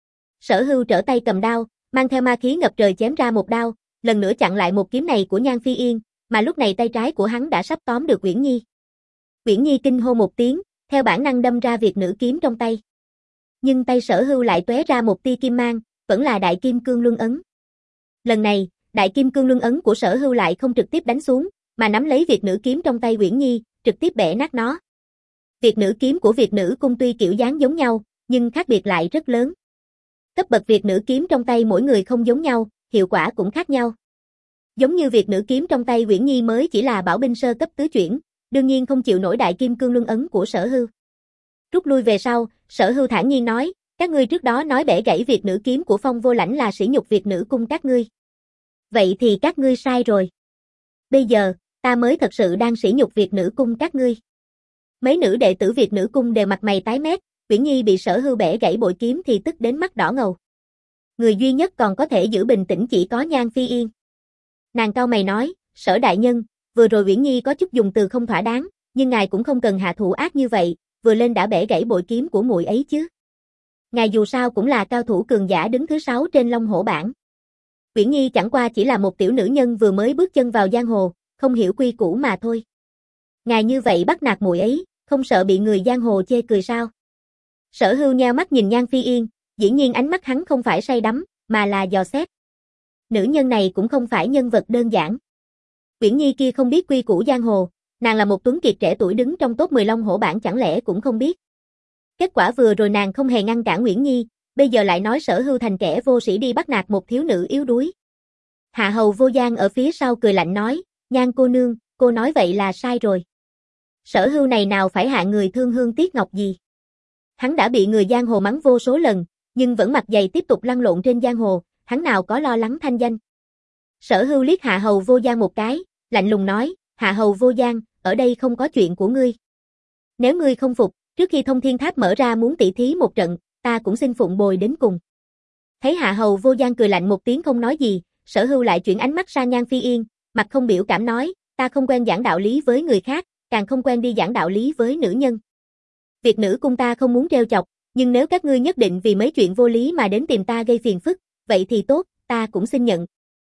Sở Hưu trở tay cầm đao, mang theo ma khí ngập trời chém ra một đao, lần nữa chặn lại một kiếm này của Nhan Phi Yên, mà lúc này tay trái của hắn đã sắp tóm được Uyển Nhi. Uyển Nhi kinh hô một tiếng, theo bản năng đâm ra Việt nữ kiếm trong tay. Nhưng tay Sở Hưu lại tóe ra một tia kim mang, vẫn là đại kim cương luân ấn. Lần này, đại kim cương luân ấn của Sở Hưu lại không trực tiếp đánh xuống, mà nắm lấy Việt nữ kiếm trong tay Uyển Nhi, trực tiếp bẻ nát nó. Việt nữ kiếm của Việt nữ cung tuy kiểu dáng giống nhau, nhưng khác biệt lại rất lớn. Cấp bậc Việt nữ kiếm trong tay mỗi người không giống nhau, hiệu quả cũng khác nhau. Giống như Việt nữ kiếm trong tay Uyển Nhi mới chỉ là bảo binh sơ cấp tứ chuyển, đương nhiên không chịu nổi đại kim cương luân ấn của Sở Hưu. Rút lui về sau, Sở Hưu thản nhiên nói, các ngươi trước đó nói bẻ gãy Việt nữ kiếm của Phong Vô Lãnh là sỉ nhục Việt nữ cung các ngươi. Vậy thì các ngươi sai rồi. Bây giờ, ta mới thật sự đang sỉ nhục Việt nữ cung các ngươi. Mấy nữ đệ tử Việt nữ cung đều mặt mày tái mét, Uyển Nhi bị Sở Hưu bẻ gãy bội kiếm thì tức đến mắt đỏ ngầu. Người duy nhất còn có thể giữ bình tĩnh chỉ có Nhan Phi Yên. Nàng cau mày nói, Sở đại nhân, vừa rồi Uyển Nhi có chút dùng từ không thỏa đáng, nhưng ngài cũng không cần hạ thủ ác như vậy, vừa lên đã bẻ gãy bội kiếm của muội ấy chứ. Ngài dù sao cũng là cao thủ cường giả đứng thứ sáu trên Long Hổ bảng. Uyển Nhi chẳng qua chỉ là một tiểu nữ nhân vừa mới bước chân vào giang hồ, không hiểu quy củ mà thôi. Ngài như vậy bắt nạt muội ấy, không sợ bị người giang hồ chê cười sao? Sở Hưu nheo mắt nhìn Nhan Phi Yên, dĩ nhiên ánh mắt hắn không phải say đắm, mà là dò xét. Nữ nhân này cũng không phải nhân vật đơn giản. Uyển Nhi kia không biết quy củ giang hồ, nàng là một tuấn kiệt trẻ tuổi đứng trong top mười Long Hổ bảng chẳng lẽ cũng không biết. Kết quả vừa rồi nàng không hề ngăn cản Uyển Nhi, bây giờ lại nói Sở Hưu thành kẻ vô sĩ đi bắt nạt một thiếu nữ yếu đuối. Hạ hầu Vô Giang ở phía sau cười lạnh nói, Nhan cô nương, cô nói vậy là sai rồi. Sở Hưu này nào phải hạ người thương hương tiếc ngọc gì. Hắn đã bị người giang hồ mắng vô số lần, nhưng vẫn mặt dày tiếp tục lăn lộn trên giang hồ, hắn nào có lo lắng thanh danh. Sở Hưu liếc Hạ hầu Vô Giang một cái, lạnh lùng nói, Hạ hầu Vô Giang, ở đây không có chuyện của ngươi. Nếu ngươi không phục, trước khi Thông Thiên Tháp mở ra muốn tỉ thí một trận, ta cũng xin phụng bồi đến cùng. Thấy Hạ hầu Vô Giang cười lạnh một tiếng không nói gì, Sở Hưu lại chuyển ánh mắt sang Nhan Phi Yên, mặt không biểu cảm nói, ta không quen giảng đạo lý với người khác, càng không quen đi giảng đạo lý với nữ nhân. Việt nữ cung ta không muốn trêu chọc, nhưng nếu các ngươi nhất định vì mấy chuyện vô lý mà đến tìm ta gây phiền phức, vậy thì tốt, ta cũng xin nhận.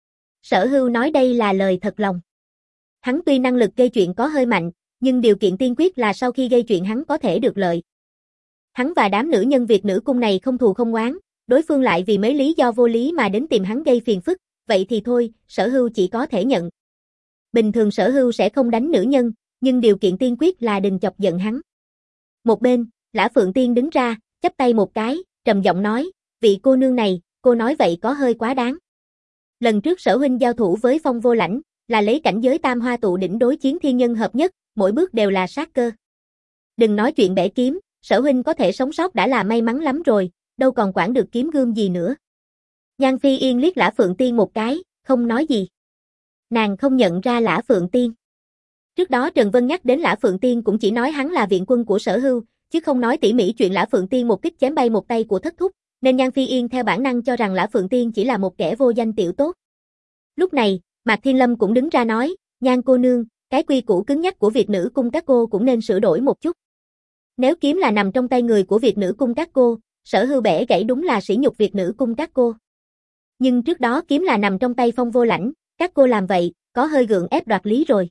Sở Hưu nói đây là lời thật lòng. Hắn tuy năng lực gây chuyện có hơi mạnh, nhưng điều kiện tiên quyết là sau khi gây chuyện hắn có thể được lợi. Hắn và đám nữ nhân Việt nữ cung này không thù không oán, đối phương lại vì mấy lý do vô lý mà đến tìm hắn gây phiền phức, vậy thì thôi, Sở Hưu chỉ có thể nhận. Bình thường Sở Hưu sẽ không đánh nữ nhân, nhưng điều kiện tiên quyết là đừng chọc giận hắn. Một bên, Lã Phượng Tiên đứng ra, chắp tay một cái, trầm giọng nói, vị cô nương này, cô nói vậy có hơi quá đáng. Lần trước Sở huynh giao thủ với Phong Vô Lãnh, là lấy cảnh giới tam hoa tụ đỉnh đối chiến thiên nhân hợp nhất, mỗi bước đều là sát cơ. Đừng nói chuyện bẻ kiếm, Sở huynh có thể sống sót đã là may mắn lắm rồi, đâu còn quản được kiếm gươm gì nữa. Nhan Phi Yên liếc Lã Phượng Tiên một cái, không nói gì. Nàng không nhận ra Lã Phượng Tiên. Trước đó Trần Vân nhắc đến Lã Phượng Tiên cũng chỉ nói hắn là viện quân của Sở Hưu, chứ không nói tỉ mỉ chuyện Lã Phượng Tiên một kích chém bay một tay của Thất Thúc, nên Nhan Phi Yên theo bản năng cho rằng Lã Phượng Tiên chỉ là một kẻ vô danh tiểu tốt. Lúc này, Mạc Thiên Lâm cũng đứng ra nói, Nhan cô nương, cái quy củ cứng nhắc của Việt nữ cung các cô cũng nên sửa đổi một chút. Nếu kiếm là nằm trong tay người của Việt nữ cung các cô, Sở Hưu bẻ gãy đúng là sỉ nhục Việt nữ cung các cô. Nhưng trước đó kiếm là nằm trong tay Phong Vô Lãnh, các cô làm vậy, có hơi gượng ép đoạt lý rồi.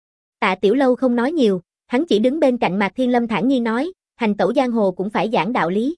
Tạ Tiểu Lâu không nói nhiều, hắn chỉ đứng bên cạnh Mạc Thiên Lâm thản nhiên nói, hành tẩu giang hồ cũng phải giảng đạo lý.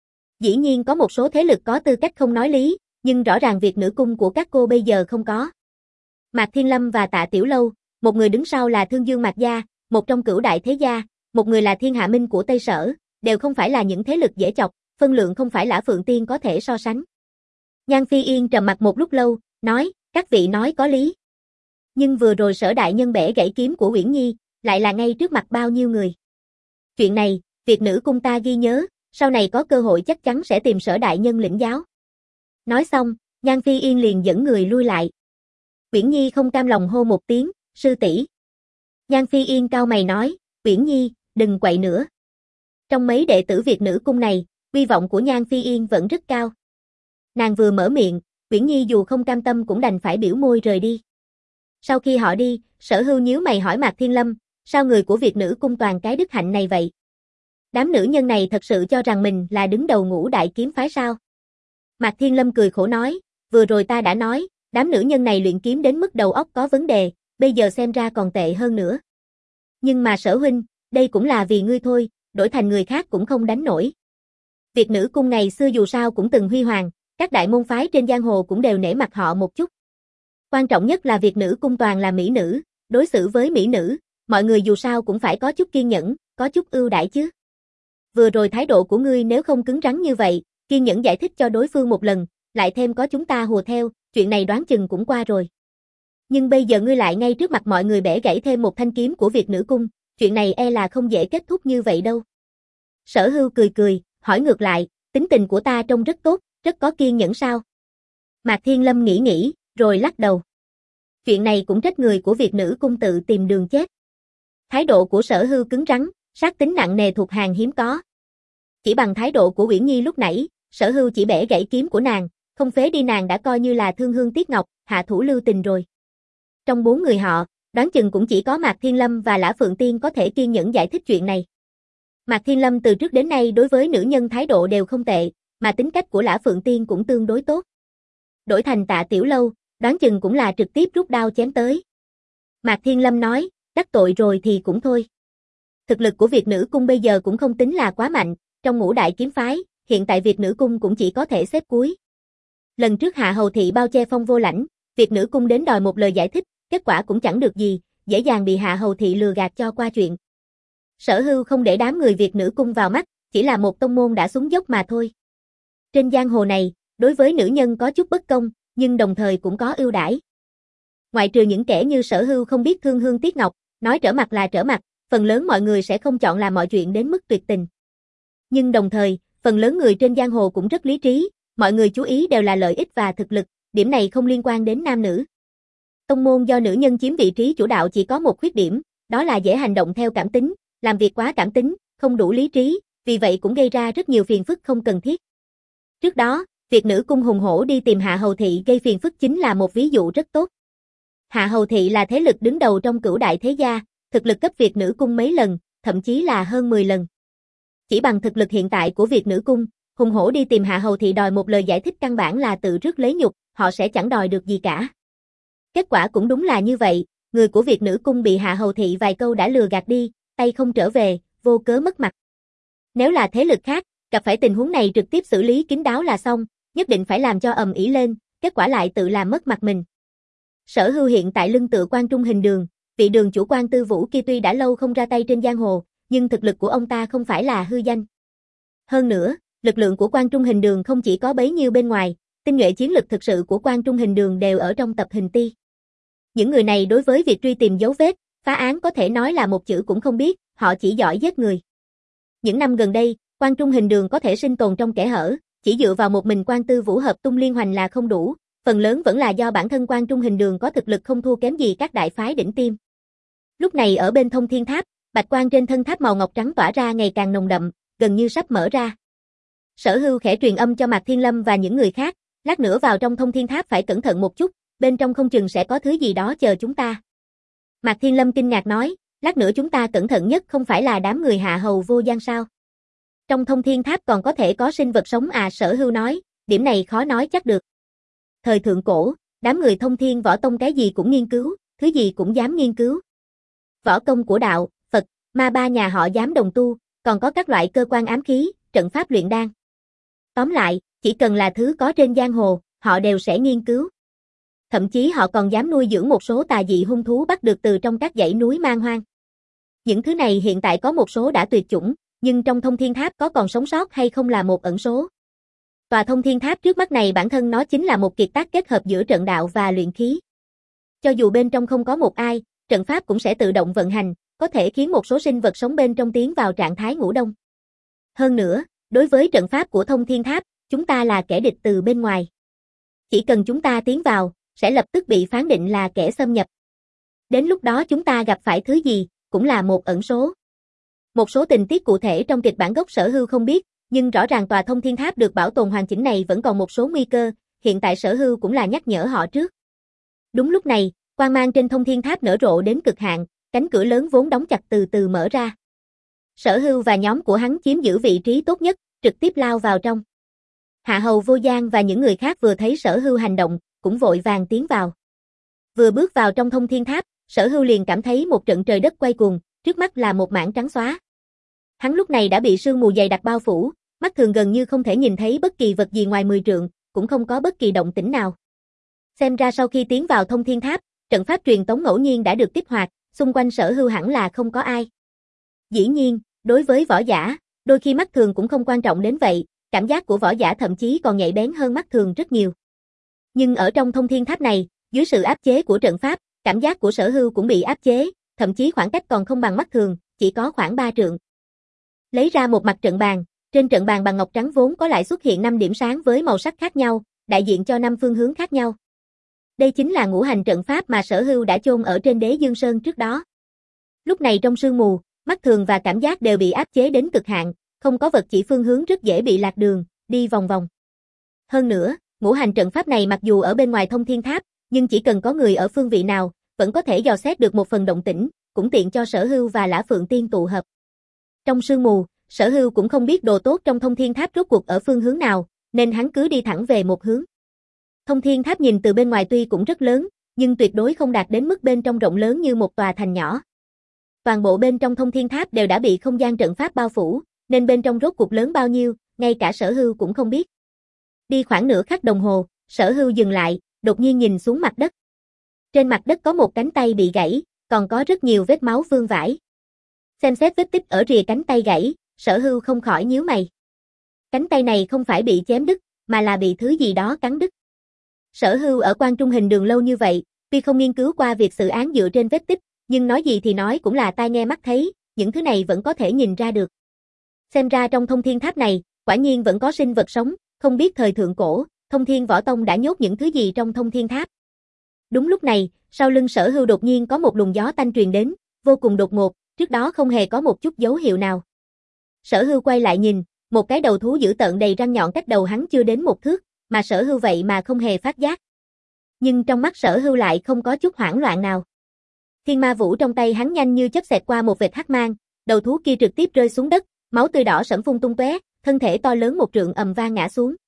Dĩ nhiên có một số thế lực có tư cách không nói lý, nhưng rõ ràng Việt nữ cung của các cô bây giờ không có. Mạc Thiên Lâm và Tạ Tiểu Lâu, một người đứng sau là Thương Dương Mạc Gia, một trong cửu đại thế gia, một người là thiên hạ minh của Tây Sở, đều không phải là những thế lực dễ chọc, phân lượng không phải Lã Phượng Tiên có thể so sánh. Nhan Phi Yên trầm mặt một lúc lâu, nói, các vị nói có lý. Nhưng vừa rồi Sở đại nhân bẻ gãy kiếm của Uyển Nhi, lại là ngay trước mặt bao nhiêu người. Chuyện này, Việt nữ cung ta ghi nhớ, sau này có cơ hội chắc chắn sẽ tìm Sở đại nhân lĩnh giáo. Nói xong, Nhan Phi Yên liền dẫn người lui lại. Uyển Nhi không cam lòng hô một tiếng, sư tỷ. Nhan Phi Yên cau mày nói, Uyển Nhi, đừng quậy nữa. Trong mấy đệ tử Việt nữ cung này, uy vọng của Nhan Phi Yên vẫn rất cao. Nàng vừa mở miệng, Uyển Nhi dù không cam tâm cũng đành phải biểu môi rời đi. Sau khi họ đi, Sở Hưu nhíu mày hỏi Mạc Thiên Lâm, sao người của Việt nữ cung toàn cái đức hạnh này vậy? Đám nữ nhân này thật sự cho rằng mình là đứng đầu ngũ đại kiếm phái sao? Mạc Thiên Lâm cười khổ nói, vừa rồi ta đã nói, đám nữ nhân này luyện kiếm đến mức đầu óc có vấn đề, bây giờ xem ra còn tệ hơn nữa. Nhưng mà Sở huynh, đây cũng là vì ngươi thôi, đổi thành người khác cũng không đánh nổi. Việt nữ cung ngày xưa dù sao cũng từng huy hoàng, các đại môn phái trên giang hồ cũng đều nể mặt họ một chút. Quan trọng nhất là Việt nữ cung toàn là mỹ nữ, đối xử với mỹ nữ, mọi người dù sao cũng phải có chút kiên nhẫn, có chút ưu đãi chứ. Vừa rồi thái độ của ngươi nếu không cứng rắn như vậy, kiên nhẫn giải thích cho đối phương một lần, lại thêm có chúng ta hùa theo, chuyện này đoán chừng cũng qua rồi. Nhưng bây giờ ngươi lại ngay trước mặt mọi người bẻ gãy thêm một thanh kiếm của Việt nữ cung, chuyện này e là không dễ kết thúc như vậy đâu. Sở Hưu cười cười, hỏi ngược lại, tính tình của ta trông rất tốt, rất có kiên nhẫn sao? Mạc Thiên Lâm nghĩ nghĩ, rồi lắc đầu. Chuyện này cũng trách người của Việt nữ cung tự tìm đường chết. Thái độ của Sở Hưu cứng rắn, sát tính nặng nề thuộc hàng hiếm có. Chỉ bằng thái độ của Uyển Nhi lúc nãy, Sở Hưu chỉ bẻ gãy kiếm của nàng, không phế đi nàng đã coi như là thương hương tiếc ngọc, hạ thủ lưu tình rồi. Trong bốn người họ, đoán chừng cũng chỉ có Mạc Thiên Lâm và Lã Phượng Tiên có thể kiên nhẫn giải thích chuyện này. Mạc Thiên Lâm từ trước đến nay đối với nữ nhân thái độ đều không tệ, mà tính cách của Lã Phượng Tiên cũng tương đối tốt. Đổi thành Tạ Tiểu Lâu, đoán chừng cũng là trực tiếp rút đao chém tới. Mạc Thiên Lâm nói, đắc tội rồi thì cũng thôi. Thực lực của Việt nữ cung bây giờ cũng không tính là quá mạnh, trong ngũ đại kiếm phái, hiện tại Việt nữ cung cũng chỉ có thể xếp cuối. Lần trước Hạ Hầu Thị bao che Phong Vô Lãnh, Việt nữ cung đến đòi một lời giải thích, kết quả cũng chẳng được gì, dễ dàng bị Hạ Hầu Thị lừa gạt cho qua chuyện. Sở Hưu không để đám người Việt nữ cung vào mắt, chỉ là một tông môn đã xuống dốc mà thôi. Trên giang hồ này, đối với nữ nhân có chút bất công, nhưng đồng thời cũng có ưu đãi. Ngoại trừ những kẻ như Sở Hưu không biết thương hương tiếc ngọc, nói trở mặt là trở mặt, phần lớn mọi người sẽ không chọn làm mọi chuyện đến mức tuyệt tình. Nhưng đồng thời, phần lớn người trên giang hồ cũng rất lý trí, mọi người chú ý đều là lợi ích và thực lực, điểm này không liên quan đến nam nữ. Tông môn do nữ nhân chiếm vị trí chủ đạo chỉ có một khuyết điểm, đó là dễ hành động theo cảm tính, làm việc quá cảm tính, không đủ lý trí, vì vậy cũng gây ra rất nhiều phiền phức không cần thiết. Trước đó, việc nữ cung hùng hổ đi tìm Hạ Hầu Thị gây phiền phức chính là một ví dụ rất tốt. Hạ Hầu Thị là thế lực đứng đầu trong cửu đại thế gia, thực lực cấp Việt nữ cung mấy lần, thậm chí là hơn mười lần. Chỉ bằng thực lực hiện tại của Việt nữ cung, hùng hổ đi tìm Hạ Hầu Thị đòi một lời giải thích căn bản là tự rước lấy nhục, họ sẽ chẳng đòi được gì cả. Kết quả cũng đúng là như vậy, người của Việt nữ cung bị Hạ Hầu Thị vài câu đã lừa gạt đi, tay không trở về, vô cớ mất mặt. Nếu là thế lực khác, gặp phải tình huống này trực tiếp xử lý kín đáo là xong, nhất định phải làm cho ầm ĩ lên, kết quả lại tự làm mất mặt mình. Sở Hưu hiện tại lưng tựa Quan Trung Hình Đường, vị đường chủ Quan Tư Vũ kia tuy đã lâu không ra tay trên giang hồ, nhưng thực lực của ông ta không phải là hư danh. Hơn nữa, lực lượng của Quan Trung Hình Đường không chỉ có bấy nhiêu bên ngoài, tinh nhuệ chiến lực thực sự của Quan Trung Hình Đường đều ở trong tập hình ti. Những người này đối với việc truy tìm dấu vết, phá án có thể nói là một chữ cũng không biết, họ chỉ giỏi giết người. Những năm gần đây, Quan Trung Hình Đường có thể sinh tồn trong kẽ hở, chỉ dựa vào một mình Quan Tư Vũ hợp tung liên hoành là không đủ, phần lớn vẫn là do bản thân Quan Trung Hình Đường có thực lực không thua kém gì các đại phái đỉnh tiêm. Lúc này ở bên Thông Thiên Tháp, bạch quang trên thân tháp màu ngọc trắng tỏa ra ngày càng nồng đậm, gần như sắp mở ra. Sở Hưu khẽ truyền âm cho Mạc Thiên Lâm và những người khác, lát nữa vào trong Thông Thiên Tháp phải cẩn thận một chút, bên trong không chừng sẽ có thứ gì đó chờ chúng ta. Mạc Thiên Lâm kinh ngạc nói, lát nữa chúng ta cẩn thận nhất không phải là đám người Hạ Hầu vô gian sao? Trong Thông Thiên Tháp còn có thể có sinh vật sống à? Sở Hưu nói, điểm này khó nói chắc được. Thời thượng cổ, đám người Thông Thiên võ tông cái gì cũng nghiên cứu, thứ gì cũng dám nghiên cứu. Võ công của đạo, Phật, ma ba nhà họ dám đồng tu, còn có các loại cơ quan ám khí, trận pháp luyện đan. Tóm lại, chỉ cần là thứ có trên giang hồ, họ đều sẽ nghiên cứu. Thậm chí họ còn dám nuôi dưỡng một số tà dị hung thú bắt được từ trong các dãy núi man hoang. Những thứ này hiện tại có một số đã tuyệt chủng, nhưng trong thông thiên tháp có còn sống sót hay không là một ẩn số. Tòa thông thiên tháp trước mắt này bản thân nó chính là một kiệt tác kết hợp giữa trận đạo và luyện khí. Cho dù bên trong không có một ai, trận pháp cũng sẽ tự động vận hành, có thể khiến một số sinh vật sống bên trong tiến vào trạng thái ngủ đông. Hơn nữa, đối với trận pháp của thông thiên tháp, chúng ta là kẻ địch từ bên ngoài. Chỉ cần chúng ta tiến vào, sẽ lập tức bị phán định là kẻ xâm nhập. Đến lúc đó chúng ta gặp phải thứ gì, cũng là một ẩn số. Một số tình tiết cụ thể trong kịch bản gốc Sở Hưu không biết, nhưng rõ ràng tòa thông thiên tháp được bảo tồn hoàn chỉnh này vẫn còn một số nguy cơ, hiện tại Sở Hưu cũng là nhắc nhở họ trước. Đúng lúc này, quang mang trên thông thiên tháp nở rộ đến cực hạn, cánh cửa lớn vốn đóng chặt từ từ mở ra. Sở Hưu và nhóm của hắn chiếm giữ vị trí tốt nhất, trực tiếp lao vào trong. Hạ Hầu Vô Gian và những người khác vừa thấy Sở Hưu hành động, cũng vội vàng tiến vào. Vừa bước vào trong thông thiên tháp, Sở Hưu liền cảm thấy một trận trời đất quay cuồng, trước mắt là một mảng trắng xóa. Hắn lúc này đã bị sương mù dày đặc bao phủ, mắt thường gần như không thể nhìn thấy bất kỳ vật gì ngoài mười trượng, cũng không có bất kỳ động tĩnh nào. Xem ra sau khi tiến vào thông thiên tháp, trận pháp truyền tống ngẫu nhiên đã được kích hoạt, xung quanh Sở Hưu hẳn là không có ai. Dĩ nhiên, đối với võ giả, đôi khi mắt thường cũng không quan trọng đến vậy, cảm giác của võ giả thậm chí còn nhạy bén hơn mắt thường rất nhiều. Nhưng ở trong thông thiên tháp này, dưới sự áp chế của trận pháp, cảm giác của Sở Hưu cũng bị áp chế, thậm chí khoảng cách còn không bằng mắt thường, chỉ có khoảng ba trượng. Lấy ra một mặt trận bàn, trên trận bàn bằng ngọc trắng vốn có lại xuất hiện năm điểm sáng với màu sắc khác nhau, đại diện cho năm phương hướng khác nhau. Đây chính là ngũ hành trận pháp mà Sở Hưu đã chôn ở trên Đế Dương Sơn trước đó. Lúc này trong sương mù, mắt thường và cảm giác đều bị áp chế đến cực hạn, không có vật chỉ phương hướng rất dễ bị lạc đường, đi vòng vòng. Hơn nữa, ngũ hành trận pháp này mặc dù ở bên ngoài thông thiên tháp, nhưng chỉ cần có người ở phương vị nào, vẫn có thể dò xét được một phần động tĩnh, cũng tiện cho Sở Hưu và Lã Phượng Tiên tụ hợp. Trong sương mù, Sở Hưu cũng không biết đồ tốt trong thông thiên tháp rốt cuộc ở phương hướng nào, nên hắn cứ đi thẳng về một hướng. Thông thiên tháp nhìn từ bên ngoài tuy cũng rất lớn, nhưng tuyệt đối không đạt đến mức bên trong rộng lớn như một tòa thành nhỏ. Toàn bộ bên trong thông thiên tháp đều đã bị không gian trận pháp bao phủ, nên bên trong rốt cuộc lớn bao nhiêu, ngay cả Sở Hưu cũng không biết. Đi khoảng nửa khắc đồng hồ, Sở Hưu dừng lại, đột nhiên nhìn xuống mặt đất. Trên mặt đất có một cánh tay bị gãy, còn có rất nhiều vết máu vương vãi. Xem xét vết tích ở rìa cánh tay gãy, Sở Hưu không khỏi nhíu mày. Cánh tay này không phải bị chém đứt, mà là bị thứ gì đó cắn đứt. Sở Hưu ở Quan Trung Hình Đường lâu như vậy, tuy không nghiên cứu qua việc xử án dựa trên vết tích, nhưng nói gì thì nói cũng là tai nghe mắt thấy, những thứ này vẫn có thể nhìn ra được. Xem ra trong thông thiên tháp này, quả nhiên vẫn có sinh vật sống, không biết thời thượng cổ, Thông Thiên Võ Tông đã nhốt những thứ gì trong thông thiên tháp. Đúng lúc này, sau lưng Sở Hưu đột nhiên có một luồng gió tanh truyền đến, vô cùng đột ngột, trước đó không hề có một chút dấu hiệu nào. Sở Hưu quay lại nhìn, một cái đầu thú dữ tợn đầy răng nhọn cách đầu hắn chưa đến một thước, mà Sở Hưu vậy mà không hề phát giác. Nhưng trong mắt Sở Hưu lại không có chút hoảng loạn nào. Thiên Ma Vũ trong tay hắn nhanh như chớp xẹt qua một vệt hắc mang, đầu thú kia trực tiếp rơi xuống đất, máu tươi đỏ sẫm phun tung tóe, thân thể to lớn một trượng ầm vang ngã xuống.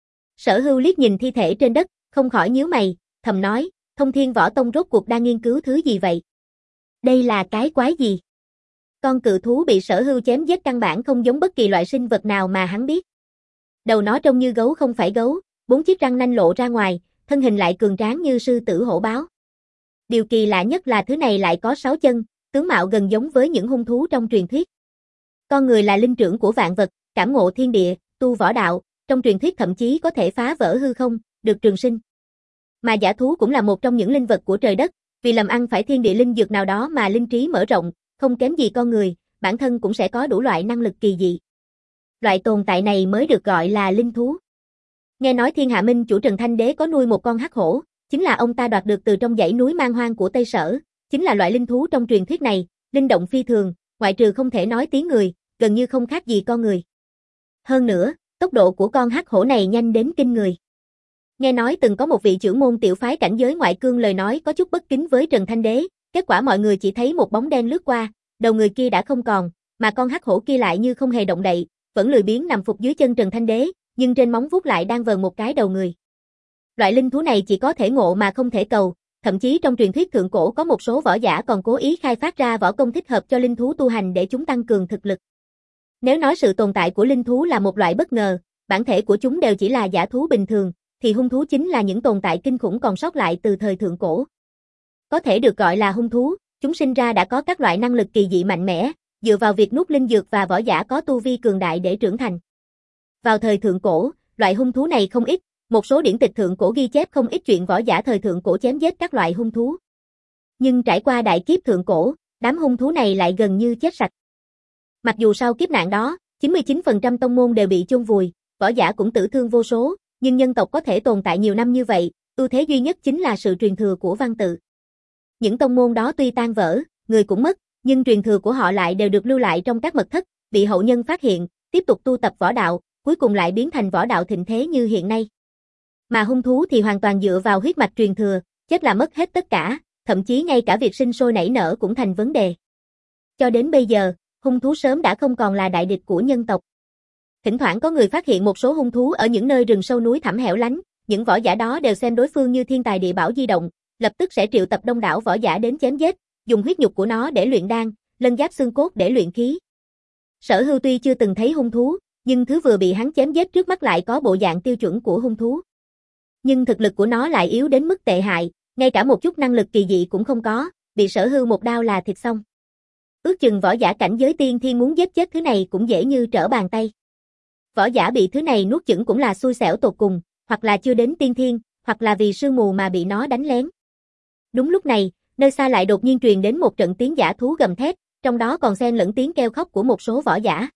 Sở Hưu liếc nhìn thi thể trên đất, không khỏi nhíu mày, thầm nói, Thông Thiên Võ Tông rốt cuộc đang nghiên cứu thứ gì vậy? Đây là cái quái gì? Con cự thú bị Sở Hưu chém giết căn bản không giống bất kỳ loại sinh vật nào mà hắn biết. Đầu nó trông như gấu không phải gấu, bốn chiếc răng nanh lộ ra ngoài, thân hình lại cường tráng như sư tử hổ báo. Điều kỳ lạ nhất là thứ này lại có sáu chân, tướng mạo gần giống với những hung thú trong truyền thuyết. Con người là linh trưởng của vạn vật, cảm ngộ thiên địa, tu võ đạo, trong truyền thuyết thậm chí có thể phá vỡ hư không, được trường sinh. Mà dã thú cũng là một trong những linh vật của trời đất, vì làm ăn phải thiên địa linh dược nào đó mà linh trí mở rộng, không kém gì con người, bản thân cũng sẽ có đủ loại năng lực kỳ dị. Loại tồn tại này mới được gọi là linh thú. Nghe nói Thiên Hạ Minh chủ Trần Thanh Đế có nuôi một con hắc hổ, chính là ông ta đoạt được từ trong dãy núi man hoang của Tây Sở, chính là loại linh thú trong truyền thuyết này, linh động phi thường, ngoại trừ không thể nói tiếng người, gần như không khác gì con người. Hơn nữa, tốc độ của con hắc hổ này nhanh đến kinh người. Nghe nói từng có một vị trưởng môn tiểu phái cảnh giới ngoại cương lời nói có chút bất kính với Trần Thanh Đế, kết quả mọi người chỉ thấy một bóng đen lướt qua, đầu người kia đã không còn, mà con hắc hổ kia lại như không hề động đậy, vẫn lười biếng nằm phục dưới chân Trần Thanh Đế, nhưng trên móng vuốt lại đang vờn một cái đầu người. Loại linh thú này chỉ có thể ngộ mà không thể cầu, thậm chí trong truyền thuyết thượng cổ có một số võ giả còn cố ý khai phát ra võ công thích hợp cho linh thú tu hành để chúng tăng cường thực lực. Nếu nói sự tồn tại của linh thú là một loại bất ngờ, bản thể của chúng đều chỉ là dã thú bình thường, thì hung thú chính là những tồn tại kinh khủng còn sót lại từ thời thượng cổ. Có thể được gọi là hung thú, chúng sinh ra đã có các loại năng lực kỳ dị mạnh mẽ, dựa vào việc nuốt linh dược và võ giả có tu vi cường đại để trưởng thành. Vào thời thượng cổ, loại hung thú này không ít, một số điển tịch thượng cổ ghi chép không ít chuyện võ giả thời thượng cổ chém giết các loại hung thú. Nhưng trải qua đại kiếp thượng cổ, đám hung thú này lại gần như chết sạch. Mặc dù sau kiếp nạn đó, chín mươi chín phần trăm tông môn đều bị chôn vùi, võ giả cũng tử thương vô số, nhưng nhân tộc có thể tồn tại nhiều năm như vậy, ưu thế duy nhất chính là sự truyền thừa của văn tự. Những tông môn đó tuy tan vỡ, người cũng mất, nhưng truyền thừa của họ lại đều được lưu lại trong các mật thất, bị hậu nhân phát hiện, tiếp tục tu tập võ đạo, cuối cùng lại biến thành võ đạo thịnh thế như hiện nay. Mà hung thú thì hoàn toàn dựa vào huyết mạch truyền thừa, chết là mất hết tất cả, thậm chí ngay cả việc sinh sôi nảy nở cũng thành vấn đề. Cho đến bây giờ, hung thú sớm đã không còn là đại địch của nhân tộc. Thỉnh thoảng có người phát hiện một số hung thú ở những nơi rừng sâu núi thẳm hẻo lánh, những võ giả đó đều xem đối phương như thiên tài địa bảo di động, lập tức sẽ triệu tập đông đảo võ giả đến chém giết, dùng huyết nhục của nó để luyện đan, lân giáp xương cốt để luyện khí. Sở Hưu tuy chưa từng thấy hung thú, nhưng thứ vừa bị hắn chém giết trước mắt lại có bộ dạng tiêu chuẩn của hung thú. Nhưng thực lực của nó lại yếu đến mức tệ hại, ngay cả một chút năng lực kỳ dị cũng không có, bị Sở Hưu một đao là thịt xong. Ước chừng võ giả cảnh giới tiên thiên muốn giết chết thứ này cũng dễ như trở bàn tay. Võ giả bị thứ này nuốt chửng cũng là xui xẻo tột cùng, hoặc là chưa đến tiên thiên, hoặc là vì sương mù mà bị nó đánh lén. Đúng lúc này, nơi xa lại đột nhiên truyền đến một trận tiếng dã thú gầm thét, trong đó còn xen lẫn tiếng kêu khóc của một số võ giả.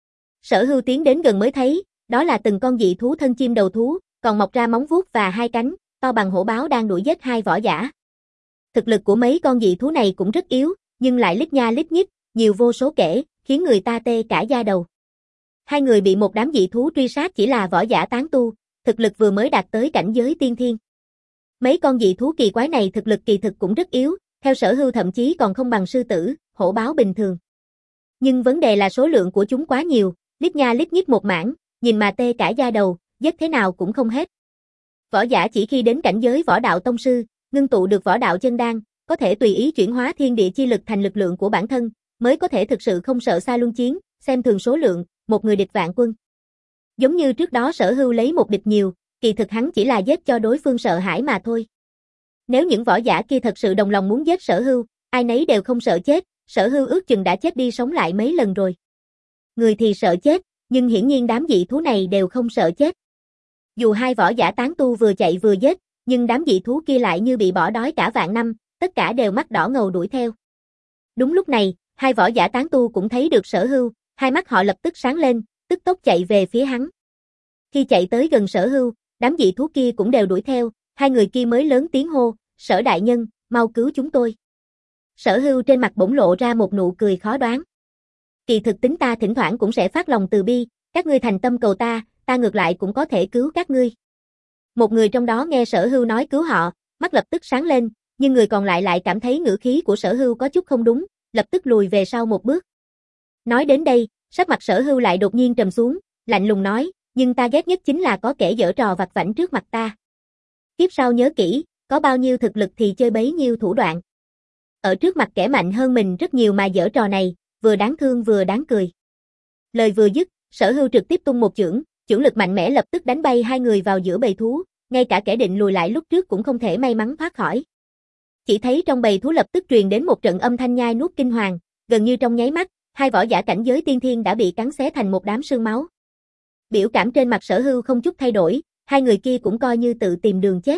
Sở Hưu tiến đến gần mới thấy, đó là từng con dị thú thân chim đầu thú, còn mọc ra móng vuốt và hai cánh, to bằng hổ báo đang đuổi giết hai võ giả. Thực lực của mấy con dị thú này cũng rất yếu, nhưng lại lít nha lít nhít, nhiều vô số kể, khiến người ta tê cả da đầu. Hai người bị một đám dị thú truy sát chỉ là võ giả tán tu, thực lực vừa mới đạt tới cảnh giới tiên thiên. Mấy con dị thú kỳ quái này thực lực kỳ thực cũng rất yếu, theo Sở Hưu thậm chí còn không bằng sư tử, hổ báo bình thường. Nhưng vấn đề là số lượng của chúng quá nhiều, lít nha lít nhít một mảng, nhìn mà tê cả da đầu, giết thế nào cũng không hết. Võ giả chỉ khi đến cảnh giới võ đạo tông sư, ngưng tụ được võ đạo chân đan, có thể tùy ý chuyển hóa thiên địa chi lực thành lực lượng của bản thân, mới có thể thực sự không sợ xa luân chiến, xem thường số lượng, một người địch vạn quân. Giống như trước đó Sở Hưu lấy một địch nhiều, kỳ thực hắn chỉ là giết cho đối phương sợ hãi mà thôi. Nếu những võ giả kia thật sự đồng lòng muốn giết Sở Hưu, ai nấy đều không sợ chết, Sở Hưu ước chừng đã chết đi sống lại mấy lần rồi. Người thì sợ chết, nhưng hiển nhiên đám dị thú này đều không sợ chết. Dù hai võ giả tán tu vừa chạy vừa giết, nhưng đám dị thú kia lại như bị bỏ đói cả vạn năm, tất cả đều mắt đỏ ngầu đuổi theo. Đúng lúc này, hai võ giả tán tu cũng thấy được Sở Hưu, hai mắt họ lập tức sáng lên, tức tốc chạy về phía hắn. Khi chạy tới gần Sở Hưu, đám dị thú kia cũng đều đuổi theo, hai người kia mới lớn tiếng hô, Sở đại nhân, mau cứu chúng tôi. Sở Hưu trên mặt bỗng lộ ra một nụ cười khó đoán. Kỳ thực tính ta thỉnh thoảng cũng sẽ phát lòng từ bi, các ngươi thành tâm cầu ta, ta ngược lại cũng có thể cứu các ngươi. Một người trong đó nghe Sở Hưu nói cứu họ, mắt lập tức sáng lên, nhưng người còn lại lại cảm thấy ngữ khí của Sở Hưu có chút không đúng, lập tức lùi về sau một bước. Nói đến đây, sắc mặt Sở Hưu lại đột nhiên trầm xuống, lạnh lùng nói, nhưng ta ghét nhất chính là có kẻ giở trò vặt vãnh trước mặt ta. Kiếp sau nhớ kỹ, có bao nhiêu thực lực thì chơi bấy nhiêu thủ đoạn. Ở trước mặt kẻ mạnh hơn mình rất nhiều mà giở trò này, vừa đáng thương vừa đáng cười. Lời vừa dứt, Sở Hưu trực tiếp tung một chưởng, chưởng lực mạnh mẽ lập tức đánh bay hai người vào giữa bầy thú, ngay cả kẻ định lùi lại lúc trước cũng không thể may mắn thoát khỏi. Chỉ thấy trong bầy thú lập tức truyền đến một trận âm thanh nhai nuốt kinh hoàng, gần như trong nháy mắt, hai võ giả cảnh giới tiên thiên đã bị cắn xé thành một đám xương máu. Biểu cảm trên mặt Sở Hưu không chút thay đổi, hai người kia cũng coi như tự tìm đường chết.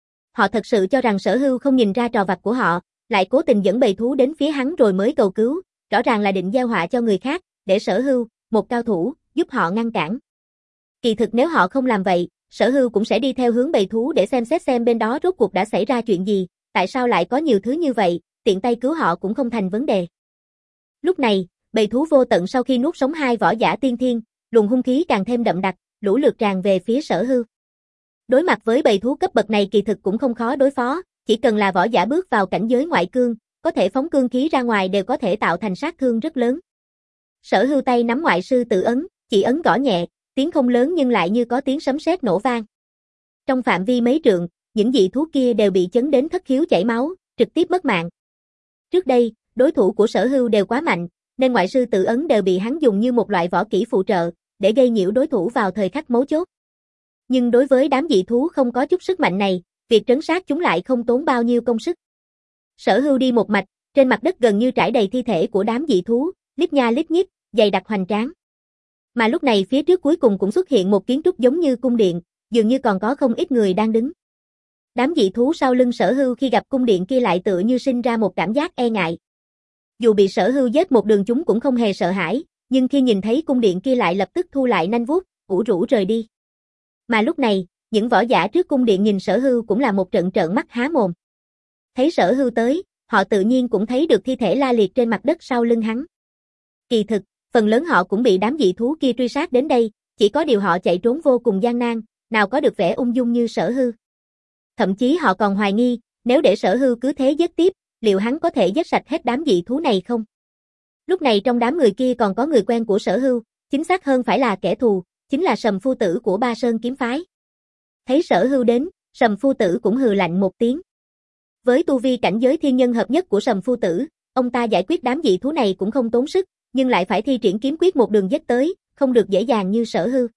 Họ thật sự cho rằng Sở Hưu không nhìn ra trò vặt của họ, lại cố tình dẫn bầy thú đến phía hắn rồi mới cầu cứu, rõ ràng là định gieo họa cho người khác, để Sở Hưu, một cao thủ, giúp họ ngăn cản. Kỳ thực nếu họ không làm vậy, Sở Hưu cũng sẽ đi theo hướng bầy thú để xem xét xem bên đó rốt cuộc đã xảy ra chuyện gì, tại sao lại có nhiều thứ như vậy, tiện tay cứu họ cũng không thành vấn đề. Lúc này, bầy thú vô tận sau khi nuốt sống hai võ giả tiên thiên, luồng hung khí càng thêm đậm đặc, lũ lượt tràn về phía Sở Hưu. Đối mặt với bầy thú cấp bậc này kỳ thực cũng không khó đối phó, chỉ cần là võ giả bước vào cảnh giới ngoại cương, có thể phóng cương khí ra ngoài đều có thể tạo thành sát thương rất lớn. Sở Hưu tay nắm ngoại sư tự ấn, chỉ ấn gõ nhẹ, tiếng không lớn nhưng lại như có tiếng sấm sét nổ vang. Trong phạm vi mấy trượng, những dị thú kia đều bị chấn đến thất khiếu chảy máu, trực tiếp mất mạng. Trước đây, đối thủ của Sở Hưu đều quá mạnh, nên ngoại sư tự ấn đều bị hắn dùng như một loại võ kỹ phụ trợ, để gây nhiễu đối thủ vào thời khắc mấu chốt. Nhưng đối với đám dị thú không có chút sức mạnh này, việc trấn sát chúng lại không tốn bao nhiêu công sức. Sở Hưu đi một mạch, Trên mặt đất gần như trải đầy thi thể của đám dị thú, lít nha lít nhít, dày đặc hoành tráng. Mà lúc này phía trước cuối cùng cũng xuất hiện một kiến trúc giống như cung điện, dường như còn có không ít người đang đứng. Đám dị thú sau lưng Sở Hưu khi gặp cung điện kia lại tựa như sinh ra một cảm giác e ngại. Dù bị Sở Hưu giết một đường chúng cũng không hề sợ hãi, nhưng khi nhìn thấy cung điện kia lại lập tức thu lại nanh vuốt, ủ rũ rời đi. Mà lúc này, những võ giả trước cung điện nhìn Sở Hưu cũng là một trận trợn mắt há mồm. Thấy Sở Hưu tới, họ tự nhiên cũng thấy được thi thể la liệt trên mặt đất sau lưng hắn. Kỳ thực, phần lớn họ cũng bị đám dị thú kia truy sát đến đây, chỉ có điều họ chạy trốn vô cùng gian nan, nào có được vẻ ung dung như Sở Hưu. Thậm chí họ còn hoài nghi, nếu để Sở Hưu cứ thế giết tiếp, liệu hắn có thể giết sạch hết đám dị thú này không? Lúc này trong đám người kia còn có người quen của Sở Hưu, chính xác hơn phải là kẻ thù, chính là Sầm Phu Tử của Ba Sơn kiếm phái. Thấy Sở Hưu đến, Sầm Phu Tử cũng hừ lạnh một tiếng. Với tu vi cảnh giới thiên nhân hợp nhất của Sầm Phu Tử, ông ta giải quyết đám dị thú này cũng không tốn sức, nhưng lại phải thi triển kiếm quyết một đường giết tới, không được dễ dàng như Sở Hưu.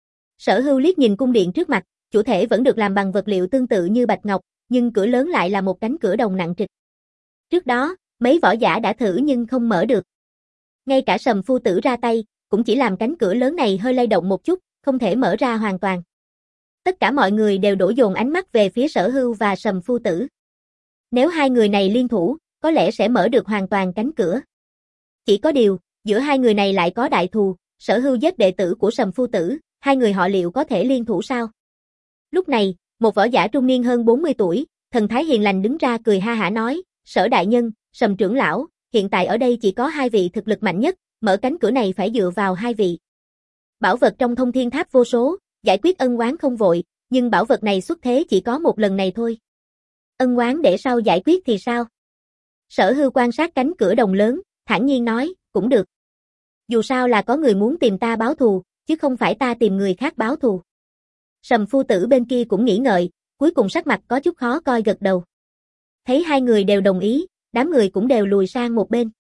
Sở Hưu liếc nhìn cung điện trước mặt, chủ thể vẫn được làm bằng vật liệu tương tự như bạch ngọc, nhưng cửa lớn lại là một cánh cửa đồng nặng trịch. Trước đó, mấy võ giả đã thử nhưng không mở được. Ngay cả Sầm Phu Tử ra tay, cũng chỉ làm cánh cửa lớn này hơi lay động một chút, không thể mở ra hoàn toàn. Tất cả mọi người đều đổ dồn ánh mắt về phía Sở Hưu và Sầm Phu Tử. Nếu hai người này liên thủ, có lẽ sẽ mở được hoàn toàn cánh cửa. Chỉ có điều, giữa hai người này lại có đại thù, Sở Hưu giết đệ tử của Sầm Phu Tử, hai người họ liệu có thể liên thủ sao? Lúc này, một võ giả trung niên hơn bốn mươi tuổi, thần thái hiền lành đứng ra cười ha hả nói, Sở đại nhân, Sầm trưởng lão, hiện tại ở đây chỉ có hai vị thực lực mạnh nhất, mở cánh cửa này phải dựa vào hai vị. Bảo vật trong Thông Thiên Tháp vô số, giải quyết ân oán không vội, nhưng bảo vật này xuất thế chỉ có một lần này thôi. Ân oán để sau giải quyết thì sao? Sở Hưu quan sát cánh cửa đồng lớn, thản nhiên nói, cũng được. Dù sao là có người muốn tìm ta báo thù, chứ không phải ta tìm người khác báo thù. Sầm Phu Tử bên kia cũng nghĩ ngợi, cuối cùng sắc mặt có chút khó coi gật đầu. Thấy hai người đều đồng ý, đám người cũng đều lùi sang một bên.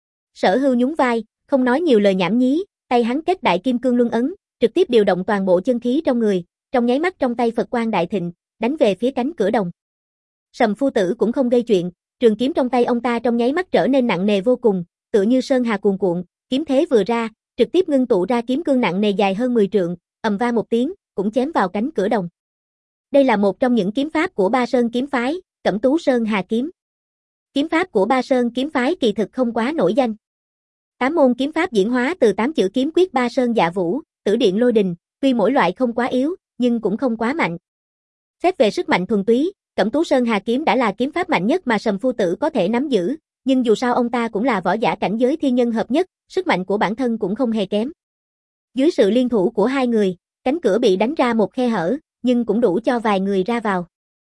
Sở Hưu nhún vai, không nói nhiều lời nhảm nhí, tay hắn kết đại kim cương luân ấn, trực tiếp điều động toàn bộ chân khí trong người, trong nháy mắt trong tay Phật quang đại thịnh, đánh về phía cánh cửa đồng. Sầm Phu Tử cũng không gây chuyện, trường kiếm trong tay ông ta trong nháy mắt trở nên nặng nề vô cùng, tựa như sơn hà cuồn cuộn, kiếm thế vừa ra, trực tiếp ngưng tụ ra kiếm cương nặng nề dài hơn mười trượng, ầm va một tiếng, cũng chém vào cánh cửa đồng. Đây là một trong những kiếm pháp của Ba Sơn kiếm phái, Cẩm Tú Sơn Hà kiếm. Kiếm pháp của Ba Sơn kiếm phái kỳ thực không quá nổi danh. Tám môn kiếm pháp diễn hóa từ tám chữ kiếm quyết Ba Sơn Dạ Vũ, Tử Điện Lôi Đình, tuy mỗi loại không quá yếu, nhưng cũng không quá mạnh. Xét về sức mạnh thuần túy, Cẩm Tú Sơn Hà kiếm đã là kiếm pháp mạnh nhất mà Sầm Phu Tử có thể nắm giữ, nhưng dù sao ông ta cũng là võ giả cảnh giới thiên nhân hợp nhất, sức mạnh của bản thân cũng không hề kém. Dưới sự liên thủ của hai người, cánh cửa bị đánh ra một khe hở, nhưng cũng đủ cho vài người ra vào.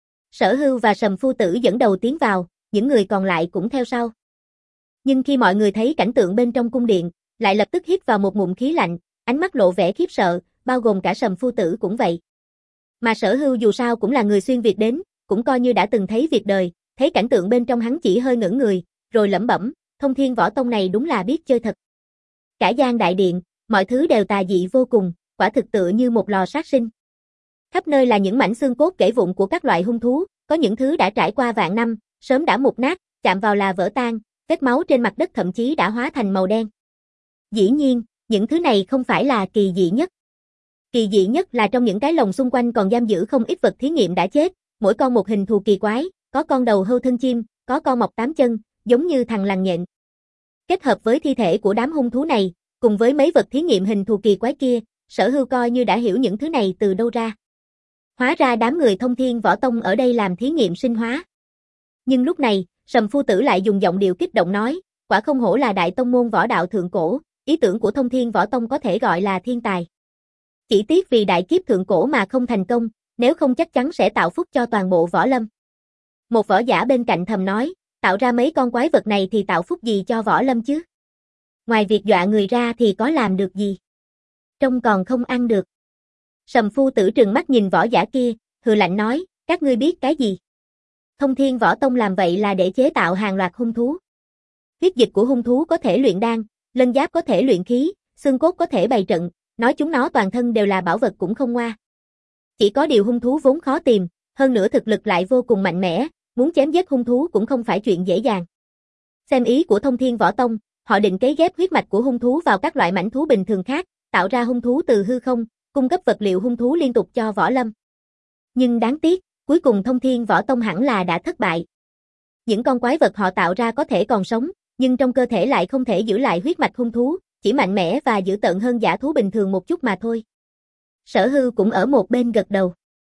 Sở Hưu và Sầm Phu Tử dẫn đầu tiến vào, những người còn lại cũng theo sau. Nhưng khi mọi người thấy cảnh tượng bên trong cung điện, lại lập tức hít vào một ngụm khí lạnh, ánh mắt lộ vẻ khiếp sợ, bao gồm cả Sầm Phu Tử cũng vậy. Mà Sở Hưu dù sao cũng là người xuyên Việt đến, cũng coi như đã từng thấy việc đời, thấy cảnh tượng bên trong hắn chỉ hơi ngẩn người, rồi lẩm bẩm, Thông Thiên Võ Tông này đúng là biết chơi thật. Cả gian đại điện, mọi thứ đều tà dị vô cùng, quả thực tựa như một lò sát sinh. Khắp nơi là những mảnh xương cốt kể vụn của các loại hung thú, có những thứ đã trải qua vạn năm, sớm đã mục nát, chạm vào là vỡ tan, vết máu trên mặt đất thậm chí đã hóa thành màu đen. Dĩ nhiên, những thứ này không phải là kỳ dị nhất. Kỳ dị nhất là trong những cái lồng xung quanh còn giam giữ không ít vật thí nghiệm đã chết, mỗi con một hình thù kỳ quái, có con đầu hươu thân chim, có con mọc tám chân, giống như thằn lằn nhện. Kết hợp với thi thể của đám hung thú này, cùng với mấy vật thí nghiệm hình thù kỳ quái kia, Sở Hưu coi như đã hiểu những thứ này từ đâu ra. Hóa ra đám người Thông Thiên Võ Tông ở đây làm thí nghiệm sinh hóa. Nhưng lúc này, Sầm Phu Tử lại dùng giọng điệu kích động nói, quả không hổ là đại tông môn võ đạo thượng cổ, ý tưởng của Thông Thiên Võ Tông có thể gọi là thiên tài. Chỉ tiếc vì đại kiếp thượng cổ mà không thành công, nếu không chắc chắn sẽ tạo phúc cho toàn bộ võ lâm. Một võ giả bên cạnh thầm nói, tạo ra mấy con quái vật này thì tạo phúc gì cho võ lâm chứ? Ngoài việc dọa người ra thì có làm được gì? Trông còn không ăn được. Sầm Phu Tử trừng mắt nhìn võ giả kia, hừ lạnh nói, các ngươi biết cái gì? Thông Thiên Võ Tông làm vậy là để chế tạo hàng loạt hung thú. Huyết dịch của hung thú có thể luyện đan, lân giáp có thể luyện khí, xương cốt có thể bày trận, nói chúng nó toàn thân đều là bảo vật cũng không ngoa. Chỉ có điều hung thú vốn khó tìm, hơn nữa thực lực lại vô cùng mạnh mẽ, muốn chém giết hung thú cũng không phải chuyện dễ dàng. Xem ý của Thông Thiên Võ Tông, họ định cấy ghép huyết mạch của hung thú vào các loại mãnh thú bình thường khác, tạo ra hung thú từ hư không, cung cấp vật liệu hung thú liên tục cho Võ Lâm. Nhưng đáng tiếc, cuối cùng Thông Thiên Võ Tông hẳn là đã thất bại. Những con quái vật họ tạo ra có thể còn sống, nhưng trong cơ thể lại không thể giữ lại huyết mạch hung thú, chỉ mạnh mẽ và dữ tợn hơn dã thú bình thường một chút mà thôi. Sở Hưu cũng ở một bên gật đầu.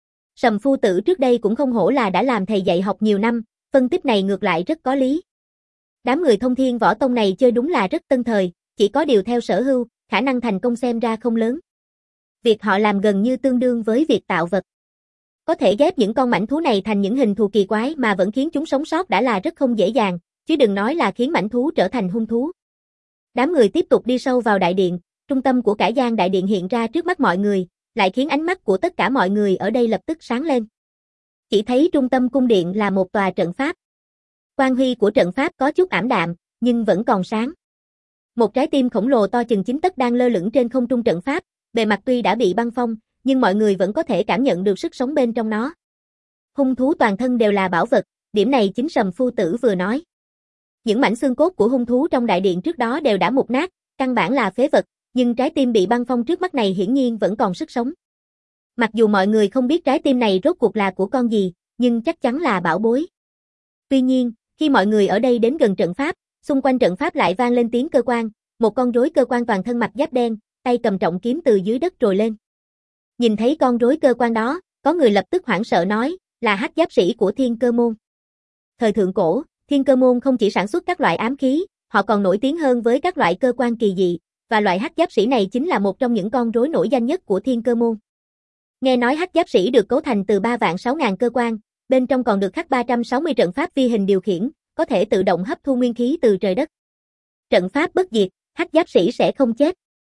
Sầm phu tử trước đây cũng không hổ là đã làm thầy dạy học nhiều năm, phân tích này ngược lại rất có lý. Đám người Thông Thiên Võ Tông này chơi đúng là rất tân thời, chỉ có điều theo Sở Hưu, khả năng thành công xem ra không lớn. Việc họ làm gần như tương đương với việc tạo vật. Có thể ghép những con mãnh thú này thành những hình thù kỳ quái mà vẫn khiến chúng sống sót đã là rất không dễ dàng, chứ đừng nói là khiến mãnh thú trở thành hung thú. Đám người tiếp tục đi sâu vào đại điện, trung tâm của cải Giang đại điện hiện ra trước mắt mọi người, lại khiến ánh mắt của tất cả mọi người ở đây lập tức sáng lên. Chỉ thấy trung tâm cung điện là một tòa trận pháp. Quang huy của trận pháp có chút ảm đạm, nhưng vẫn còn sáng. Một trái tim khổng lồ to chừng chín tấc đang lơ lửng trên không trung trận pháp, bề mặt tuy đã bị băng phong, nhưng mọi người vẫn có thể cảm nhận được sức sống bên trong nó. Hung thú toàn thân đều là bảo vật, điểm này chính Sầm phu tử vừa nói. Những mảnh xương cốt của hung thú trong đại điện trước đó đều đã mục nát, căn bản là phế vật, nhưng trái tim bị băng phong trước mắt này hiển nhiên vẫn còn sức sống. Mặc dù mọi người không biết trái tim này rốt cuộc là của con gì, nhưng chắc chắn là bảo bối. Tuy nhiên, khi mọi người ở đây đến gần trận pháp, xung quanh trận pháp lại vang lên tiếng cơ quan, một con rối cơ quan toàn thân mặt giáp đen, tay cầm trọng kiếm từ dưới đất trồi lên. Nhìn thấy con rối cơ quan đó, có người lập tức hoảng sợ nói, là hắc giáp sĩ của Thiên Cơ Môn. Thời thượng cổ, Thiên Cơ Môn không chỉ sản xuất các loại ám khí, họ còn nổi tiếng hơn với các loại cơ quan kỳ dị, và loại hắc giáp sĩ này chính là một trong những con rối nổi danh nhất của Thiên Cơ Môn. Nghe nói hắc giáp sĩ được cấu thành từ ba vạn sáu ngàn cơ quan, bên trong còn được khắc ba trăm sáu mươi trận pháp vi hình điều khiển, có thể tự động hấp thu nguyên khí từ trời đất. Trận pháp bất diệt, hắc giáp sĩ sẽ không chết.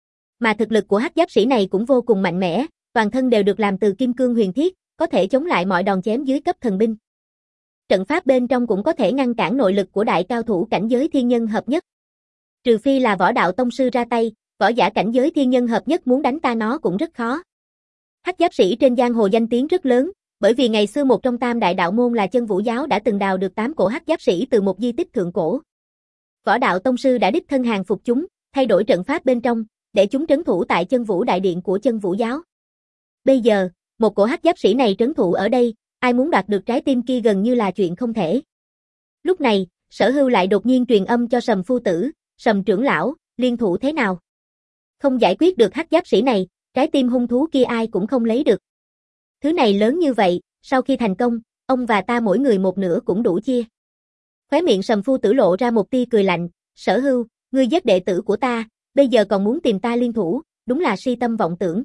Mà thực lực của hắc giáp sĩ này cũng vô cùng mạnh mẽ, toàn thân đều được làm từ kim cương huyền thiết, có thể chống lại mọi đòn chém dưới cấp thần binh. Trận pháp bên trong cũng có thể ngăn cản nội lực của đại cao thủ cảnh giới thiên nhân hợp nhất. Trừ phi là võ đạo tông sư ra tay, võ giả cảnh giới thiên nhân hợp nhất muốn đánh ta nó cũng rất khó. Hắc giáp sĩ trên giang hồ danh tiếng rất lớn, bởi vì ngày xưa một trong tam đại đạo môn là Chân Vũ giáo đã từng đào được tám cổ hắc giáp sĩ từ một di tích thượng cổ. Võ đạo tông sư đã đích thân hàng phục chúng, thay đổi trận pháp bên trong, để chúng trấn thủ tại Chân Vũ đại điện của Chân Vũ giáo. Bây giờ, một cổ hắc giáp sĩ này trấn thủ ở đây, ai muốn đoạt được trái tim kia gần như là chuyện không thể. Lúc này, Sở Hưu lại đột nhiên truyền âm cho Sầm phu tử, Sầm trưởng lão, liên thủ thế nào? Không giải quyết được hắc giáp sĩ này, trái tim hung thú kia ai cũng không lấy được. Thứ này lớn như vậy, sau khi thành công, ông và ta mỗi người một nửa cũng đủ chia. Khóe miệng Sầm phu tử lộ ra một tia cười lạnh, Sở Hưu, ngươi giết đệ tử của ta, bây giờ còn muốn tìm ta liên thủ, đúng là si tâm vọng tưởng.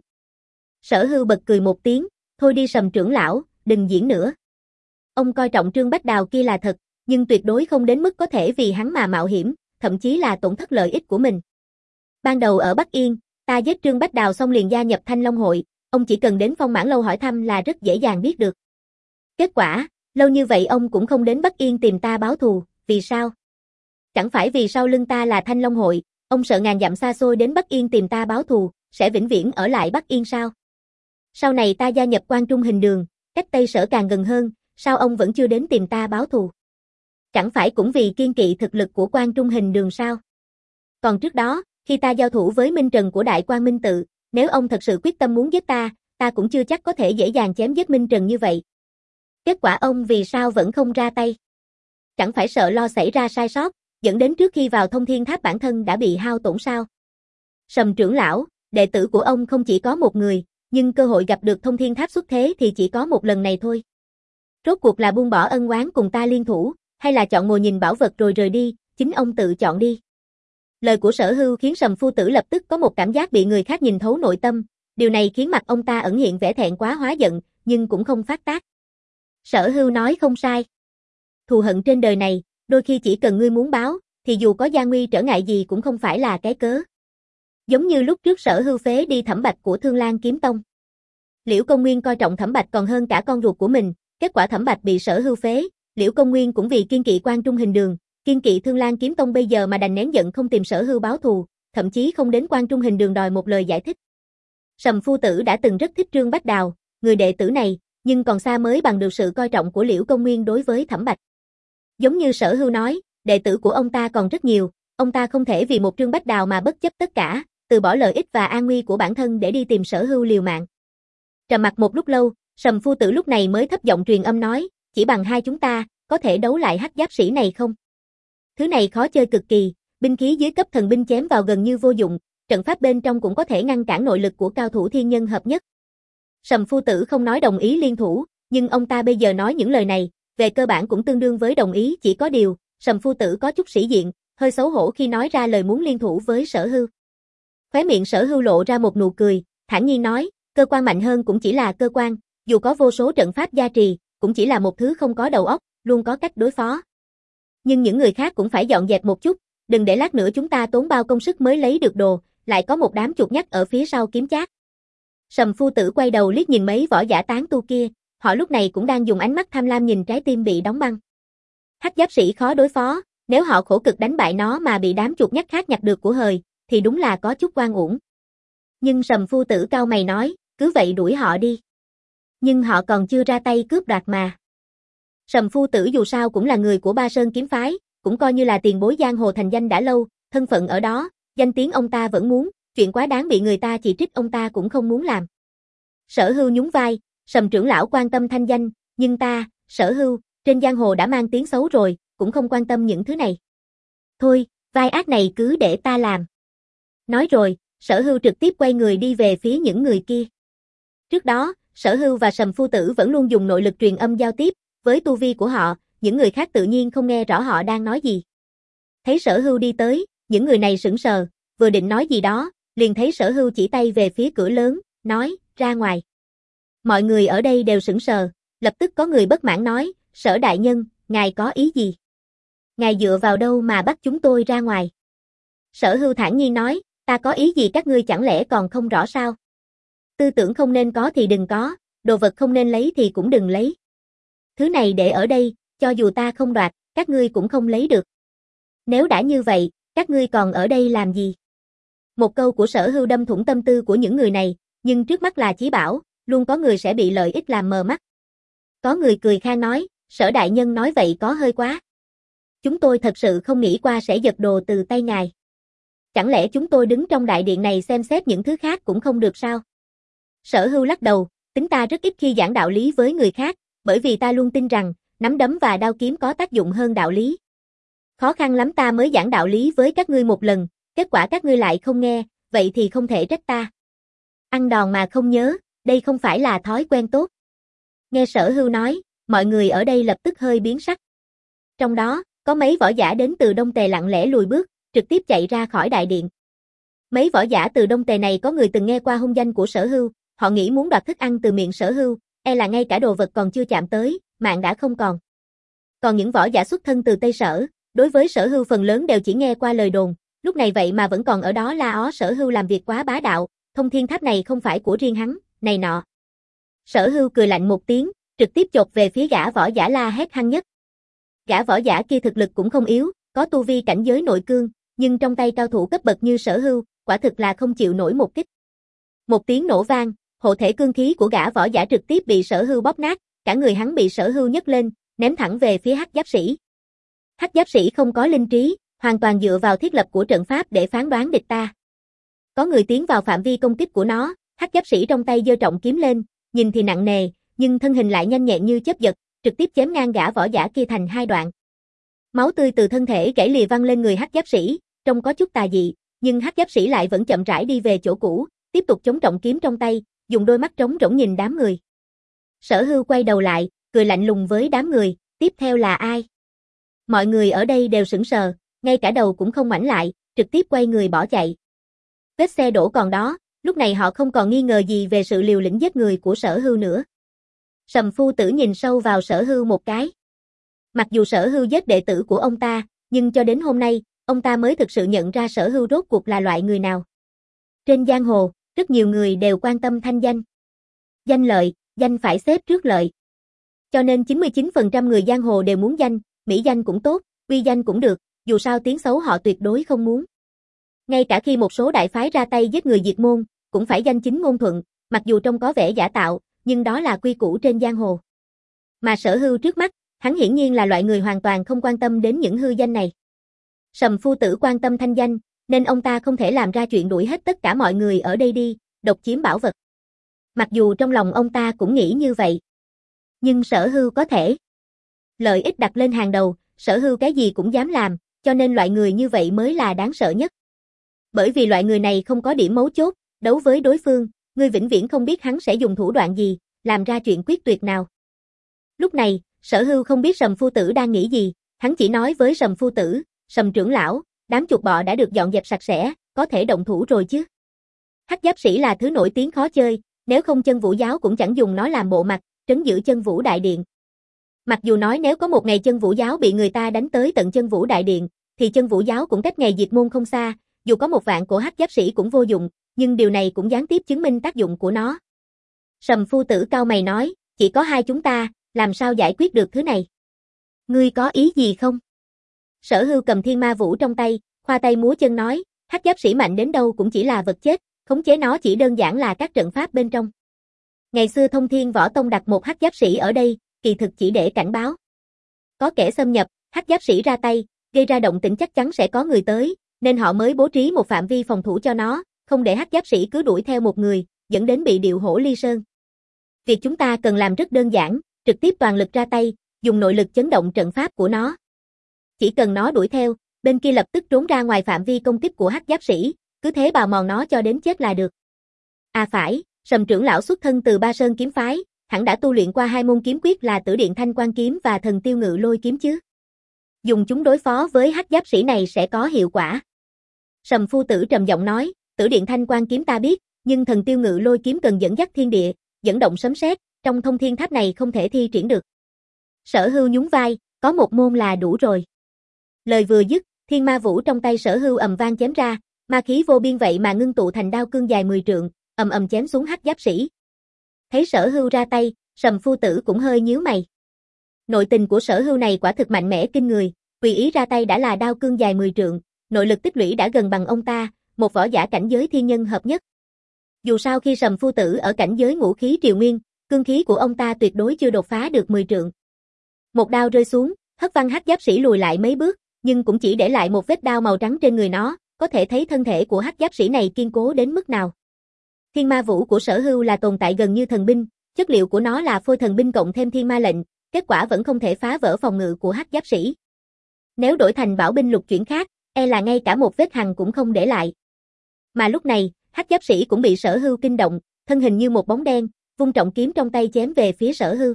Sở Hưu bật cười một tiếng, thôi đi Sầm trưởng lão, đừng diễn nữa. Ông coi trọng Trương Bách Đào kia là thật, nhưng tuyệt đối không đến mức có thể vì hắn mà mạo hiểm, thậm chí là tổn thất lợi ích của mình. Ban đầu ở Bắc Yên, ta giết Trương Bách Đào xong liền gia nhập Thanh Long hội, ông chỉ cần đến Phong Mãn lâu hỏi thăm là rất dễ dàng biết được. Kết quả, lâu như vậy ông cũng không đến Bắc Yên tìm ta báo thù, vì sao? Chẳng phải vì sau lưng ta là Thanh Long hội, ông sợ ngàn dặm xa xôi đến Bắc Yên tìm ta báo thù, sẽ vĩnh viễn ở lại Bắc Yên sao? Sau này ta gia nhập Quan Trung Hình Đường, cách Tây Sở càng gần hơn, sao ông vẫn chưa đến tìm ta báo thù? Chẳng phải cũng vì kiên kỵ thực lực của Quan Trung Hình Đường sao? Còn trước đó, khi ta giao thủ với Minh Trần của Đại Quang Minh Tự, nếu ông thật sự quyết tâm muốn giết ta, ta cũng chưa chắc có thể dễ dàng chém giết Minh Trần như vậy. Kết quả ông vì sao vẫn không ra tay? Chẳng phải sợ lo xảy ra sai sót, dẫn đến trước khi vào Thông Thiên Tháp bản thân đã bị hao tổn sao? Sầm trưởng lão, đệ tử của ông không chỉ có một người, nhưng cơ hội gặp được Thông Thiên Tháp xuất thế thì chỉ có một lần này thôi. Rốt cuộc là buông bỏ ân oán cùng ta liên thủ, hay là chọn ngồi nhìn bảo vật rồi rời đi, chính ông tự chọn đi. Lời của Sở Hưu khiến Sầm phu tử lập tức có một cảm giác bị người khác nhìn thấu nội tâm, điều này khiến mặt ông ta ẩn hiện vẻ thẹn quá hóa giận, nhưng cũng không phát tác. Sở Hưu nói không sai. Thù hận trên đời này, đôi khi chỉ cần ngươi muốn báo, thì dù có gian nguy trở ngại gì cũng không phải là cái cớ. Giống như lúc trước Sở Hưu phế đi Thẩm Bạch của Thương Lan Kiếm Tông. Liễu Công Nguyên coi trọng Thẩm Bạch còn hơn cả con ruột của mình, kết quả Thẩm Bạch bị Sở Hưu phế, Liễu Công Nguyên cũng vì kiên kỵ Quan Trung Hình Đường, kiên kỵ Thương Lan Kiếm Tông bây giờ mà đành nén giận không tìm Sở Hưu báo thù, thậm chí không đến Quan Trung Hình Đường đòi một lời giải thích. Sầm phu tử đã từng rất thích Trương Bách Đào, người đệ tử này, nhưng còn xa mới bằng được sự coi trọng của Liễu Công Nguyên đối với Thẩm Bạch. Giống như Sở Hưu nói, đệ tử của ông ta còn rất nhiều, ông ta không thể vì một Trương Bách Đào mà bất chấp tất cả, từ bỏ lợi ích và an nguy của bản thân để đi tìm Sở Hưu liều mạng. Trầm mặc một lúc lâu, Sầm phu tử lúc này mới thấp giọng truyền âm nói, chỉ bằng hai chúng ta, có thể đấu lại hắc giáp sĩ này không? Thứ này khó chơi cực kỳ, binh khí dưới cấp thần binh chém vào gần như vô dụng, trận pháp bên trong cũng có thể ngăn cản nội lực của cao thủ thiên nhân hợp nhất. Sầm phu tử không nói đồng ý liên thủ, nhưng ông ta bây giờ nói những lời này, về cơ bản cũng tương đương với đồng ý, chỉ có điều, Sầm phu tử có chút sĩ diện, hơi xấu hổ khi nói ra lời muốn liên thủ với Sở Hưu. Khóe miệng Sở Hưu lộ ra một nụ cười, thản nhiên nói, cơ quan mạnh hơn cũng chỉ là cơ quan, dù có vô số trận pháp gia trì, cũng chỉ là một thứ không có đầu óc, luôn có cách đối phó. Nhưng những người khác cũng phải dọn dẹp một chút, đừng để lát nữa chúng ta tốn bao công sức mới lấy được đồ, lại có một đám chuột nhắt ở phía sau kiếm chác. Sầm phu tử quay đầu liếc nhìn mấy võ giả tán tu kia, họ lúc này cũng đang dùng ánh mắt tham lam nhìn trái tim bị đóng băng. Hắc giáp sĩ khó đối phó, nếu họ khổ cực đánh bại nó mà bị đám chuột nhắt khác nhặt được của hời, thì đúng là có chút oan uổng. Nhưng Sầm phu tử cau mày nói, cứ vậy đuổi họ đi. Nhưng họ còn chưa ra tay cướp đoạt mà. Sầm phu tử dù sao cũng là người của Ba Sơn kiếm phái, cũng coi như là tiền bối giang hồ thành danh đã lâu, thân phận ở đó, danh tiếng ông ta vẫn muốn, chuyện quá đáng bị người ta chỉ trích ông ta cũng không muốn làm. Sở Hưu nhún vai, Sầm trưởng lão quan tâm thanh danh, nhưng ta, Sở Hưu, trên giang hồ đã mang tiếng xấu rồi, cũng không quan tâm những thứ này. Thôi, vai ác này cứ để ta làm. Nói rồi, Sở Hưu trực tiếp quay người đi về phía những người kia. Trước đó, Sở Hưu và Sầm phu tử vẫn luôn dùng nội lực truyền âm giao tiếp, với tu vi của họ, những người khác tự nhiên không nghe rõ họ đang nói gì. Thấy Sở Hưu đi tới, những người này sững sờ, vừa định nói gì đó, liền thấy Sở Hưu chỉ tay về phía cửa lớn, nói, ra ngoài. Mọi người ở đây đều sững sờ, lập tức có người bất mãn nói, Sở đại nhân, ngài có ý gì? Ngài dựa vào đâu mà bắt chúng tôi ra ngoài? Sở Hưu thản nhiên nói, ta có ý gì các ngươi chẳng lẽ còn không rõ sao? Tư tưởng không nên có thì đừng có, đồ vật không nên lấy thì cũng đừng lấy. Thứ này để ở đây, cho dù ta không đoạt, các ngươi cũng không lấy được. Nếu đã như vậy, các ngươi còn ở đây làm gì? Một câu của Sở Hưu đâm thủng tâm tư của những người này, nhưng trước mắt là chí bảo, luôn có người sẽ bị lợi ích làm mờ mắt. Có người cười khan nói, Sở đại nhân nói vậy có hơi quá. Chúng tôi thật sự không nghĩ qua sẽ giật đồ từ tay ngài. Chẳng lẽ chúng tôi đứng trong đại điện này xem xét những thứ khác cũng không được sao? Sở Hưu lắc đầu, tính ta rất ít khi giảng đạo lý với người khác, bởi vì ta luôn tin rằng, nắm đấm và đao kiếm có tác dụng hơn đạo lý. Khó khăn lắm ta mới giảng đạo lý với các ngươi một lần, kết quả các ngươi lại không nghe, vậy thì không thể trách ta. Ăn đòn mà không nhớ, đây không phải là thói quen tốt. Nghe Sở Hưu nói, mọi người ở đây lập tức hơi biến sắc. Trong đó, có mấy võ giả đến từ Đông Tề lặng lẽ lùi bước, trực tiếp chạy ra khỏi đại điện. Mấy võ giả từ Đông Tề này có người từng nghe qua hung danh của Sở Hưu, họ nghĩ muốn đoạt thức ăn từ miệng Sở Hưu, e là ngay cả đồ vật còn chưa chạm tới, mạng đã không còn. Còn những võ giả xuất thân từ Tây Sở, đối với Sở Hưu phần lớn đều chỉ nghe qua lời đồn, lúc này vậy mà vẫn còn ở đó la ó Sở Hưu làm việc quá bá đạo, thông thiên tháp này không phải của riêng hắn, này nọ. Sở Hưu cười lạnh một tiếng, trực tiếp chộp về phía gã võ giả la hét hăng nhất. Gã võ giả kia thực lực cũng không yếu, có tu vi cảnh giới nội cương, nhưng trong tay cao thủ cấp bậc như Sở Hưu, quả thực là không chịu nổi một kích. Một tiếng nổ vang, hộ thể cương khí của gã võ giả trực tiếp bị Sở Hưu bóp nát, cả người hắn bị Sở Hưu nhấc lên, ném thẳng về phía hắc giáp sĩ. Hắc giáp sĩ không có linh trí, hoàn toàn dựa vào thiết lập của trận pháp để phán đoán địch ta. Có người tiến vào phạm vi công kích của nó, hắc giáp sĩ trong tay giơ trọng kiếm lên, nhìn thì nặng nề, nhưng thân hình lại nhanh nhẹn như chớp giật, trực tiếp chém ngang gã võ giả kia thành hai đoạn. Máu tươi từ thân thể gãy lìa văng lên người hắc giáp sĩ, trông có chút tà dị, nhưng hắc giáp sĩ lại vẫn chậm rãi đi về chỗ cũ, tiếp tục chống trọng kiếm trong tay, dùng đôi mắt trống rỗng nhìn đám người. Sở Hưu quay đầu lại, cười lạnh lùng với đám người, tiếp theo là ai? Mọi người ở đây đều sững sờ, ngay cả đầu cũng không ngoảnh lại, trực tiếp quay người bỏ chạy. Vết xe đổ còn đó, lúc này họ không còn nghi ngờ gì về sự liều lĩnh giết người của Sở Hưu nữa. Sầm phu tử nhìn sâu vào Sở Hưu một cái. Mặc dù Sở Hưu giết đệ tử của ông ta, nhưng cho đến hôm nay, ông ta mới thực sự nhận ra Sở Hưu rốt cuộc là loại người nào. Trên giang hồ, rất nhiều người đều quan tâm thanh danh. Danh lợi, danh phải xếp trước lợi. Cho nên chín mươi chín phần trăm người giang hồ đều muốn danh, mỹ danh cũng tốt, uy danh cũng được, dù sao tiếng xấu họ tuyệt đối không muốn. Ngay cả khi một số đại phái ra tay giết người diệt môn, cũng phải danh chính ngôn thuận, mặc dù trông có vẻ giả tạo, nhưng đó là quy củ trên giang hồ. Mà Sở Hưu trước mắt, hắn hiển nhiên là loại người hoàn toàn không quan tâm đến những hư danh này. Sầm phu tử quan tâm thanh danh, nên ông ta không thể làm ra chuyện đuổi hết tất cả mọi người ở đây đi, độc chiếm bảo vật. Mặc dù trong lòng ông ta cũng nghĩ như vậy. Nhưng Sở Hưu có thể. Lợi ích đặt lên hàng đầu, Sở Hưu cái gì cũng dám làm, cho nên loại người như vậy mới là đáng sợ nhất. Bởi vì loại người này không có điểm mấu chốt, đấu với đối phương, ngươi vĩnh viễn không biết hắn sẽ dùng thủ đoạn gì, làm ra chuyện quyết tuyệt nào. Lúc này, Sở Hưu không biết Sầm phu tử đang nghĩ gì, hắn chỉ nói với Sầm phu tử, Sầm trưởng lão, đám chuột bọ đã được dọn dẹp sạch sẽ, có thể động thủ rồi chứ. Hắc giáp sĩ là thứ nổi tiếng khó chơi, nếu không Chân Vũ giáo cũng chẳng dùng nó làm bộ mặt, trấn giữ Chân Vũ đại điện. Mặc dù nói nếu có một ngày Chân Vũ giáo bị người ta đánh tới tận Chân Vũ đại điện, thì Chân Vũ giáo cũng cách ngày diệt môn không xa, dù có một vạn cổ hắc giáp sĩ cũng vô dụng, nhưng điều này cũng gián tiếp chứng minh tác dụng của nó. Sầm phu tử cau mày nói, chỉ có hai chúng ta, làm sao giải quyết được thứ này? Ngươi có ý gì không? Sở Hưu cầm thiên ma vũ trong tay, khoa tay múa chân nói, hắc giáp sĩ mạnh đến đâu cũng chỉ là vật chết, khống chế nó chỉ đơn giản là các trận pháp bên trong. Ngày xưa Thông Thiên Võ Tông đặt một hắc giáp sĩ ở đây, kỳ thực chỉ để cảnh báo. Có kẻ xâm nhập, hắc giáp sĩ ra tay, gây ra động tĩnh chắc chắn sẽ có người tới, nên họ mới bố trí một phạm vi phòng thủ cho nó, không để hắc giáp sĩ cứ đuổi theo một người, dẫn đến bị điệu hổ ly sơn. Việc chúng ta cần làm rất đơn giản, trực tiếp toàn lực ra tay, dùng nội lực chấn động trận pháp của nó. Chỉ cần nó đuổi theo, bên kia lập tức trốn ra ngoài phạm vi công kích của hắc giáp sĩ, cứ thế bào mòn nó cho đến chết là được. À phải, Sầm trưởng lão xuất thân từ Ba Sơn kiếm phái, hẳn đã tu luyện qua hai môn kiếm quyết là Tử Điện Thanh Quan kiếm và Thần Tiêu Ngự Lôi kiếm chứ. Dùng chúng đối phó với hắc giáp sĩ này sẽ có hiệu quả. Sầm phu tử trầm giọng nói, Tử Điện Thanh Quan kiếm ta biết, nhưng Thần Tiêu Ngự Lôi kiếm cần dẫn dắt thiên địa, dẫn động sấm sét, trong thông thiên tháp này không thể thi triển được. Sở Hưu nhún vai, có một môn là đủ rồi. Lời vừa dứt, thiên ma vũ trong tay Sở Hưu ầm vang chém ra, ma khí vô biên vậy mà ngưng tụ thành đao cương dài mười trượng, ầm ầm chém xuống hắc giáp sĩ. Thấy Sở Hưu ra tay, Sầm phu tử cũng hơi nhíu mày. Nội tình của Sở Hưu này quả thực mạnh mẽ kinh người, tùy ý ra tay đã là đao cương dài mười trượng, nội lực tích lũy đã gần bằng ông ta, một võ giả cảnh giới thiên nhân hợp nhất. Dù sao khi Sầm phu tử ở cảnh giới ngũ khí triều nguyên, cương khí của ông ta tuyệt đối chưa đột phá được mười trượng. Một đao rơi xuống, hất văng hắc giáp sĩ lùi lại mấy bước, nhưng cũng chỉ để lại một vết đao màu trắng trên người nó, có thể thấy thân thể của hắc giáp sĩ này kiên cố đến mức nào. Thiên ma vũ của Sở Hưu là tồn tại gần như thần binh, chất liệu của nó là phôi thần binh cộng thêm thiên ma lệnh, kết quả vẫn không thể phá vỡ phòng ngự của hắc giáp sĩ. Nếu đổi thành bảo binh lục chuyển khác, e là ngay cả một vết hằn cũng không để lại. Mà lúc này, hắc giáp sĩ cũng bị Sở Hưu kinh động, thân hình như một bóng đen, vung trọng kiếm trong tay chém về phía Sở Hưu.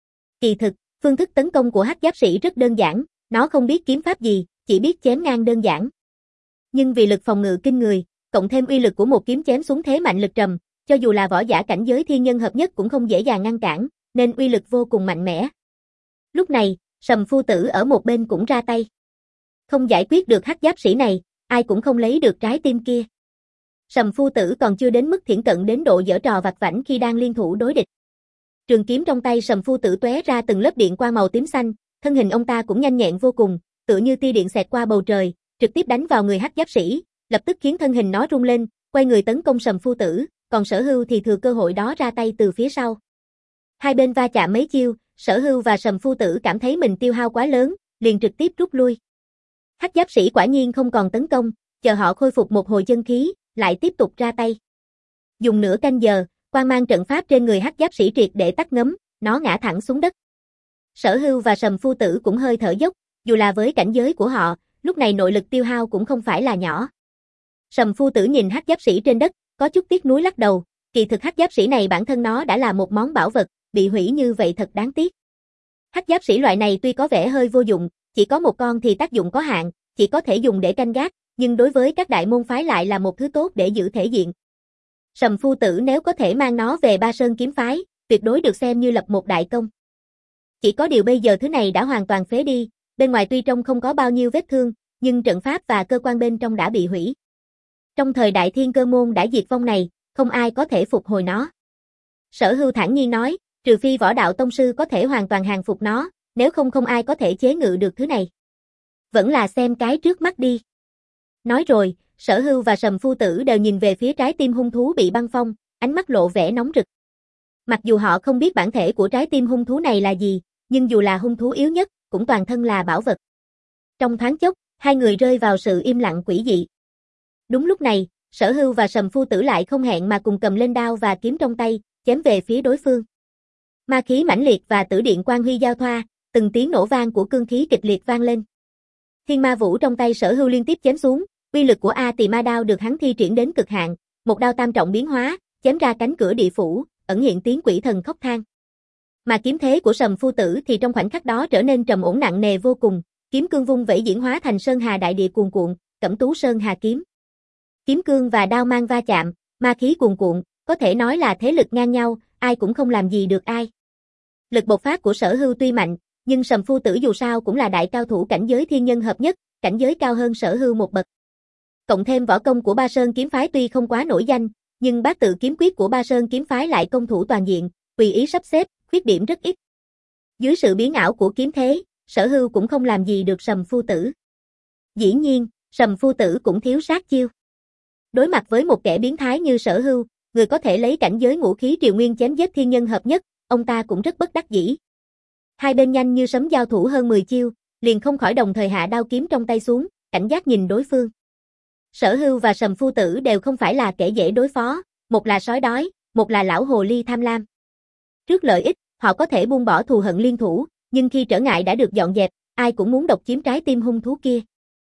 Kỳ thực, phương thức tấn công của hắc giáp sĩ rất đơn giản, nó không biết kiếm pháp gì, chỉ biết chém ngang đơn giản. Nhưng vì lực phòng ngự kinh người, cộng thêm uy lực của một kiếm chém xuống thế mạnh lực trầm, cho dù là võ giả cảnh giới thiên nhân hợp nhất cũng không dễ dàng ngăn cản, nên uy lực vô cùng mạnh mẽ. Lúc này, Sầm phu tử ở một bên cũng ra tay. Không giải quyết được hắc giáp sĩ này, ai cũng không lấy được trái tim kia. Sầm phu tử còn chưa đến mức thiển cận đến độ giở trò vặt vãnh khi đang liên thủ đối địch. Trường kiếm trong tay Sầm phu tử tóe ra từng lớp điện quang màu tím xanh, thân hình ông ta cũng nhanh nhẹn vô cùng, tựa như tia điện xẹt qua bầu trời, trực tiếp đánh vào người hắc giáp sĩ, lập tức khiến thân hình nó rung lên, quay người tấn công Sầm phu tử, còn Sở Hưu thì thừa cơ hội đó ra tay từ phía sau. Hai bên va chạm mấy chiêu, Sở Hưu và Sầm phu tử cảm thấy mình tiêu hao quá lớn, liền trực tiếp rút lui. Hắc giáp sĩ quả nhiên không còn tấn công, chờ họ khôi phục một hồi chân khí, lại tiếp tục ra tay. Dùng nửa canh giờ, quang mang trận pháp trên người hắc giáp sĩ triệt để tắt ngấm, nó ngã thẳng xuống đất. Sở Hưu và Sầm phu tử cũng hơi thở dốc, dù là với cảnh giới của họ, lúc này nội lực tiêu hao cũng không phải là nhỏ. Sầm phu tử nhìn hắc giáp sĩ trên đất, có chút tiếc nuối lắc đầu, kỳ thực hắc giáp sĩ này bản thân nó đã là một món bảo vật, bị hủy như vậy thật đáng tiếc. Hắc giáp sĩ loại này tuy có vẻ hơi vô dụng, chỉ có một con thì tác dụng có hạn, chỉ có thể dùng để canh gác, nhưng đối với các đại môn phái lại là một thứ tốt để giữ thể diện. Sầm phu tử nếu có thể mang nó về Ba Sơn kiếm phái, tuyệt đối được xem như lập một đại công. Chỉ có điều bây giờ thứ này đã hoàn toàn phế đi, bên ngoài tuy trông không có bao nhiêu vết thương, nhưng trận pháp và cơ quan bên trong đã bị hủy. Trong thời đại thiên cơ môn đã diệt vong này, không ai có thể phục hồi nó. Sở Hưu thản nhiên nói, trừ phi võ đạo tông sư có thể hoàn toàn hàng phục nó, nếu không không ai có thể chế ngự được thứ này. Vẫn là xem cái trước mắt đi. Nói rồi, Sở Hưu và Sầm phu tử đều nhìn về phía trái tim hung thú bị băng phong, ánh mắt lộ vẻ nóng rực. Mặc dù họ không biết bản thể của trái tim hung thú này là gì, nhưng dù là hung thú yếu nhất, cũng toàn thân là bảo vật. Trong thoáng chốc, hai người rơi vào sự im lặng quỷ dị. Đúng lúc này, Sở Hưu và Sầm Phu Tử lại không hẹn mà cùng cầm lên đao và kiếm trong tay, chém về phía đối phương. Ma khí mãnh liệt và tử điện quang huy giao thoa, từng tiếng nổ vang của cương khí kịch liệt vang lên. Thiên Ma Vũ trong tay Sở Hưu liên tiếp chém xuống, uy lực của A Tỳ Ma đao được hắn thi triển đến cực hạn, một đao tam trọng biến hóa, chém ra cánh cửa địa phủ, ẩn hiện tiếng quỷ thần khóc than. Mà kiếm thế của Sầm Phu Tử thì trong khoảnh khắc đó trở nên trầm ổn nặng nề vô cùng, kiếm cương vung vẩy diễn hóa thành sơn hà đại địa cuồn cuộn, Cẩm Tú Sơn Hà kiếm. Kiếm cương và đao mang va chạm, ma khí cuồn cuộn, có thể nói là thế lực ngang nhau, ai cũng không làm gì được ai. Lực bộc phát của Sở Hưu tuy mạnh, nhưng Sầm Phu Tử dù sao cũng là đại cao thủ cảnh giới thiên nhân hợp nhất, cảnh giới cao hơn Sở Hưu một bậc. Cộng thêm võ công của Ba Sơn kiếm phái tuy không quá nổi danh, nhưng bát tự kiếm quyết của Ba Sơn kiếm phái lại công thủ toàn diện, tùy ý sắp xếp, khuyết điểm rất ít. Dưới sự biến ảo của kiếm thế, Sở Hưu cũng không làm gì được Sầm Phu Tử. Dĩ nhiên, Sầm Phu Tử cũng thiếu sát chiêu. Đối mặt với một kẻ biến thái như Sở Hưu, người có thể lấy cảnh giới ngũ khí triều nguyên chém giết thiên nhân hợp nhất, ông ta cũng rất bất đắc dĩ. Hai bên nhanh như sấm giao thủ hơn mười chiêu, liền không khỏi đồng thời hạ đao kiếm trong tay xuống, cảnh giác nhìn đối phương. Sở Hưu và Sầm Phu Tử đều không phải là kẻ dễ đối phó, một là sói đói, một là lão hồ ly tham lam. Trước lợi ích, họ có thể buông bỏ thù hận liên thủ, nhưng khi trở ngại đã được dọn dẹp, ai cũng muốn độc chiếm trái tim hung thú kia.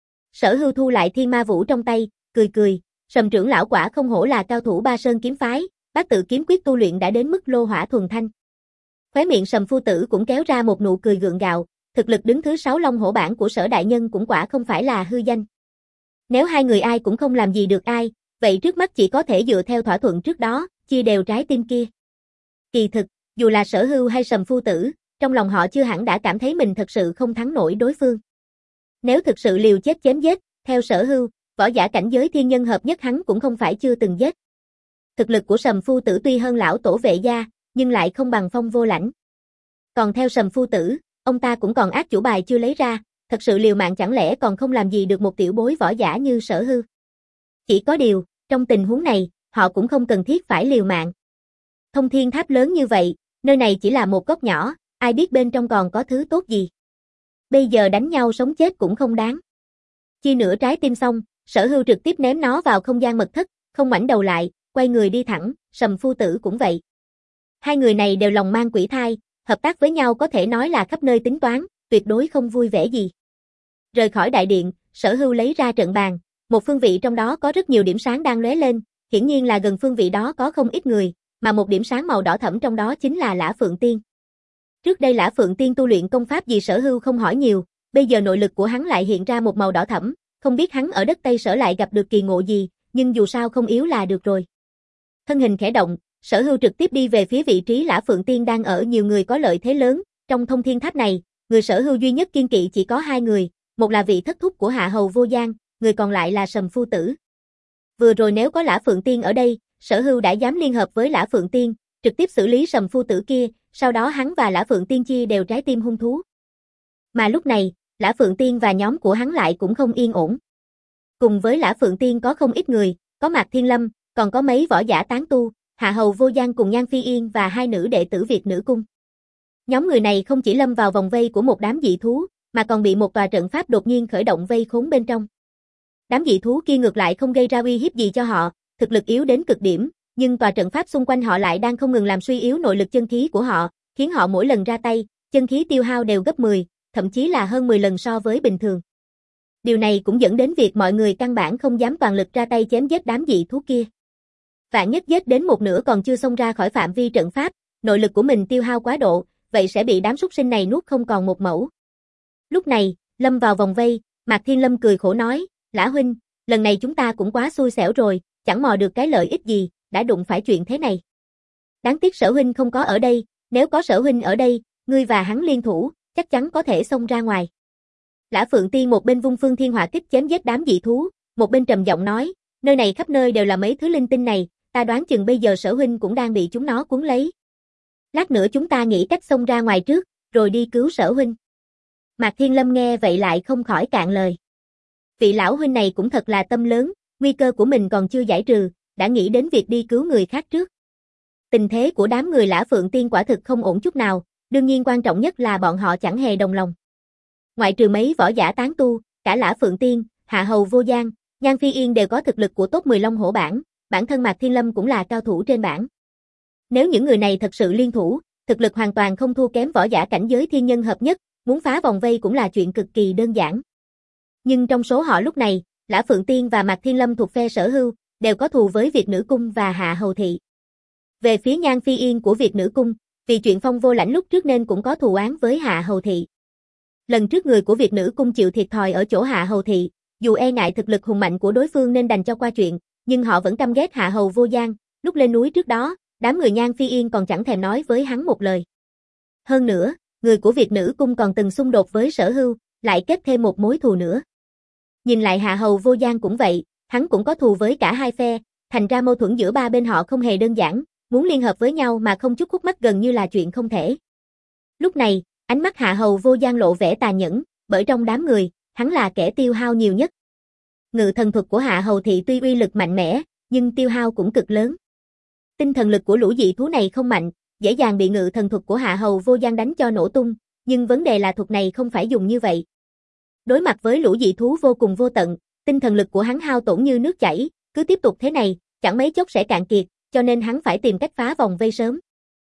Sở Hưu thu lại Thiên Ma Vũ trong tay, cười cười, Sầm trưởng lão quả không hổ là cao thủ Ba Sơn kiếm phái, bát tự kiếm quyết tu luyện đã đến mức lô hỏa thuần thanh. Khóe miệng Sầm Phu Tử cũng kéo ra một nụ cười gượng gạo, thực lực đứng thứ sáu Long Hổ bảng của Sở đại nhân cũng quả không phải là hư danh. Nếu hai người ai cũng không làm gì được ai, vậy trước mắt chỉ có thể dựa theo thỏa thuận trước đó, chia đều trái tim kia. Kỳ thực, dù là Sở Hưu hay Sầm Phu Tử, trong lòng họ chưa hẳn đã cảm thấy mình thật sự không thắng nổi đối phương. Nếu thực sự liều chết chém giết, theo Sở Hưu, võ giả cảnh giới thiên nhân hợp nhất hắn cũng không phải chưa từng giết. Thực lực của Sầm Phu Tử tuy hơn lão tổ Vệ gia, nhưng lại không bằng Phong Vô Lãnh. Còn theo Sầm Phu Tử, ông ta cũng còn ác chủ bài chưa lấy ra, thật sự liều mạng chẳng lẽ còn không làm gì được một tiểu bối võ giả như Sở Hưu. Chỉ có điều, trong tình huống này, họ cũng không cần thiết phải liều mạng. Thông thiên tháp lớn như vậy, nơi này chỉ là một góc nhỏ, ai biết bên trong còn có thứ tốt gì. Bây giờ đánh nhau sống chết cũng không đáng. Chia nửa trái tim xong, Sở Hưu trực tiếp ném nó vào không gian mật thất, không ngoảnh đầu lại, quay người đi thẳng, Sầm Phu Tử cũng vậy. Hai người này đều lòng mang quỷ thai, hợp tác với nhau có thể nói là khắp nơi tính toán, tuyệt đối không vui vẻ gì. Rời khỏi đại điện, Sở Hưu lấy ra trận bàn, một phương vị trong đó có rất nhiều điểm sáng đang lóe lên, hiển nhiên là gần phương vị đó có không ít người, mà một điểm sáng màu đỏ thẫm trong đó chính là Lã Phượng Tiên. Trước đây Lã Phượng Tiên tu luyện công pháp gì Sở Hưu không hỏi nhiều, bây giờ nội lực của hắn lại hiện ra một màu đỏ thẫm, không biết hắn ở đất Tây Sở lại gặp được kỳ ngộ gì, nhưng dù sao không yếu là được rồi. Thân hình khẽ động, Sở Hưu trực tiếp đi về phía vị trí Lã Phượng Tiên đang ở. Nhiều người có lợi thế lớn, trong thông thiên tháp này, người Sở Hưu duy nhất kiên kỵ chỉ có hai người, một là vị thất thúc của Hạ Hầu Vô Giang, người còn lại là Sầm Phu Tử. Vừa rồi nếu có Lã Phượng Tiên ở đây, Sở Hưu đã dám liên hợp với Lã Phượng Tiên, trực tiếp xử lý Sầm Phu Tử kia, sau đó hắn và Lã Phượng Tiên chia đều trái tim hung thú. Mà lúc này, Lã Phượng Tiên và nhóm của hắn lại cũng không yên ổn. Cùng với Lã Phượng Tiên có không ít người, có Mạc Thiên Lâm, còn có mấy võ giả tán tu, Hạ Hầu Vô Giang cùng Nhan Phi Yên và hai nữ đệ tử Việt Nữ Cung. Nhóm người này không chỉ lâm vào vòng vây của một đám dị thú, mà còn bị một tòa trận pháp đột nhiên khởi động vây khốn bên trong. Đám dị thú kia ngược lại không gây ra uy hiếp gì cho họ, thực lực yếu đến cực điểm, nhưng tòa trận pháp xung quanh họ lại đang không ngừng làm suy yếu nội lực chân khí của họ, khiến họ mỗi lần ra tay, chân khí tiêu hao đều gấp mười, thậm chí là hơn mười lần so với bình thường. Điều này cũng dẫn đến việc mọi người căn bản không dám toàn lực ra tay chém giết đám dị thú kia. Vạn nhất giết đến một nửa còn chưa xông ra khỏi phạm vi trận pháp, nội lực của mình tiêu hao quá độ, vậy sẽ bị đám súc sinh này nuốt không còn một mẩu. Lúc này, lâm vào vòng vây, Mạc Thiên Lâm cười khổ nói, Lã huynh, lần này chúng ta cũng quá xui xẻo rồi, chẳng mò được cái lợi ích gì, đã đụng phải chuyện thế này. Đáng tiếc Sở huynh không có ở đây, nếu có Sở huynh ở đây, ngươi và hắn liên thủ, chắc chắn có thể xông ra ngoài. Lã Phượng Tiên một bên vung phương thiên hỏa kích chém giết đám dị thú, một bên trầm giọng nói, nơi này khắp nơi đều là mấy thứ linh tinh này, ta đoán chừng bây giờ Sở huynh cũng đang bị chúng nó cuốn lấy. Lát nữa chúng ta nghĩ cách xông ra ngoài trước, rồi đi cứu Sở huynh. Mạc Thiên Lâm nghe vậy lại không khỏi cạn lời. Vị lão huynh này cũng thật là tâm lớn, nguy cơ của mình còn chưa giải trừ, đã nghĩ đến việc đi cứu người khác trước. Tình thế của đám người Lã Phượng Tiên quả thực không ổn chút nào, Đương nhiên quan trọng nhất là bọn họ chẳng hề đồng lòng. Ngoại trừ mấy võ giả tán tu, cả Lã Phượng Tiên, Hạ Hầu Vô Gian, Nhan Phi Yên đều có thực lực của top mười Long Hổ bảng, bản thân Mạc Thiên Lâm cũng là cao thủ trên bảng. Nếu những người này thật sự liên thủ, thực lực hoàn toàn không thua kém võ giả cảnh giới thiên nhân hợp nhất, muốn phá vòng vây cũng là chuyện cực kỳ đơn giản. Nhưng trong số họ lúc này, Lã Phượng Tiên và Mạc Thiên Lâm thuộc phe Sở Hưu, đều có thù với Việt Nữ Cung và Hạ Hầu Thị. Về phía Nhan Phi Yên của Việt Nữ Cung, vì chuyện Phong Vô Lãnh lúc trước nên cũng có thù oán với Hạ Hầu Thị. Lần trước người của Việt Nữ Cung chịu thiệt thòi ở chỗ Hạ Hầu Thị, dù e ngại thực lực hùng mạnh của đối phương nên đành cho qua chuyện, nhưng họ vẫn căm ghét Hạ Hầu Vô Gian, lúc lên núi trước đó, đám người Nhan Phi Yên còn chẳng thèm nói với hắn một lời. Hơn nữa, người của Việt Nữ Cung còn từng xung đột với Sở Hưu, lại kết thêm một mối thù nữa. Nhìn lại Hạ Hầu Vô Gian cũng vậy, hắn cũng có thù với cả hai phe, thành ra mâu thuẫn giữa ba bên họ không hề đơn giản, muốn liên hợp với nhau mà không chút khúc mắc gần như là chuyện không thể. Lúc này, ánh mắt Hạ Hầu Vô Gian lộ vẻ tà nhẫn, bởi trong đám người, hắn là kẻ tiêu hao nhiều nhất. Ngự thần thuật của Hạ Hầu Thị tuy uy lực mạnh mẽ, nhưng tiêu hao cũng cực lớn. Tinh thần lực của lũ dị thú này không mạnh, dễ dàng bị ngự thần thuật của Hạ Hầu Vô Gian đánh cho nổ tung, nhưng vấn đề là thuật này không phải dùng như vậy. Đối mặt với lũ dị thú vô cùng vô tận, tinh thần lực của hắn hao tổn như nước chảy, cứ tiếp tục thế này, chẳng mấy chốc sẽ cạn kiệt, cho nên hắn phải tìm cách phá vòng vây sớm.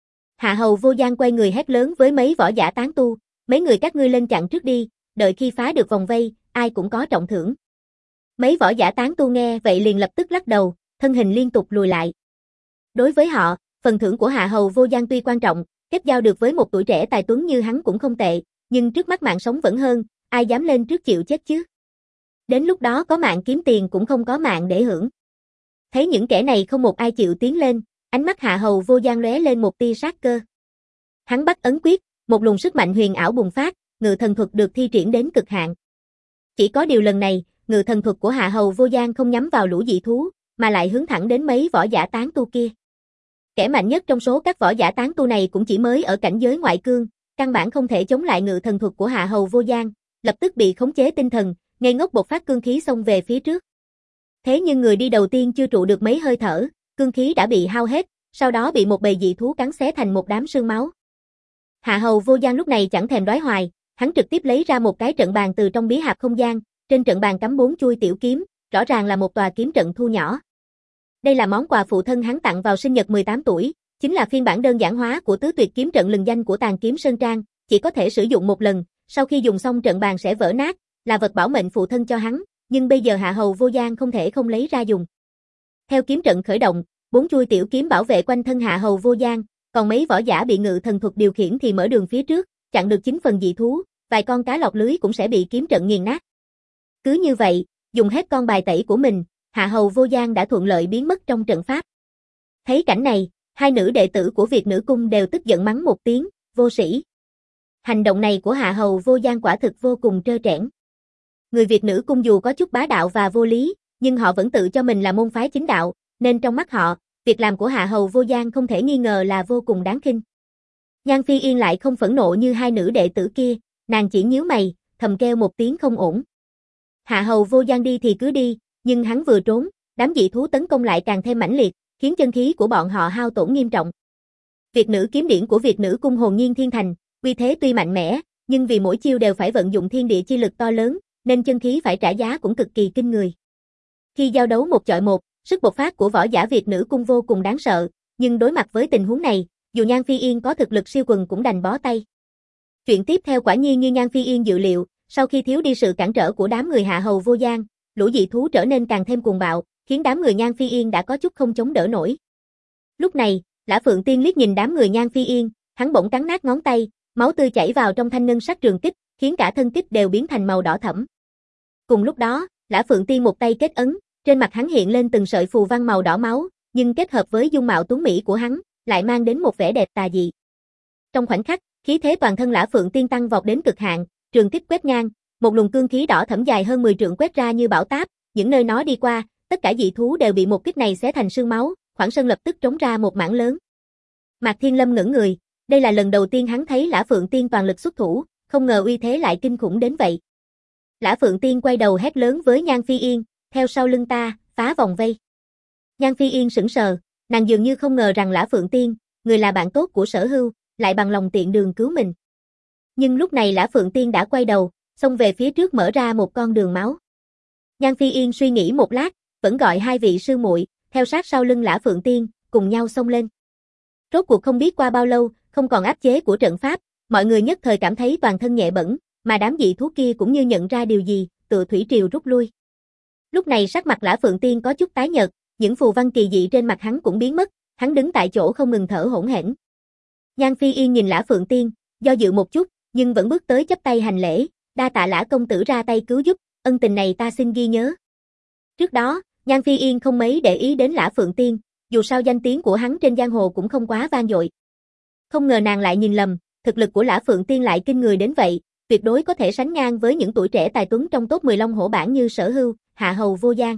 Hạ Hầu Vô Gian quay người hét lớn với mấy võ giả tán tu, mấy người các ngươi lên chặn trước đi, đợi khi phá được vòng vây, ai cũng có trọng thưởng. Mấy võ giả tán tu nghe vậy liền lập tức lắc đầu, thân hình liên tục lùi lại. Đối với họ, phần thưởng của Hạ Hầu Vô Gian tuy quan trọng, kết giao được với một tuổi trẻ tài tuấn như hắn cũng không tệ, nhưng trước mắt mạng sống vẫn hơn, ai dám lên trước chịu chết chứ. Đến lúc đó có mạng kiếm tiền cũng không có mạng để hưởng. Thấy những kẻ này không một ai chịu tiến lên, ánh mắt Hạ Hầu Vô Gian lóe lên một tia sát cơ. Hắn bắt ấn quyết, một luồng sức mạnh huyền ảo bùng phát, ngự thần thuật được thi triển đến cực hạn. Chỉ có điều lần này, ngự thần thuật của Hạ Hầu Vô Gian không nhắm vào lũ dị thú, mà lại hướng thẳng đến mấy võ giả tán tu kia. Kẻ mạnh nhất trong số các võ giả tán tu này cũng chỉ mới ở cảnh giới ngoại cương, căn bản không thể chống lại ngự thần thuật của Hạ Hầu Vô Gian, lập tức bị khống chế tinh thần, ngây ngốc bộc phát cương khí xông về phía trước. Thế nhưng người đi đầu tiên chưa trụ được mấy hơi thở, cương khí đã bị hao hết, sau đó bị một bầy dị thú cắn xé thành một đám sương máu. Hạ Hầu Vô Gian lúc này chẳng thèm đoái hoài, hắn trực tiếp lấy ra một cái trận bàn từ trong bí hạp không gian, trên trận bàn cắm bốn chuôi tiểu kiếm, rõ ràng là một tòa kiếm trận thu nhỏ. Đây là món quà phụ thân hắn tặng vào sinh nhật mười tám tuổi, chính là phiên bản đơn giản hóa của tứ tuyệt kiếm trận lừng danh của Tàn Kiếm Sơn Trang, chỉ có thể sử dụng một lần, sau khi dùng xong trận bàn sẽ vỡ nát, là vật bảo mệnh phụ thân cho hắn, nhưng bây giờ Hạ Hầu Vô Gian không thể không lấy ra dùng. Theo kiếm trận khởi động, bốn chuôi tiểu kiếm bảo vệ quanh thân Hạ Hầu Vô Gian, còn mấy võ giả bị ngự thần thuật điều khiển thì mở đường phía trước, chặn được chín phần dị thú, vài con cá lọt lưới cũng sẽ bị kiếm trận nghiền nát. Cứ như vậy, dùng hết con bài tẩy của mình, Hạ Hầu Vô Gian đã thuận lợi biến mất trong trận pháp. Thấy cảnh này, hai nữ đệ tử của Việt Nữ Cung đều tức giận mắng một tiếng, vô sĩ. Hành động này của Hạ Hầu Vô Gian quả thực vô cùng trơ trẽn. Người Việt Nữ Cung dù có chút bá đạo và vô lý, nhưng họ vẫn tự cho mình là môn phái chính đạo, nên trong mắt họ, việc làm của Hạ Hầu Vô Gian không thể nghi ngờ là vô cùng đáng khinh. Nhan Phi Yên lại không phẫn nộ như hai nữ đệ tử kia, nàng chỉ nhíu mày, thầm kêu một tiếng không ổn. Hạ Hầu Vô Gian đi thì cứ đi, nhưng hắn vừa trốn, đám dị thú tấn công lại càng thêm mãnh liệt, khiến chân khí của bọn họ hao tổn nghiêm trọng. Việt Nữ kiếm điển của Việt Nữ Cung hồn nhiên thiên thành, uy thế tuy mạnh mẽ, nhưng vì mỗi chiêu đều phải vận dụng thiên địa chi lực to lớn, nên chân khí phải trả giá cũng cực kỳ kinh người. Khi giao đấu một chọi một, sức bộc phát của võ giả Việt Nữ Cung vô cùng đáng sợ, nhưng đối mặt với tình huống này, dù Nhan Phi Yên có thực lực siêu quần cũng đành bó tay. Chuyện tiếp theo quả nhiên như Nhan Phi Yên dự liệu, sau khi thiếu đi sự cản trở của đám người Hạ Hầu Vô Gian, lũ dị thú trở nên càng thêm cuồng bạo, khiến đám người Nhan Phi Yên đã có chút không chống đỡ nổi. Lúc này, Lã Phượng Tiên liếc nhìn đám người Nhan Phi Yên, hắn bỗng cắn nát ngón tay, máu tươi chảy vào trong thanh ngân sắc trường kích, khiến cả thân kích đều biến thành màu đỏ thẫm. Cùng lúc đó, Lã Phượng Tiên một tay kết ấn, trên mặt hắn hiện lên từng sợi phù văn màu đỏ máu, nhưng kết hợp với dung mạo tuấn mỹ của hắn, lại mang đến một vẻ đẹp tà dị. Trong khoảnh khắc, khí thế toàn thân Lã Phượng Tiên tăng vọt đến cực hạn, trường kích quét ngang, một luồng cương khí đỏ thẫm dài hơn mười trượng quét ra như bão táp, những nơi nó đi qua, tất cả dị thú đều bị một kích này xé thành sương máu, khoảng sân lập tức trống ra một mảng lớn. Mạc Thiên Lâm ngẩn người, đây là lần đầu tiên hắn thấy Lã Phượng Tiên toàn lực xuất thủ, không ngờ uy thế lại kinh khủng đến vậy. Lã Phượng Tiên quay đầu hét lớn với Nhan Phi Yên, theo sau lưng ta, phá vòng vây. Nhan Phi Yên sững sờ, nàng dường như không ngờ rằng Lã Phượng Tiên, người là bạn tốt của Sở Hưu, lại bằng lòng tiện đường cứu mình. Nhưng lúc này Lã Phượng Tiên đã quay đầu, xông về phía trước mở ra một con đường máu. Nhan Phi Yên suy nghĩ một lát, vẫn gọi hai vị sư muội, theo sát sau lưng Lã Phượng Tiên, cùng nhau xông lên. Rốt cuộc không biết qua bao lâu, không còn áp chế của trận pháp, mọi người nhất thời cảm thấy toàn thân nhẹ bẫng, mà đám dị thú kia cũng như nhận ra điều gì, tựa thủy triều rút lui. Lúc này sắc mặt Lã Phượng Tiên có chút tái nhợt, những phù văn kỳ dị trên mặt hắn cũng biến mất, hắn đứng tại chỗ không ngừng thở hổn hển. Nhan Phi Yên nhìn Lã Phượng Tiên, do dự một chút, nhưng vẫn bước tới chắp tay hành lễ, đa tạ Lã công tử ra tay cứu giúp, ân tình này ta xin ghi nhớ. Trước đó, Nhan Phi Yên không mấy để ý đến Lã Phượng Tiên, dù sao danh tiếng của hắn trên giang hồ cũng không quá vang dội. Không ngờ nàng lại nhìn lầm, thực lực của Lã Phượng Tiên lại kinh người đến vậy, tuyệt đối có thể sánh ngang với những tuổi trẻ tài tuấn trong top mười Long Hổ bảng như Sở Hưu, Hạ Hầu Vô Gian.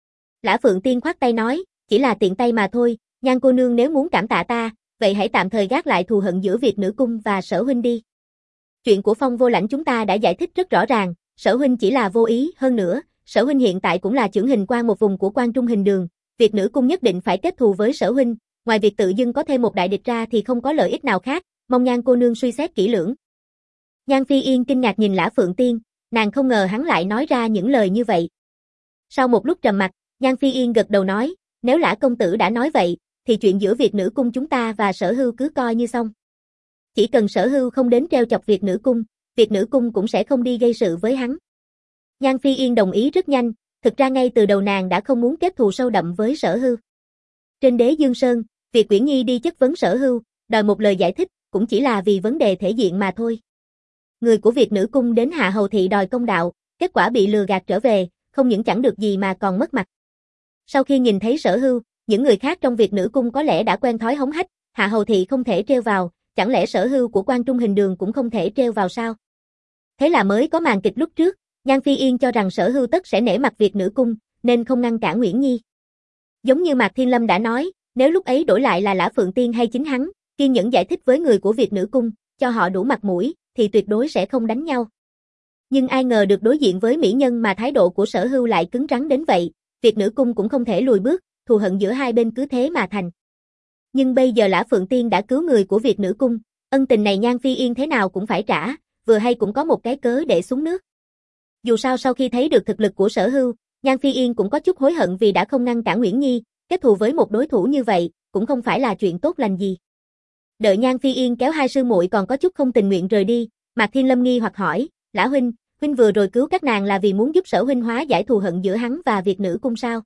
Lã Phượng Tiên khoát tay nói, chỉ là tiện tay mà thôi, Nhan cô nương nếu muốn cảm tạ ta, vậy hãy tạm thời gác lại thù hận giữa Việt Nữ Cung và Sở huynh đi. Chuyện của Phong Vô Lãnh chúng ta đã giải thích rất rõ ràng, Sở huynh chỉ là vô ý, hơn nữa, Sở huynh hiện tại cũng là trưởng hình quan một vùng của Quan Trung hình đường, Việt Nữ Cung nhất định phải kết thù với Sở huynh, ngoài việc tự dưng có thêm một đại địch ra thì không có lợi ích nào khác, mong Nhan cô nương suy xét kỹ lưỡng. Nhan Phi Yên kinh ngạc nhìn Lã Phượng Tiên, nàng không ngờ hắn lại nói ra những lời như vậy. Sau một lúc trầm mặc, Nhan Phi Yên gật đầu nói, nếu Lã công tử đã nói vậy, thì chuyện giữa Việt Nữ Cung chúng ta và Sở Hưu cứ coi như xong. Chỉ cần Sở Hưu không đến treo chọc Việt Nữ Cung, Việt Nữ Cung cũng sẽ không đi gây sự với hắn. Nhan Phi Yên đồng ý rất nhanh, thực ra ngay từ đầu nàng đã không muốn kết thù sâu đậm với Sở Hưu. Trên Đế Dương Sơn, việc Uyển Nhi đi chất vấn Sở Hưu, đòi một lời giải thích, cũng chỉ là vì vấn đề thể diện mà thôi. Người của Việt Nữ Cung đến Hạ Hầu thị đòi công đạo, kết quả bị lừa gạt trở về, không những chẳng được gì mà còn mất mặt. Sau khi nhìn thấy Sở Hưu, những người khác trong Việt Nữ Cung có lẽ đã quen thói hống hách, Hạ Hầu thị không thể treo vào, chẳng lẽ Sở Hưu của Quan Trung hình đường cũng không thể treo vào sao? Thế là mới có màn kịch lúc trước, Nhan Phi Yên cho rằng Sở Hưu tất sẽ nể mặt Việt Nữ Cung, nên không ngăn cản Uyển Nhi. Giống như Mạc Thiên Lâm đã nói, nếu lúc ấy đổi lại là Lã Phượng Tiên hay chính hắn, kiên nhẫn giải thích với người của Việt Nữ Cung, cho họ đủ mặt mũi, thì tuyệt đối sẽ không đánh nhau. Nhưng ai ngờ được đối diện với mỹ nhân mà thái độ của Sở Hưu lại cứng rắn đến vậy, Việt Nữ Cung cũng không thể lùi bước, thù hận giữa hai bên cứ thế mà thành. Nhưng bây giờ Lã Phượng Tiên đã cứu người của Việt Nữ Cung, ân tình này Nhan Phi Yên thế nào cũng phải trả, vừa hay cũng có một cái cớ để xuống nước. Dù sao sau khi thấy được thực lực của Sở Hưu, Nhan Phi Yên cũng có chút hối hận vì đã không ngăn cản Uyển Nhi, kết thù với một đối thủ như vậy, cũng không phải là chuyện tốt lành gì. Đợi Nhan Phi Yên kéo hai sư muội còn có chút không tình nguyện rời đi, Mạc Thiên Lâm nghi hoặc hỏi, Lã huynh, huynh vừa rồi cứu các nàng là vì muốn giúp Sở huynh hóa giải thù hận giữa hắn và Việt Nữ Cung sao?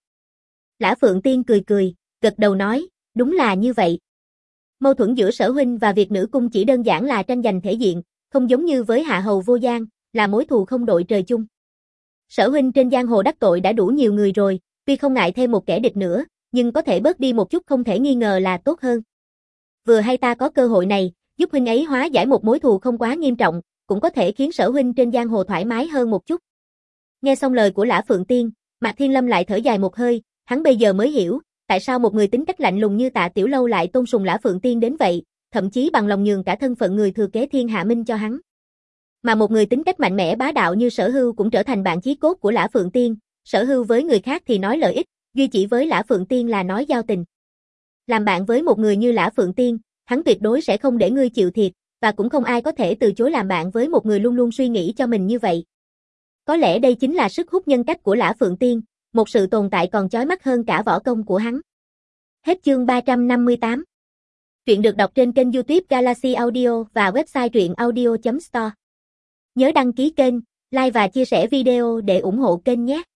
Lã Phượng Tiên cười cười, gật đầu nói, đúng là như vậy. Mâu thuẫn giữa Sở huynh và Việt Nữ Cung chỉ đơn giản là tranh giành thể diện, không giống như với Hạ Hầu Vô Gian, là mối thù không đội trời chung. Sở huynh trên giang hồ đắc tội đã đủ nhiều người rồi, tuy không ngại thêm một kẻ địch nữa, nhưng có thể bớt đi một chút không thể nghi ngờ là tốt hơn. Vừa hay ta có cơ hội này, giúp huynh ấy hóa giải một mối thù không quá nghiêm trọng, cũng có thể khiến Sở huynh trên giang hồ thoải mái hơn một chút. Nghe xong lời của Lã Phượng Tiên, Mạc Thiên Lâm lại thở dài một hơi, hắn bây giờ mới hiểu, tại sao một người tính cách lạnh lùng như Tạ Tiểu Lâu lại tôn sùng Lã Phượng Tiên đến vậy, thậm chí bằng lòng nhường cả thân phận người thừa kế Thiên Hạ Minh cho hắn. Mà một người tính cách mạnh mẽ bá đạo như Sở Hưu cũng trở thành bạn chí cốt của Lã Phượng Tiên, Sở Hưu với người khác thì nói lợi ích, duy chỉ với Lã Phượng Tiên là nói giao tình. Làm bạn với một người như Lã Phượng Tiên, hắn tuyệt đối sẽ không để ngươi chịu thiệt, và cũng không ai có thể từ chối làm bạn với một người luôn luôn suy nghĩ cho mình như vậy. Có lẽ đây chính là sức hút nhân cách của Lã Phượng Tiên, một sự tồn tại còn chói mắt hơn cả võ công của hắn. Hết chương ba trăm năm mươi tám. Truyện được đọc trên kênh YouTube Galaxy Audio và website truyện audio chấm store. Nhớ đăng ký kênh, like và chia sẻ video để ủng hộ kênh nhé.